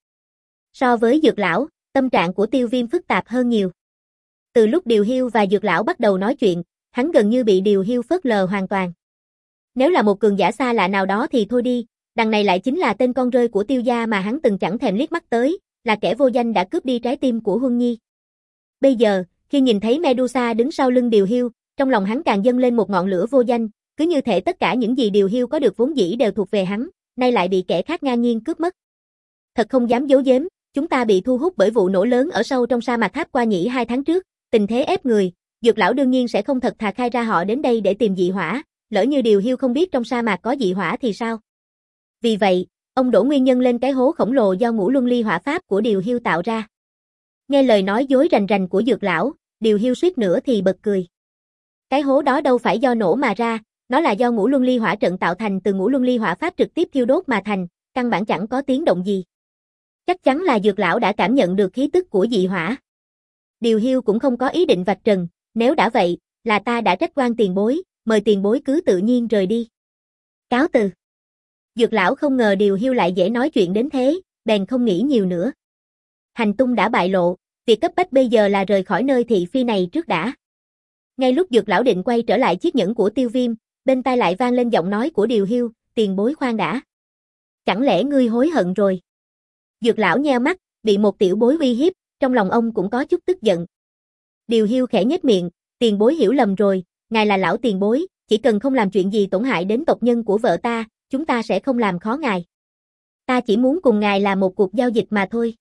So với Dược lão, tâm trạng của Tiêu Viêm phức tạp hơn nhiều. Từ lúc Điều Hiêu và Dược lão bắt đầu nói chuyện, hắn gần như bị Điều Hiêu phớt lờ hoàn toàn. Nếu là một cường giả xa lạ nào đó thì thôi đi, đằng này lại chính là tên con rơi của Tiêu gia mà hắn từng chẳng thèm liếc mắt tới, là kẻ vô danh đã cướp đi trái tim của Huân Nhi. Bây giờ, khi nhìn thấy Medusa đứng sau lưng Điều Hiêu, trong lòng hắn càng dâng lên một ngọn lửa vô danh, cứ như thể tất cả những gì Điều Hiêu có được vốn dĩ đều thuộc về hắn, nay lại bị kẻ khác ngang nhiên cướp mất. Thật không dám giấu giếm, chúng ta bị thu hút bởi vụ nổ lớn ở sâu trong sa mạc Tháp Qua Nhĩ hai tháng trước, tình thế ép người, Dược lão đương nhiên sẽ không thật thà khai ra họ đến đây để tìm dị hỏa, lỡ như Điều Hiêu không biết trong sa mạc có dị hỏa thì sao? Vì vậy, ông đổ nguyên nhân lên cái hố khổng lồ do ngũ luân ly hỏa pháp của Điều Hiêu tạo ra. Nghe lời nói dối rành rành của Dược lão, Điều Hiu suýt nữa thì bật cười. Cái hố đó đâu phải do nổ mà ra, nó là do ngũ luân ly hỏa trận tạo thành từ ngũ luân ly hỏa pháp trực tiếp thiêu đốt mà thành, căn bản chẳng có tiếng động gì. Chắc chắn là Dược lão đã cảm nhận được khí tức của dị hỏa. Điều Hiu cũng không có ý định vạch trần, nếu đã vậy, là ta đã trách oan tiền bối, mời tiền bối cứ tự nhiên rời đi. Cáo từ. Dược lão không ngờ Điều Hiu lại dễ nói chuyện đến thế, bèn không nghĩ nhiều nữa. Hành tung đã bại lộ, việc cấp bách bây giờ là rời khỏi nơi thị phi này trước đã. Ngay lúc Dược lão định quay trở lại chiếc nhẫn của Tiêu Viêm, bên tai lại vang lên giọng nói của Điều Hiu, tiền bối khoan đã. Chẳng lẽ ngươi hối hận rồi? Dược lão nheo mắt, bị một tiểu bối uy hiếp, trong lòng ông cũng có chút tức giận. Điều Hiu khẽ nhếch miệng, tiền bối hiểu lầm rồi, ngài là lão tiền bối, chỉ cần không làm chuyện gì tổn hại đến tộc nhân của vợ ta, chúng ta sẽ không làm khó ngài. Ta chỉ muốn cùng ngài làm một cuộc giao dịch mà thôi.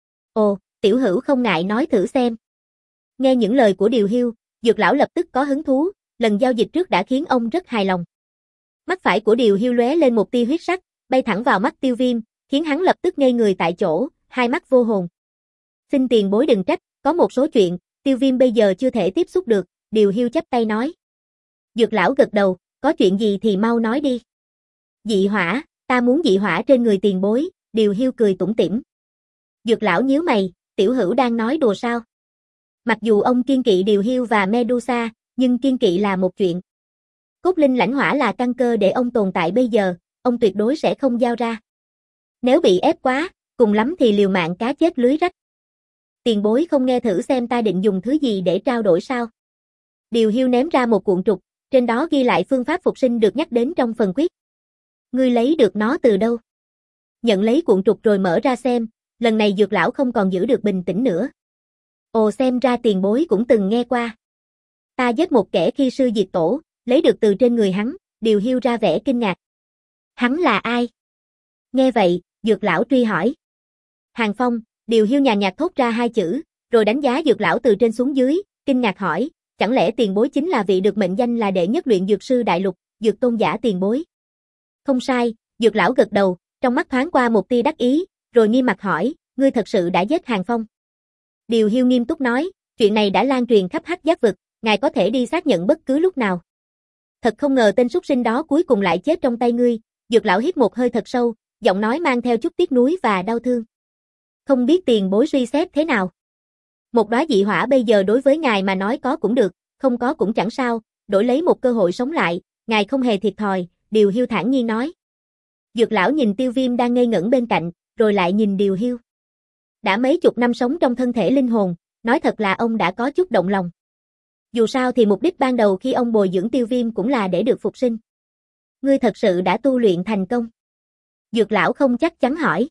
Ồ, tiểu hữu không ngại nói thử xem. Nghe những lời của Điều Hiu, Dược lão lập tức có hứng thú, lần giao dịch trước đã khiến ông rất hài lòng. Mắt phải của Điều Hiu lóe lên một tia huyết sắc, bay thẳng vào mắt Tiêu Viêm, khiến hắn lập tức ngây người tại chỗ, hai mắt vô hồn. Xin tiền bối đừng trách, có một số chuyện, Tiêu Viêm bây giờ chưa thể tiếp xúc được, Điều Hiu chắp tay nói. Dược lão gật đầu, có chuyện gì thì mau nói đi. Dị hỏa, ta muốn dị hỏa trên người tiền bối, Điều Hiu cười tủm tỉm. Dược lão nhíu mày, tiểu hữu đang nói đùa sao? Mặc dù ông kiên kỵ Điều Hiu và Medusa, nhưng kiên kỵ là một chuyện. Cốt linh lãnh hỏa là căn cơ để ông tồn tại bây giờ, ông tuyệt đối sẽ không giao ra. Nếu bị ép quá, cùng lắm thì liều mạng cá chết lưới rách. Tiền bối không nghe thử xem ta định dùng thứ gì để trao đổi sao? Điều Hiu ném ra một cuộn trục, trên đó ghi lại phương pháp phục sinh được nhắc đến trong phần quyết. Ngươi lấy được nó từ đâu? Nhận lấy cuộn trục rồi mở ra xem, lần này Dược lão không còn giữ được bình tĩnh nữa. Ồ, xem ra tiền bối cũng từng nghe qua. Ta giết một kẻ khi sư diệt tổ, lấy được từ trên người hắn, Điều Hiu ra vẻ kinh ngạc. Hắn là ai? Nghe vậy, Dược lão truy hỏi. Hàng Phong, Điều Hiu nhàn nhạt thốt ra hai chữ, rồi đánh giá Dược lão từ trên xuống dưới, kinh ngạc hỏi, chẳng lẽ tiền bối chính là vị được mệnh danh là đệ nhất luyện dược sư đại lục, Dược tôn giả tiền bối? Không sai, Dược lão gật đầu, trong mắt thoáng qua một tia đắc ý, rồi nghiêm mặt hỏi, ngươi thật sự đã giết Hàng Phong? Điều Hiu nghiêm túc nói, chuyện này đã lan truyền khắp Hắc Giác vực, ngài có thể đi xác nhận bất cứ lúc nào. Thật không ngờ tên súc sinh đó cuối cùng lại chết trong tay ngươi, Dược lão hít một hơi thật sâu, giọng nói mang theo chút tiếc nuối và đau thương. Không biết tiền bối suy xét thế nào? Một đóa dị hỏa bây giờ đối với ngài mà nói có cũng được, không có cũng chẳng sao, đổi lấy một cơ hội sống lại, ngài không hề thiệt thòi, Điều Hiu thản nhiên nói. Dược lão nhìn Tiêu Viêm đang ngây ngẩn bên cạnh, rồi lại nhìn Điều Hiu. Đã mấy chục năm sống trong thân thể linh hồn, nói thật là ông đã có chút động lòng. Dù sao thì mục đích ban đầu khi ông bồi dưỡng Tiêu Viêm cũng là để được phục sinh. Ngươi thật sự đã tu luyện thành công? Dược lão không chắc chắn hỏi.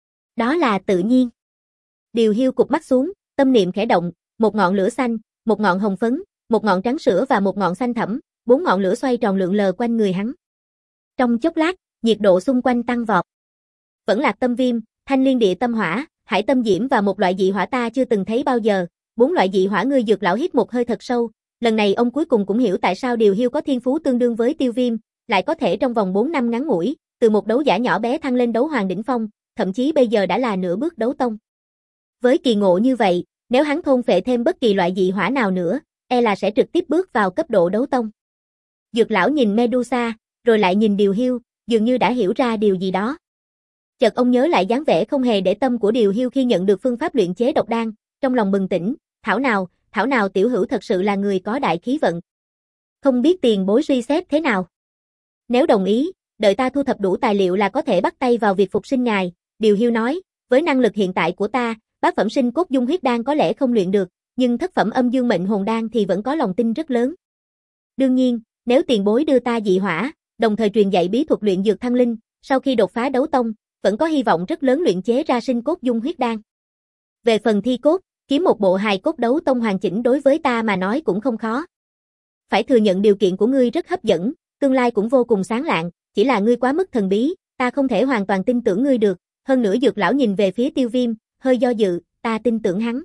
Đó là tự nhiên. Điều Hiu cụp mắt xuống, tâm niệm khẽ động, một ngọn lửa xanh, một ngọn hồng phấn, một ngọn trắng sữa và một ngọn xanh thẫm, bốn ngọn lửa xoay tròn lượn lờ quanh người hắn. Trong chốc lát, nhiệt độ xung quanh tăng vọt. Vẫn Lạc Tâm Viêm, Thanh Liên Địa Tâm Hỏa, Hải Tâm Diễm và một loại dị hỏa ta chưa từng thấy bao giờ, bốn loại dị hỏa. Ngươi Dược lão hít một hơi thật sâu, lần này ông cuối cùng cũng hiểu tại sao Điều Hiu có thiên phú tương đương với Tiêu Viêm, lại có thể trong vòng bốn năm ngắn ngủi, từ một đấu giả nhỏ bé thăng lên đấu hoàng đỉnh phong, thậm chí bây giờ đã là nửa bước đấu tông. Với kỳ ngộ như vậy, nếu hắn thôn phệ thêm bất kỳ loại dị hỏa nào nữa, e là sẽ trực tiếp bước vào cấp độ đấu tông. Dược lão nhìn Medusa, rồi lại nhìn Điều Hiu, dường như đã hiểu ra điều gì đó. Chợt ông nhớ lại dáng vẻ không hề để tâm của Điều Hiu khi nhận được phương pháp luyện chế độc đan, trong lòng bừng tỉnh, thảo nào, thảo nào tiểu hữu thật sự là người có đại khí vận. Không biết tiền bối suy xét thế nào? Nếu đồng ý, đợi ta thu thập đủ tài liệu là có thể bắt tay vào việc phục sinh ngài, Điều Hiu nói, với năng lực hiện tại của ta, bát phẩm sinh cốt dung huyết đan có lẽ không luyện được, nhưng thất phẩm âm dương mệnh hồn đan thì vẫn có lòng tin rất lớn. Đương nhiên, nếu tiền bối đưa ta dị hỏa, đồng thời truyền dạy bí thuật luyện dược thăng linh, sau khi đột phá đấu tông, vẫn có hy vọng rất lớn luyện chế ra sinh cốt dung huyết đan. Về phần thi cốt, kiếm một bộ hài cốt đấu tông hoàn chỉnh đối với ta mà nói cũng không khó. Phải thừa nhận điều kiện của ngươi rất hấp dẫn, tương lai cũng vô cùng sáng lạng, chỉ là ngươi quá mức thần bí, ta không thể hoàn toàn tin tưởng ngươi được, hơn nữa Dược lão nhìn về phía Tiêu Viêm, hơi do dự, ta tin tưởng hắn.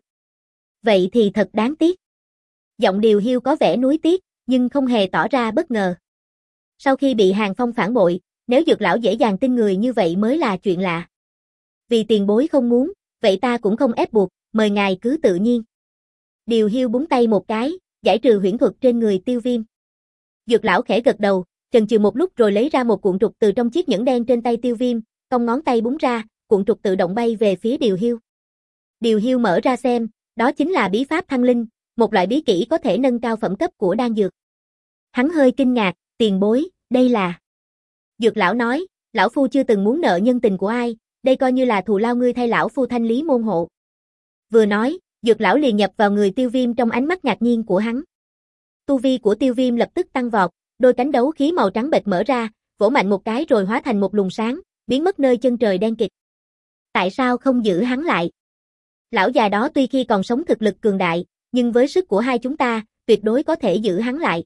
Vậy thì thật đáng tiếc. Giọng Điều Hiu có vẻ nuối tiếc, nhưng không hề tỏ ra bất ngờ. Sau khi bị Hàng Phong phản bội, nếu Dược lão dễ dàng tin người như vậy mới là chuyện lạ. Vì tiền bối không muốn, vậy ta cũng không ép buộc, mời ngài cứ tự nhiên. Điều Hiu búng tay một cái, giải trừ huyễn thuật trên người Tiêu Viêm. Dược lão khẽ gật đầu, chần chừ một lúc rồi lấy ra một cuộn trục từ trong chiếc nhẫn đen trên tay Tiêu Viêm, cong ngón tay búng ra, cuộn trục tự động bay về phía Điều Hiu. Điều Hiu mở ra xem, đó chính là bí pháp thăng linh, một loại bí kỹ có thể nâng cao phẩm cấp của đan dược. Hắn hơi kinh ngạc, tiền bối, đây là... Dược lão nói, lão phu chưa từng muốn nợ nhân tình của ai, đây coi như là thù lao ngươi thay lão phu thanh lý môn hộ. Vừa nói, dược lão liền nhập vào người Tiêu Viêm trong ánh mắt ngạc nhiên của hắn. Tu vi của Tiêu Viêm lập tức tăng vọt, đôi cánh đấu khí màu trắng bệch mở ra, vỗ mạnh một cái rồi hóa thành một luồng sáng, biến mất nơi chân trời đen kịt. Tại sao không giữ hắn lại? Lão già đó tuy khi còn sống thực lực cường đại, nhưng với sức của hai chúng ta, tuyệt đối có thể giữ hắn lại.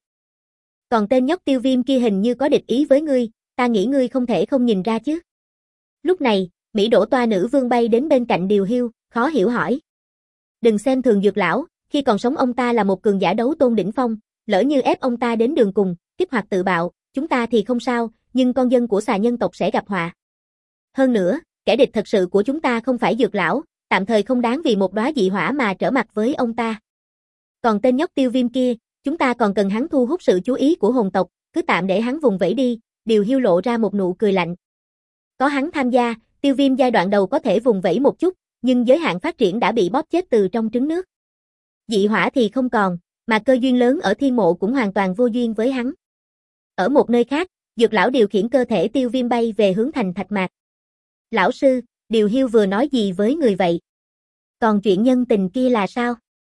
Còn tên nhóc Tiêu Viêm kia hình như có địch ý với ngươi, ta nghĩ ngươi không thể không nhìn ra chứ. Lúc này, Mỹ Đỗ Toa nữ vương bay đến bên cạnh Điều Hiu, khó hiểu hỏi. Đừng xem thường dược lão, khi còn sống ông ta là một cường giả đấu tôn đỉnh phong, lỡ như ép ông ta đến đường cùng, kích hoạt tự bạo, chúng ta thì không sao, nhưng con dân của xà nhân tộc sẽ gặp họa. Hơn nữa, kẻ địch thật sự của chúng ta không phải dược lão, tạm thời không đáng vì một đóa dị hỏa mà trở mặt với ông ta. Còn tên nhóc Tiêu Viêm kia, chúng ta còn cần hắn thu hút sự chú ý của hồn tộc, cứ tạm để hắn vùng vẫy đi. Điều Hiu lộ ra một nụ cười lạnh. Có hắn tham gia, Tiêu Viêm giai đoạn đầu có thể vùng vẫy một chút, nhưng giới hạn phát triển đã bị bóp chết từ trong trứng nước. Dị hỏa thì không còn, mà cơ duyên lớn ở thiên mộ cũng hoàn toàn vô duyên với hắn. Ở một nơi khác, dược lão điều khiển cơ thể Tiêu Viêm bay về hướng thành Thạch Mạc. Lão sư, Điều Hiu vừa nói gì với người vậy? Còn chuyện nhân tình kia là sao?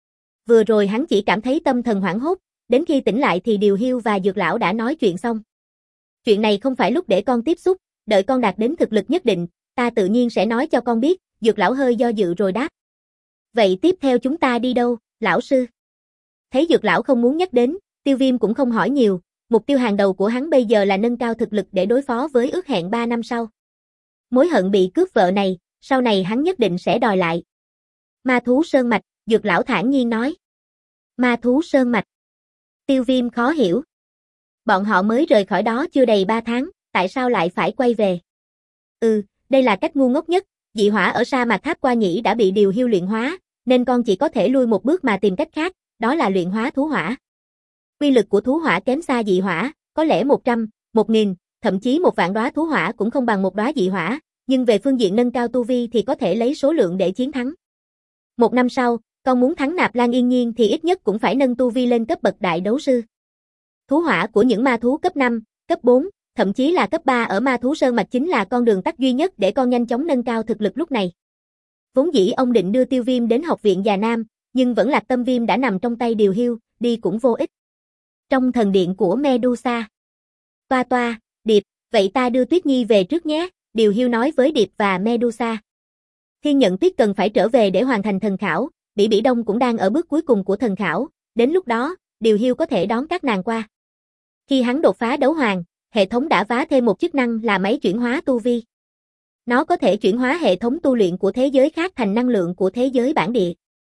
Vừa rồi hắn chỉ cảm thấy tâm thần hoảng hốt, đến khi tỉnh lại thì Điều Hiu và dược lão đã nói chuyện xong. Chuyện này không phải lúc để con tiếp xúc, đợi con đạt đến thực lực nhất định, ta tự nhiên sẽ nói cho con biết, dược lão hơi do dự rồi đáp. Vậy tiếp theo chúng ta đi đâu, lão sư? Thấy dược lão không muốn nhắc đến, Tiêu Viêm cũng không hỏi nhiều, mục tiêu hàng đầu của hắn bây giờ là nâng cao thực lực để đối phó với ước hẹn ba năm sau. Mối hận bị cướp vợ này, sau này hắn nhất định sẽ đòi lại. Ma thú sơn mạch, dược lão thản nhiên nói. Ma thú sơn mạch. Tiêu Viêm khó hiểu. Bọn họ mới rời khỏi đó chưa đầy ba tháng, tại sao lại phải quay về? Ừ, đây là cách ngu ngốc nhất, dị hỏa ở sa mạc Tháp Qua Nhĩ đã bị Điều Hiu luyện hóa, nên con chỉ có thể lui một bước mà tìm cách khác, đó là luyện hóa thú hỏa. Uy lực của thú hỏa kém xa dị hỏa, có lẽ một trăm, một nghìn, thậm chí một vạn đóa thú hỏa cũng không bằng một đóa dị hỏa, nhưng về phương diện nâng cao tu vi thì có thể lấy số lượng để chiến thắng. Một năm sau, con muốn thắng Nạp Lan Yên Nhiên thì ít nhất cũng phải nâng tu vi lên cấp bậc đại đấu sư. Thú hỏa của những ma thú cấp năm, cấp bốn, thậm chí là cấp ba ở ma thú sơn mạch chính là con đường tắt duy nhất để con nhanh chóng nâng cao thực lực lúc này. Vốn dĩ ông định đưa Tiêu Viêm đến học viện già nam, nhưng vẫn lạc tâm viêm đã nằm trong tay Điều Hiu, đi cũng vô ích. Trong thần điện của Medusa. Toa toa, Điệp, vậy ta đưa Tuyết Nhi về trước nhé, Điều Hiu nói với Điệp và Medusa. Thiên Nhận Tuyết cần phải trở về để hoàn thành thần khảo, Bỉ Bỉ Đông cũng đang ở bước cuối cùng của thần khảo, đến lúc đó, Điều Hiu có thể đón các nàng qua. Khi hắn đột phá đấu hoàng, hệ thống đã vá thêm một chức năng là máy chuyển hóa tu vi. Nó có thể chuyển hóa hệ thống tu luyện của thế giới khác thành năng lượng của thế giới bản địa.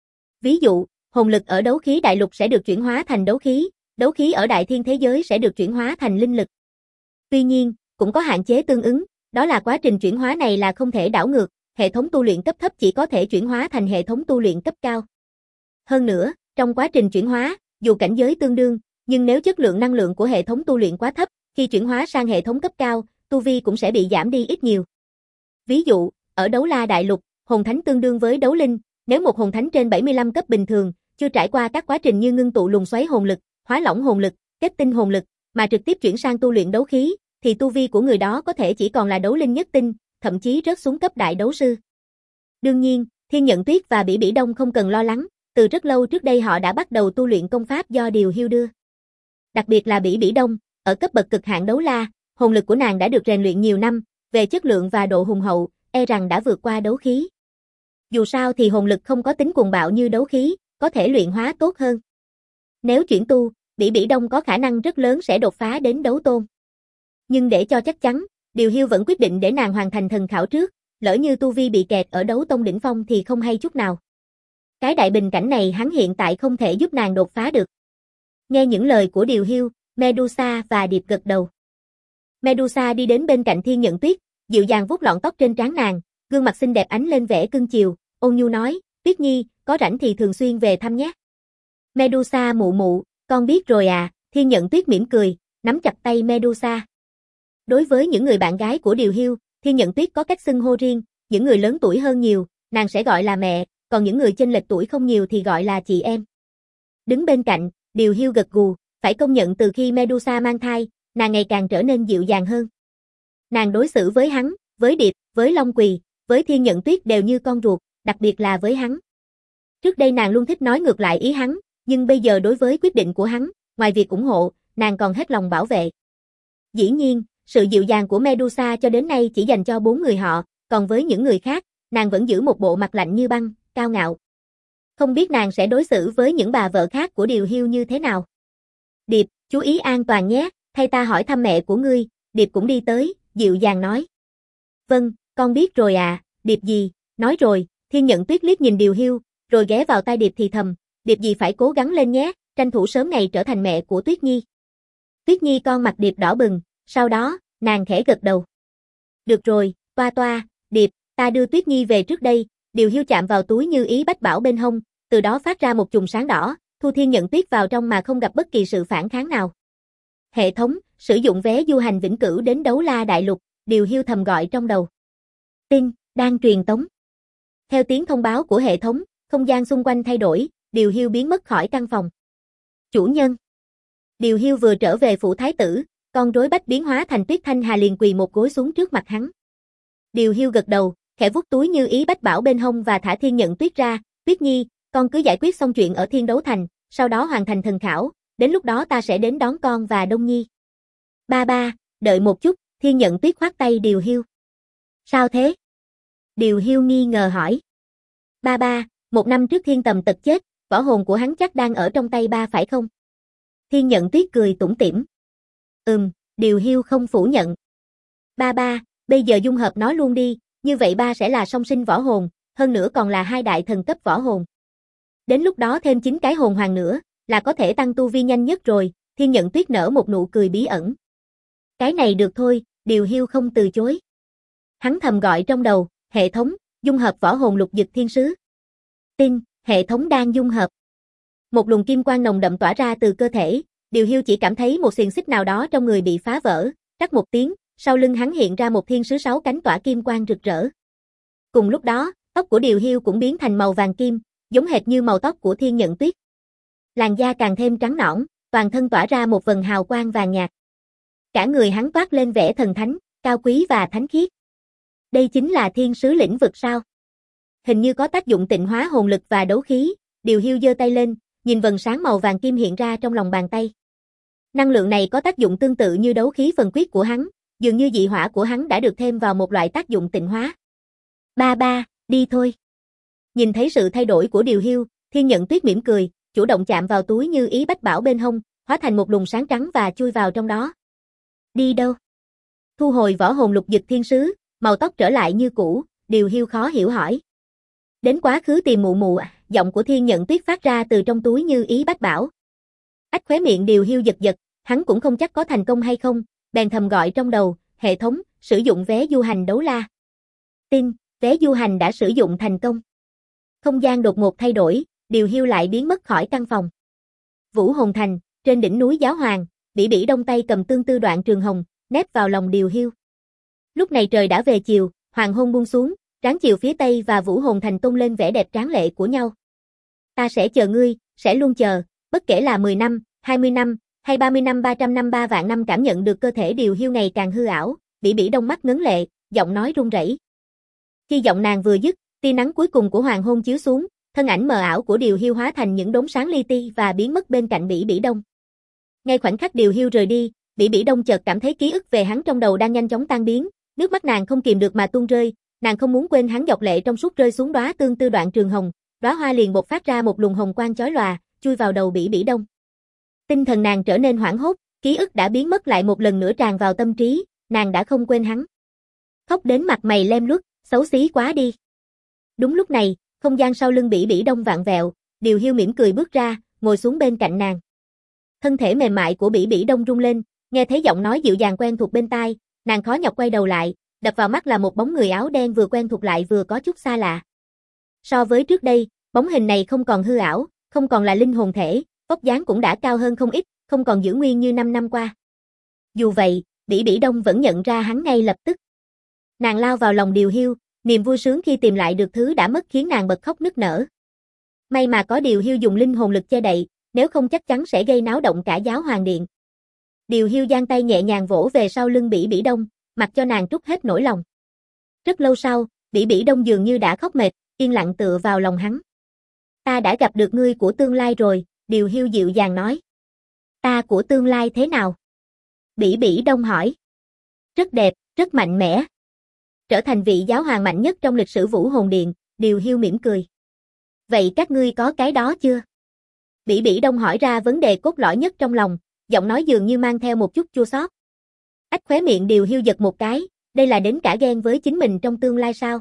Ví dụ, hồn lực ở đấu khí đại lục sẽ được chuyển hóa thành đấu khí, đấu khí ở đại thiên thế giới sẽ được chuyển hóa thành linh lực. Tuy nhiên, cũng có hạn chế tương ứng, đó là quá trình chuyển hóa này là không thể đảo ngược, hệ thống tu luyện cấp thấp chỉ có thể chuyển hóa thành hệ thống tu luyện cấp cao. Hơn nữa, trong quá trình chuyển hóa, dù cảnh giới tương đương, nhưng nếu chất lượng năng lượng của hệ thống tu luyện quá thấp, khi chuyển hóa sang hệ thống cấp cao, tu vi cũng sẽ bị giảm đi ít nhiều. Ví dụ, ở đấu la đại lục, hồn thánh tương đương với đấu linh, nếu một hồn thánh trên bảy mươi lăm cấp bình thường, chưa trải qua các quá trình như ngưng tụ luồng xoáy hồn lực, hóa lỏng hồn lực, kết tinh hồn lực, mà trực tiếp chuyển sang tu luyện đấu khí, thì tu vi của người đó có thể chỉ còn là đấu linh nhất tinh, thậm chí rớt xuống cấp đại đấu sư. Đương nhiên, Thiên Nhận Tuyết và Bỉ Bỉ Đông không cần lo lắng, từ rất lâu trước đây họ đã bắt đầu tu luyện công pháp do Điều Hiu đưa. Đặc biệt là Bỉ Bỉ Đông, ở cấp bậc cực hạn đấu la, hồn lực của nàng đã được rèn luyện nhiều năm, về chất lượng và độ hùng hậu, e rằng đã vượt qua đấu khí. Dù sao thì hồn lực không có tính cuồng bạo như đấu khí, có thể luyện hóa tốt hơn. Nếu chuyển tu, Bỉ Bỉ Đông có khả năng rất lớn sẽ đột phá đến đấu tôn. Nhưng để cho chắc chắn, Điều Hiu vẫn quyết định để nàng hoàn thành thần khảo trước, lỡ như tu vi bị kẹt ở đấu tông đỉnh phong thì không hay chút nào. Cái đại bình cảnh này hắn hiện tại không thể giúp nàng đột phá được. Nghe những lời của Điều Hiu, Medusa và Điệp gật đầu. Medusa đi đến bên cạnh Thiên Nhận Tuyết, dịu dàng vuốt lọn tóc trên trán nàng, gương mặt xinh đẹp ánh lên vẻ cưng chiều, ôn nhu nói, Tuyết Nhi, có rảnh thì thường xuyên về thăm nhé. Medusa mụ mụ, con biết rồi à, Thiên Nhận Tuyết mỉm cười, nắm chặt tay Medusa. Đối với những người bạn gái của Điều Hiu, Thiên Nhận Tuyết có cách xưng hô riêng, những người lớn tuổi hơn nhiều, nàng sẽ gọi là mẹ, còn những người chênh lệch tuổi không nhiều thì gọi là chị em. Đứng bên cạnh, Điều Hiu gật gù, phải công nhận từ khi Medusa mang thai, nàng ngày càng trở nên dịu dàng hơn. Nàng đối xử với hắn, với Điệp, với Long Quỳ, với Thiên Nhận Tuyết đều như con ruột, đặc biệt là với hắn. Trước đây nàng luôn thích nói ngược lại ý hắn, nhưng bây giờ đối với quyết định của hắn, ngoài việc ủng hộ, nàng còn hết lòng bảo vệ. Dĩ nhiên, sự dịu dàng của Medusa cho đến nay chỉ dành cho bốn người họ, còn với những người khác, nàng vẫn giữ một bộ mặt lạnh như băng, cao ngạo. Không biết nàng sẽ đối xử với những bà vợ khác của Điều Hiu như thế nào. Điệp, chú ý an toàn nhé, thay ta hỏi thăm mẹ của ngươi, Điệp cũng đi tới, dịu dàng nói. Vâng, con biết rồi à, Điệp gì, nói rồi, Thiên Nhận Tuyết liếc nhìn Điều Hiu, rồi ghé vào tai Điệp thì thầm, Điệp gì phải cố gắng lên nhé, tranh thủ sớm ngày trở thành mẹ của Tuyết Nhi. Tuyết Nhi con mặt Điệp đỏ bừng, sau đó, nàng khẽ gật đầu. Được rồi, toa toa, Điệp, ta đưa Tuyết Nhi về trước đây, Điều Hiu chạm vào túi Như Ý Bách Bảo bên hông, từ đó phát ra một chùm sáng đỏ, thu Thiên Nhận Tuyết vào trong mà không gặp bất kỳ sự phản kháng nào. Hệ thống, sử dụng vé du hành vĩnh cửu đến Đấu La Đại Lục, Điều Hiu thầm gọi trong đầu. Tin, đang truyền tống. Theo tiếng thông báo của hệ thống, không gian xung quanh thay đổi, Điều Hiu biến mất khỏi căn phòng. Chủ nhân. Điều Hiu vừa trở về phủ thái tử, con rối bách biến hóa thành Tuyết Thanh Hà liền quỳ một gối xuống trước mặt hắn. Điều Hiu gật đầu, khẽ vuốt túi Như Ý Bách Bảo bên hông và thả Thiên Nhận Tuyết ra, Tuyết Nhi, con cứ giải quyết xong chuyện ở Thiên Đấu Thành, sau đó hoàn thành thần khảo, đến lúc đó ta sẽ đến đón con và Đông Nhi. Ba ba, đợi một chút, Thiên Nhận Tuyết khoát tay Điều Hiu. Sao thế? Điều Hiu nghi ngờ hỏi. Ba ba, một năm trước Thiên Tầm Tật chết, võ hồn của hắn chắc đang ở trong tay ba phải không? Thiên Nhận Tuyết cười tủm tỉm. Ừm, Điều Hiu không phủ nhận. Ba ba, bây giờ dung hợp nó luôn đi, như vậy ba sẽ là song sinh võ hồn, hơn nữa còn là hai đại thần cấp võ hồn. Đến lúc đó thêm chín cái hồn hoàng nữa, là có thể tăng tu vi nhanh nhất rồi, Thiên Nhận Tuyết nở một nụ cười bí ẩn. Cái này được thôi, Điều Hiu không từ chối. Hắn thầm gọi trong đầu, hệ thống, dung hợp võ hồn lục dực thiên sứ. Tin, hệ thống đang dung hợp. Một luồng kim quang nồng đậm tỏa ra từ cơ thể, Điều Hiu chỉ cảm thấy một xiềng xích nào đó trong người bị phá vỡ, rắc một tiếng, sau lưng hắn hiện ra một thiên sứ sáu cánh tỏa kim quang rực rỡ. Cùng lúc đó, tóc của Điều Hiu cũng biến thành màu vàng kim, giống hệt như màu tóc của Thiên Nhận Tuyết. Làn da càng thêm trắng nõn, toàn thân tỏa ra một vầng hào quang vàng nhạt. Cả người hắn toát lên vẻ thần thánh, cao quý và thánh khiết. Đây chính là thiên sứ lĩnh vực sao? Hình như có tác dụng tịnh hóa hồn lực và đấu khí, Điều Hiu giơ tay lên, nhìn vầng sáng màu vàng kim hiện ra trong lòng bàn tay. Năng lượng này có tác dụng tương tự như đấu khí phần quyết của hắn, dường như dị hỏa của hắn đã được thêm vào một loại tác dụng tịnh hóa. Ba ba, đi thôi. Nhìn thấy sự thay đổi của Điều Hiu, Thiên Nhận Tuyết mỉm cười, chủ động chạm vào túi Như Ý Bách Bảo bên hông, hóa thành một luồng sáng trắng và chui vào trong đó. Đi đâu? Thu hồi võ hồn lục dực thiên sứ, màu tóc trở lại như cũ, Điều Hiu khó hiểu hỏi. Đến quá khứ tìm mụ mụ, giọng của Thiên Nhận Tuyết phát ra từ trong túi Như Ý Bách Bảo. Ách khóe miệng Điều Hiu giật giật, hắn cũng không chắc có thành công hay không, bèn thầm gọi trong đầu, hệ thống, sử dụng vé du hành Đấu La. Tin, vé du hành đã sử dụng thành công. Không gian đột ngột thay đổi, Điều Hiu lại biến mất khỏi căn phòng. Vũ Hồn Thành, trên đỉnh núi Giáo Hoàng, Bỉ Bỉ Đông tay cầm tương tư đoạn trường hồng, nép vào lòng Điều Hiu. Lúc này trời đã về chiều, hoàng hôn buông xuống, tráng chiều phía tây và Vũ Hồn Thành tung lên vẻ đẹp tráng lệ của nhau. Ta sẽ chờ ngươi, sẽ luôn chờ, bất kể là mười năm, hai mươi năm, hay ba mươi năm ba trăm năm ba vạn năm. Cảm nhận được cơ thể Điều Hiu ngày càng hư ảo, Bỉ Bỉ Đông mắt ngấn lệ, giọng nói run rẩy. Khi giọng nàng vừa dứt, tia nắng cuối cùng của hoàng hôn chiếu xuống, thân ảnh mờ ảo của Điều Hiu hóa thành những đốm sáng li ti và biến mất bên cạnh Bỉ Bỉ Đông. Ngay khoảnh khắc Điều Hiu rời đi, Bỉ Bỉ Đông chợt cảm thấy ký ức về hắn trong đầu đang nhanh chóng tan biến, nước mắt nàng không kìm được mà tuôn rơi, nàng không muốn quên hắn, giọt lệ trong suốt rơi xuống đóa tương tư đoạn trường hồng, đóa hoa liền bộc phát ra một luồng hồng quang chói lòa, chui vào đầu Bỉ Bỉ Đông. Tinh thần nàng trở nên hoảng hốt, ký ức đã biến mất lại một lần nữa tràn vào tâm trí, nàng đã không quên hắn. Khóc đến mặt mày lem luốc, xấu xí quá đi. Đúng lúc này, không gian sau lưng Bỉ Bỉ Đông vặn vẹo, Điều Hiu mỉm cười bước ra, ngồi xuống bên cạnh nàng. Thân thể mềm mại của Bỉ Bỉ Đông rung lên, nghe thấy giọng nói dịu dàng quen thuộc bên tai, nàng khó nhọc quay đầu lại, đập vào mắt là một bóng người áo đen vừa quen thuộc lại vừa có chút xa lạ. So với trước đây, Bóng hình này không còn hư ảo, không còn là linh hồn thể, vóc dáng cũng đã cao hơn không ít, không còn giữ nguyên như năm năm qua. Dù vậy, Bỉ Bỉ Đông vẫn nhận ra hắn ngay lập tức. Nàng lao vào lòng Điều Hiu, niềm vui sướng khi tìm lại được thứ đã mất khiến nàng bật khóc nức nở. May mà có Điều Hiu dùng linh hồn lực che đậy, nếu không chắc chắn sẽ gây náo động cả giáo hoàng điện. Điều Hiu giang tay nhẹ nhàng vỗ về sau lưng Bỉ Bỉ Đông, mặc cho nàng trút hết nỗi lòng. Rất lâu sau, Bỉ Bỉ Đông dường như đã khóc mệt, yên lặng tựa vào lòng hắn. Ta đã gặp được ngươi của tương lai rồi, Điều Hiu dịu dàng nói. Ta của tương lai thế nào? Bỉ Bỉ Đông hỏi. Rất đẹp, rất mạnh mẽ. Trở thành vị giáo hoàng mạnh nhất trong lịch sử Vũ Hồn Điện, Điều Hiu mỉm cười. Vậy các ngươi có cái đó chưa? Bỉ Bỉ Đông hỏi ra vấn đề cốt lõi nhất trong lòng, giọng nói dường như mang theo một chút chua xót. Ách khóe miệng Điều Hiu giật một cái, đây là đến cả ghen với chính mình trong tương lai sao?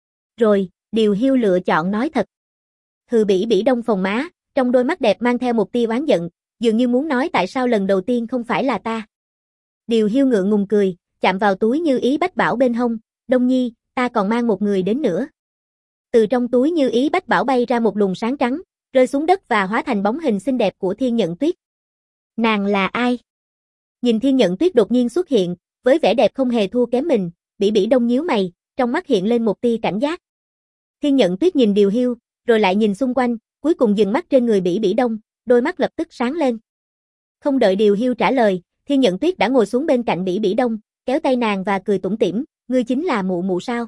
Rồi, Điều Hiu lựa chọn nói thật. Hừ. Bỉ Bỉ Đông phồng má, trong đôi mắt đẹp mang theo một tia oán giận, dường như muốn nói tại sao lần đầu tiên không phải là ta. Điều Hiu ngượng ngùng cười, chạm vào túi Như Ý Bách Bảo bên hông, Đông Nhi, ta còn mang một người đến nữa. Từ trong túi Như Ý Bách Bảo bay ra một luồng sáng trắng, rơi xuống đất và hóa thành bóng hình xinh đẹp của Thiên Nhận Tuyết. Nàng là ai? Nhìn Thiên Nhận Tuyết đột nhiên xuất hiện, với vẻ đẹp không hề thua kém mình, Bỉ Bỉ Đông nhíu mày, trong mắt hiện lên một tia cảnh giác. Thiên Nhận Tuyết nhìn Điều Hiu, rồi lại nhìn xung quanh, cuối cùng dừng mắt trên người Bỉ Bỉ Đông, đôi mắt lập tức sáng lên. Không đợi Điều Hiu trả lời, Thiên Nhận Tuyết đã ngồi xuống bên cạnh Bỉ Bỉ Đông, kéo tay nàng và cười tủm tỉm, ngươi chính là mụ mụ sao?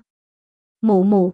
Mụ mụ.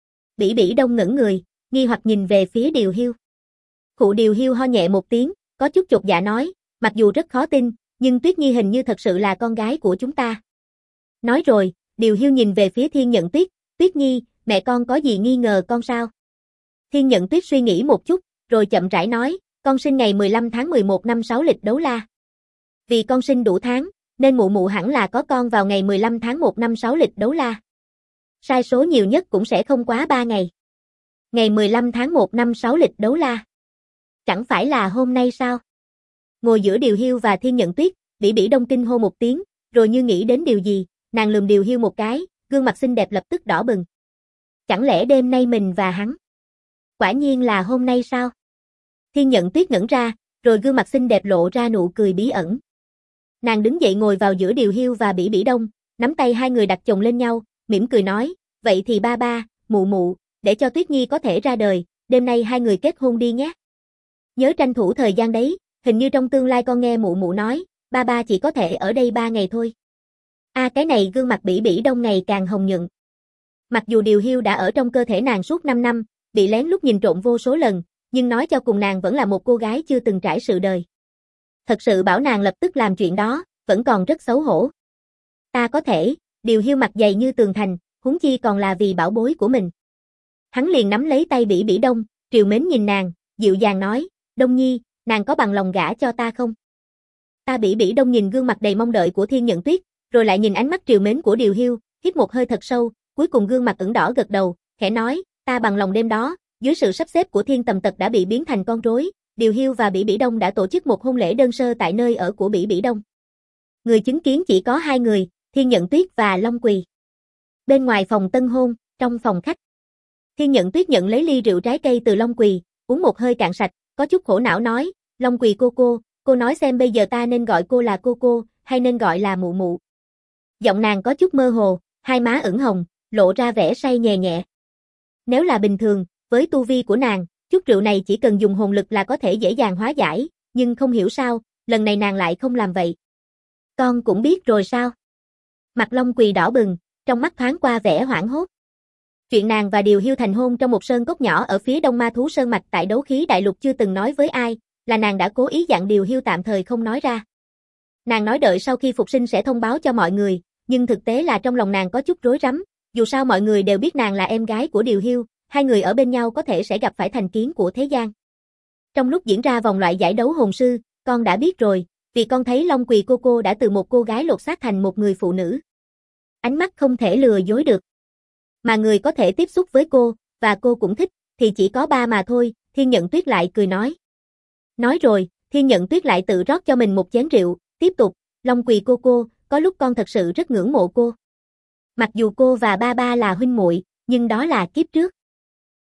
Bỉ Bỉ Đông ngẩn người, nghi hoặc nhìn về phía Điều Hiu. Khụ. Điều Hiu ho nhẹ một tiếng, có chút chột dạ nói, mặc dù rất khó tin, nhưng Tuyết Nhi hình như thật sự là con gái của chúng ta. Nói rồi, Điều Hiu nhìn về phía Thiên Nhận Tuyết, Tuyết Nhi, mẹ con có gì nghi ngờ con sao? Thiên Nhận Tuyết suy nghĩ một chút, rồi chậm rãi nói, con sinh ngày mười lăm tháng mười một năm sáu lịch Đấu La. Vì con sinh đủ tháng, nên mụ mụ hẳn là có con vào ngày mười lăm tháng một năm sáu lịch Đấu La. Sai số nhiều nhất cũng sẽ không quá ba ngày. Ngày mười lăm tháng một năm sáu lịch Đấu La. Chẳng phải là hôm nay sao? Ngồi giữa Điều Hiu và Thiên Nhận Tuyết, Bỉ Bỉ Đông kinh hô một tiếng, rồi như nghĩ đến điều gì, nàng lườm Điều Hiu một cái, gương mặt xinh đẹp lập tức đỏ bừng. Chẳng lẽ đêm nay mình và hắn? Quả nhiên là hôm nay sao? Thiên Nhận Tuyết ngẩn ra, rồi gương mặt xinh đẹp lộ ra nụ cười bí ẩn. Nàng đứng dậy ngồi vào giữa Điều Hiu và Bỉ Bỉ Đông, nắm tay hai người đặt chồng lên nhau, mỉm cười nói, vậy thì ba ba, mụ mụ, để cho Tuyết Nhi có thể ra đời, đêm nay hai người kết hôn đi nhé. Nhớ tranh thủ thời gian đấy, hình như trong tương lai con nghe mụ mụ nói, ba ba chỉ có thể ở đây ba ngày thôi. A à, cái này gương mặt Bỉ Bỉ Đông ngày càng hồng nhuận. Mặc dù Điều Hiu đã ở trong cơ thể nàng suốt năm năm, bị lén lút nhìn trộm vô số lần, nhưng nói cho cùng nàng vẫn là một cô gái chưa từng trải sự đời. Thật sự bảo nàng lập tức làm chuyện đó, vẫn còn rất xấu hổ. Ta có thể, Điều Hiu mặt dày như tường thành, huống chi còn là vì bảo bối của mình. Hắn liền nắm lấy tay Bỉ Bỉ Đông, trìu mến nhìn nàng, dịu dàng nói, Đông Nhi, nàng có bằng lòng gả cho ta không? Ta. Bỉ Bỉ Đông nhìn gương mặt đầy mong đợi của Thiên Nhận Tuyết, rồi lại nhìn ánh mắt trìu mến của Điều Hiu, hít một hơi thật sâu, cuối cùng gương mặt ửng đỏ gật đầu, khẽ nói, ta bằng lòng. Đêm đó, dưới sự sắp xếp của Thiên Tầm Tật đã bị biến thành con rối, Điều Hiu và Bỉ Bỉ Đông đã tổ chức một hôn lễ đơn sơ tại nơi ở của Bỉ Bỉ Đông. Người chứng kiến chỉ có hai người, Thiên Nhận Tuyết và Long Quỳ. Bên ngoài phòng tân hôn, trong phòng khách, Thiên Nhận Tuyết nhận lấy ly rượu trái cây từ Long Quỳ, uống một hơi cạn sạch, có chút khổ não nói, Long Quỳ cô cô, cô nói xem bây giờ ta nên gọi cô là cô cô, hay nên gọi là mụ mụ. Giọng nàng có chút mơ hồ, hai má ửng hồng, lộ ra vẻ say nhẹ nhẹ. Nếu là bình thường, với tu vi của nàng, chút rượu này chỉ cần dùng hồn lực là có thể dễ dàng hóa giải, nhưng không hiểu sao, lần này nàng lại không làm vậy. Con cũng biết rồi sao? Mặt Long Quỳ đỏ bừng, trong mắt thoáng qua vẻ hoảng hốt. Chuyện nàng và Điều Hiu thành hôn trong một sơn cốc nhỏ ở phía đông Ma Thú Sơn Mạch tại Đấu Khí Đại Lục chưa từng nói với ai, là nàng đã cố ý dặn Điều Hiu tạm thời không nói ra. Nàng nói đợi sau khi phục sinh sẽ thông báo cho mọi người, nhưng thực tế là trong lòng nàng có chút rối rắm, dù sao mọi người đều biết nàng là em gái của Điều Hiu, hai người ở bên nhau có thể sẽ gặp phải thành kiến của thế gian. Trong lúc diễn ra vòng loại giải đấu hồn sư, con đã biết rồi, vì con thấy Long Quỳ cô cô đã từ một cô gái lột xác thành một người phụ nữ. Ánh mắt không thể lừa dối được. Mà người có thể tiếp xúc với cô, và cô cũng thích, thì chỉ có ba mà thôi, Thiên Nhận Tuyết lại cười nói. Nói rồi, Thiên Nhận Tuyết lại tự rót cho mình một chén rượu, tiếp tục, Long Quỳ cô cô, có lúc con thật sự rất ngưỡng mộ cô. Mặc dù cô và ba ba là huynh muội, nhưng đó là kiếp trước.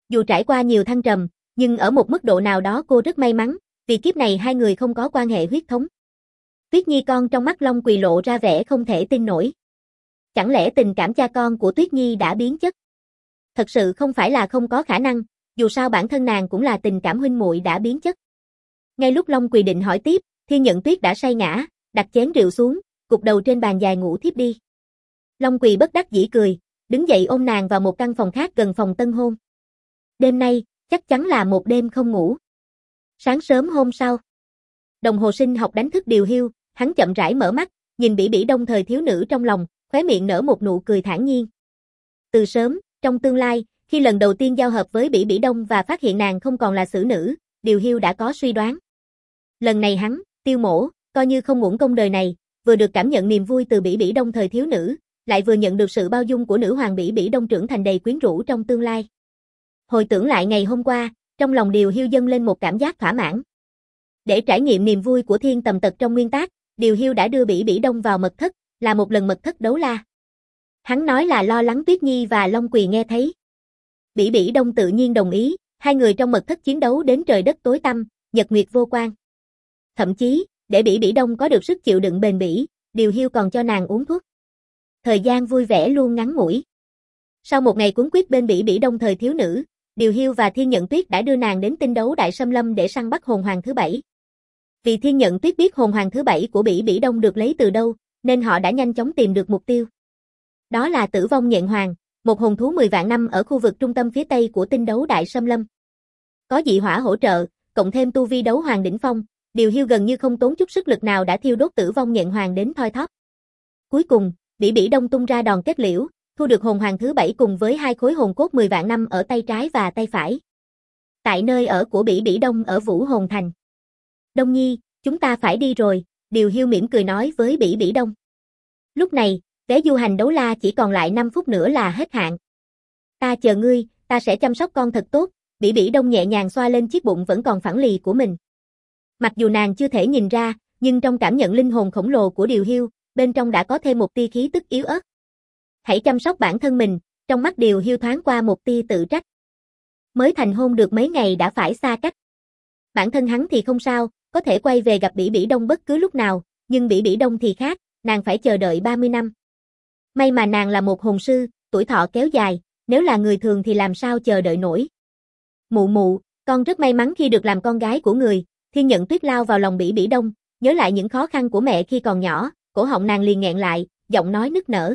Dù trải qua nhiều thăng trầm, nhưng ở một mức độ nào đó cô rất may mắn, vì kiếp này hai người không có quan hệ huyết thống. Tuyết Nhi con trong mắt Long Quỳ lộ ra vẻ không thể tin nổi. Chẳng lẽ tình cảm cha con của Tuyết Nhi đã biến chất? Thật sự không phải là không có khả năng, dù sao bản thân nàng cũng là tình cảm huynh muội đã biến chất. Ngay lúc Long Quỳ định hỏi tiếp, Thiên Nhận Tuyết đã say ngã, đặt chén rượu xuống, gục đầu trên bàn dài ngủ thiếp đi. Long Quỳ bất đắc dĩ cười, đứng dậy ôm nàng vào một căn phòng khác gần phòng tân hôn. Đêm nay, chắc chắn là một đêm không ngủ. Sáng sớm hôm sau, đồng hồ sinh học đánh thức Điều Hiu, hắn chậm rãi mở mắt, nhìn Bỉ Bỉ Đông thời thiếu nữ trong lòng, khóe miệng nở một nụ cười thản nhiên. Từ sớm, trong tương lai, khi lần đầu tiên giao hợp với Bỉ Bỉ Đông và phát hiện nàng không còn là xử nữ, Điều Hiu đã có suy đoán. Lần này hắn, Tiêu Mỗ, coi như không uổng công đời này, vừa được cảm nhận niềm vui từ Bỉ Bỉ Đông thời thiếu nữ, lại vừa nhận được sự bao dung của nữ hoàng Bỉ Bỉ Đông trưởng thành đầy quyến rũ trong tương lai. Hồi tưởng lại ngày hôm qua, trong lòng Điều Hiu dâng lên một cảm giác thỏa mãn. Để trải nghiệm niềm vui của thiên tầm tật trong nguyên tác, Điều Hiu đã đưa Bỉ Bỉ Đông vào mật thất, là một lần mật thất đấu la. Hắn nói là lo lắng Tuyết Nhi và Long Quỳ nghe thấy. Bỉ Bỉ Đông tự nhiên đồng ý, hai người trong mật thất chiến đấu đến trời đất tối tăm, nhật nguyệt vô quang. Thậm chí, để Bỉ Bỉ Đông có được sức chịu đựng bền bỉ, Điều Hiu còn cho nàng uống thuốc. Thời gian vui vẻ luôn ngắn ngủi. Sau một ngày cuốn quýt bên Bỉ Bỉ Đông thời thiếu nữ, Điều Hiu và Thiên Nhận Tuyết đã đưa nàng đến tinh đấu Đại Sâm Lâm để săn bắt hồn hoàng thứ bảy. Vì Thiên Nhận Tuyết biết hồn hoàng thứ bảy của Bỉ Bỉ Đông được lấy từ đâu, nên họ đã nhanh chóng tìm được mục tiêu. Đó là Tử Vong Nhện Hoàng, một hồn thú mười vạn năm ở khu vực trung tâm phía tây của tinh đấu Đại Sâm Lâm. Có dị hỏa hỗ trợ, cộng thêm tu vi đấu hoàng đỉnh phong, Điều Hiu gần như không tốn chút sức lực nào đã thiêu đốt Tử Vong Nhện Hoàng đến thoi thóp. Cuối cùng, Bỉ Bỉ Đông tung ra đòn kết liễu, thu được hồn hoàng thứ bảy cùng với hai khối hồn cốt mười vạn năm ở tay trái và tay phải. Tại nơi ở của Bỉ Bỉ Đông ở Vũ Hồn Thành. Đông Nhi, chúng ta phải đi rồi, Điều Hiu mỉm cười nói với Bỉ Bỉ Đông. Lúc này, vé du hành đấu la chỉ còn lại năm phút nữa là hết hạn. Ta chờ ngươi, ta sẽ chăm sóc con thật tốt, Bỉ Bỉ Đông nhẹ nhàng xoa lên chiếc bụng vẫn còn phẳng lì của mình. Mặc dù nàng chưa thể nhìn ra, nhưng trong cảm nhận linh hồn khổng lồ của Điều Hiu, bên trong đã có thêm một tia khí tức yếu ớt. Hãy chăm sóc bản thân mình, trong mắt Điều Hiu thoáng qua một tia tự trách. Mới thành hôn được mấy ngày đã phải xa cách. Bản thân hắn thì không sao, có thể quay về gặp Bỉ Bỉ Đông bất cứ lúc nào, nhưng Bỉ Bỉ Đông thì khác, nàng phải chờ đợi ba mươi năm. May mà nàng là một hồn sư, tuổi thọ kéo dài, nếu là người thường thì làm sao chờ đợi nổi. Mụ mụ, con rất may mắn khi được làm con gái của người, Thiên Nhận Tuyết lao vào lòng Bỉ Bỉ Đông, nhớ lại những khó khăn của mẹ khi còn nhỏ, cổ họng nàng liền nghẹn lại, giọng nói nức nở.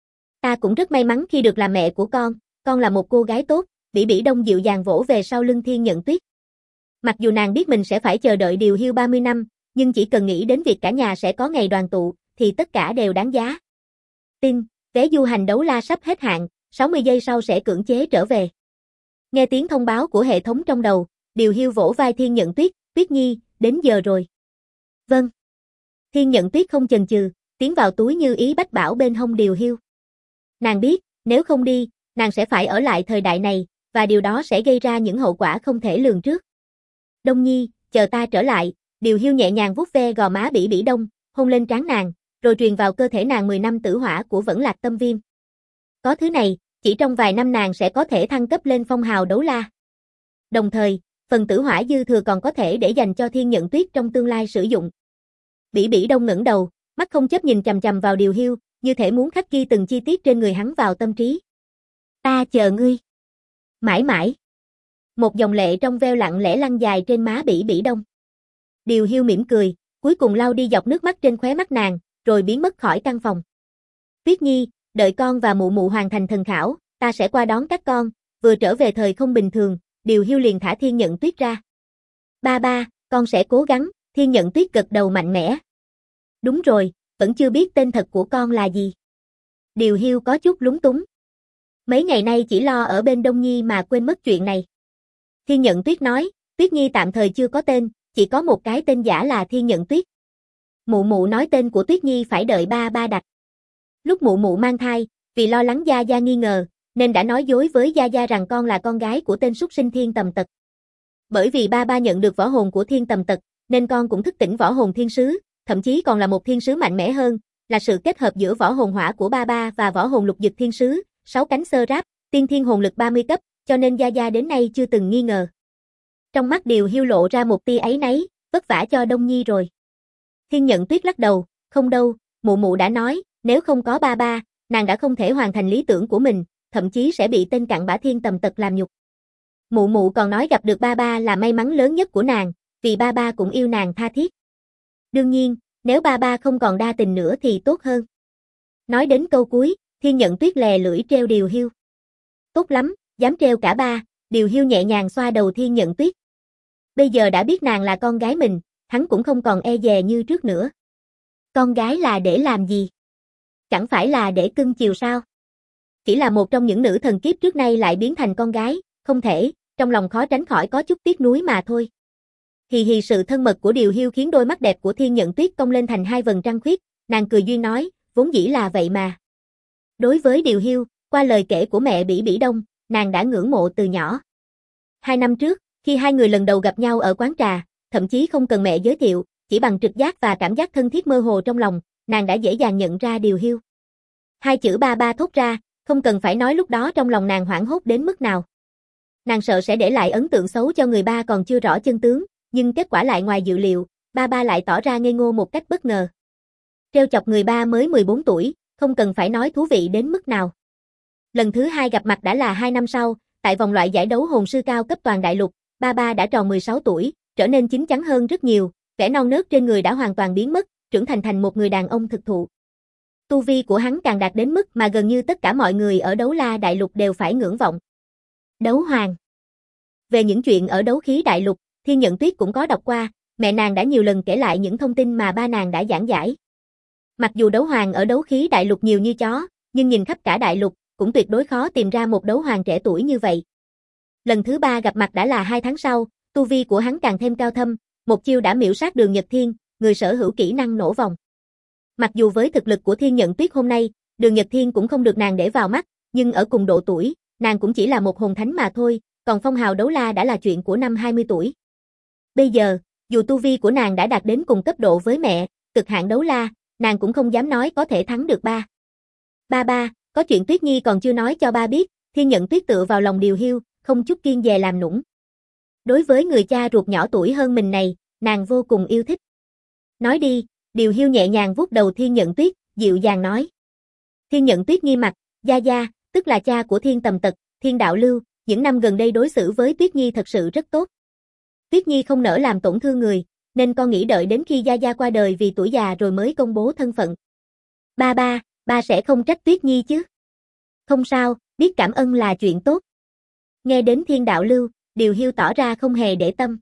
Ta cũng rất may mắn khi được làm mẹ của con, con là một cô gái tốt, Bỉ Bỉ Đông dịu dàng vỗ về sau lưng Thiên Nhận Tuyết. Mặc dù nàng biết mình sẽ phải chờ đợi Điều Hiu ba mươi năm, nhưng chỉ cần nghĩ đến việc cả nhà sẽ có ngày đoàn tụ, thì tất cả đều đáng giá. Tin, vé du hành đấu la sắp hết hạn, sáu mươi giây sau sẽ cưỡng chế trở về. Nghe tiếng thông báo của hệ thống trong đầu, Điều Hiu vỗ vai Thiên Nhận Tuyết, Tuyết Nhi, đến giờ rồi. Vâng. Thiên Nhận Tuyết không chần chừ, tiến vào túi như ý bách bảo bên hông Điều Hiu. Nàng biết, nếu không đi, nàng sẽ phải ở lại thời đại này, và điều đó sẽ gây ra những hậu quả không thể lường trước. Đông Nhi, chờ ta trở lại, Điều Hiu nhẹ nhàng vuốt ve gò má Bỉ Bỉ Đông, hôn lên trán nàng, rồi truyền vào cơ thể nàng mười năm tử hỏa của Vẫn Lạc Tâm Viêm. Có thứ này, chỉ trong vài năm nàng sẽ có thể thăng cấp lên phong hào đấu la. Đồng thời, phần tử hỏa dư thừa còn có thể để dành cho Thiên Nhận Tuyết trong tương lai sử dụng. Bỉ Bỉ Đông ngẩng đầu, mắt không chấp nhìn chằm chằm vào Điều Hiu, như thể muốn khắc ghi từng chi tiết trên người hắn vào tâm trí. Ta chờ ngươi. Mãi mãi. Một dòng lệ trong veo lặng lẽ lăn dài trên má Bỉ Bỉ Đông. Điều Hiu mỉm cười, cuối cùng lau đi giọt nước mắt trên khóe mắt nàng, rồi biến mất khỏi căn phòng. Tuyết Nhi, đợi con và mụ mụ hoàn thành thần khảo, ta sẽ qua đón các con, vừa trở về thời không bình thường, Điều Hiu liền thả Thiên Nhận Tuyết ra. Ba ba, con sẽ cố gắng, Thiên Nhận Tuyết gật đầu mạnh mẽ. Đúng rồi, vẫn chưa biết tên thật của con là gì. Điều Hiu có chút lúng túng. Mấy ngày nay chỉ lo ở bên Đông Nhi mà quên mất chuyện này. Thiên Nhận Tuyết nói, Tuyết Nhi tạm thời chưa có tên, chỉ có một cái tên giả là Thiên Nhận Tuyết. Mụ mụ nói tên của Tuyết Nhi phải đợi ba ba đặt. Lúc mụ mụ mang thai, vì lo lắng Gia Gia nghi ngờ, nên đã nói dối với Gia Gia rằng con là con gái của tên súc sinh Thiên Tầm Tật. Bởi vì ba ba nhận được võ hồn của Thiên Tầm Tật, nên con cũng thức tỉnh võ hồn thiên sứ, thậm chí còn là một thiên sứ mạnh mẽ hơn, là sự kết hợp giữa võ hồn hỏa của ba ba và võ hồn lục dực thiên sứ, sáu cánh sơ ráp, tiên thiên hồn lực ba mươi cấp, cho nên Gia Gia đến nay chưa từng nghi ngờ. Trong mắt Điều Hiu lộ ra một tia áy náy, vất vả cho Đông Nhi rồi. Thiên Nhận Tuyết lắc đầu, không đâu, mụ mụ đã nói, nếu không có ba ba, nàng đã không thể hoàn thành lý tưởng của mình, thậm chí sẽ bị tên cặn bã Thiên Tầm Tật làm nhục. Mụ mụ còn nói gặp được ba ba là may mắn lớn nhất của nàng, vì ba ba cũng yêu nàng tha thiết. Đương nhiên, nếu ba ba không còn đa tình nữa thì tốt hơn. Nói đến câu cuối, Thiên Nhận Tuyết lè lưỡi treo Điều Hiu. Tốt lắm, dám treo cả ba, Điều Hiu nhẹ nhàng xoa đầu Thiên Nhận Tuyết. Bây giờ đã biết nàng là con gái mình, hắn cũng không còn e dè như trước nữa. Con gái là để làm gì? Chẳng phải là để cưng chiều sao? Chỉ là một trong những nữ thần kiếp trước nay lại biến thành con gái, không thể, trong lòng khó tránh khỏi có chút tiếc nuối mà thôi. Hì hì, sự thân mật của Điều Hiu khiến đôi mắt đẹp của Thiên Nhận Tuyết cong lên thành hai vầng trăng khuyết, nàng cười duyên nói, vốn dĩ là vậy mà. Đối với Điều Hiu, qua lời kể của mẹ Bỉ Bỉ Đông, nàng đã ngưỡng mộ từ nhỏ. Hai năm trước, khi hai người lần đầu gặp nhau ở quán trà, thậm chí không cần mẹ giới thiệu, chỉ bằng trực giác và cảm giác thân thiết mơ hồ trong lòng, nàng đã dễ dàng nhận ra Điều Hiu. Hai chữ ba ba thốt ra, không cần phải nói lúc đó trong lòng nàng hoảng hốt đến mức nào. Nàng sợ sẽ để lại ấn tượng xấu cho người ba còn chưa rõ chân tướng, nhưng kết quả lại ngoài dự liệu, ba ba lại tỏ ra ngây ngô một cách bất ngờ. Trêu chọc người ba mới mười bốn tuổi, không cần phải nói thú vị đến mức nào. Lần thứ hai gặp mặt đã là hai năm sau, tại vòng loại giải đấu hồn sư cao cấp toàn đại lục, ba ba đã tròn mười sáu tuổi, trở nên chín chắn hơn rất nhiều, vẻ non nớt trên người đã hoàn toàn biến mất, trưởng thành thành một người đàn ông thực thụ. Tu vi của hắn càng đạt đến mức mà gần như tất cả mọi người ở Đấu La đại lục đều phải ngưỡng vọng. Đấu Hoàng. Về những chuyện ở Đấu Khí đại lục, Thiên Nhận Tuyết cũng có đọc qua, mẹ nàng đã nhiều lần kể lại những thông tin mà ba nàng đã giảng giải. Mặc dù đấu hoàng ở Đấu Khí đại lục nhiều như chó, nhưng nhìn khắp cả đại lục, cũng tuyệt đối khó tìm ra một đấu hoàng trẻ tuổi như vậy. Lần thứ ba gặp mặt đã là hai tháng sau, tu vi của hắn càng thêm cao thâm, một chiêu đã miểu sát Đường Nhật Thiên, người sở hữu kỹ năng nổ vòng. Mặc dù với thực lực của Thiên Nhận Tuyết hôm nay, Đường Nhật Thiên cũng không được nàng để vào mắt, nhưng ở cùng độ tuổi, nàng cũng chỉ là một hồn thánh mà thôi, còn phong hào đấu la đã là chuyện của năm hai mươi tuổi. Bây giờ, dù tu vi của nàng đã đạt đến cùng cấp độ với mẹ, cực hạn đấu la, nàng cũng không dám nói có thể thắng được ba. Ba ba, có chuyện Tuyết Nhi còn chưa nói cho ba biết, Thiên Nhận Tuyết tựa vào lòng Điều Hiu, không chút kiêng dè làm nũng. Đối với người cha ruột nhỏ tuổi hơn mình này, nàng vô cùng yêu thích. Nói đi, Điều Hiu nhẹ nhàng vuốt đầu Thiên Nhận Tuyết, dịu dàng nói. Thiên Nhận Tuyết nghi mặt, Gia Gia, tức là cha của Thiên Tầm Tật, Thiên Đạo Lưu, những năm gần đây đối xử với Tuyết Nhi thật sự rất tốt. Tuyết Nhi không nỡ làm tổn thương người, nên con nghĩ đợi đến khi Gia Gia qua đời vì tuổi già rồi mới công bố thân phận. Ba ba, ba sẽ không trách Tuyết Nhi chứ? Không sao, biết cảm ơn là chuyện tốt. Nghe đến Thiên Đạo Lưu, Điều Hiu tỏ ra không hề để tâm.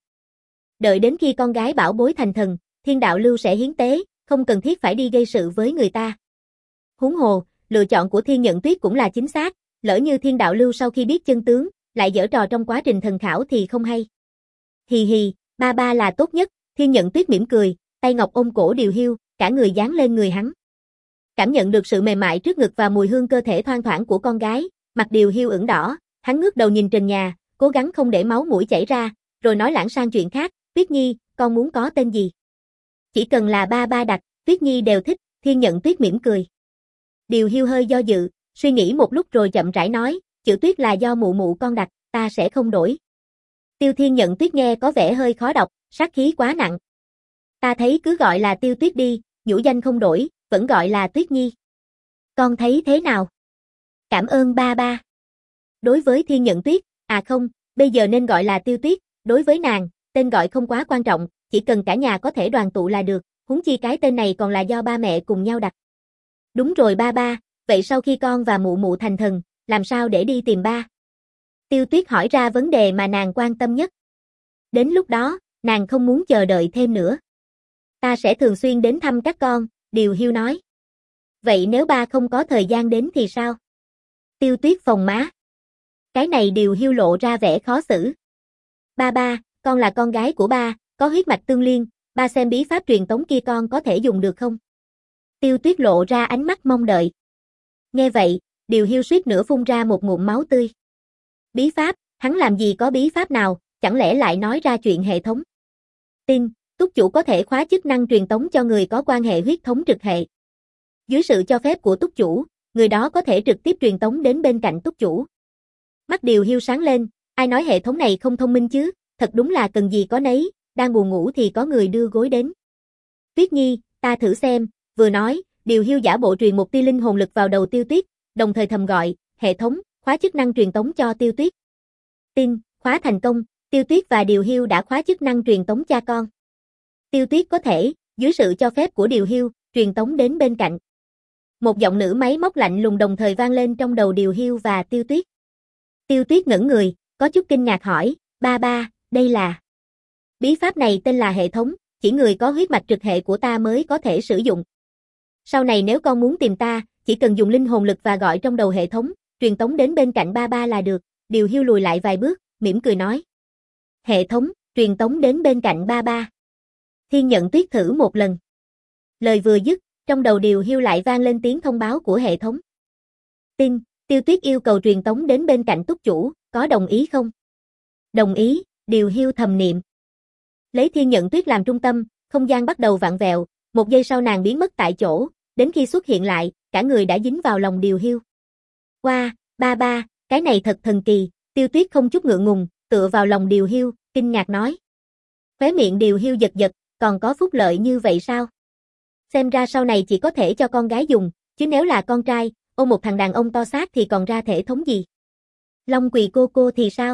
Đợi đến khi con gái bảo bối thành thần, Thiên Đạo Lưu sẽ hiến tế, không cần thiết phải đi gây sự với người ta. Huống hồ, lựa chọn của Thiên Nhận Tuyết cũng là chính xác, lỡ như Thiên Đạo Lưu sau khi biết chân tướng, lại giở trò trong quá trình thần khảo thì không hay. Hì hì, ba ba là tốt nhất, Thiên Nhận Tuyết mỉm cười, tay ngọc ôm cổ Điều Hiu, cả người dán lên người hắn. Cảm nhận được sự mềm mại trước ngực và mùi hương cơ thể thoang thoảng của con gái, mặt Điều Hiu ửng đỏ, hắn ngước đầu nhìn trần nhà, cố gắng không để máu mũi chảy ra, rồi nói lãng sang chuyện khác, Tuyết Nhi, con muốn có tên gì? Chỉ cần là ba ba đặt, Tuyết Nhi đều thích, Thiên Nhận Tuyết mỉm cười. Điều Hiu hơi do dự, suy nghĩ một lúc rồi chậm rãi nói, chữ Tuyết là do mụ mụ con đặt, ta sẽ không đổi. Tiêu Thiên Nhận Tuyết nghe có vẻ hơi khó đọc, sát khí quá nặng. Ta thấy cứ gọi là Tiêu Tuyết đi, nhũ danh không đổi, vẫn gọi là Tuyết Nhi. Con thấy thế nào? Cảm ơn ba ba. Đối với Thiên Nhận Tuyết, à không, bây giờ nên gọi là Tiêu Tuyết, đối với nàng, tên gọi không quá quan trọng, chỉ cần cả nhà có thể đoàn tụ là được, huống chi cái tên này còn là do ba mẹ cùng nhau đặt. Đúng rồi ba ba, vậy sau khi con và mụ mụ thành thần, làm sao để đi tìm ba? Tiêu Tuyết hỏi ra vấn đề mà nàng quan tâm nhất. Đến lúc đó, nàng không muốn chờ đợi thêm nữa. Ta sẽ thường xuyên đến thăm các con, Điều Hiu nói. Vậy nếu ba không có thời gian đến thì sao? Tiêu Tuyết phồng má. Cái này Điều Hiu lộ ra vẻ khó xử. Ba ba, con là con gái của ba, có huyết mạch tương liên, ba xem bí pháp truyền tống kia con có thể dùng được không? Tiêu Tuyết lộ ra ánh mắt mong đợi. Nghe vậy, Điều Hiu suýt nữa phun ra một ngụm máu tươi. Bí pháp, hắn làm gì có bí pháp nào, chẳng lẽ lại nói ra chuyện hệ thống? Tin, túc chủ có thể khóa chức năng truyền tống cho người có quan hệ huyết thống trực hệ. Dưới sự cho phép của túc chủ, người đó có thể trực tiếp truyền tống đến bên cạnh túc chủ. Mắt Điều Hiu sáng lên, ai nói hệ thống này không thông minh chứ, thật đúng là cần gì có nấy, đang buồn ngủ thì có người đưa gối đến. Tuyết Nhi, ta thử xem, vừa nói, Điều Hiu giả bộ truyền một tia linh hồn lực vào đầu Tiêu Tuyết, đồng thời thầm gọi, hệ thống, khóa chức năng truyền tống cho Tiêu Tuyết. Tin, khóa thành công, Tiêu Tuyết và Điều Hiu đã khóa chức năng truyền tống cha con. Tiêu Tuyết có thể, dưới sự cho phép của Điều Hiu, truyền tống đến bên cạnh. Một giọng nữ máy móc lạnh lùng đồng thời vang lên trong đầu Điều Hiu và Tiêu Tuyết. Tiêu Tuyết ngẩn người, có chút kinh ngạc hỏi, ba ba, đây là... Bí pháp này tên là hệ thống, chỉ người có huyết mạch trực hệ của ta mới có thể sử dụng. Sau này nếu con muốn tìm ta, chỉ cần dùng linh hồn lực và gọi trong đầu hệ thống, truyền tống đến bên cạnh ba ba là được. Điều Hiu lùi lại vài bước, mỉm cười nói. Hệ thống, truyền tống đến bên cạnh ba ba. Thiên Nhận Tuyết thử một lần. Lời vừa dứt, trong đầu Điều Hiu lại vang lên tiếng thông báo của hệ thống. Tin, Tiêu Tuyết yêu cầu truyền tống đến bên cạnh túc chủ, có đồng ý không? Đồng ý, Điều Hiu thầm niệm. Lấy Thiên Nhận Tuyết làm trung tâm, không gian bắt đầu vặn vẹo, một giây sau nàng biến mất tại chỗ, đến khi xuất hiện lại, cả người đã dính vào lòng Điều Hiu. Wow, ba ba, cái này thật thần kỳ, Tiêu Tuyết không chút ngượng ngùng, tựa vào lòng Điều Hiu, kinh ngạc nói. Khóe miệng Điều Hiu giật giật, còn có phúc lợi như vậy sao? Xem ra sau này chỉ có thể cho con gái dùng, chứ nếu là con trai, ôm một thằng đàn ông to xác thì còn ra thể thống gì? Long Quỳ cô cô thì sao?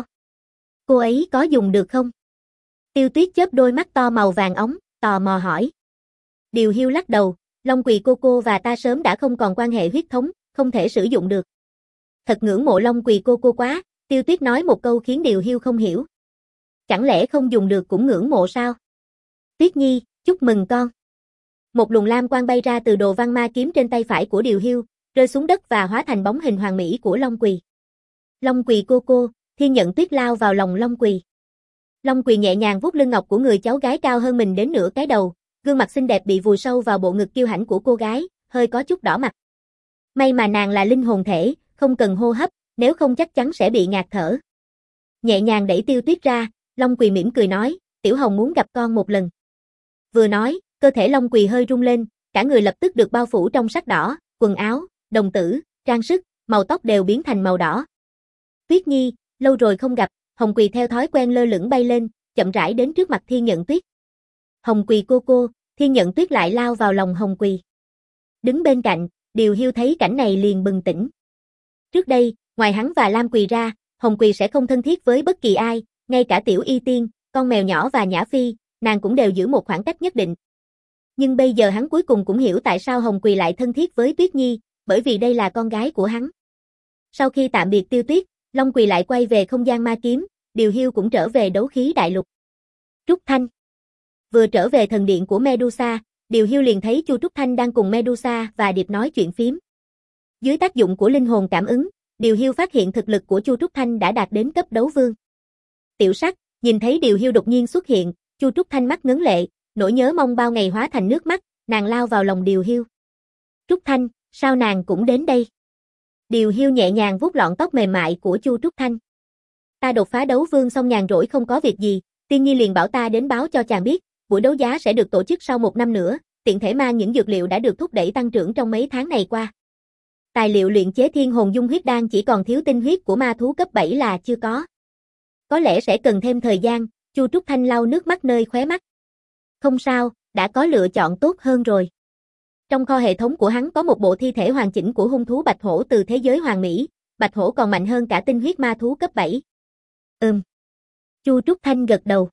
Cô ấy có dùng được không? Tiêu Tuyết chớp đôi mắt to màu vàng óng, tò mò hỏi. Điều Hiu lắc đầu, Long Quỳ cô cô và ta sớm đã không còn quan hệ huyết thống, không thể sử dụng được. Thật ngưỡng mộ Long Quỳ cô cô quá, Tiêu Tuyết nói một câu khiến Điều Hiu không hiểu. Chẳng lẽ không dùng được cũng ngưỡng mộ sao? Tuyết Nhi, chúc mừng con. Một luồng lam quang bay ra từ đồ văn ma kiếm trên tay phải của Điều Hiu, rơi xuống đất và hóa thành bóng hình hoàn mỹ của Long Quỳ. Long Quỳ cô cô, Thiên Nhận Tuyết lao vào lòng Long Quỳ. Long Quỳ nhẹ nhàng vuốt lưng ngọc của người cháu gái cao hơn mình đến nửa cái đầu, gương mặt xinh đẹp bị vùi sâu vào bộ ngực kiêu hãnh của cô gái, hơi có chút đỏ mặt. May mà nàng là linh hồn thể, không cần hô hấp, nếu không chắc chắn sẽ bị ngạt thở. Nhẹ nhàng đẩy Tiêu Tuyết ra, Long Quỳ mỉm cười nói, Tiểu Hồng muốn gặp con một lần. Vừa nói, cơ thể Long Quỳ hơi rung lên, cả người lập tức được bao phủ trong sắc đỏ, quần áo, đồng tử, trang sức, màu tóc đều biến thành màu đỏ. Tuyết Nhi, lâu rồi không gặp, Hồng Quỳ theo thói quen lơ lửng bay lên, chậm rãi đến trước mặt Thiên Nhận Tuyết. Hồng Quỳ cô cô, Thiên Nhận Tuyết lại lao vào lòng Hồng Quỳ. Đứng bên cạnh, Điều Hiu thấy cảnh này liền bừng tỉnh. Trước đây, ngoài hắn và Lam Quỳ ra, Hồng Quỳ sẽ không thân thiết với bất kỳ ai, ngay cả Tiểu Y Tiên, con mèo nhỏ và Nhã Phi, nàng cũng đều giữ một khoảng cách nhất định. Nhưng bây giờ hắn cuối cùng cũng hiểu tại sao Hồng Quỳ lại thân thiết với Tuyết Nhi, bởi vì đây là con gái của hắn. Sau khi tạm biệt Tiêu Tuyết, Long Quỳ lại quay về không gian ma kiếm, Điều Hiu cũng trở về đấu khí đại lục. Trúc Thanh vừa trở về thần điện của Medusa, Điều Hiu liền thấy Chu Trúc Thanh đang cùng Medusa và Điệp nói chuyện phím. Dưới tác dụng của linh hồn cảm ứng, Điều Hiu phát hiện thực lực của Chu Trúc Thanh đã đạt đến cấp đấu vương. Tiểu Sắc, nhìn thấy Điều Hiu đột nhiên xuất hiện, Chu Trúc Thanh mắt ngấn lệ, nỗi nhớ mong bao ngày hóa thành nước mắt, nàng lao vào lòng Điều Hiu. Trúc Thanh, sao nàng cũng đến đây? Điều Hiu nhẹ nhàng vuốt lọn tóc mềm mại của Chu Trúc Thanh. Ta đột phá đấu vương xong nhàn rỗi không có việc gì, Tiên Nhi liền bảo ta đến báo cho chàng biết, buổi đấu giá sẽ được tổ chức sau một năm nữa, tiện thể mang những dược liệu đã được thúc đẩy tăng trưởng trong mấy tháng này qua. Tài liệu luyện chế Thiên Hồn Dung huyết đan chỉ còn thiếu tinh huyết của ma thú cấp bảy là chưa có. Có lẽ sẽ cần thêm thời gian, Chu Trúc Thanh lau nước mắt nơi khóe mắt. Không sao, đã có lựa chọn tốt hơn rồi. Trong kho hệ thống của hắn có một bộ thi thể hoàn chỉnh của hung thú bạch hổ từ thế giới hoàng mỹ, bạch hổ còn mạnh hơn cả tinh huyết ma thú cấp bảy. Ừm. Chu Trúc Thanh gật đầu.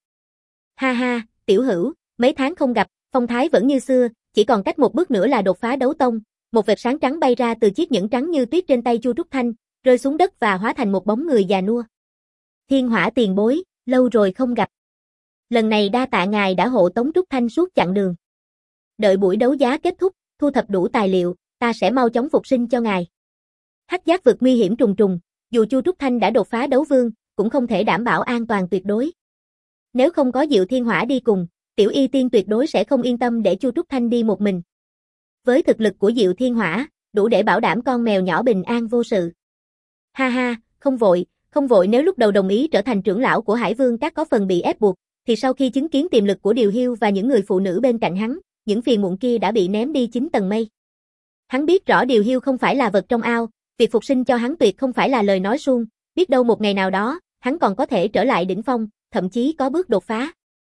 Ha ha, tiểu hữu, mấy tháng không gặp, phong thái vẫn như xưa, chỉ còn cách một bước nữa là đột phá đấu tông. Một vệt sáng trắng bay ra từ chiếc nhẫn trắng như tuyết trên tay Chu Trúc Thanh, rơi xuống đất và hóa thành một bóng người già nua. Thiên Hỏa tiền bối, lâu rồi không gặp. Lần này đa tạ ngài đã hộ tống Trúc Thanh suốt chặng đường. Đợi buổi đấu giá kết thúc, thu thập đủ tài liệu, ta sẽ mau chóng phục sinh cho ngài. Hắc Giác vực nguy hiểm trùng trùng, dù Chu Trúc Thanh đã đột phá đấu vương, cũng không thể đảm bảo an toàn tuyệt đối. Nếu không có Diệu Thiên Hỏa đi cùng, Tiểu Y Tiên tuyệt đối sẽ không yên tâm để Chu Trúc Thanh đi một mình. Với thực lực của Diệu Thiên Hỏa, đủ để bảo đảm con mèo nhỏ bình an vô sự. Ha ha, không vội, không vội nếu lúc đầu đồng ý trở thành trưởng lão của Hải Vương Các có phần bị ép buộc, thì sau khi chứng kiến tiềm lực của Điều Hiu và những người phụ nữ bên cạnh hắn, những phiền muộn kia đã bị ném đi chín tầng mây. Hắn biết rõ Điều Hiu không phải là vật trong ao, việc phục sinh cho hắn tuyệt không phải là lời nói suông, biết đâu một ngày nào đó, hắn còn có thể trở lại đỉnh phong, thậm chí có bước đột phá.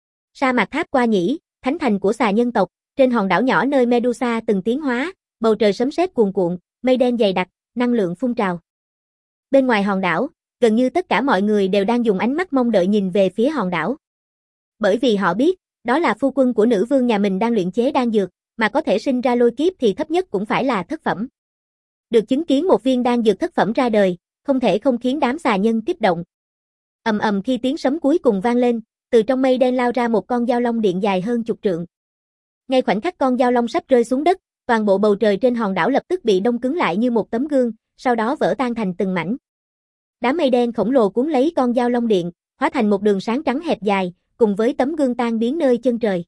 Sa mạc tháp qua nhĩ, thánh thành của xà nhân tộc, trên hòn đảo nhỏ nơi Medusa từng tiến hóa, bầu trời sấm sét cuồn cuộn, mây đen dày đặc, năng lượng phun trào. Bên ngoài hòn đảo, gần như tất cả mọi người đều đang dùng ánh mắt mong đợi nhìn về phía hòn đảo. Bởi vì họ biết, đó là phu quân của nữ vương nhà mình đang luyện chế đan dược, mà có thể sinh ra lôi kiếp thì thấp nhất cũng phải là thất phẩm. Được chứng kiến một viên đan dược thất phẩm ra đời, không thể không khiến đám xà nhân kích động. Ầm ầm khi tiếng sấm cuối cùng vang lên, từ trong mây đen lao ra một con dao long điện dài hơn chục trượng. Ngay khoảnh khắc con dao long sắp rơi xuống đất, toàn bộ bầu trời trên hòn đảo lập tức bị đông cứng lại như một tấm gương, sau đó vỡ tan thành từng mảnh. Đám mây đen khổng lồ cuốn lấy con dao long điện, hóa thành một đường sáng trắng hẹp dài, cùng với tấm gương tan biến nơi chân trời.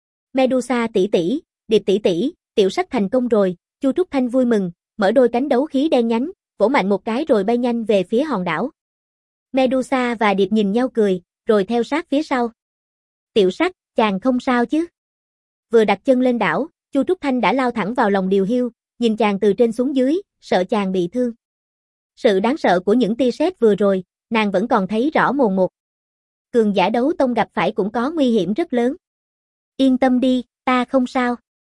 Medusa tỷ tỷ, Điệp tỷ tỷ, tiểu sách thành công rồi, Chu Trúc Thanh vui mừng, mở đôi cánh đấu khí đen nhánh, vỗ mạnh một cái rồi bay nhanh về phía hòn đảo. Medusa và Điệp nhìn nhau cười, rồi theo sát phía sau. Tiểu sách, chàng không sao chứ? Vừa đặt chân lên đảo, Chu Trúc Thanh đã lao thẳng vào lòng Điều Hiu, nhìn chàng từ trên xuống dưới, sợ chàng bị thương. Sự đáng sợ của những tia sét vừa rồi, nàng vẫn còn thấy rõ mồn một. Cường giả đấu tông gặp phải cũng có nguy hiểm rất lớn. Yên tâm đi, ta không sao.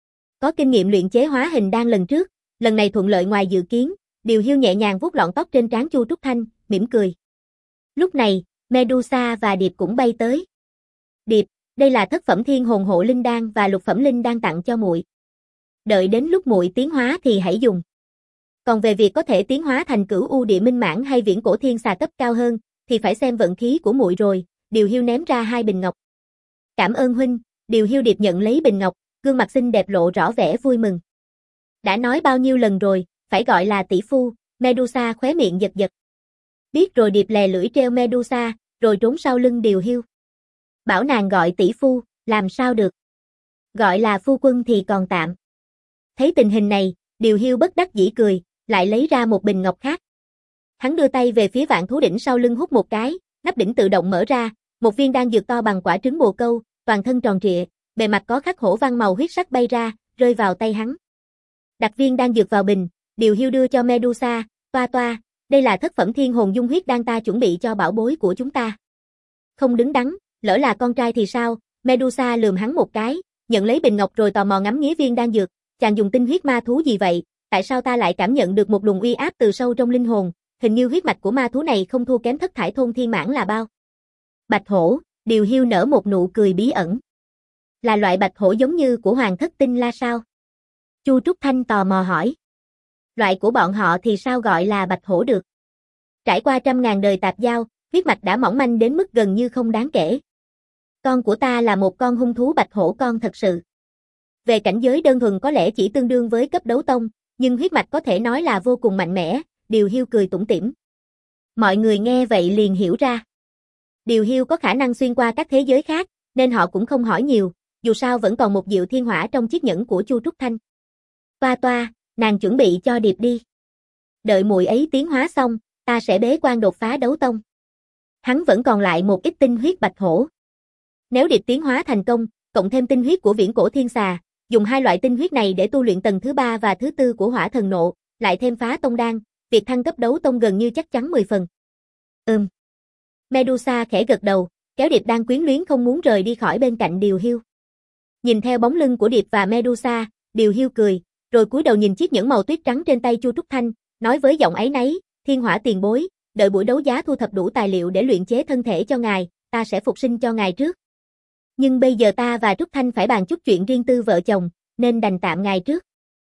Có kinh nghiệm luyện chế hóa hình đan lần trước, lần này thuận lợi ngoài dự kiến, Điều Hiu nhẹ nhàng vuốt lọn tóc trên trán Chu Trúc Thanh, mỉm cười. Lúc này, Medusa và Điệp cũng bay tới. Điệp, đây là thất phẩm thiên hồn hộ linh đan và lục phẩm linh đan tặng cho muội. Đợi đến lúc muội tiến hóa thì hãy dùng. Còn về việc có thể tiến hóa thành Cửu U Địa Minh Mãn hay Viễn Cổ Thiên Xà cấp cao hơn, thì phải xem vận khí của muội rồi. Điều Hiu ném ra hai bình ngọc. Cảm ơn huynh. Điều Hiu Điệp nhận lấy bình ngọc, gương mặt xinh đẹp lộ rõ vẻ vui mừng. Đã nói bao nhiêu lần rồi, phải gọi là tỷ phu. Medusa khóe miệng giật giật. Biết rồi. Điệp lè lưỡi treo Medusa, rồi trốn sau lưng Điều Hiu. Bảo nàng gọi tỷ phu, làm sao được. Gọi là phu quân thì còn tạm. Thấy tình hình này, Điều Hiu bất đắc dĩ cười, lại lấy ra một bình ngọc khác. Hắn đưa tay về phía vạn thú đỉnh sau lưng hút một cái, nắp đỉnh tự động mở ra, một viên đan dược to bằng quả trứng bồ câu, toàn thân tròn trịa, bề mặt có khắc hổ văn màu huyết sắc bay ra, rơi vào tay hắn. Đặt viên đan dược vào bình, Điều Hiu đưa cho Medusa, toa toa, đây là thất phẩm thiên hồn dung huyết đan ta chuẩn bị cho bảo bối của chúng ta. Không đứng đắn, lỡ là con trai thì sao? Medusa lườm hắn một cái, nhận lấy bình ngọc rồi tò mò ngắm nghía viên đan dược, chàng dùng tinh huyết ma thú gì vậy? Tại sao ta lại cảm nhận được một luồng uy áp từ sâu trong linh hồn, hình như huyết mạch của ma thú này không thua kém thất thải thôn thiên mãn là bao. Bạch hổ, Điều Hiu nở một nụ cười bí ẩn. Là loại bạch hổ giống như của Hoàng Thất Tinh La sao? Chu Trúc Thanh tò mò hỏi. Loại của bọn họ thì sao gọi là bạch hổ được? Trải qua trăm ngàn đời tạp giao, huyết mạch đã mỏng manh đến mức gần như không đáng kể. Con của ta là một con hung thú bạch hổ con thật sự. Về cảnh giới đơn thuần có lẽ chỉ tương đương với cấp đấu tông, nhưng huyết mạch có thể nói là vô cùng mạnh mẽ. Điều Hiu cười tủm tỉm. Mọi người nghe vậy liền hiểu ra. Điều Hiu có khả năng xuyên qua các thế giới khác, nên họ cũng không hỏi nhiều, dù sao vẫn còn một diệu thiên hỏa trong chiếc nhẫn của Chu Trúc Thanh. Toa toa, nàng chuẩn bị cho Điệp đi. Đợi muội ấy tiến hóa xong, ta sẽ bế quan đột phá đấu tông. Hắn vẫn còn lại một ít tinh huyết bạch hổ. Nếu Điệp tiến hóa thành công, cộng thêm tinh huyết của Viễn Cổ Thiên Xà, dùng hai loại tinh huyết này để tu luyện tầng thứ ba và thứ tư của Hỏa Thần Nộ, lại thêm phá tông đan, việc thăng cấp đấu tông gần như chắc chắn mười phần. Ừm. Medusa khẽ gật đầu, kéo Điệp đang quyến luyến không muốn rời đi khỏi bên cạnh Điều Hiu. Nhìn theo bóng lưng của Điệp và Medusa, Điều Hiu cười, rồi cúi đầu nhìn chiếc nhẫn màu tuyết trắng trên tay Chu Trúc Thanh, nói với giọng áy náy, Thiên Hỏa tiền bối, đợi buổi đấu giá thu thập đủ tài liệu để luyện chế thân thể cho ngài, ta sẽ phục sinh cho ngài trước. Nhưng bây giờ ta và Trúc Thanh phải bàn chút chuyện riêng tư vợ chồng, nên đành tạm ngài trước.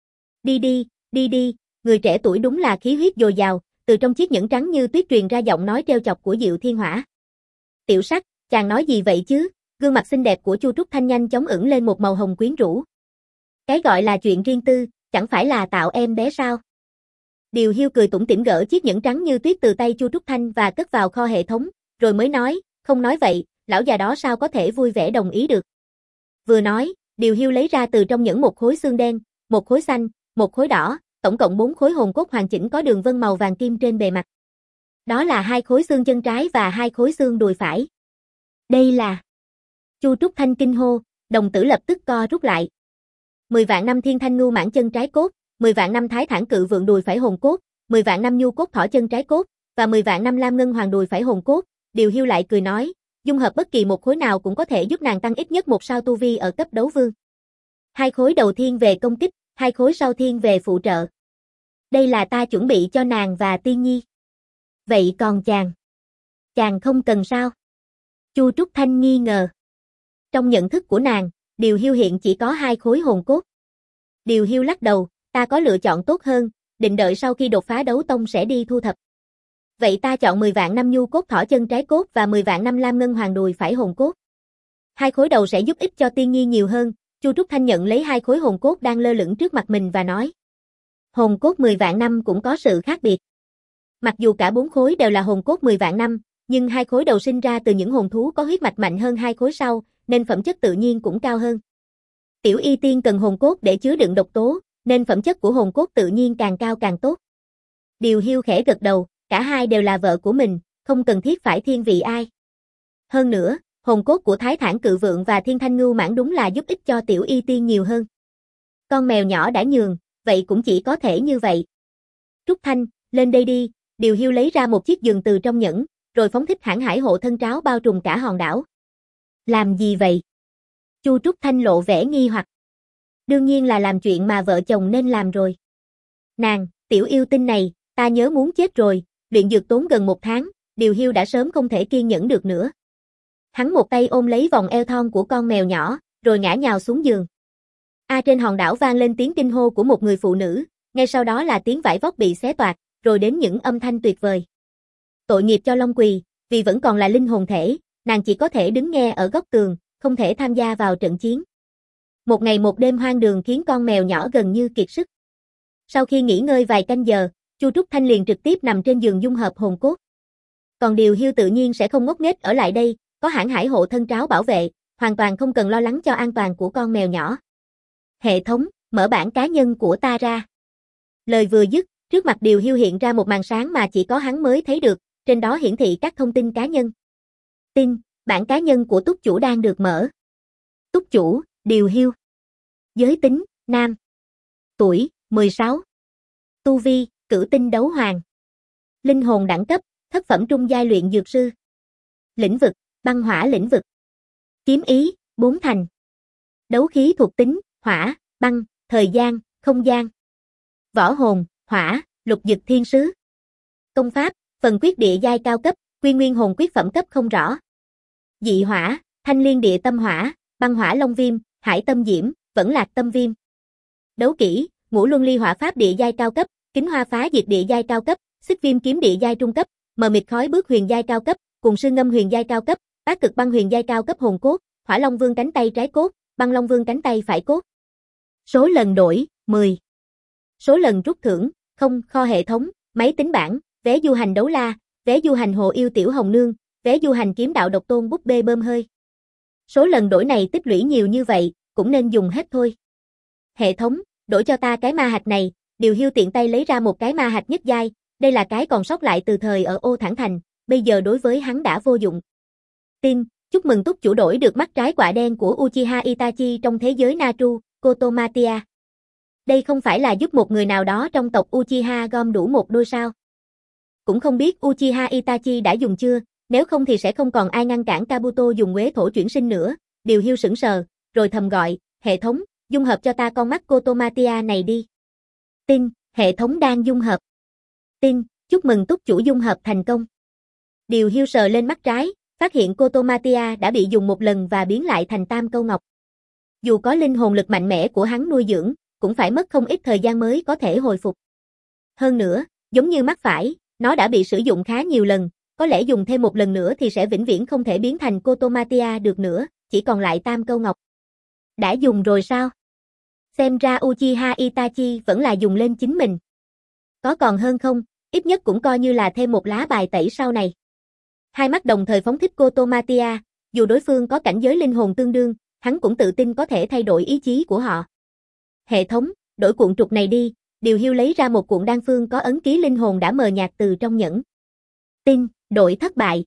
Đi đi, đi đi, người trẻ tuổi đúng là khí huyết dồi dào, từ trong chiếc nhẫn trắng như tuyết truyền ra giọng nói trêu chọc của Diệu Thiên Hỏa. Tiểu sắc, chàng nói gì vậy chứ? Gương mặt xinh đẹp của Chu Trúc Thanh nhanh chóng ửng lên một màu hồng quyến rũ. Cái gọi là chuyện riêng tư, chẳng phải là tạo em bé sao? Điều Hiu cười tủm tỉm gỡ chiếc nhẫn trắng như tuyết từ tay Chu Trúc Thanh và cất vào kho hệ thống, rồi mới nói, không nói vậy, lão già đó sao có thể vui vẻ đồng ý được. Vừa nói, Điều Hiu lấy ra từ trong nhẫn một khối xương đen, một khối xanh, một khối đỏ, tổng cộng bốn khối hồn cốt hoàn chỉnh có đường vân màu vàng kim trên bề mặt. Đó là hai khối xương chân trái và hai khối xương đùi phải. Đây là... Chu Trúc Thanh kinh hô, đồng tử lập tức co rút lại. Mười vạn năm thiên thanh ngưu mãn chân trái cốt, mười vạn năm thái thản cự vượng đùi phải hồn cốt, mười vạn năm nhu cốt thỏ chân trái cốt, và mười vạn năm lam ngân hoàng đùi phải hồn cốt, Điều Hiu lại cười nói, dung hợp bất kỳ một khối nào cũng có thể giúp nàng tăng ít nhất một sao tu vi ở cấp đấu vương. Hai khối đầu thiên về công kích, hai khối sau thiên về phụ trợ. Đây là ta chuẩn bị cho nàng và Tiên Nhi. Vậy còn chàng? Chàng không cần sao? Chu Trúc Thanh nghi ngờ. Trong nhận thức của nàng, Điều Hiu hiện chỉ có hai khối hồn cốt. Điều Hiu lắc đầu, ta có lựa chọn tốt hơn, định đợi sau khi đột phá đấu tông sẽ đi thu thập. Vậy ta chọn mười vạn năm nhu cốt thỏ chân trái cốt và mười vạn năm lam ngân hoàng đùi phải hồn cốt. Hai khối đầu sẽ giúp ích cho Tiên Nhi nhiều hơn. Chu Trúc Thanh nhận lấy hai khối hồn cốt đang lơ lửng trước mặt mình và nói. Hồn cốt mười vạn năm cũng có sự khác biệt. Mặc dù cả bốn khối đều là hồn cốt mười vạn năm, nhưng hai khối đầu sinh ra từ những hồn thú có huyết mạch mạnh hơn hai khối sau, nên phẩm chất tự nhiên cũng cao hơn. Tiểu Y Tiên cần hồn cốt để chứa đựng độc tố, nên phẩm chất của hồn cốt tự nhiên càng cao càng tốt. Điều Hiu khẽ gật đầu, cả hai đều là vợ của mình, không cần thiết phải thiên vị ai. Hơn nữa, hồn cốt của Thái Thản Cự Vượng và Thiên Thanh Ngưu Mãng đúng là giúp ích cho Tiểu Y Tiên nhiều hơn. Con mèo nhỏ đã nhường, vậy cũng chỉ có thể như vậy. Trúc Thanh, lên đây đi, Điều Hiu lấy ra một chiếc giường từ trong nhẫn, rồi phóng thích hãn hải hộ thân tráo bao trùm cả hòn đảo. Làm gì vậy? Chu Trúc Thanh lộ vẻ nghi hoặc. Đương nhiên là làm chuyện mà vợ chồng nên làm rồi. Nàng, tiểu yêu tinh này, ta nhớ muốn chết rồi, luyện dược tốn gần một tháng, Điều Hiu đã sớm không thể kiên nhẫn được nữa. Hắn một tay ôm lấy vòng eo thon của con mèo nhỏ, rồi ngã nhào xuống giường. A trên hòn đảo vang lên tiếng kinh hô của một người phụ nữ, ngay sau đó là tiếng vải vóc bị xé toạc, rồi đến những âm thanh tuyệt vời. Tội nghiệp cho Long Quỳ, vì vẫn còn là linh hồn thể, nàng chỉ có thể đứng nghe ở góc tường, không thể tham gia vào trận chiến. Một ngày một đêm hoang đường khiến con mèo nhỏ gần như kiệt sức. Sau khi nghỉ ngơi vài canh giờ, Chu Trúc Thanh liền trực tiếp nằm trên giường dung hợp hồn cốt. Còn Điều Hiu tự nhiên sẽ không ngốc nghếch ở lại đây, có hãn hải hộ thân tráo bảo vệ, hoàn toàn không cần lo lắng cho an toàn của con mèo nhỏ. Hệ thống, mở bảng cá nhân của ta ra. Lời vừa dứt, trước mặt Điều Hiu hiện ra một màn sáng mà chỉ có hắn mới thấy được, trên đó hiển thị các thông tin cá nhân. Tin, bảng cá nhân của túc chủ đang được mở. Túc chủ, Điều Hiu. Giới tính, nam. Tuổi, mười sáu. Tu vi, cửu tinh đấu hoàng. Linh hồn đẳng cấp, thất phẩm trung giai luyện dược sư. Lĩnh vực, băng hỏa lĩnh vực. Kiếm ý, bốn thành. Đấu khí thuộc tính, hỏa, băng, thời gian, không gian. Võ hồn, hỏa, lục dực thiên sứ. Công pháp, phần quyết địa giai cao cấp, quy nguyên hồn quyết phẩm cấp không rõ. Dị hỏa, thanh liên địa tâm hỏa, băng hỏa long viêm, hải tâm diễm, vẫn lạc tâm viêm. Đấu kỹ, ngũ luân ly hỏa pháp địa giai cao cấp, kính hoa phá diệt địa giai cao cấp, xích viêm kiếm địa giai trung cấp, mờ mịt khói bước huyền giai cao cấp, cùng sư ngâm huyền giai cao cấp, bát cực băng huyền giai cao cấp hồn cốt, hỏa long vương cánh tay trái cốt, băng long vương cánh tay phải cốt. Số lần đổi, mười. Số lần rút thưởng, không, kho hệ thống, máy tính bảng, vé du hành đấu la, vé du hành hồ yêu tiểu hồng nương, vé du hành kiếm đạo độc tôn búp bê bơm hơi. Số lần đổi này tích lũy nhiều như vậy, cũng nên dùng hết thôi. Hệ thống, đổi cho ta cái ma hạch này, Điều Hiu tiện tay lấy ra một cái ma hạch nhất giai, đây là cái còn sót lại từ thời ở Ô Thản Thành, bây giờ đối với hắn đã vô dụng. Tin, chúc mừng túc chủ đổi được mắt trái quạ đen của Uchiha Itachi trong thế giới Naru, Kotomatia. Đây không phải là giúp một người nào đó trong tộc Uchiha gom đủ một đôi sao? Cũng không biết Uchiha Itachi đã dùng chưa, nếu không thì sẽ không còn ai ngăn cản Kabuto dùng quế thổ chuyển sinh nữa. Điều Hiu sững sờ, rồi thầm gọi, hệ thống, dung hợp cho ta con mắt Kotomatia này đi. Tin, hệ thống đang dung hợp. Tin, chúc mừng túc chủ dung hợp thành công. Điều Hiu sờ lên mắt trái, phát hiện Kotomatia đã bị dùng một lần và biến lại thành tam câu ngọc. Dù có linh hồn lực mạnh mẽ của hắn nuôi dưỡng, cũng phải mất không ít thời gian mới có thể hồi phục. Hơn nữa, giống như mắt phải, nó đã bị sử dụng khá nhiều lần, có lẽ dùng thêm một lần nữa thì sẽ vĩnh viễn không thể biến thành Kotomatia được nữa, chỉ còn lại tam câu ngọc. Đã dùng rồi sao? Xem ra Uchiha Itachi vẫn là dùng lên chính mình. Có còn hơn không, ít nhất cũng coi như là thêm một lá bài tẩy sau này. Hai mắt đồng thời phóng thích Kotomatia, dù đối phương có cảnh giới linh hồn tương đương, hắn cũng tự tin có thể thay đổi ý chí của họ. Hệ thống, đổi cuộn trục này đi, Điều Hiu lấy ra một cuộn đan phương có ấn ký linh hồn đã mờ nhạt từ trong nhẫn. Tin, đổi thất bại.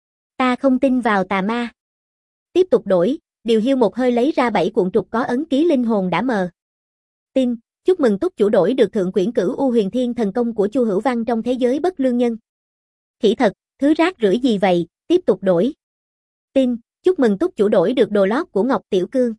Ta không tin vào tà ma. Tiếp tục đổi, Điều Hiu một hơi lấy ra bảy cuộn trục có ấn ký linh hồn đã mờ. Tin, chúc mừng túc chủ đổi được thượng quyển cửu U Huyền Thiên thần công của Chu Hữu Văn trong thế giới bất lương nhân. Khỉ thật, thứ rác rưởi gì vậy, tiếp tục đổi. Tin, chúc mừng túc chủ đổi được đồ lót của Ngọc Tiểu Cương.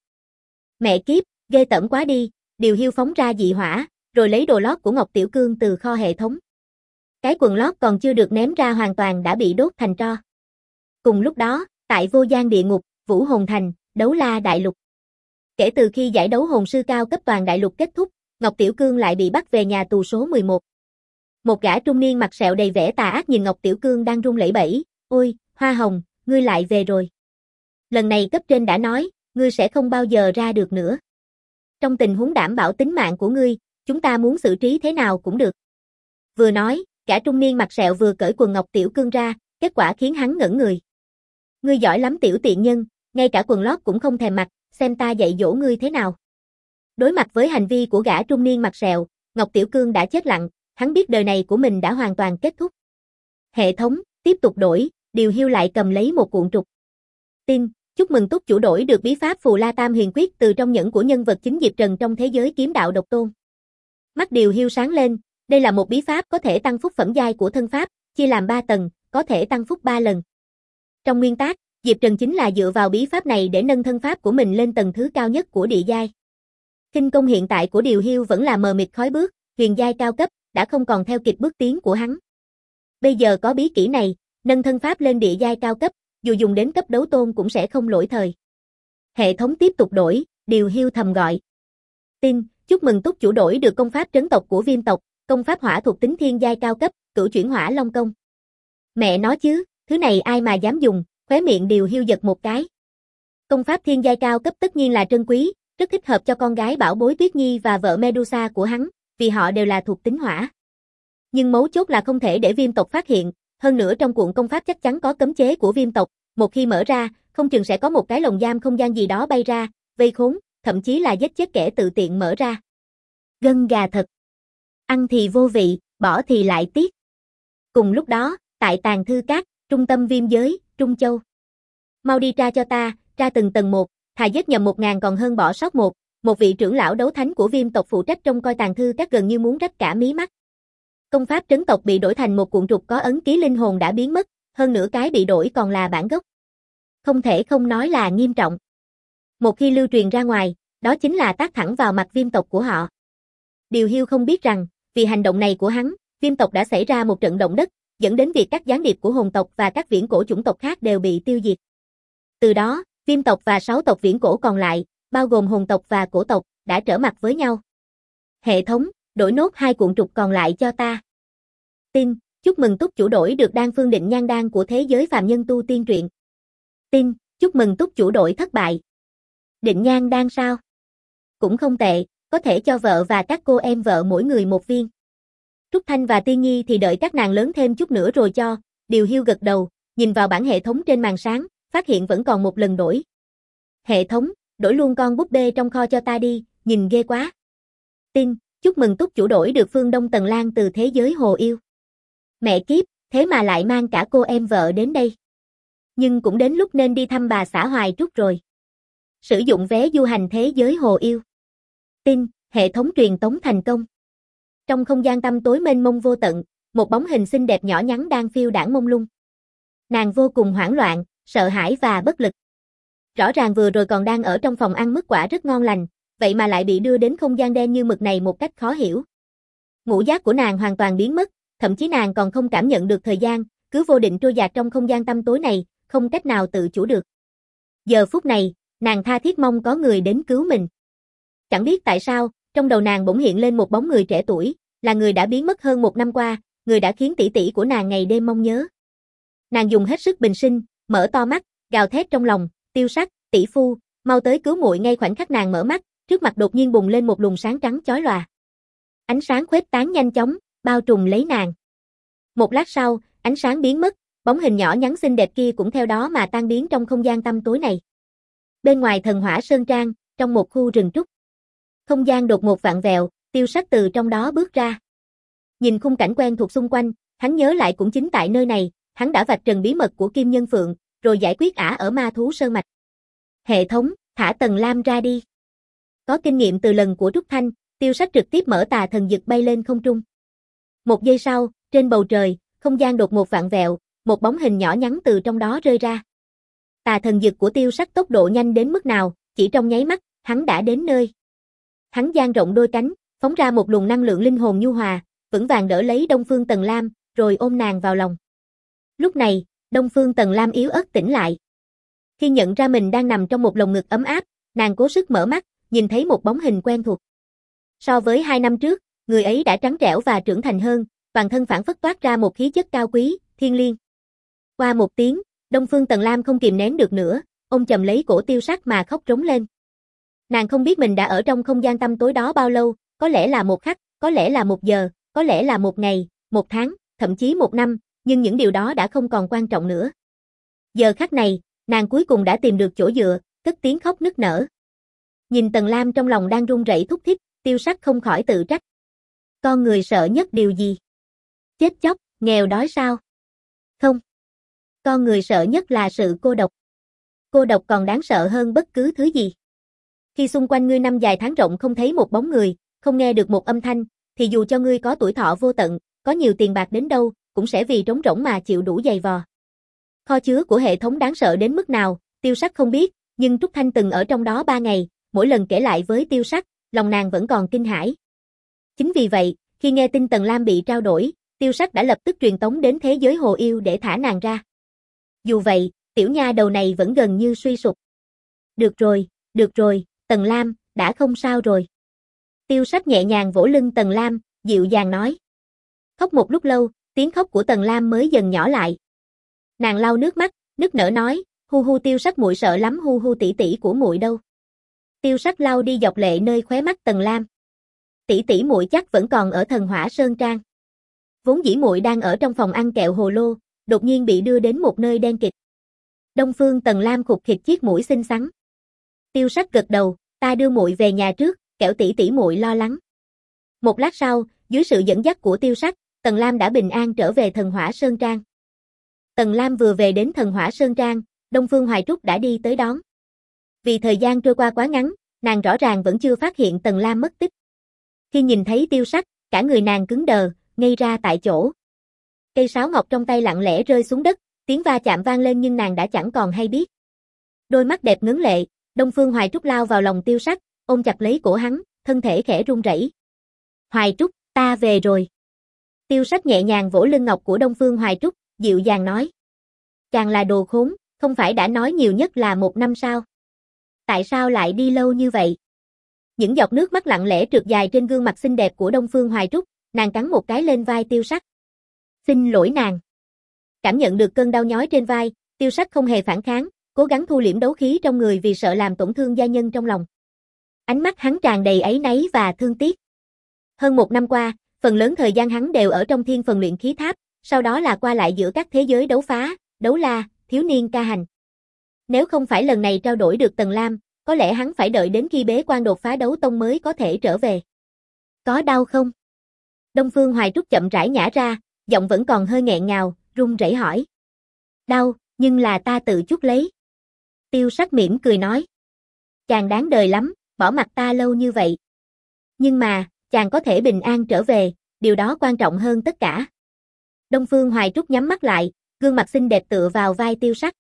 Mẹ kiếp, ghê tởm quá đi, Điều Hiu phóng ra dị hỏa, rồi lấy đồ lót của Ngọc Tiểu Cương từ kho hệ thống. Cái quần lót còn chưa được ném ra hoàn toàn đã bị đốt thành tro. Cùng lúc đó, tại Vô Gian Địa Ngục, Vũ Hồn Thành, Đấu La Đại Lục. Kể từ khi giải đấu hồn sư cao cấp toàn đại lục kết thúc, Ngọc Tiểu Cương lại bị bắt về nhà tù số mười một. Một gã trung niên mặt sẹo đầy vẻ tà ác nhìn Ngọc Tiểu Cương đang run lẩy bẩy, "Ôi, Hoa Hồng, ngươi lại về rồi. Lần này cấp trên đã nói, ngươi sẽ không bao giờ ra được nữa. Trong tình huống đảm bảo tính mạng của ngươi, chúng ta muốn xử trí thế nào cũng được." Vừa nói, gã trung niên mặt sẹo vừa cởi quần Ngọc Tiểu Cương ra, kết quả khiến hắn ngẩn người. "Ngươi giỏi lắm tiểu tiện nhân, ngay cả quần lót cũng không thèm mặc, xem ta dạy dỗ ngươi thế nào." Đối mặt với hành vi của gã trung niên mặt sẹo, Ngọc Tiểu Cương đã chết lặng, hắn biết đời này của mình đã hoàn toàn kết thúc. Hệ thống, tiếp tục đổi, Điều Hiu lại cầm lấy một cuộn trục. Tin, chúc mừng túc chủ đổi được bí pháp Phù La Tam Huyền Quyết từ trong nhẫn của nhân vật chính Diệp Trần trong thế giới kiếm đạo độc tôn. Mắt Điều Hiu sáng lên, đây là một bí pháp có thể tăng phúc phẩm giai của thân pháp, chia làm ba tầng, có thể tăng phúc ba lần. Trong nguyên tắc, Diệp Trần chính là dựa vào bí pháp này để nâng thân pháp của mình lên tầng thứ cao nhất của địa giai. Khinh công hiện tại của Điều Hiu vẫn là mờ mịt khói bước, huyền giai cao cấp, đã không còn theo kịp bước tiến của hắn. Bây giờ có bí kỹ này, nâng thân pháp lên địa giai cao cấp, dù dùng đến cấp đấu tôn cũng sẽ không lỗi thời. Hệ thống tiếp tục đổi, Điều Hiu thầm gọi. Tin, chúc mừng túc chủ đổi được công pháp trấn tộc của Viêm tộc, công pháp hỏa thuộc tính thiên giai cao cấp, cửu chuyển hỏa long công. Mẹ nói chứ, thứ này ai mà dám dùng, khóe miệng Điều Hiu giật một cái. Công pháp thiên giai cao cấp tất nhiên là trân quý, rất thích hợp cho con gái bảo bối Tuyết Nhi và vợ Medusa của hắn, vì họ đều là thuộc tính hỏa. Nhưng mấu chốt là không thể để Viêm tộc phát hiện, hơn nữa trong cuộn công pháp chắc chắn có cấm chế của Viêm tộc, một khi mở ra, không chừng sẽ có một cái lồng giam không gian gì đó bay ra, vây khốn, thậm chí là giết chết kẻ tự tiện mở ra. Gân gà thật. Ăn thì vô vị, bỏ thì lại tiếc. Cùng lúc đó, tại Tàng Thư Các, trung tâm viêm giới, Trung Châu. Mau đi tra cho ta, tra từng tầng một, thà giết nhầm một ngàn còn hơn bỏ sót một. Một vị trưởng lão đấu thánh của Viêm tộc phụ trách trông coi Tàng Thư Các gần như muốn rách cả mí mắt. Công pháp trấn tộc bị đổi thành một cuộn trục có ấn ký linh hồn đã biến mất, hơn nữa cái bị đổi còn là bản gốc. Không thể không nói là nghiêm trọng. Một khi lưu truyền ra ngoài, đó chính là tát thẳng vào mặt Viêm tộc của họ. Điều Hiu không biết rằng, vì hành động này của hắn, Viêm tộc đã xảy ra một trận động đất, dẫn đến việc các gián điệp của hồn tộc và các viễn cổ chủng tộc khác đều bị tiêu diệt. Từ đó, Viêm tộc và sáu tộc viễn cổ còn lại, bao gồm hồn tộc và cổ tộc, đã trở mặt với nhau. Hệ thống, đổi nốt hai cuộn trục còn lại cho ta. Tin, chúc mừng túc chủ đổi được đan phương định nhan đan của thế giới phàm nhân tu tiên truyện. Tin, chúc mừng túc chủ đổi thất bại. Định nhan đan sao? Cũng không tệ, có thể cho vợ và các cô em vợ mỗi người một viên. Trúc Thanh và Tiên Nhi thì đợi các nàng lớn thêm chút nữa rồi cho. Điều Hiu gật đầu, nhìn vào bảng hệ thống trên màn sáng, phát hiện vẫn còn một lần đổi. Hệ thống, đổi luôn con búp bê trong kho cho ta đi, nhìn ghê quá. Tin, chúc mừng túc chủ đổi được Phương Đông Tần Lan từ thế giới hồ yêu. Mẹ kiếp, thế mà lại mang cả cô em vợ đến đây. Nhưng cũng đến lúc nên đi thăm bà xã Hoài Trúc rồi. Sử dụng vé du hành thế giới hồ yêu. Tin, hệ thống truyền tống thành công. Trong không gian tăm tối mênh mông vô tận, một bóng hình xinh đẹp nhỏ nhắn đang phiêu đãng mông lung. Nàng vô cùng hoảng loạn, sợ hãi và bất lực. Rõ ràng vừa rồi còn đang ở trong phòng ăn mứt quả rất ngon lành, vậy mà lại bị đưa đến không gian đen như mực này một cách khó hiểu. Ngũ giác của nàng hoàn toàn biến mất, thậm chí nàng còn không cảm nhận được thời gian, cứ vô định trôi dạt trong không gian tăm tối này, không cách nào tự chủ được. Giờ phút này, nàng tha thiết mong có người đến cứu mình. Chẳng biết tại sao, trong đầu nàng bỗng hiện lên một bóng người trẻ tuổi, là người đã biến mất hơn một năm qua, người đã khiến tỷ tỷ của nàng ngày đêm mong nhớ. Nàng dùng hết sức bình sinh, mở to mắt, gào thét trong lòng, Tiêu Sắc, tỷ phu, mau tới cứu muội. Ngay khoảnh khắc nàng mở mắt, trước mặt đột nhiên bùng lên một luồng sáng trắng chói lòa. Ánh sáng khuếch tán nhanh chóng, bao trùm lấy nàng. Một lát sau, ánh sáng biến mất, bóng hình nhỏ nhắn xinh đẹp kia cũng theo đó mà tan biến trong không gian tăm tối này. Bên ngoài Thần Hỏa Sơn Trang, trong một khu rừng trúc. Không gian đột ngột vặn vẹo, Tiêu Sắc từ trong đó bước ra. Nhìn khung cảnh quen thuộc xung quanh, hắn nhớ lại cũng chính tại nơi này, hắn đã vạch trần bí mật của Kim Nhân Phượng, rồi giải quyết ả ở Ma Thú Sơn Mạch. Hệ thống, thả Tần Lam ra đi. Có kinh nghiệm từ lần của Trúc Thanh, Tiêu Sắc trực tiếp mở tà thần dực bay lên không trung. Một giây sau, trên bầu trời, không gian đột ngột vặn vẹo, một bóng hình nhỏ nhắn từ trong đó rơi ra. Tà thần dực của Tiêu Sắc tốc độ nhanh đến mức nào, chỉ trong nháy mắt, hắn đã đến nơi. Hắn dang rộng đôi cánh, phóng ra một luồng năng lượng linh hồn nhu hòa, vững vàng đỡ lấy Đông Phương Tần Lam, rồi ôm nàng vào lòng. Lúc này, Đông Phương Tần Lam yếu ớt tỉnh lại. Khi nhận ra mình đang nằm trong một lồng ngực ấm áp, nàng cố sức mở mắt, nhìn thấy một bóng hình quen thuộc. So với hai năm trước, người ấy đã trắng trẻo và trưởng thành hơn, toàn thân phảng phất toát ra một khí chất cao quý, thiêng liêng. Qua một tiếng, Đông Phương Tần Lam không kìm nén được nữa, ôm chầm lấy cổ Tiêu Sắc mà khóc rống lên. Nàng không biết mình đã ở trong không gian tăm tối đó bao lâu, có lẽ là một khắc, có lẽ là một giờ, có lẽ là một ngày, một tháng, thậm chí một năm, nhưng những điều đó đã không còn quan trọng nữa. Giờ khắc này, nàng cuối cùng đã tìm được chỗ dựa, cất tiếng khóc nức nở. Nhìn Tần Lam trong lòng đang run rẩy thúc thích, Tiêu Sắc không khỏi tự trách. Con người sợ nhất điều gì? Chết chóc, nghèo đói sao? Không. Con người sợ nhất là sự cô độc. Cô độc còn đáng sợ hơn bất cứ thứ gì. Khi xung quanh ngươi năm dài tháng rộng không thấy một bóng người, không nghe được một âm thanh, thì dù cho ngươi có tuổi thọ vô tận, có nhiều tiền bạc đến đâu, cũng sẽ vì trống rỗng mà chịu đủ giày vò. Kho chứa của hệ thống đáng sợ đến mức nào, Tiêu Sắc không biết, nhưng Trúc Thanh từng ở trong đó ba ngày, mỗi lần kể lại với Tiêu Sắc, lòng nàng vẫn còn kinh hãi. Chính vì vậy, khi nghe tin Tần Lam bị trao đổi, Tiêu Sắc đã lập tức truyền tống đến thế giới hồ yêu để thả nàng ra. Dù vậy, tiểu nha đầu này vẫn gần như suy sụp. Được rồi, được rồi, Tần Lam, đã không sao rồi. Tiêu Sắc nhẹ nhàng vỗ lưng Tần Lam, dịu dàng nói. Khóc một lúc lâu, tiếng khóc của Tần Lam mới dần nhỏ lại. Nàng lau nước mắt, nức nở nói, hu hu Tiêu Sắc muội sợ lắm, hu hu tỷ tỷ của muội đâu. Tiêu Sắc lau đi giọt lệ nơi khóe mắt Tần Lam. Tỷ tỷ muội chắc vẫn còn ở Thần Hỏa Sơn Trang. Vốn dĩ muội đang ở trong phòng ăn kẹo hồ lô, đột nhiên bị đưa đến một nơi đen kịt. Đông Phương Tần Lam khục khịt chiếc mũi xinh xắn. Tiêu Sắc gật đầu, ta đưa muội về nhà trước, kẻo tỷ tỷ muội lo lắng. Một lát sau, dưới sự dẫn dắt của Tiêu Sắc, Tần Lam đã bình an trở về Thần Hỏa Sơn Trang. Tần Lam vừa về đến Thần Hỏa Sơn Trang, Đông Phương Hoài Trúc đã đi tới đón. Vì thời gian trôi qua quá ngắn, nàng rõ ràng vẫn chưa phát hiện Tần Lam mất tích. Khi nhìn thấy Tiêu Sắc, cả người nàng cứng đờ, ngây ra tại chỗ. Cây sáo ngọc trong tay lặng lẽ rơi xuống đất, tiếng va chạm vang lên nhưng nàng đã chẳng còn hay biết. Đôi mắt đẹp ngấn lệ, Đông Phương Hoài Trúc lao vào lòng Tiêu Sắc, ôm chặt lấy cổ hắn, thân thể khẽ run rẩy. Hoài Trúc, ta về rồi. Tiêu Sắc nhẹ nhàng vỗ lưng ngọc của Đông Phương Hoài Trúc, dịu dàng nói. Chàng là đồ khốn, không phải đã nói nhiều nhất là một năm sao? Tại sao lại đi lâu như vậy? Những giọt nước mắt lặng lẽ trượt dài trên gương mặt xinh đẹp của Đông Phương Hoài Trúc, nàng cắn một cái lên vai Tiêu Sắc. Xin lỗi nàng. Cảm nhận được cơn đau nhói trên vai, Tiêu Sắc không hề phản kháng, cố gắng thu liễm đấu khí trong người vì sợ làm tổn thương gia nhân trong lòng. Ánh mắt hắn tràn đầy áy náy và thương tiếc. Hơn một năm qua, phần lớn thời gian hắn đều ở trong thiên phần luyện khí tháp, sau đó là qua lại giữa các thế giới đấu phá, đấu la, thiếu niên ca hành. Nếu không phải lần này trao đổi được Tần Lam, có lẽ hắn phải đợi đến khi bế quan đột phá đấu tông mới có thể trở về. Có đau không? Đông Phương Hoài Trúc chậm rãi nhả ra, giọng vẫn còn hơi nghẹn ngào, run rẩy hỏi. Đau, nhưng là ta tự chuốc lấy. Tiêu Sắc mỉm cười nói. Chàng đáng đời lắm, bỏ mặc ta lâu như vậy. Nhưng mà, chàng có thể bình an trở về, điều đó quan trọng hơn tất cả. Đông Phương Hoài Trúc nhắm mắt lại, gương mặt xinh đẹp tựa vào vai Tiêu Sắc.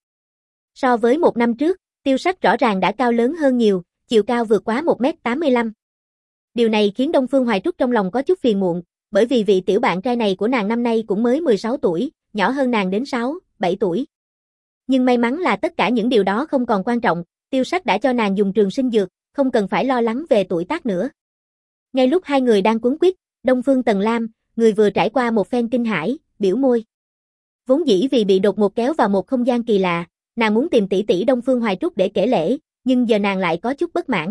So với một năm trước, Tiêu Sắc rõ ràng đã cao lớn hơn nhiều, chiều cao vượt quá một mét tám mươi lăm. Điều này khiến Đông Phương Hoài Trúc trong lòng có chút phiền muộn, bởi vì vị tiểu bạn trai này của nàng năm nay cũng mới mười sáu tuổi, nhỏ hơn nàng đến sáu, bảy tuổi. Nhưng may mắn là tất cả những điều đó không còn quan trọng, Tiêu Sắc đã cho nàng dùng trường sinh dược, không cần phải lo lắng về tuổi tác nữa. Ngay lúc hai người đang cuống quýt, Đông Phương Tần Lam, người vừa trải qua một phen kinh hãi, biểu môi. Vốn dĩ vì bị đột ngột kéo vào một không gian kỳ lạ, nàng muốn tìm tỷ tỷ Đông Phương Hoài Trúc để kể lể, nhưng giờ nàng lại có chút bất mãn.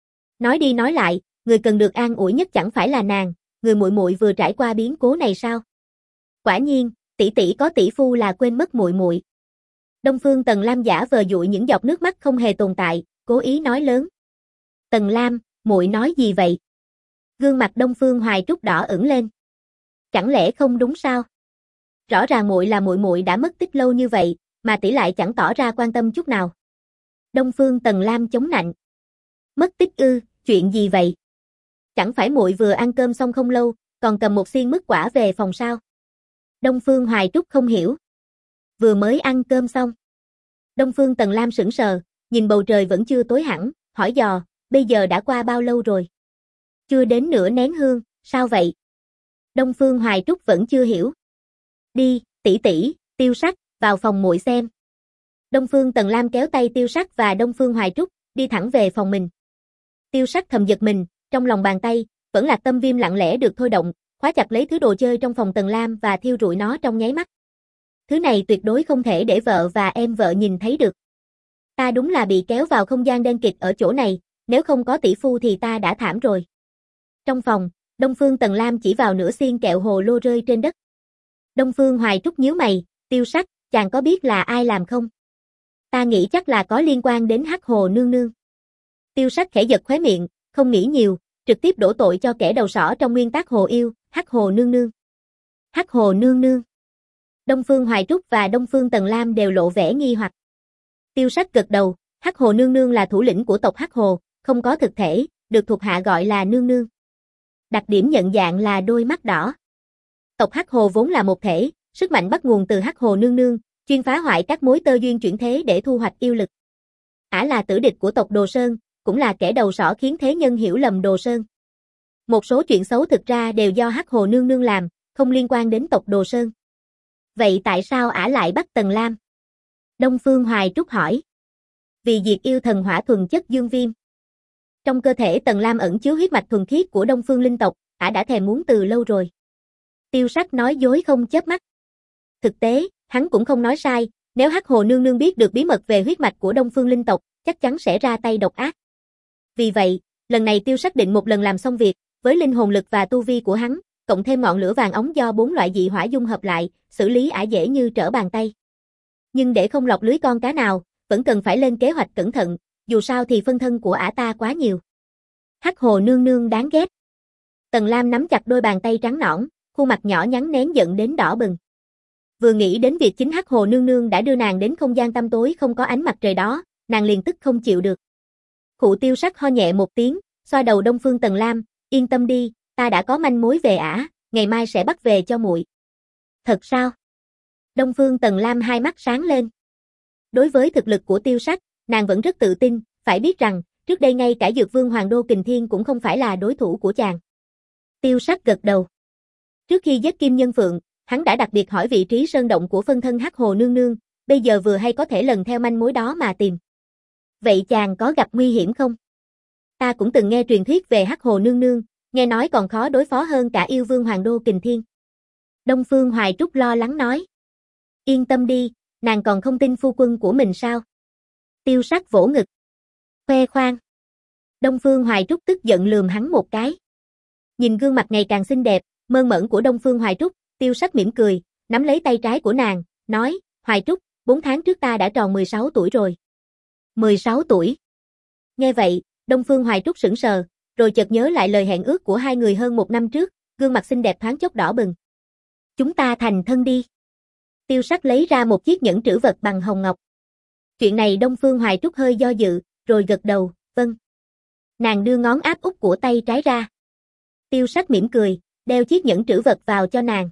Nói đi nói lại, người cần được an ủi nhất chẳng phải là nàng, người muội muội vừa trải qua biến cố này sao? Quả nhiên, tỷ tỷ có tỷ phu là quên mất muội muội. Đông Phương Tần Lam giả vờ dụi những giọt nước mắt không hề tồn tại, cố ý nói lớn. Tần Lam, muội nói gì vậy? Gương mặt Đông Phương Hoài Trúc đỏ ửng lên. Chẳng lẽ không đúng sao? Rõ ràng muội là muội muội đã mất tích lâu như vậy, mà tỷ lại chẳng tỏ ra quan tâm chút nào. Đông Phương Tần Lam chống nạnh. Mất tích ư, chuyện gì vậy? Chẳng phải muội vừa ăn cơm xong không lâu, còn cầm một xiên mứt quả về phòng sao? Đông Phương Hoài Trúc không hiểu. Vừa mới ăn cơm xong. Đông Phương Tần Lam sững sờ, nhìn bầu trời vẫn chưa tối hẳn, hỏi dò, bây giờ đã qua bao lâu rồi? Chưa đến nửa nén hương, sao vậy? Đông Phương Hoài Trúc vẫn chưa hiểu. Đi, tỷ tỷ, Tiêu Sắc, vào phòng muội xem. Đông Phương Tần Lam kéo tay Tiêu Sắc và Đông Phương Hoài Trúc, đi thẳng về phòng mình. Tiêu Sắc thầm giật mình, trong lòng bàn tay, vẫn là tâm viêm lặng lẽ được thôi động, khóa chặt lấy thứ đồ chơi trong phòng Tần Lam và thiêu rụi nó trong nháy mắt. Thứ này tuyệt đối không thể để vợ và em vợ nhìn thấy được. Ta đúng là bị kéo vào không gian đen kịt ở chỗ này, nếu không có tỷ phu thì ta đã thảm rồi. Trong phòng, Đông Phương Tần Lam chỉ vào nửa xiên kẹo hồ lô rơi trên đất. Đông Phương Hoài Trúc nhíu mày, Tiêu Sắc, chàng có biết là ai làm không? Ta nghĩ chắc là có liên quan đến Hắc Hồ nương nương. Tiêu Sắc khẽ giật khóe miệng, không nghĩ nhiều, trực tiếp đổ tội cho kẻ đầu sỏ trong nguyên tắc hồ yêu, Hắc Hồ nương nương. Hắc Hồ nương nương. Đông Phương Hoài Trúc và Đông Phương Tần Lam đều lộ vẻ nghi hoặc. Tiêu Sắc gật đầu, Hắc Hồ nương nương là thủ lĩnh của tộc Hắc Hồ, không có thực thể, được thuộc hạ gọi là nương nương. Đặc điểm nhận dạng là đôi mắt đỏ. Tộc Hắc Hồ vốn là một thể, sức mạnh bắt nguồn từ Hắc Hồ nương nương, chuyên phá hoại các mối tơ duyên chuyển thế để thu hoạch yêu lực. Ả là tử địch của tộc Đồ Sơn, cũng là kẻ đầu sỏ khiến thế nhân hiểu lầm Đồ Sơn. Một số chuyện xấu thực ra đều do Hắc Hồ nương nương làm, không liên quan đến tộc Đồ Sơn. Vậy tại sao Ả lại bắt Tần Lam? Đông Phương Hoài Trúc hỏi. Vì diệt yêu thần hỏa thuần chất dương viêm. Trong cơ thể Tần Lam ẩn chứa huyết mạch thuần khiết của Đông Phương linh tộc, Ả đã thèm muốn từ lâu rồi. Tiêu Sắc nói dối không chớp mắt. Thực tế, hắn cũng không nói sai, nếu Hắc Hồ nương nương biết được bí mật về huyết mạch của Đông Phương linh tộc, chắc chắn sẽ ra tay độc ác. Vì vậy, lần này Tiêu Sắc định một lần làm xong việc, với linh hồn lực và tu vi của hắn, cộng thêm ngọn lửa vàng óng do bốn loại dị hỏa dung hợp lại, xử lý Ả dễ như trở bàn tay. Nhưng để không lọt lưới con cá nào, vẫn cần phải lên kế hoạch cẩn thận, dù sao thì phân thân của Ả ta quá nhiều. Hắc Hồ nương nương đáng ghét. Tần Lam nắm chặt đôi bàn tay trắng nõn, khuôn mặt nhỏ nhắn nén giận đến đỏ bừng. Vừa nghĩ đến việc chính Hắc Hồ nương nương đã đưa nàng đến không gian tăm tối không có ánh mặt trời đó, nàng liền tức không chịu được. Khụ Tiêu Sắc ho nhẹ một tiếng, xoa đầu Đông Phương Tần Lam, yên tâm đi, ta đã có manh mối về Ả, ngày mai sẽ bắt về cho muội. Thật sao? Đông Phương Tần Lam hai mắt sáng lên. Đối với thực lực của Tiêu Sắc, nàng vẫn rất tự tin, phải biết rằng, trước đây ngay cả Dược Vương Hoàng Đô Kình Thiên cũng không phải là đối thủ của chàng. Tiêu Sắc gật đầu. Trước khi giết Kim Nhân Phượng, hắn đã đặc biệt hỏi vị trí sơn động của phân thân Hắc Hồ nương nương, bây giờ vừa hay có thể lần theo manh mối đó mà tìm. Vậy chàng có gặp nguy hiểm không? Ta cũng từng nghe truyền thuyết về Hắc Hồ nương nương, nghe nói còn khó đối phó hơn cả yêu vương Hoàng Đô Kình Thiên. Đông Phương Hoài Trúc lo lắng nói. Yên tâm đi, nàng còn không tin phu quân của mình sao? Tiêu Sắc vỗ ngực. Khoe khoang. Đông Phương Hoài Trúc tức giận lườm hắn một cái. Nhìn gương mặt ngày càng xinh đẹp, mơn mởn của Đông Phương Hoài Trúc, Tiêu Sắc mỉm cười, nắm lấy tay trái của nàng, nói, Hoài Trúc, bốn tháng trước ta đã tròn mười sáu tuổi rồi. mười sáu tuổi. Nghe vậy, Đông Phương Hoài Trúc sững sờ, rồi chợt nhớ lại lời hẹn ước của hai người hơn một năm trước, gương mặt xinh đẹp thoáng chốc đỏ bừng. Chúng ta thành thân đi. Tiêu Sắc lấy ra một chiếc nhẫn trữ vật bằng hồng ngọc. Chuyện này Đông Phương Hoài Trúc hơi do dự, rồi gật đầu, vâng. Nàng đưa ngón áp út của tay trái ra. Tiêu Sắc mỉm cười, đeo chiếc nhẫn trữ vật vào cho nàng.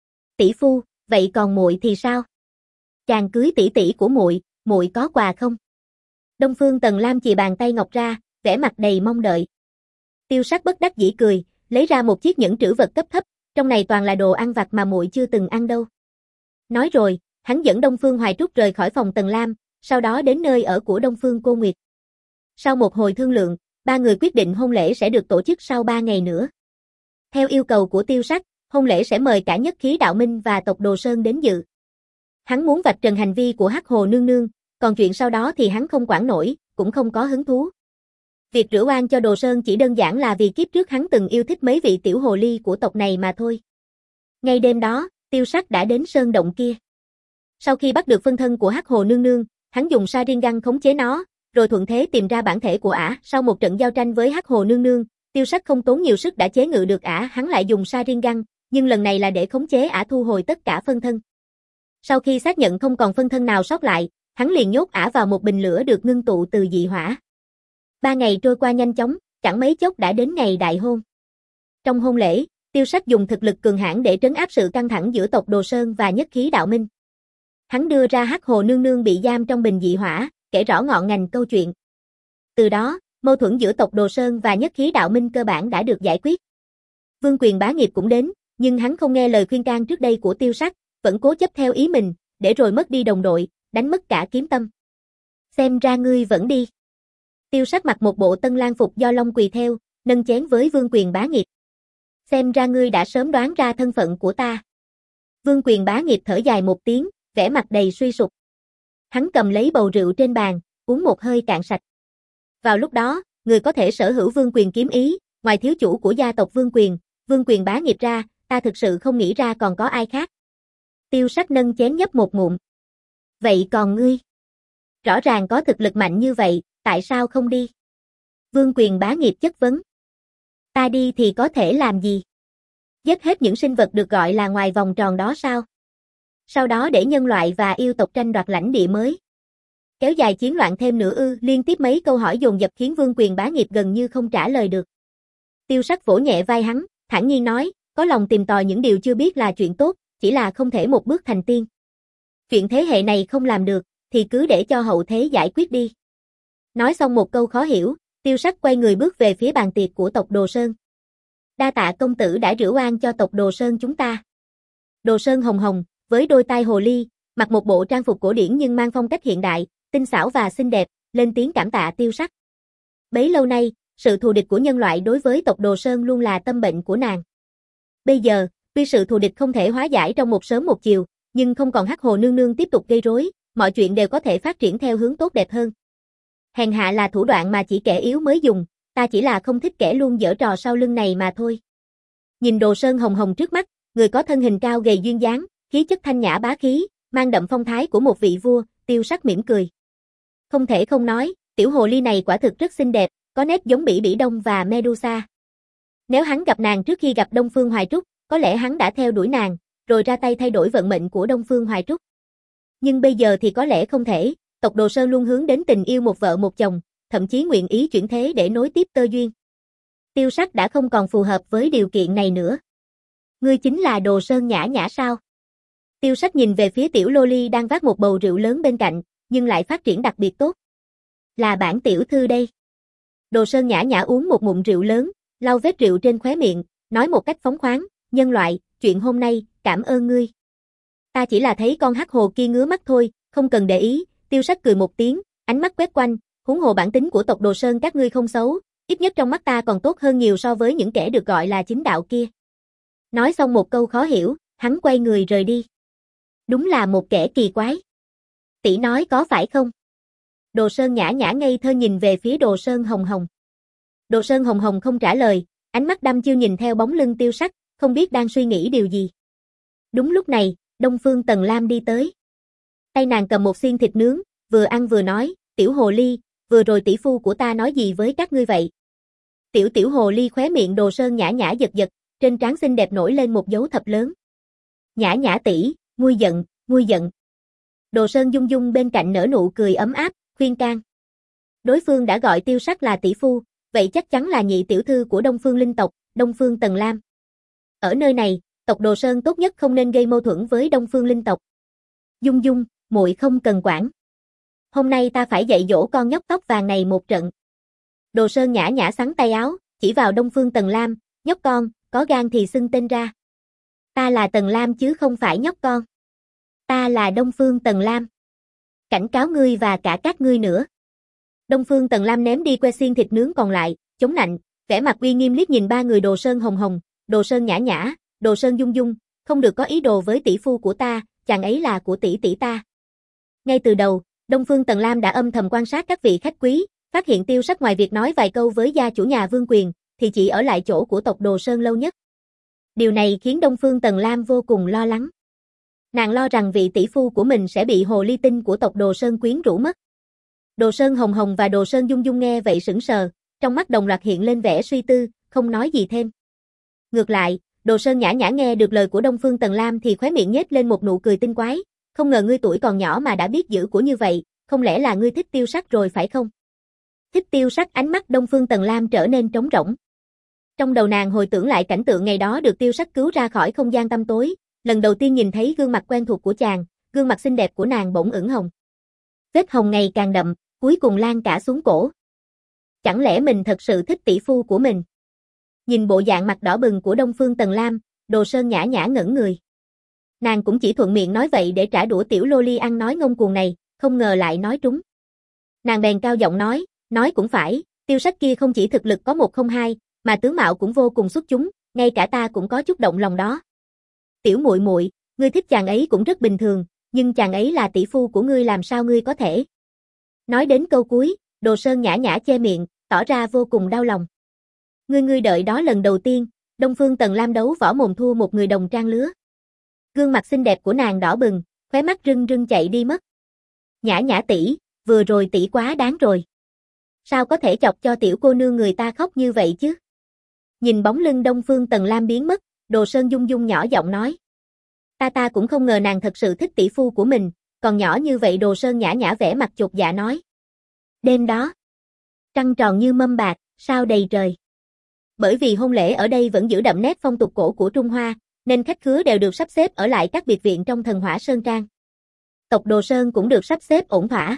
Tỷ phu, vậy còn muội thì sao? Chàng cưới tỷ tỷ của muội, muội có quà không? Đông Phương Tần Lam chì bàn tay ngọc ra, vẻ mặt đầy mong đợi. Tiêu Sắc bất đắc dĩ cười, lấy ra một chiếc nhẫn trữ vật cấp thấp, trong này toàn là đồ ăn vặt mà muội chưa từng ăn đâu. Nói rồi, hắn dẫn Đông Phương Hoài Trúc rời khỏi phòng Tần Lam, sau đó đến nơi ở của Đông Phương Cô Nguyệt. Sau một hồi thương lượng, ba người quyết định hôn lễ sẽ được tổ chức sau ba ngày nữa. Theo yêu cầu của Tiêu Sắc, hôn lễ sẽ mời cả Nhất Khí Đạo Minh và tộc Đồ Sơn đến dự. Hắn muốn vạch trần hành vi của Hắc Hồ nương nương, còn chuyện sau đó thì hắn không quản nổi, cũng không có hứng thú. Việc rửa oan cho Đồ Sơn chỉ đơn giản là vì kiếp trước hắn từng yêu thích mấy vị tiểu hồ ly của tộc này mà thôi. Ngay đêm đó, Tiêu Sắc đã đến sơn động kia. Sau khi bắt được phân thân của Hắc Hồ nương nương, hắn dùng Sharingan khống chế nó, rồi thuận thế tìm ra bản thể của ả. Sau một trận giao tranh với Hắc Hồ nương nương, Tiêu Sắc không tốn nhiều sức đã chế ngự được ả, hắn lại dùng Sharingan, nhưng lần này là để khống chế ả thu hồi tất cả phân thân. Sau khi xác nhận không còn phân thân nào sót lại, hắn liền nhốt ả vào một bình lửa được ngưng tụ từ dị hỏa. Ba ngày trôi qua nhanh chóng, chẳng mấy chốc đã đến ngày đại hôn. Trong hôn lễ, Tiêu Sắc dùng thực lực cường hãn để trấn áp sự căng thẳng giữa tộc Đồ Sơn và Nhất Khí Đạo Minh. Hắn đưa ra Hắc Hồ Nương Nương bị giam trong bình dị hỏa, kể rõ ngọn ngành câu chuyện. Từ đó, mâu thuẫn giữa tộc Đồ Sơn và Nhất Khí Đạo Minh cơ bản đã được giải quyết. Vương Quyền Bá Nghiệp cũng đến, nhưng hắn không nghe lời khuyên can trước đây của Tiêu Sắc, vẫn cố chấp theo ý mình, để rồi mất đi đồng đội, đánh mất cả kiếm tâm. Xem ra ngươi vẫn đi. Tiêu Sắc mặc một bộ tân lang phục do long quỳ theo, nâng chén với Vương Quyền Bá Nghiệp. Xem ra ngươi đã sớm đoán ra thân phận của ta. Vương Quyền Bá Nghiệp thở dài một tiếng, vẻ mặt đầy suy sụp. Hắn cầm lấy bầu rượu trên bàn, uống một hơi cạn sạch. Vào lúc đó, người có thể sở hữu Vương Quyền kiếm ý, ngoài thiếu chủ của gia tộc Vương Quyền, Vương Quyền Bá Nghiệp ra, ta thực sự không nghĩ ra còn có ai khác. Tiêu Sắc nâng chén nhấp một ngụm. Vậy còn ngươi? Rõ ràng có thực lực mạnh như vậy, tại sao không đi? Vương Quyền Bá Nghiệp chất vấn. Ta đi thì có thể làm gì? Giết hết những sinh vật được gọi là ngoài vòng tròn đó sao? Sau đó để nhân loại và yêu tộc tranh đoạt lãnh địa mới. Kéo dài chiến loạn thêm nữa ư? Liên tiếp mấy câu hỏi dồn dập khiến Vương Quyền Bá Nghiệp gần như không trả lời được. Tiêu Sắc vỗ nhẹ vai hắn, thản nhiên nói, có lòng tìm tòi những điều chưa biết là chuyện tốt, chỉ là không thể một bước thành tiên. Chuyện thế hệ này không làm được, thì cứ để cho hậu thế giải quyết đi. Nói xong một câu khó hiểu, Tiêu Sắc quay người bước về phía bàn tiệc của tộc Đồ Sơn. Đa tạ công tử đã rửa oan cho tộc Đồ Sơn chúng ta. Đồ Sơn hồng hồng, với đôi tai hồ ly, mặc một bộ trang phục cổ điển nhưng mang phong cách hiện đại, tinh xảo và xinh đẹp, lên tiếng cảm tạ Tiêu Sắc. Bấy lâu nay, sự thù địch của nhân loại đối với tộc Đồ Sơn luôn là tâm bệnh của nàng. Bây giờ, tuy sự thù địch không thể hóa giải trong một sớm một chiều, nhưng không còn Hắc Hồ Nương Nương tiếp tục gây rối, mọi chuyện đều có thể phát triển theo hướng tốt đẹp hơn. Hèn hạ là thủ đoạn mà chỉ kẻ yếu mới dùng, ta chỉ là không thích kẻ luôn giở trò sau lưng này mà thôi. Nhìn Đồ Sơn hồng hồng trước mắt, người có thân hình cao gầy duyên dáng, khí chất thanh nhã bá khí, mang đậm phong thái của một vị vua, Tiêu Sắc mỉm cười. Không thể không nói, tiểu hồ ly này quả thực rất xinh đẹp, có nét giống Bỉ Bỉ Đông và Medusa. Nếu hắn gặp nàng trước khi gặp Đông Phương Hoài Trúc, có lẽ hắn đã theo đuổi nàng, rồi ra tay thay đổi vận mệnh của Đông Phương Hoài Trúc. Nhưng bây giờ thì có lẽ không thể, tộc Đồ Sơn luôn hướng đến tình yêu một vợ một chồng, thậm chí nguyện ý chuyển thế để nối tiếp tơ duyên. Tiêu Sắc đã không còn phù hợp với điều kiện này nữa. Ngươi chính là Đồ Sơn Nhã Nhã sao? Tiêu Sắc nhìn về phía tiểu lô ly đang vác một bầu rượu lớn bên cạnh, nhưng lại phát triển đặc biệt tốt. Là bản tiểu thư đây. Đồ Sơn Nhã Nhã uống một ngụm rượu lớn, lau vết rượu trên khóe miệng, nói một cách phóng khoáng, nhân loại, chuyện hôm nay, cảm ơn ngươi. Ta chỉ là thấy con hắc hồ kia ngứa mắt thôi, không cần để ý. Tiêu Sắc cười một tiếng, ánh mắt quét quanh, huống hồ bản tính của tộc Đồ Sơn các ngươi không xấu, ít nhất trong mắt ta còn tốt hơn nhiều so với những kẻ được gọi là chính đạo kia. Nói xong một câu khó hiểu, hắn quay người rời đi. Đúng là một kẻ kỳ quái. Tỷ nói có phải không? Đồ Sơn Nhã Nhã ngây thơ nhìn về phía Đồ Sơn hồng hồng. Đồ Sơn hồng hồng không trả lời, ánh mắt đăm chiêu nhìn theo bóng lưng Tiêu Sắc, không biết đang suy nghĩ điều gì. Đúng lúc này, Đông Phương Tần Lam đi tới. Tay nàng cầm một xiên thịt nướng, vừa ăn vừa nói, tiểu hồ ly, vừa rồi tỷ phu của ta nói gì với các ngươi vậy? Tiểu tiểu hồ ly khóe miệng Đồ Sơn Nhã Nhã giật giật, trên trán xinh đẹp nổi lên một dấu thập lớn. Nhã Nhã tỷ, nguôi giận, nguôi giận. Đồ Sơn Dung Dung bên cạnh nở nụ cười ấm áp, khuyên can. Đối phương đã gọi Tiêu Sắc là tỷ phu, vậy chắc chắn là nhị tiểu thư của Đông Phương Linh tộc, Đông Phương Tần Lam. Ở nơi này, tộc Đồ Sơn tốt nhất không nên gây mâu thuẫn với Đông Phương Linh tộc. Dung Dung, muội không cần quản. Hôm nay ta phải dạy dỗ con nhóc tóc vàng này một trận. Đồ Sơn Nhã Nhã xắn tay áo, chỉ vào Đông Phương Tần Lam, nhóc con, có gan thì xưng tên ra. Ta là Tần Lam chứ không phải nhóc con. Ta là Đông Phương Tần Lam. Cảnh cáo ngươi và cả các ngươi nữa. Đông Phương Tần Lam ném đi que xiên thịt nướng còn lại, chống nạnh, vẻ mặt uy nghiêm liếc nhìn ba người Đồ Sơn hồng hồng, Đồ Sơn Nhã Nhã, Đồ Sơn Dung Dung, không được có ý đồ với tỷ phu của ta, chàng ấy là của tỷ tỷ ta. Ngay từ đầu, Đông Phương Tần Lam đã âm thầm quan sát các vị khách quý, phát hiện Tiêu Sắc ngoài việc nói vài câu với gia chủ nhà Vương Quyền, thì chỉ ở lại chỗ của tộc Đồ Sơn lâu nhất. Điều này khiến Đông Phương Tần Lam vô cùng lo lắng. Nàng lo rằng vị tỷ phu của mình sẽ bị hồ ly tinh của tộc Đồ Sơn quyến rũ mất. Đồ Sơn hồng hồng và Đồ Sơn Dung Dung nghe vậy sững sờ, trong mắt đồng loạt hiện lên vẻ suy tư, không nói gì thêm. Ngược lại, Đồ Sơn Nhã Nhã nghe được lời của Đông Phương Tần Lam thì khóe miệng nhếch lên một nụ cười tinh quái, không ngờ ngươi tuổi còn nhỏ mà đã biết giữ của như vậy, không lẽ là ngươi thích Tiêu Sắc rồi phải không? Thích Tiêu Sắc? Ánh mắt Đông Phương Tần Lam trở nên trống rỗng. Trong đầu nàng hồi tưởng lại cảnh tượng ngày đó được Tiêu Sắc cứu ra khỏi không gian tăm tối, lần đầu tiên nhìn thấy gương mặt quen thuộc của chàng, gương mặt xinh đẹp của nàng bỗng ửng hồng. Vết hồng ngày càng đậm, cuối cùng lan cả xuống cổ. Chẳng lẽ mình thật sự thích tỷ phu của mình? Nhìn bộ dạng mặt đỏ bừng của Đông Phương Tần Lam, Đồ Sơn nhã nhã ngẩn người. Nàng cũng chỉ thuận miệng nói vậy để trả đũa tiểu loli ăn nói ngông cuồng này, không ngờ lại nói trúng. Nàng bèn cao giọng nói, nói cũng phải, Tiêu Sắc kia không chỉ thực lực có một không hai, mà tướng mạo cũng vô cùng xuất chúng, ngay cả ta cũng có chút động lòng đó. Tiểu muội muội, ngươi thích chàng ấy cũng rất bình thường, nhưng chàng ấy là tỷ phu của ngươi làm sao ngươi có thể? Nói đến câu cuối, Đồ Sơn nhã nhã che miệng, tỏ ra vô cùng đau lòng. Ngươi ngươi đợi đó lần đầu tiên, Đông Phương Tần Lam đấu võ mồm thua một người đồng trang lứa. Gương mặt xinh đẹp của nàng đỏ bừng, khóe mắt rưng rưng chạy đi mất. Nhã nhã tỷ, vừa rồi tỷ quá đáng rồi. Sao có thể chọc cho tiểu cô nương người ta khóc như vậy chứ? Nhìn bóng lưng Đông Phương Tần Lam biến mất, Đồ Sơn dung dung nhỏ giọng nói. Ta ta cũng không ngờ nàng thật sự thích tỷ phu của mình, còn nhỏ như vậy. Đồ Sơn nhã nhã vẻ mặt chột dạ nói. Đêm đó, trăng tròn như mâm bạc, sao đầy trời. Bởi vì hôn lễ ở đây vẫn giữ đậm nét phong tục cổ của Trung Hoa, nên khách khứa đều được sắp xếp ở lại các biệt viện trong Thần Hỏa Sơn Trang. Tộc Đồ Sơn cũng được sắp xếp ổn thỏa.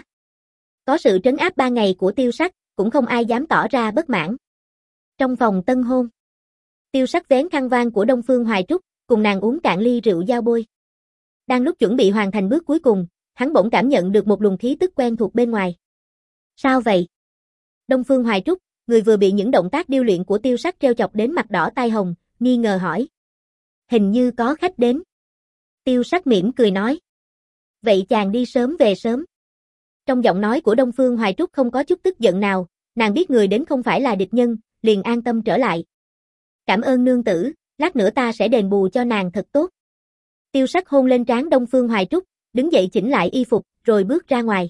Có sự trấn áp ba ngày của Tiêu Sắc, cũng không ai dám tỏ ra bất mãn. Trong phòng tân hôn, Tiêu Sắc vén khăn voan của Đông Phương Hoài Trúc, cùng nàng uống cạn ly rượu giao bôi. Đang lúc chuẩn bị hoàn thành bước cuối cùng, hắn bỗng cảm nhận được một luồng khí tức quen thuộc bên ngoài. Sao vậy? Đông Phương Hoài Trúc, người vừa bị những động tác điêu luyện của Tiêu Sắc trêu chọc đến mặt đỏ tai hồng, nghi ngờ hỏi. Hình như có khách đến. Tiêu Sắc mỉm cười nói. Vậy chàng đi sớm về sớm. Trong giọng nói của Đông Phương Hoài Trúc không có chút tức giận nào, nàng biết người đến không phải là địch nhân, liền an tâm trở lại. Cảm ơn nương tử, lát nữa ta sẽ đền bù cho nàng thật tốt. Tiêu Sắc hôn lên trán Đông Phương Hoài Trúc, đứng dậy chỉnh lại y phục, rồi bước ra ngoài.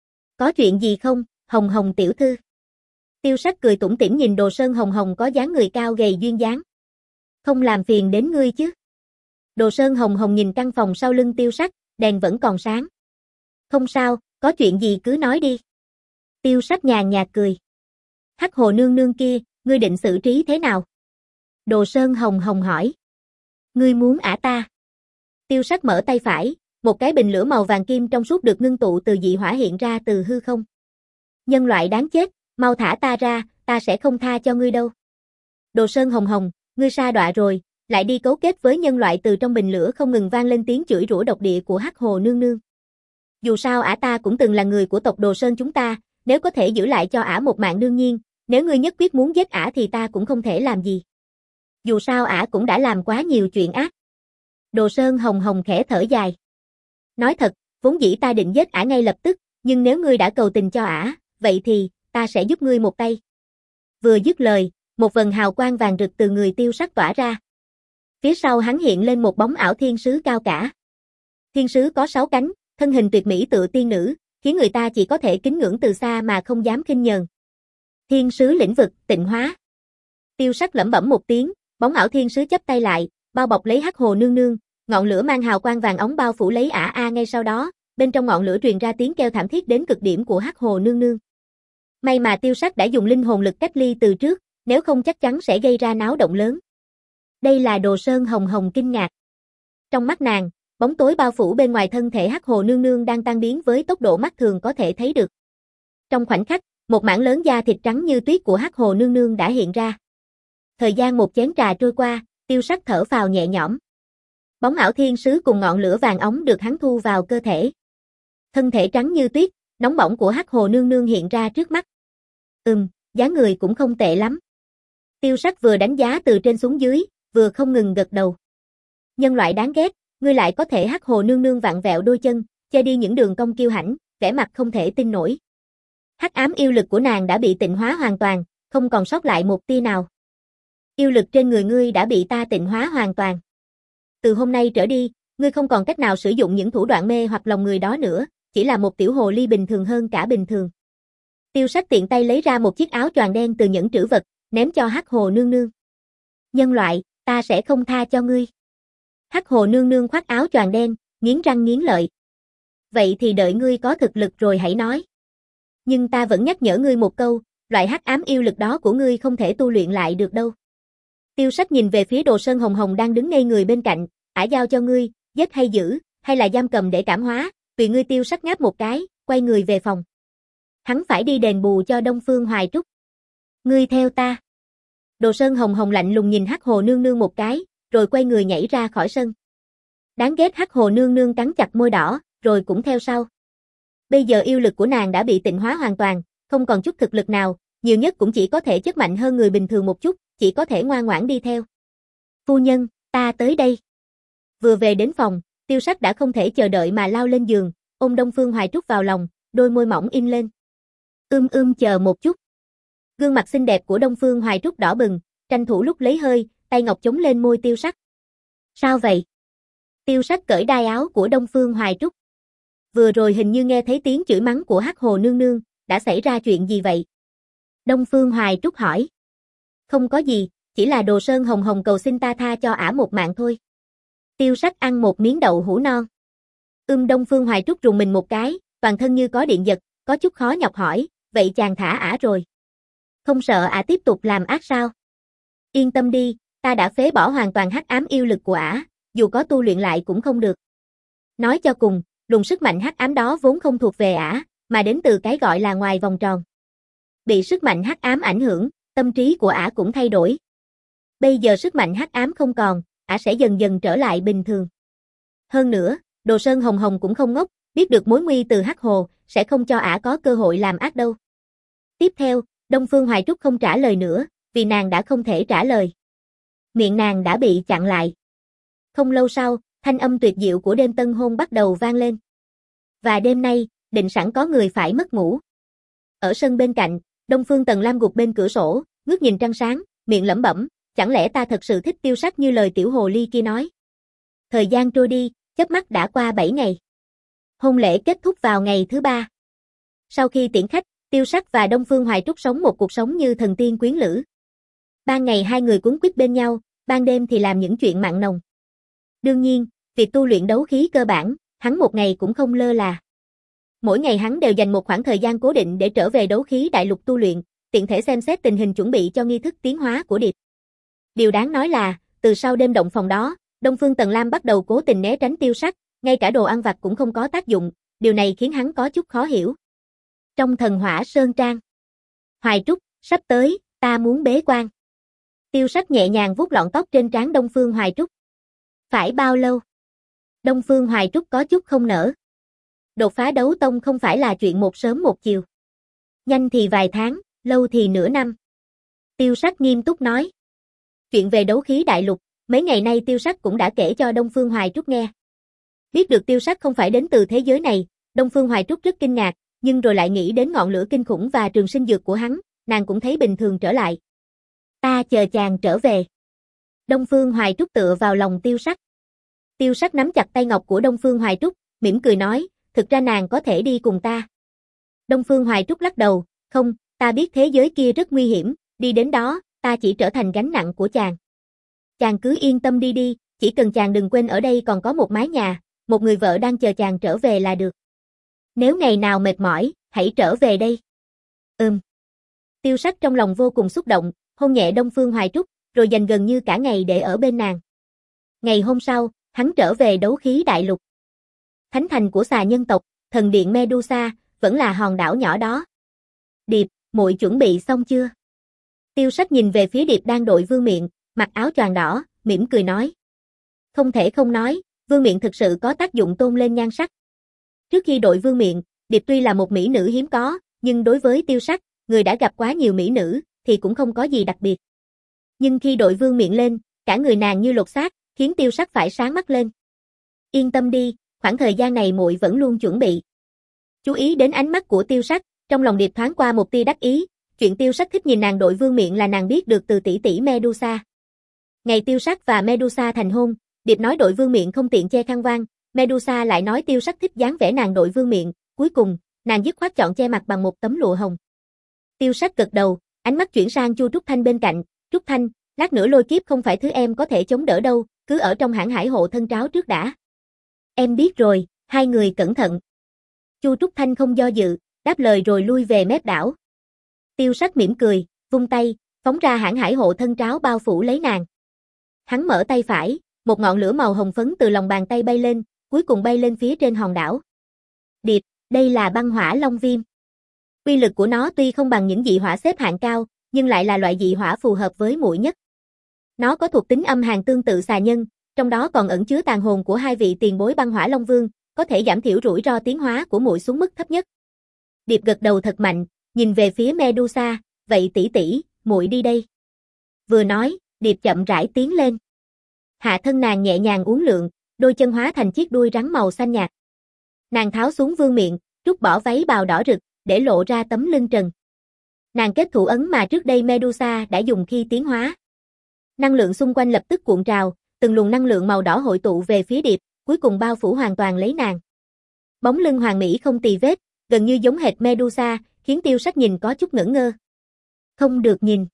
Có chuyện gì không, Hồng Hồng tiểu thư? Tiêu Sắc cười tủm tỉm nhìn Đồ Sơn Hồng Hồng có dáng người cao gầy duyên dáng. Không làm phiền đến ngươi chứ? Đồ Sơn Hồng Hồng nhìn căn phòng sau lưng Tiêu Sắc, đèn vẫn còn sáng. Không sao, có chuyện gì cứ nói đi. Tiêu Sắc nhàn nhạt cười. Hắc Hồ nương nương kia, ngươi định xử trí thế nào? Đồ Sơn Hồng Hồng hỏi. Ngươi muốn ả ta? Tiêu Sắc mở tay phải, một cái bình lửa màu vàng kim trong suốt được ngưng tụ từ dị hỏa hiện ra từ hư không. Nhân loại đáng chết, mau thả ta ra, ta sẽ không tha cho ngươi đâu. Đồ Sơn Hồng Hồng, ngươi sa đọa rồi, lại đi cấu kết với nhân loại. Từ trong bình lửa không ngừng vang lên tiếng chửi rủa độc địa của Hắc Hồ nương nương. Dù sao ả ta cũng từng là người của tộc Đồ Sơn chúng ta, nếu có thể giữ lại cho ả một mạng đương nhiên, nếu ngươi nhất quyết muốn giết ả thì ta cũng không thể làm gì. Dù sao ả cũng đã làm quá nhiều chuyện ác. Đồ Sơn Hồng Hồng khẽ thở dài. Nói thật, vốn dĩ ta định giết ả ngay lập tức, nhưng nếu ngươi đã cầu tình cho ả, vậy thì, ta sẽ giúp ngươi một tay. Vừa dứt lời, một vầng hào quang vàng rực từ người Tiêu Sắc tỏa ra. Phía sau hắn hiện lên một bóng ảo thiên sứ cao cả. Thiên sứ có sáu cánh, thân hình tuyệt mỹ tựa tiên nữ, khiến người ta chỉ có thể kính ngưỡng từ xa mà không dám khinh nhờn. Thiên sứ lĩnh vực, tịnh hóa. Tiêu Sắc lẩm bẩm một tiếng, bóng ảo thiên sứ chắp tay lại, bao bọc lấy Hắc Hồ nương nương, ngọn lửa mang hào quang vàng óng bao phủ lấy ả a ngay sau đó, bên trong ngọn lửa truyền ra tiếng kêu thảm thiết đến cực điểm của Hắc Hồ nương nương. May mà Tiêu Sắc đã dùng linh hồn lực cách ly từ trước, nếu không chắc chắn sẽ gây ra náo động lớn. Đây là Đồ Sơn Hồng Hồng kinh ngạc. Trong mắt nàng, bóng tối bao phủ bên ngoài thân thể Hắc Hồ nương nương đang tan biến với tốc độ mắt thường có thể thấy được. Trong khoảnh khắc, một mảng lớn da thịt trắng như tuyết của Hắc Hồ nương nương đã hiện ra. Thời gian một chén trà trôi qua, Tiêu Sắc thở phào nhẹ nhõm. Bóng ảo thiên sứ cùng ngọn lửa vàng óng được hắn thu vào cơ thể. Thân thể trắng như tuyết, nóng bỏng của Hắc Hồ nương nương hiện ra trước mắt. Ừm, dáng người cũng không tệ lắm. Tiêu Sắc vừa đánh giá từ trên xuống dưới, vừa không ngừng gật đầu. Nhân loại đáng ghét, ngươi lại có thể. Hắc Hồ nương nương vặn vẹo đôi chân, che đi những đường cong kiêu hãnh, vẻ mặt không thể tin nổi. Hắc ám yêu lực của nàng đã bị tịnh hóa hoàn toàn, không còn sót lại một tia nào. Yêu lực trên người ngươi đã bị ta tịnh hóa hoàn toàn. Từ hôm nay trở đi, ngươi không còn cách nào sử dụng những thủ đoạn mê hoặc lòng người đó nữa, chỉ là một tiểu hồ ly bình thường hơn cả bình thường. Tiêu Sắc tiện tay lấy ra một chiếc áo choàng đen từ nhẫn trữ vật, ném cho Hắc Hồ nương nương. Nhân loại, ta sẽ không tha cho ngươi. Hắc Hồ nương nương khoác áo choàng đen, nghiến răng nghiến lợi. Vậy thì đợi ngươi có thực lực rồi hãy nói. Nhưng ta vẫn nhắc nhở ngươi một câu, loại hắc ám yêu lực đó của ngươi không thể tu luyện lại được đâu. Tiêu Sắc nhìn về phía Đồ Sơn Hồng Hồng đang đứng ngây người bên cạnh, ả giao cho ngươi, giết hay giữ, hay là giam cầm để cảm hóa, tùy ngươi. Tiêu Sắc ngáp một cái, quay người về phòng. Hắn phải đi đền bù cho Đông Phương Hoài Trúc. Ngươi theo ta. Đồ Sơn Hồng Hồng lạnh lùng nhìn Hắc Hồ Nương Nương một cái, rồi quay người nhảy ra khỏi sân. Đáng ghét. Hắc Hồ Nương Nương cắn chặt môi đỏ, rồi cũng theo sau. Bây giờ yêu lực của nàng đã bị tịnh hóa hoàn toàn, không còn chút thực lực nào, nhiều nhất cũng chỉ có thể chất mạnh hơn người bình thường một chút, chỉ có thể ngoan ngoãn đi theo. Phu nhân, ta tới đây. Vừa về đến phòng, Tiêu Sắc đã không thể chờ đợi mà lao lên giường, ôm Đông Phương Hoài Trúc vào lòng, đôi môi mỏng in lên. Ưm ưm chờ một chút. Gương mặt xinh đẹp của Đông Phương Hoài Trúc đỏ bừng, tranh thủ lúc lấy hơi, tay ngọc chống lên môi Tiêu Sắc. Sao vậy? Tiêu Sắc cởi đai áo của Đông Phương Hoài Trúc. Vừa rồi hình như nghe thấy tiếng chửi mắng của Hắc Hồ Nương Nương, đã xảy ra chuyện gì vậy? Đông Phương Hoài Trúc hỏi. Không có gì, chỉ là Đồ Sơn Hồng Hồng cầu xin ta tha cho ả một mạng thôi. Tiêu Sắc ăn một miếng đậu hũ non. Ưm Đông Phương Hoài Trúc rùng mình một cái, toàn thân như có điện giật, có chút khó nhọc hỏi, vậy chàng thả ả rồi. Không sợ ả tiếp tục làm ác sao? Yên tâm đi, ta đã phế bỏ hoàn toàn hắc ám yêu lực của ả, dù có tu luyện lại cũng không được. Nói cho cùng, luồng sức mạnh hắc ám đó vốn không thuộc về ả, mà đến từ cái gọi là ngoài vòng tròn. Bị sức mạnh hắc ám ảnh hưởng, tâm trí của ả cũng thay đổi. Bây giờ sức mạnh hắc ám không còn, ả sẽ dần dần trở lại bình thường. Hơn nữa, Đồ Sơn Hồng Hồng cũng không ngốc, biết được mối nguy từ Hắc Hồ, sẽ không cho ả có cơ hội làm ác đâu. Tiếp theo, Đông Phương Hoài Trúc không trả lời nữa, vì nàng đã không thể trả lời. Miệng nàng đã bị chặn lại. Không lâu sau, thanh âm tuyệt diệu của đêm tân hôn bắt đầu vang lên. Và đêm nay, định sẵn có người phải mất ngủ. Ở sân bên cạnh, Đông Phương Tần Lam gục bên cửa sổ, ngước nhìn trăng sáng, miệng lẩm bẩm, chẳng lẽ ta thật sự thích Tiêu Sắc như lời tiểu hồ ly kia nói. Thời gian trôi đi, chớp mắt đã qua bảy ngày. Hôn lễ kết thúc vào ngày thứ ba. Sau khi tiễn khách, Tiêu Sắc và Đông Phương Hoài Trúc sống một cuộc sống như thần tiên quyến lữ. Ban ngày hai người quấn quýt bên nhau, ban đêm thì làm những chuyện mặn nồng. Đương nhiên, việc tu luyện đấu khí cơ bản, hắn một ngày cũng không lơ là. Mỗi ngày hắn đều dành một khoảng thời gian cố định để trở về đấu khí đại lục tu luyện, tiện thể xem xét tình hình chuẩn bị cho nghi thức tiến hóa của Điệp. Điều đáng nói là, từ sau đêm động phòng đó, Đông Phương Tần Lam bắt đầu cố tình né tránh Tiêu Sắc, ngay cả đồ ăn vặt cũng không có tác dụng, điều này khiến hắn có chút khó hiểu. Trong Thần Hỏa Sơn Trang, Hoài Trúc, sắp tới, ta muốn bế quan. Tiêu Sắc nhẹ nhàng vuốt lọn tóc trên trán Đông Phương Hoài Trúc. Phải bao lâu? Đông Phương Hoài Trúc có chút không nỡ. Đột phá đấu tông không phải là chuyện một sớm một chiều. Nhanh thì vài tháng, lâu thì nửa năm. Tiêu Sắc nghiêm túc nói. Chuyện về đấu khí đại lục, mấy ngày nay Tiêu Sắc cũng đã kể cho Đông Phương Hoài Trúc nghe. Biết được Tiêu Sắc không phải đến từ thế giới này, Đông Phương Hoài Trúc rất kinh ngạc, nhưng rồi lại nghĩ đến ngọn lửa kinh khủng và trường sinh dược của hắn, nàng cũng thấy bình thường trở lại. Ta chờ chàng trở về. Đông Phương Hoài Trúc tựa vào lòng Tiêu Sắc. Tiêu Sắc nắm chặt tay ngọc của Đông Phương Hoài Trúc, mỉm cười nói, thực ra nàng có thể đi cùng ta. Đông Phương Hoài Trúc lắc đầu, không, ta biết thế giới kia rất nguy hiểm, đi đến đó, ta chỉ trở thành gánh nặng của chàng. Chàng cứ yên tâm đi đi, chỉ cần chàng đừng quên ở đây còn có một mái nhà, một người vợ đang chờ chàng trở về là được. Nếu ngày nào mệt mỏi, hãy trở về đây. Ừm. Tiêu Sắc trong lòng vô cùng xúc động, hôn nhẹ Đông Phương Hoài Trúc, rồi dành gần như cả ngày để ở bên nàng. Ngày hôm sau, hắn trở về đấu khí đại lục. Thánh thành của xà nhân tộc, thần điện Medusa, vẫn là hòn đảo nhỏ đó. Điệp, muội chuẩn bị xong chưa? Tiêu Sắc nhìn về phía Điệp đang đội vương miện, mặc áo choàng đỏ, mỉm cười nói. Không thể không nói, vương miện thực sự có tác dụng tôn lên nhan sắc. Trước khi đội vương miện, Điệp tuy là một mỹ nữ hiếm có, nhưng đối với Tiêu Sắc, người đã gặp quá nhiều mỹ nữ, thì cũng không có gì đặc biệt. Nhưng khi đội vương miện lên, cả người nàng như lột xác, khiến Tiêu Sắc phải sáng mắt lên. Yên tâm đi, khoảng thời gian này muội vẫn luôn chuẩn bị. Chú ý đến ánh mắt của Tiêu Sắc, trong lòng Điệp thoáng qua một tia đắc ý, chuyện Tiêu Sắc thích nhìn nàng đội vương miện là nàng biết được từ tỷ tỷ Medusa. Ngày Tiêu Sắc và Medusa thành hôn, Điệp nói đội vương miện không tiện che khăn voan, Medusa lại nói Tiêu Sắc thích dáng vẻ nàng đội vương miện, cuối cùng, nàng dứt khoát chọn che mặt bằng một tấm lụa hồng. Tiêu Sắc gật đầu, ánh mắt chuyển sang Chu Trúc Thanh bên cạnh, Trúc Thanh, lát nữa lôi kiếp không phải thứ em có thể chống đỡ đâu, cứ ở trong hãng hải hộ thân tráo trước đã. Em biết rồi, hai người cẩn thận. Chu Trúc Thanh không do dự, đáp lời rồi lui về mép đảo. Tiêu Sắc mỉm cười, vung tay, phóng ra hãn hải hộ thân tráo bao phủ lấy nàng. Hắn mở tay phải, một ngọn lửa màu hồng phấn từ lòng bàn tay bay lên, cuối cùng bay lên phía trên hòn đảo. Điệp, đây là băng hỏa long viêm. Uy lực của nó tuy không bằng những dị hỏa xếp hạng cao, nhưng lại là loại dị hỏa phù hợp với muội nhất. Nó có thuộc tính âm hàn tương tự xà nhân, trong đó còn ẩn chứa tàn hồn của hai vị tiền bối băng hỏa long vương, có thể giảm thiểu rủi ro tiến hóa của muội xuống mức thấp nhất. Điệp gật đầu thật mạnh, nhìn về phía Medusa, vậy tỷ tỷ, muội đi đây. Vừa nói, Điệp chậm rãi tiến lên. Hạ thân nàng nhẹ nhàng uốn lượn, đôi chân hóa thành chiếc đuôi rắn màu xanh nhạt. Nàng tháo xuống vương miện, rút bỏ váy bào đỏ rực, để lộ ra tấm lưng trần. Nàng kết thủ ấn mà trước đây Medusa đã dùng khi tiến hóa. Năng lượng xung quanh lập tức cuộn trào, từng luồng năng lượng màu đỏ hội tụ về phía Điệp, cuối cùng bao phủ hoàn toàn lấy nàng. Bóng lưng hoàn mỹ không tì vết, gần như giống hệt Medusa, khiến Tiêu Sách nhìn có chút ngẩn ngơ. Không được nhìn.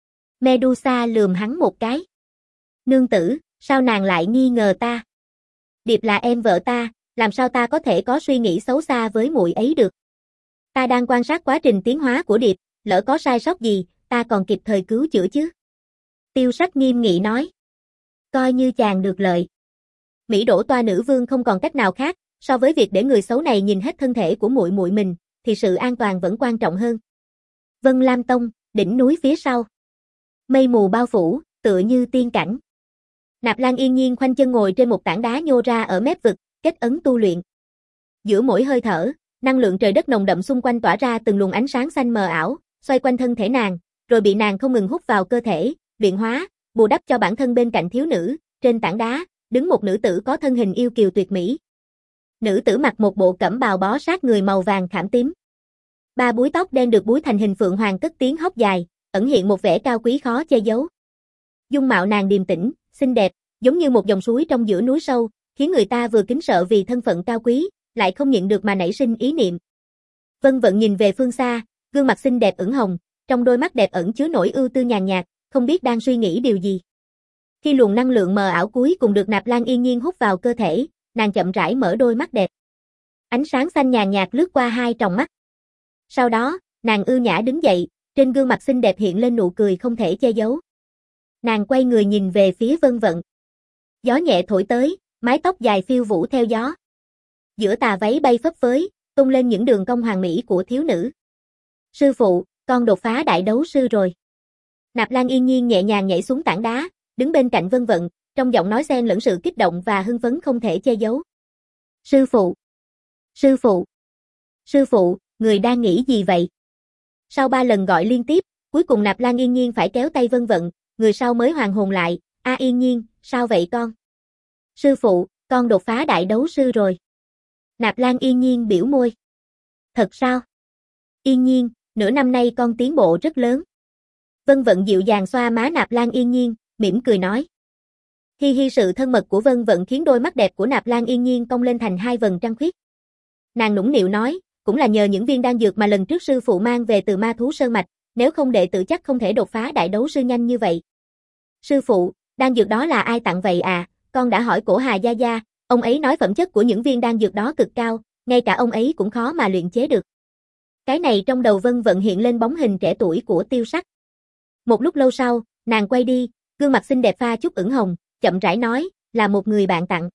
Medusa lườm hắn một cái. Nương tử, sao nàng lại nghi ngờ ta? Điệp là em vợ ta, làm sao ta có thể có suy nghĩ xấu xa với muội ấy được? Ta đang quan sát quá trình tiến hóa của Điệp, lỡ có sai sót gì, ta còn kịp thời cứu chữa chứ. Tiêu Sách nghiêm nghị nói. Coi như chàng được lợi. Mỹ đổ toa nữ vương không còn cách nào khác, so với việc để người xấu này nhìn hết thân thể của muội muội mình, thì sự an toàn vẫn quan trọng hơn. Vân Lam Tông, đỉnh núi phía sau. Mây mù bao phủ, tựa như tiên cảnh. Nạp Lan yên nhiên khoanh chân ngồi trên một tảng đá nhô ra ở mép vực, kết ấn tu luyện. Giữa mỗi hơi thở, năng lượng trời đất nồng đậm xung quanh tỏa ra từng luồng ánh sáng xanh mờ ảo, xoay quanh thân thể nàng, rồi bị nàng không ngừng hút vào cơ thể, luyện hóa, bù đắp cho bản thân bên cạnh thiếu nữ. Trên tảng đá, đứng một nữ tử có thân hình yêu kiều tuyệt mỹ. Nữ tử mặc một bộ cẩm bào bó sát người màu vàng khảm tím. Ba búi tóc đen được búi thành hình phượng hoàng cất tiếng hốc dài, ẩn hiện một vẻ cao quý khó che giấu. Dung mạo nàng điềm tĩnh, xinh đẹp, giống như một dòng suối trong giữa núi sâu, khiến người ta vừa kính sợ vì thân phận cao quý, lại không nhịn được mà nảy sinh ý niệm. Vân Vận nhìn về phương xa, gương mặt xinh đẹp ửng hồng, trong đôi mắt đẹp ẩn chứa nỗi ưu tư nhàn nhạt, không biết đang suy nghĩ điều gì. Khi luồng năng lượng mờ ảo cuối cùng được Nạp Lan yên nhiên hút vào cơ thể, nàng chậm rãi mở đôi mắt đẹp. Ánh sáng xanh nhàn nhạt lướt qua hai tròng mắt. Sau đó, nàng ưu nhã đứng dậy, trên gương mặt xinh đẹp hiện lên nụ cười không thể che giấu. Nàng quay người nhìn về phía Vân Vận. Gió nhẹ thổi tới, mái tóc dài phiêu vũ theo gió. Giữa tà váy bay phấp phới, tung lên những đường cong hoàn mỹ của thiếu nữ. Sư phụ, con đột phá đại đấu sư rồi. Nạp Lan yên nhiên nhẹ nhàng nhảy xuống tảng đá, đứng bên cạnh Vân Vận, trong giọng nói xen lẫn sự kích động và hưng phấn không thể che giấu. Sư phụ! Sư phụ! Sư phụ, người đang nghĩ gì vậy? Sau ba lần gọi liên tiếp, cuối cùng Nạp Lan yên nhiên phải kéo tay Vân Vận, người sau mới hoàn hồn lại. A yên nhiên, sao vậy con? Sư phụ, con đột phá đại đấu sư rồi. Nạp Lan yên nhiên biểu môi. Thật sao? Yên nhiên, nửa năm nay con tiến bộ rất lớn. Vân Vận dịu dàng xoa má Nạp Lan yên nhiên, mỉm cười nói. Hi hi, sự thân mật của Vân Vận khiến đôi mắt đẹp của Nạp Lan yên nhiên cong lên thành hai vầng trăng khuyết. Nàng nũng nịu nói, cũng là nhờ những viên đan dược mà lần trước sư phụ mang về từ Ma Thú Sơn Mạch, nếu không đệ tử chắc không thể đột phá đại đấu sư nhanh như vậy. Sư phụ, đan dược đó là ai tặng vậy à? Con đã hỏi Cổ Hà Gia Gia, ông ấy nói phẩm chất của những viên đan dược đó cực cao, ngay cả ông ấy cũng khó mà luyện chế được. Cái này trong đầu Vân Vận hiện lên bóng hình trẻ tuổi của Tiêu Sắc. Một lúc lâu sau, nàng quay đi, gương mặt xinh đẹp pha chút ửng hồng, chậm rãi nói, là một người bạn tặng.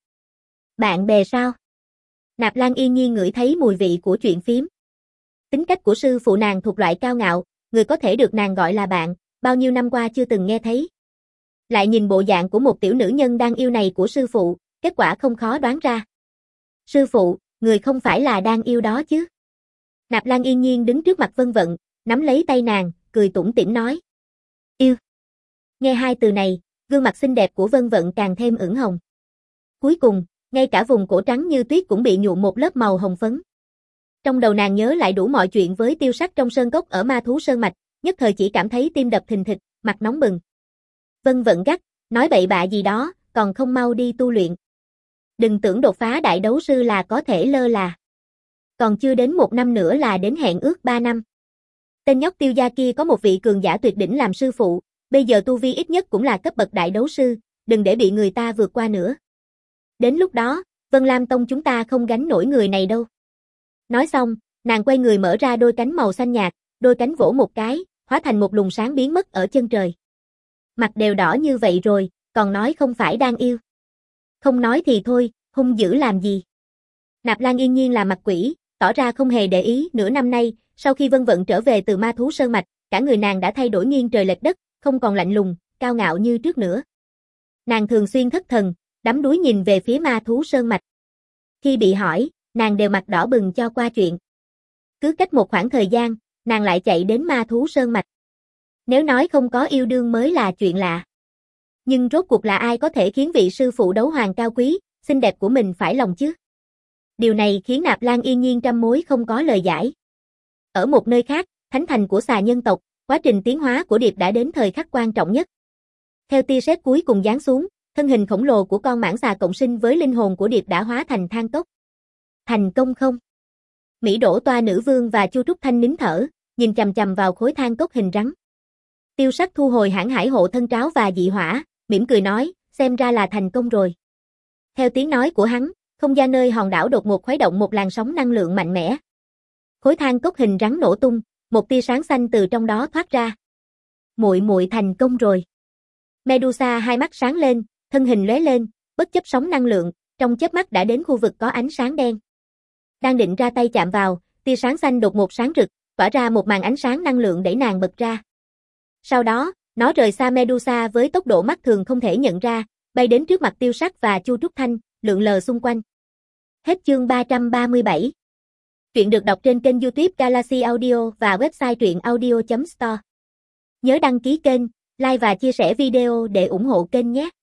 Bạn bè sao? Nạp Lan yên nhiên ngửi thấy mùi vị của chuyện phiếm. Tính cách của sư phụ nàng thuộc loại cao ngạo, người có thể được nàng gọi là bạn, bao nhiêu năm qua chưa từng nghe thấy. Lại nhìn bộ dạng của một tiểu nữ nhân đang yêu này của sư phụ, kết quả không khó đoán ra. Sư phụ, người không phải là đang yêu đó chứ? Nạp Lan yên nhiên đứng trước mặt Vân Vận, nắm lấy tay nàng, cười tủm tỉm nói. Yêu. Nghe hai từ này, gương mặt xinh đẹp của Vân Vận càng thêm ửng hồng. Cuối cùng, ngay cả vùng cổ trắng như tuyết cũng bị nhuộm một lớp màu hồng phấn. Trong đầu nàng nhớ lại đủ mọi chuyện với Tiêu Sắc trong sơn cốc ở Ma Thú Sơn Mạch, nhất thời chỉ cảm thấy tim đập thình thịch, mặt nóng bừng. Vân Vận gắt, nói bậy bạ gì đó, còn không mau đi tu luyện. Đừng tưởng đột phá đại đấu sư là có thể lơ là. Còn chưa đến một năm nữa là đến hẹn ước ba năm. Tên nhóc Tiêu gia kia có một vị cường giả tuyệt đỉnh làm sư phụ, bây giờ tu vi ít nhất cũng là cấp bậc đại đấu sư, đừng để bị người ta vượt qua nữa. Đến lúc đó, Vân Lam Tông chúng ta không gánh nổi người này đâu. Nói xong, nàng quay người mở ra đôi cánh màu xanh nhạt, đôi cánh vỗ một cái, hóa thành một luồng sáng biến mất ở chân trời. Mặt đều đỏ như vậy rồi, còn nói không phải đang yêu. Không nói thì thôi, hung dữ làm gì. Nạp Lan yên nhiên là mặt quỷ, tỏ ra không hề để ý. Nửa năm nay, sau khi Vân Vận trở về từ ma thú sơn mạch, cả người nàng đã thay đổi nghiêng trời lệch đất, không còn lạnh lùng, cao ngạo như trước nữa. Nàng thường xuyên thất thần, đắm đuối nhìn về phía ma thú sơn mạch. Khi bị hỏi, nàng đều mặt đỏ bừng cho qua chuyện. Cứ cách một khoảng thời gian, nàng lại chạy đến ma thú sơn mạch. Nếu nói không có yêu đương mới là chuyện lạ. Nhưng rốt cuộc là ai có thể khiến vị sư phụ đấu hoàng cao quý, xinh đẹp của mình phải lòng chứ? Điều này khiến Nạp Lan yên nhiên trăm mối không có lời giải. Ở một nơi khác, thánh thành của xà nhân tộc, quá trình tiến hóa của Điệp đã đến thời khắc quan trọng nhất. Theo tia sét cuối cùng giáng xuống, thân hình khổng lồ của con mãng xà cộng sinh với linh hồn của Điệp đã hóa thành than cốc. Thành công không? Mỹ Đỗ Toa nữ vương và Chu Trúc Thanh nín thở, nhìn chằm chằm vào khối than cốc hình rắn. Tiêu Sắc thu hồi hãn hải hộ thân tráo và dị hỏa, mỉm cười nói, xem ra là thành công rồi. Theo tiếng nói của hắn, không gian nơi hòn đảo đột ngột khuấy động một làn sóng năng lượng mạnh mẽ. Khối than cốc hình rắn nổ tung, một tia sáng xanh từ trong đó thoát ra. Muội muội thành công rồi. Medusa hai mắt sáng lên, thân hình lóe lên, bất chấp sóng năng lượng, trong chớp mắt đã đến khu vực có ánh sáng đen. Đang định ra tay chạm vào, tia sáng xanh đột ngột sáng rực, tỏa ra một màn ánh sáng năng lượng đẩy nàng bật ra. Sau đó, nó rời xa Medusa với tốc độ mắt thường không thể nhận ra, bay đến trước mặt Tiêu Sắc và Chu Trúc Thanh, lượn lờ xung quanh. Hết chương ba trăm ba mươi bảy. Truyện được đọc trên kênh YouTube Galaxy Audio và website truyện audio chấm store. Nhớ đăng ký kênh, like và chia sẻ video để ủng hộ kênh nhé.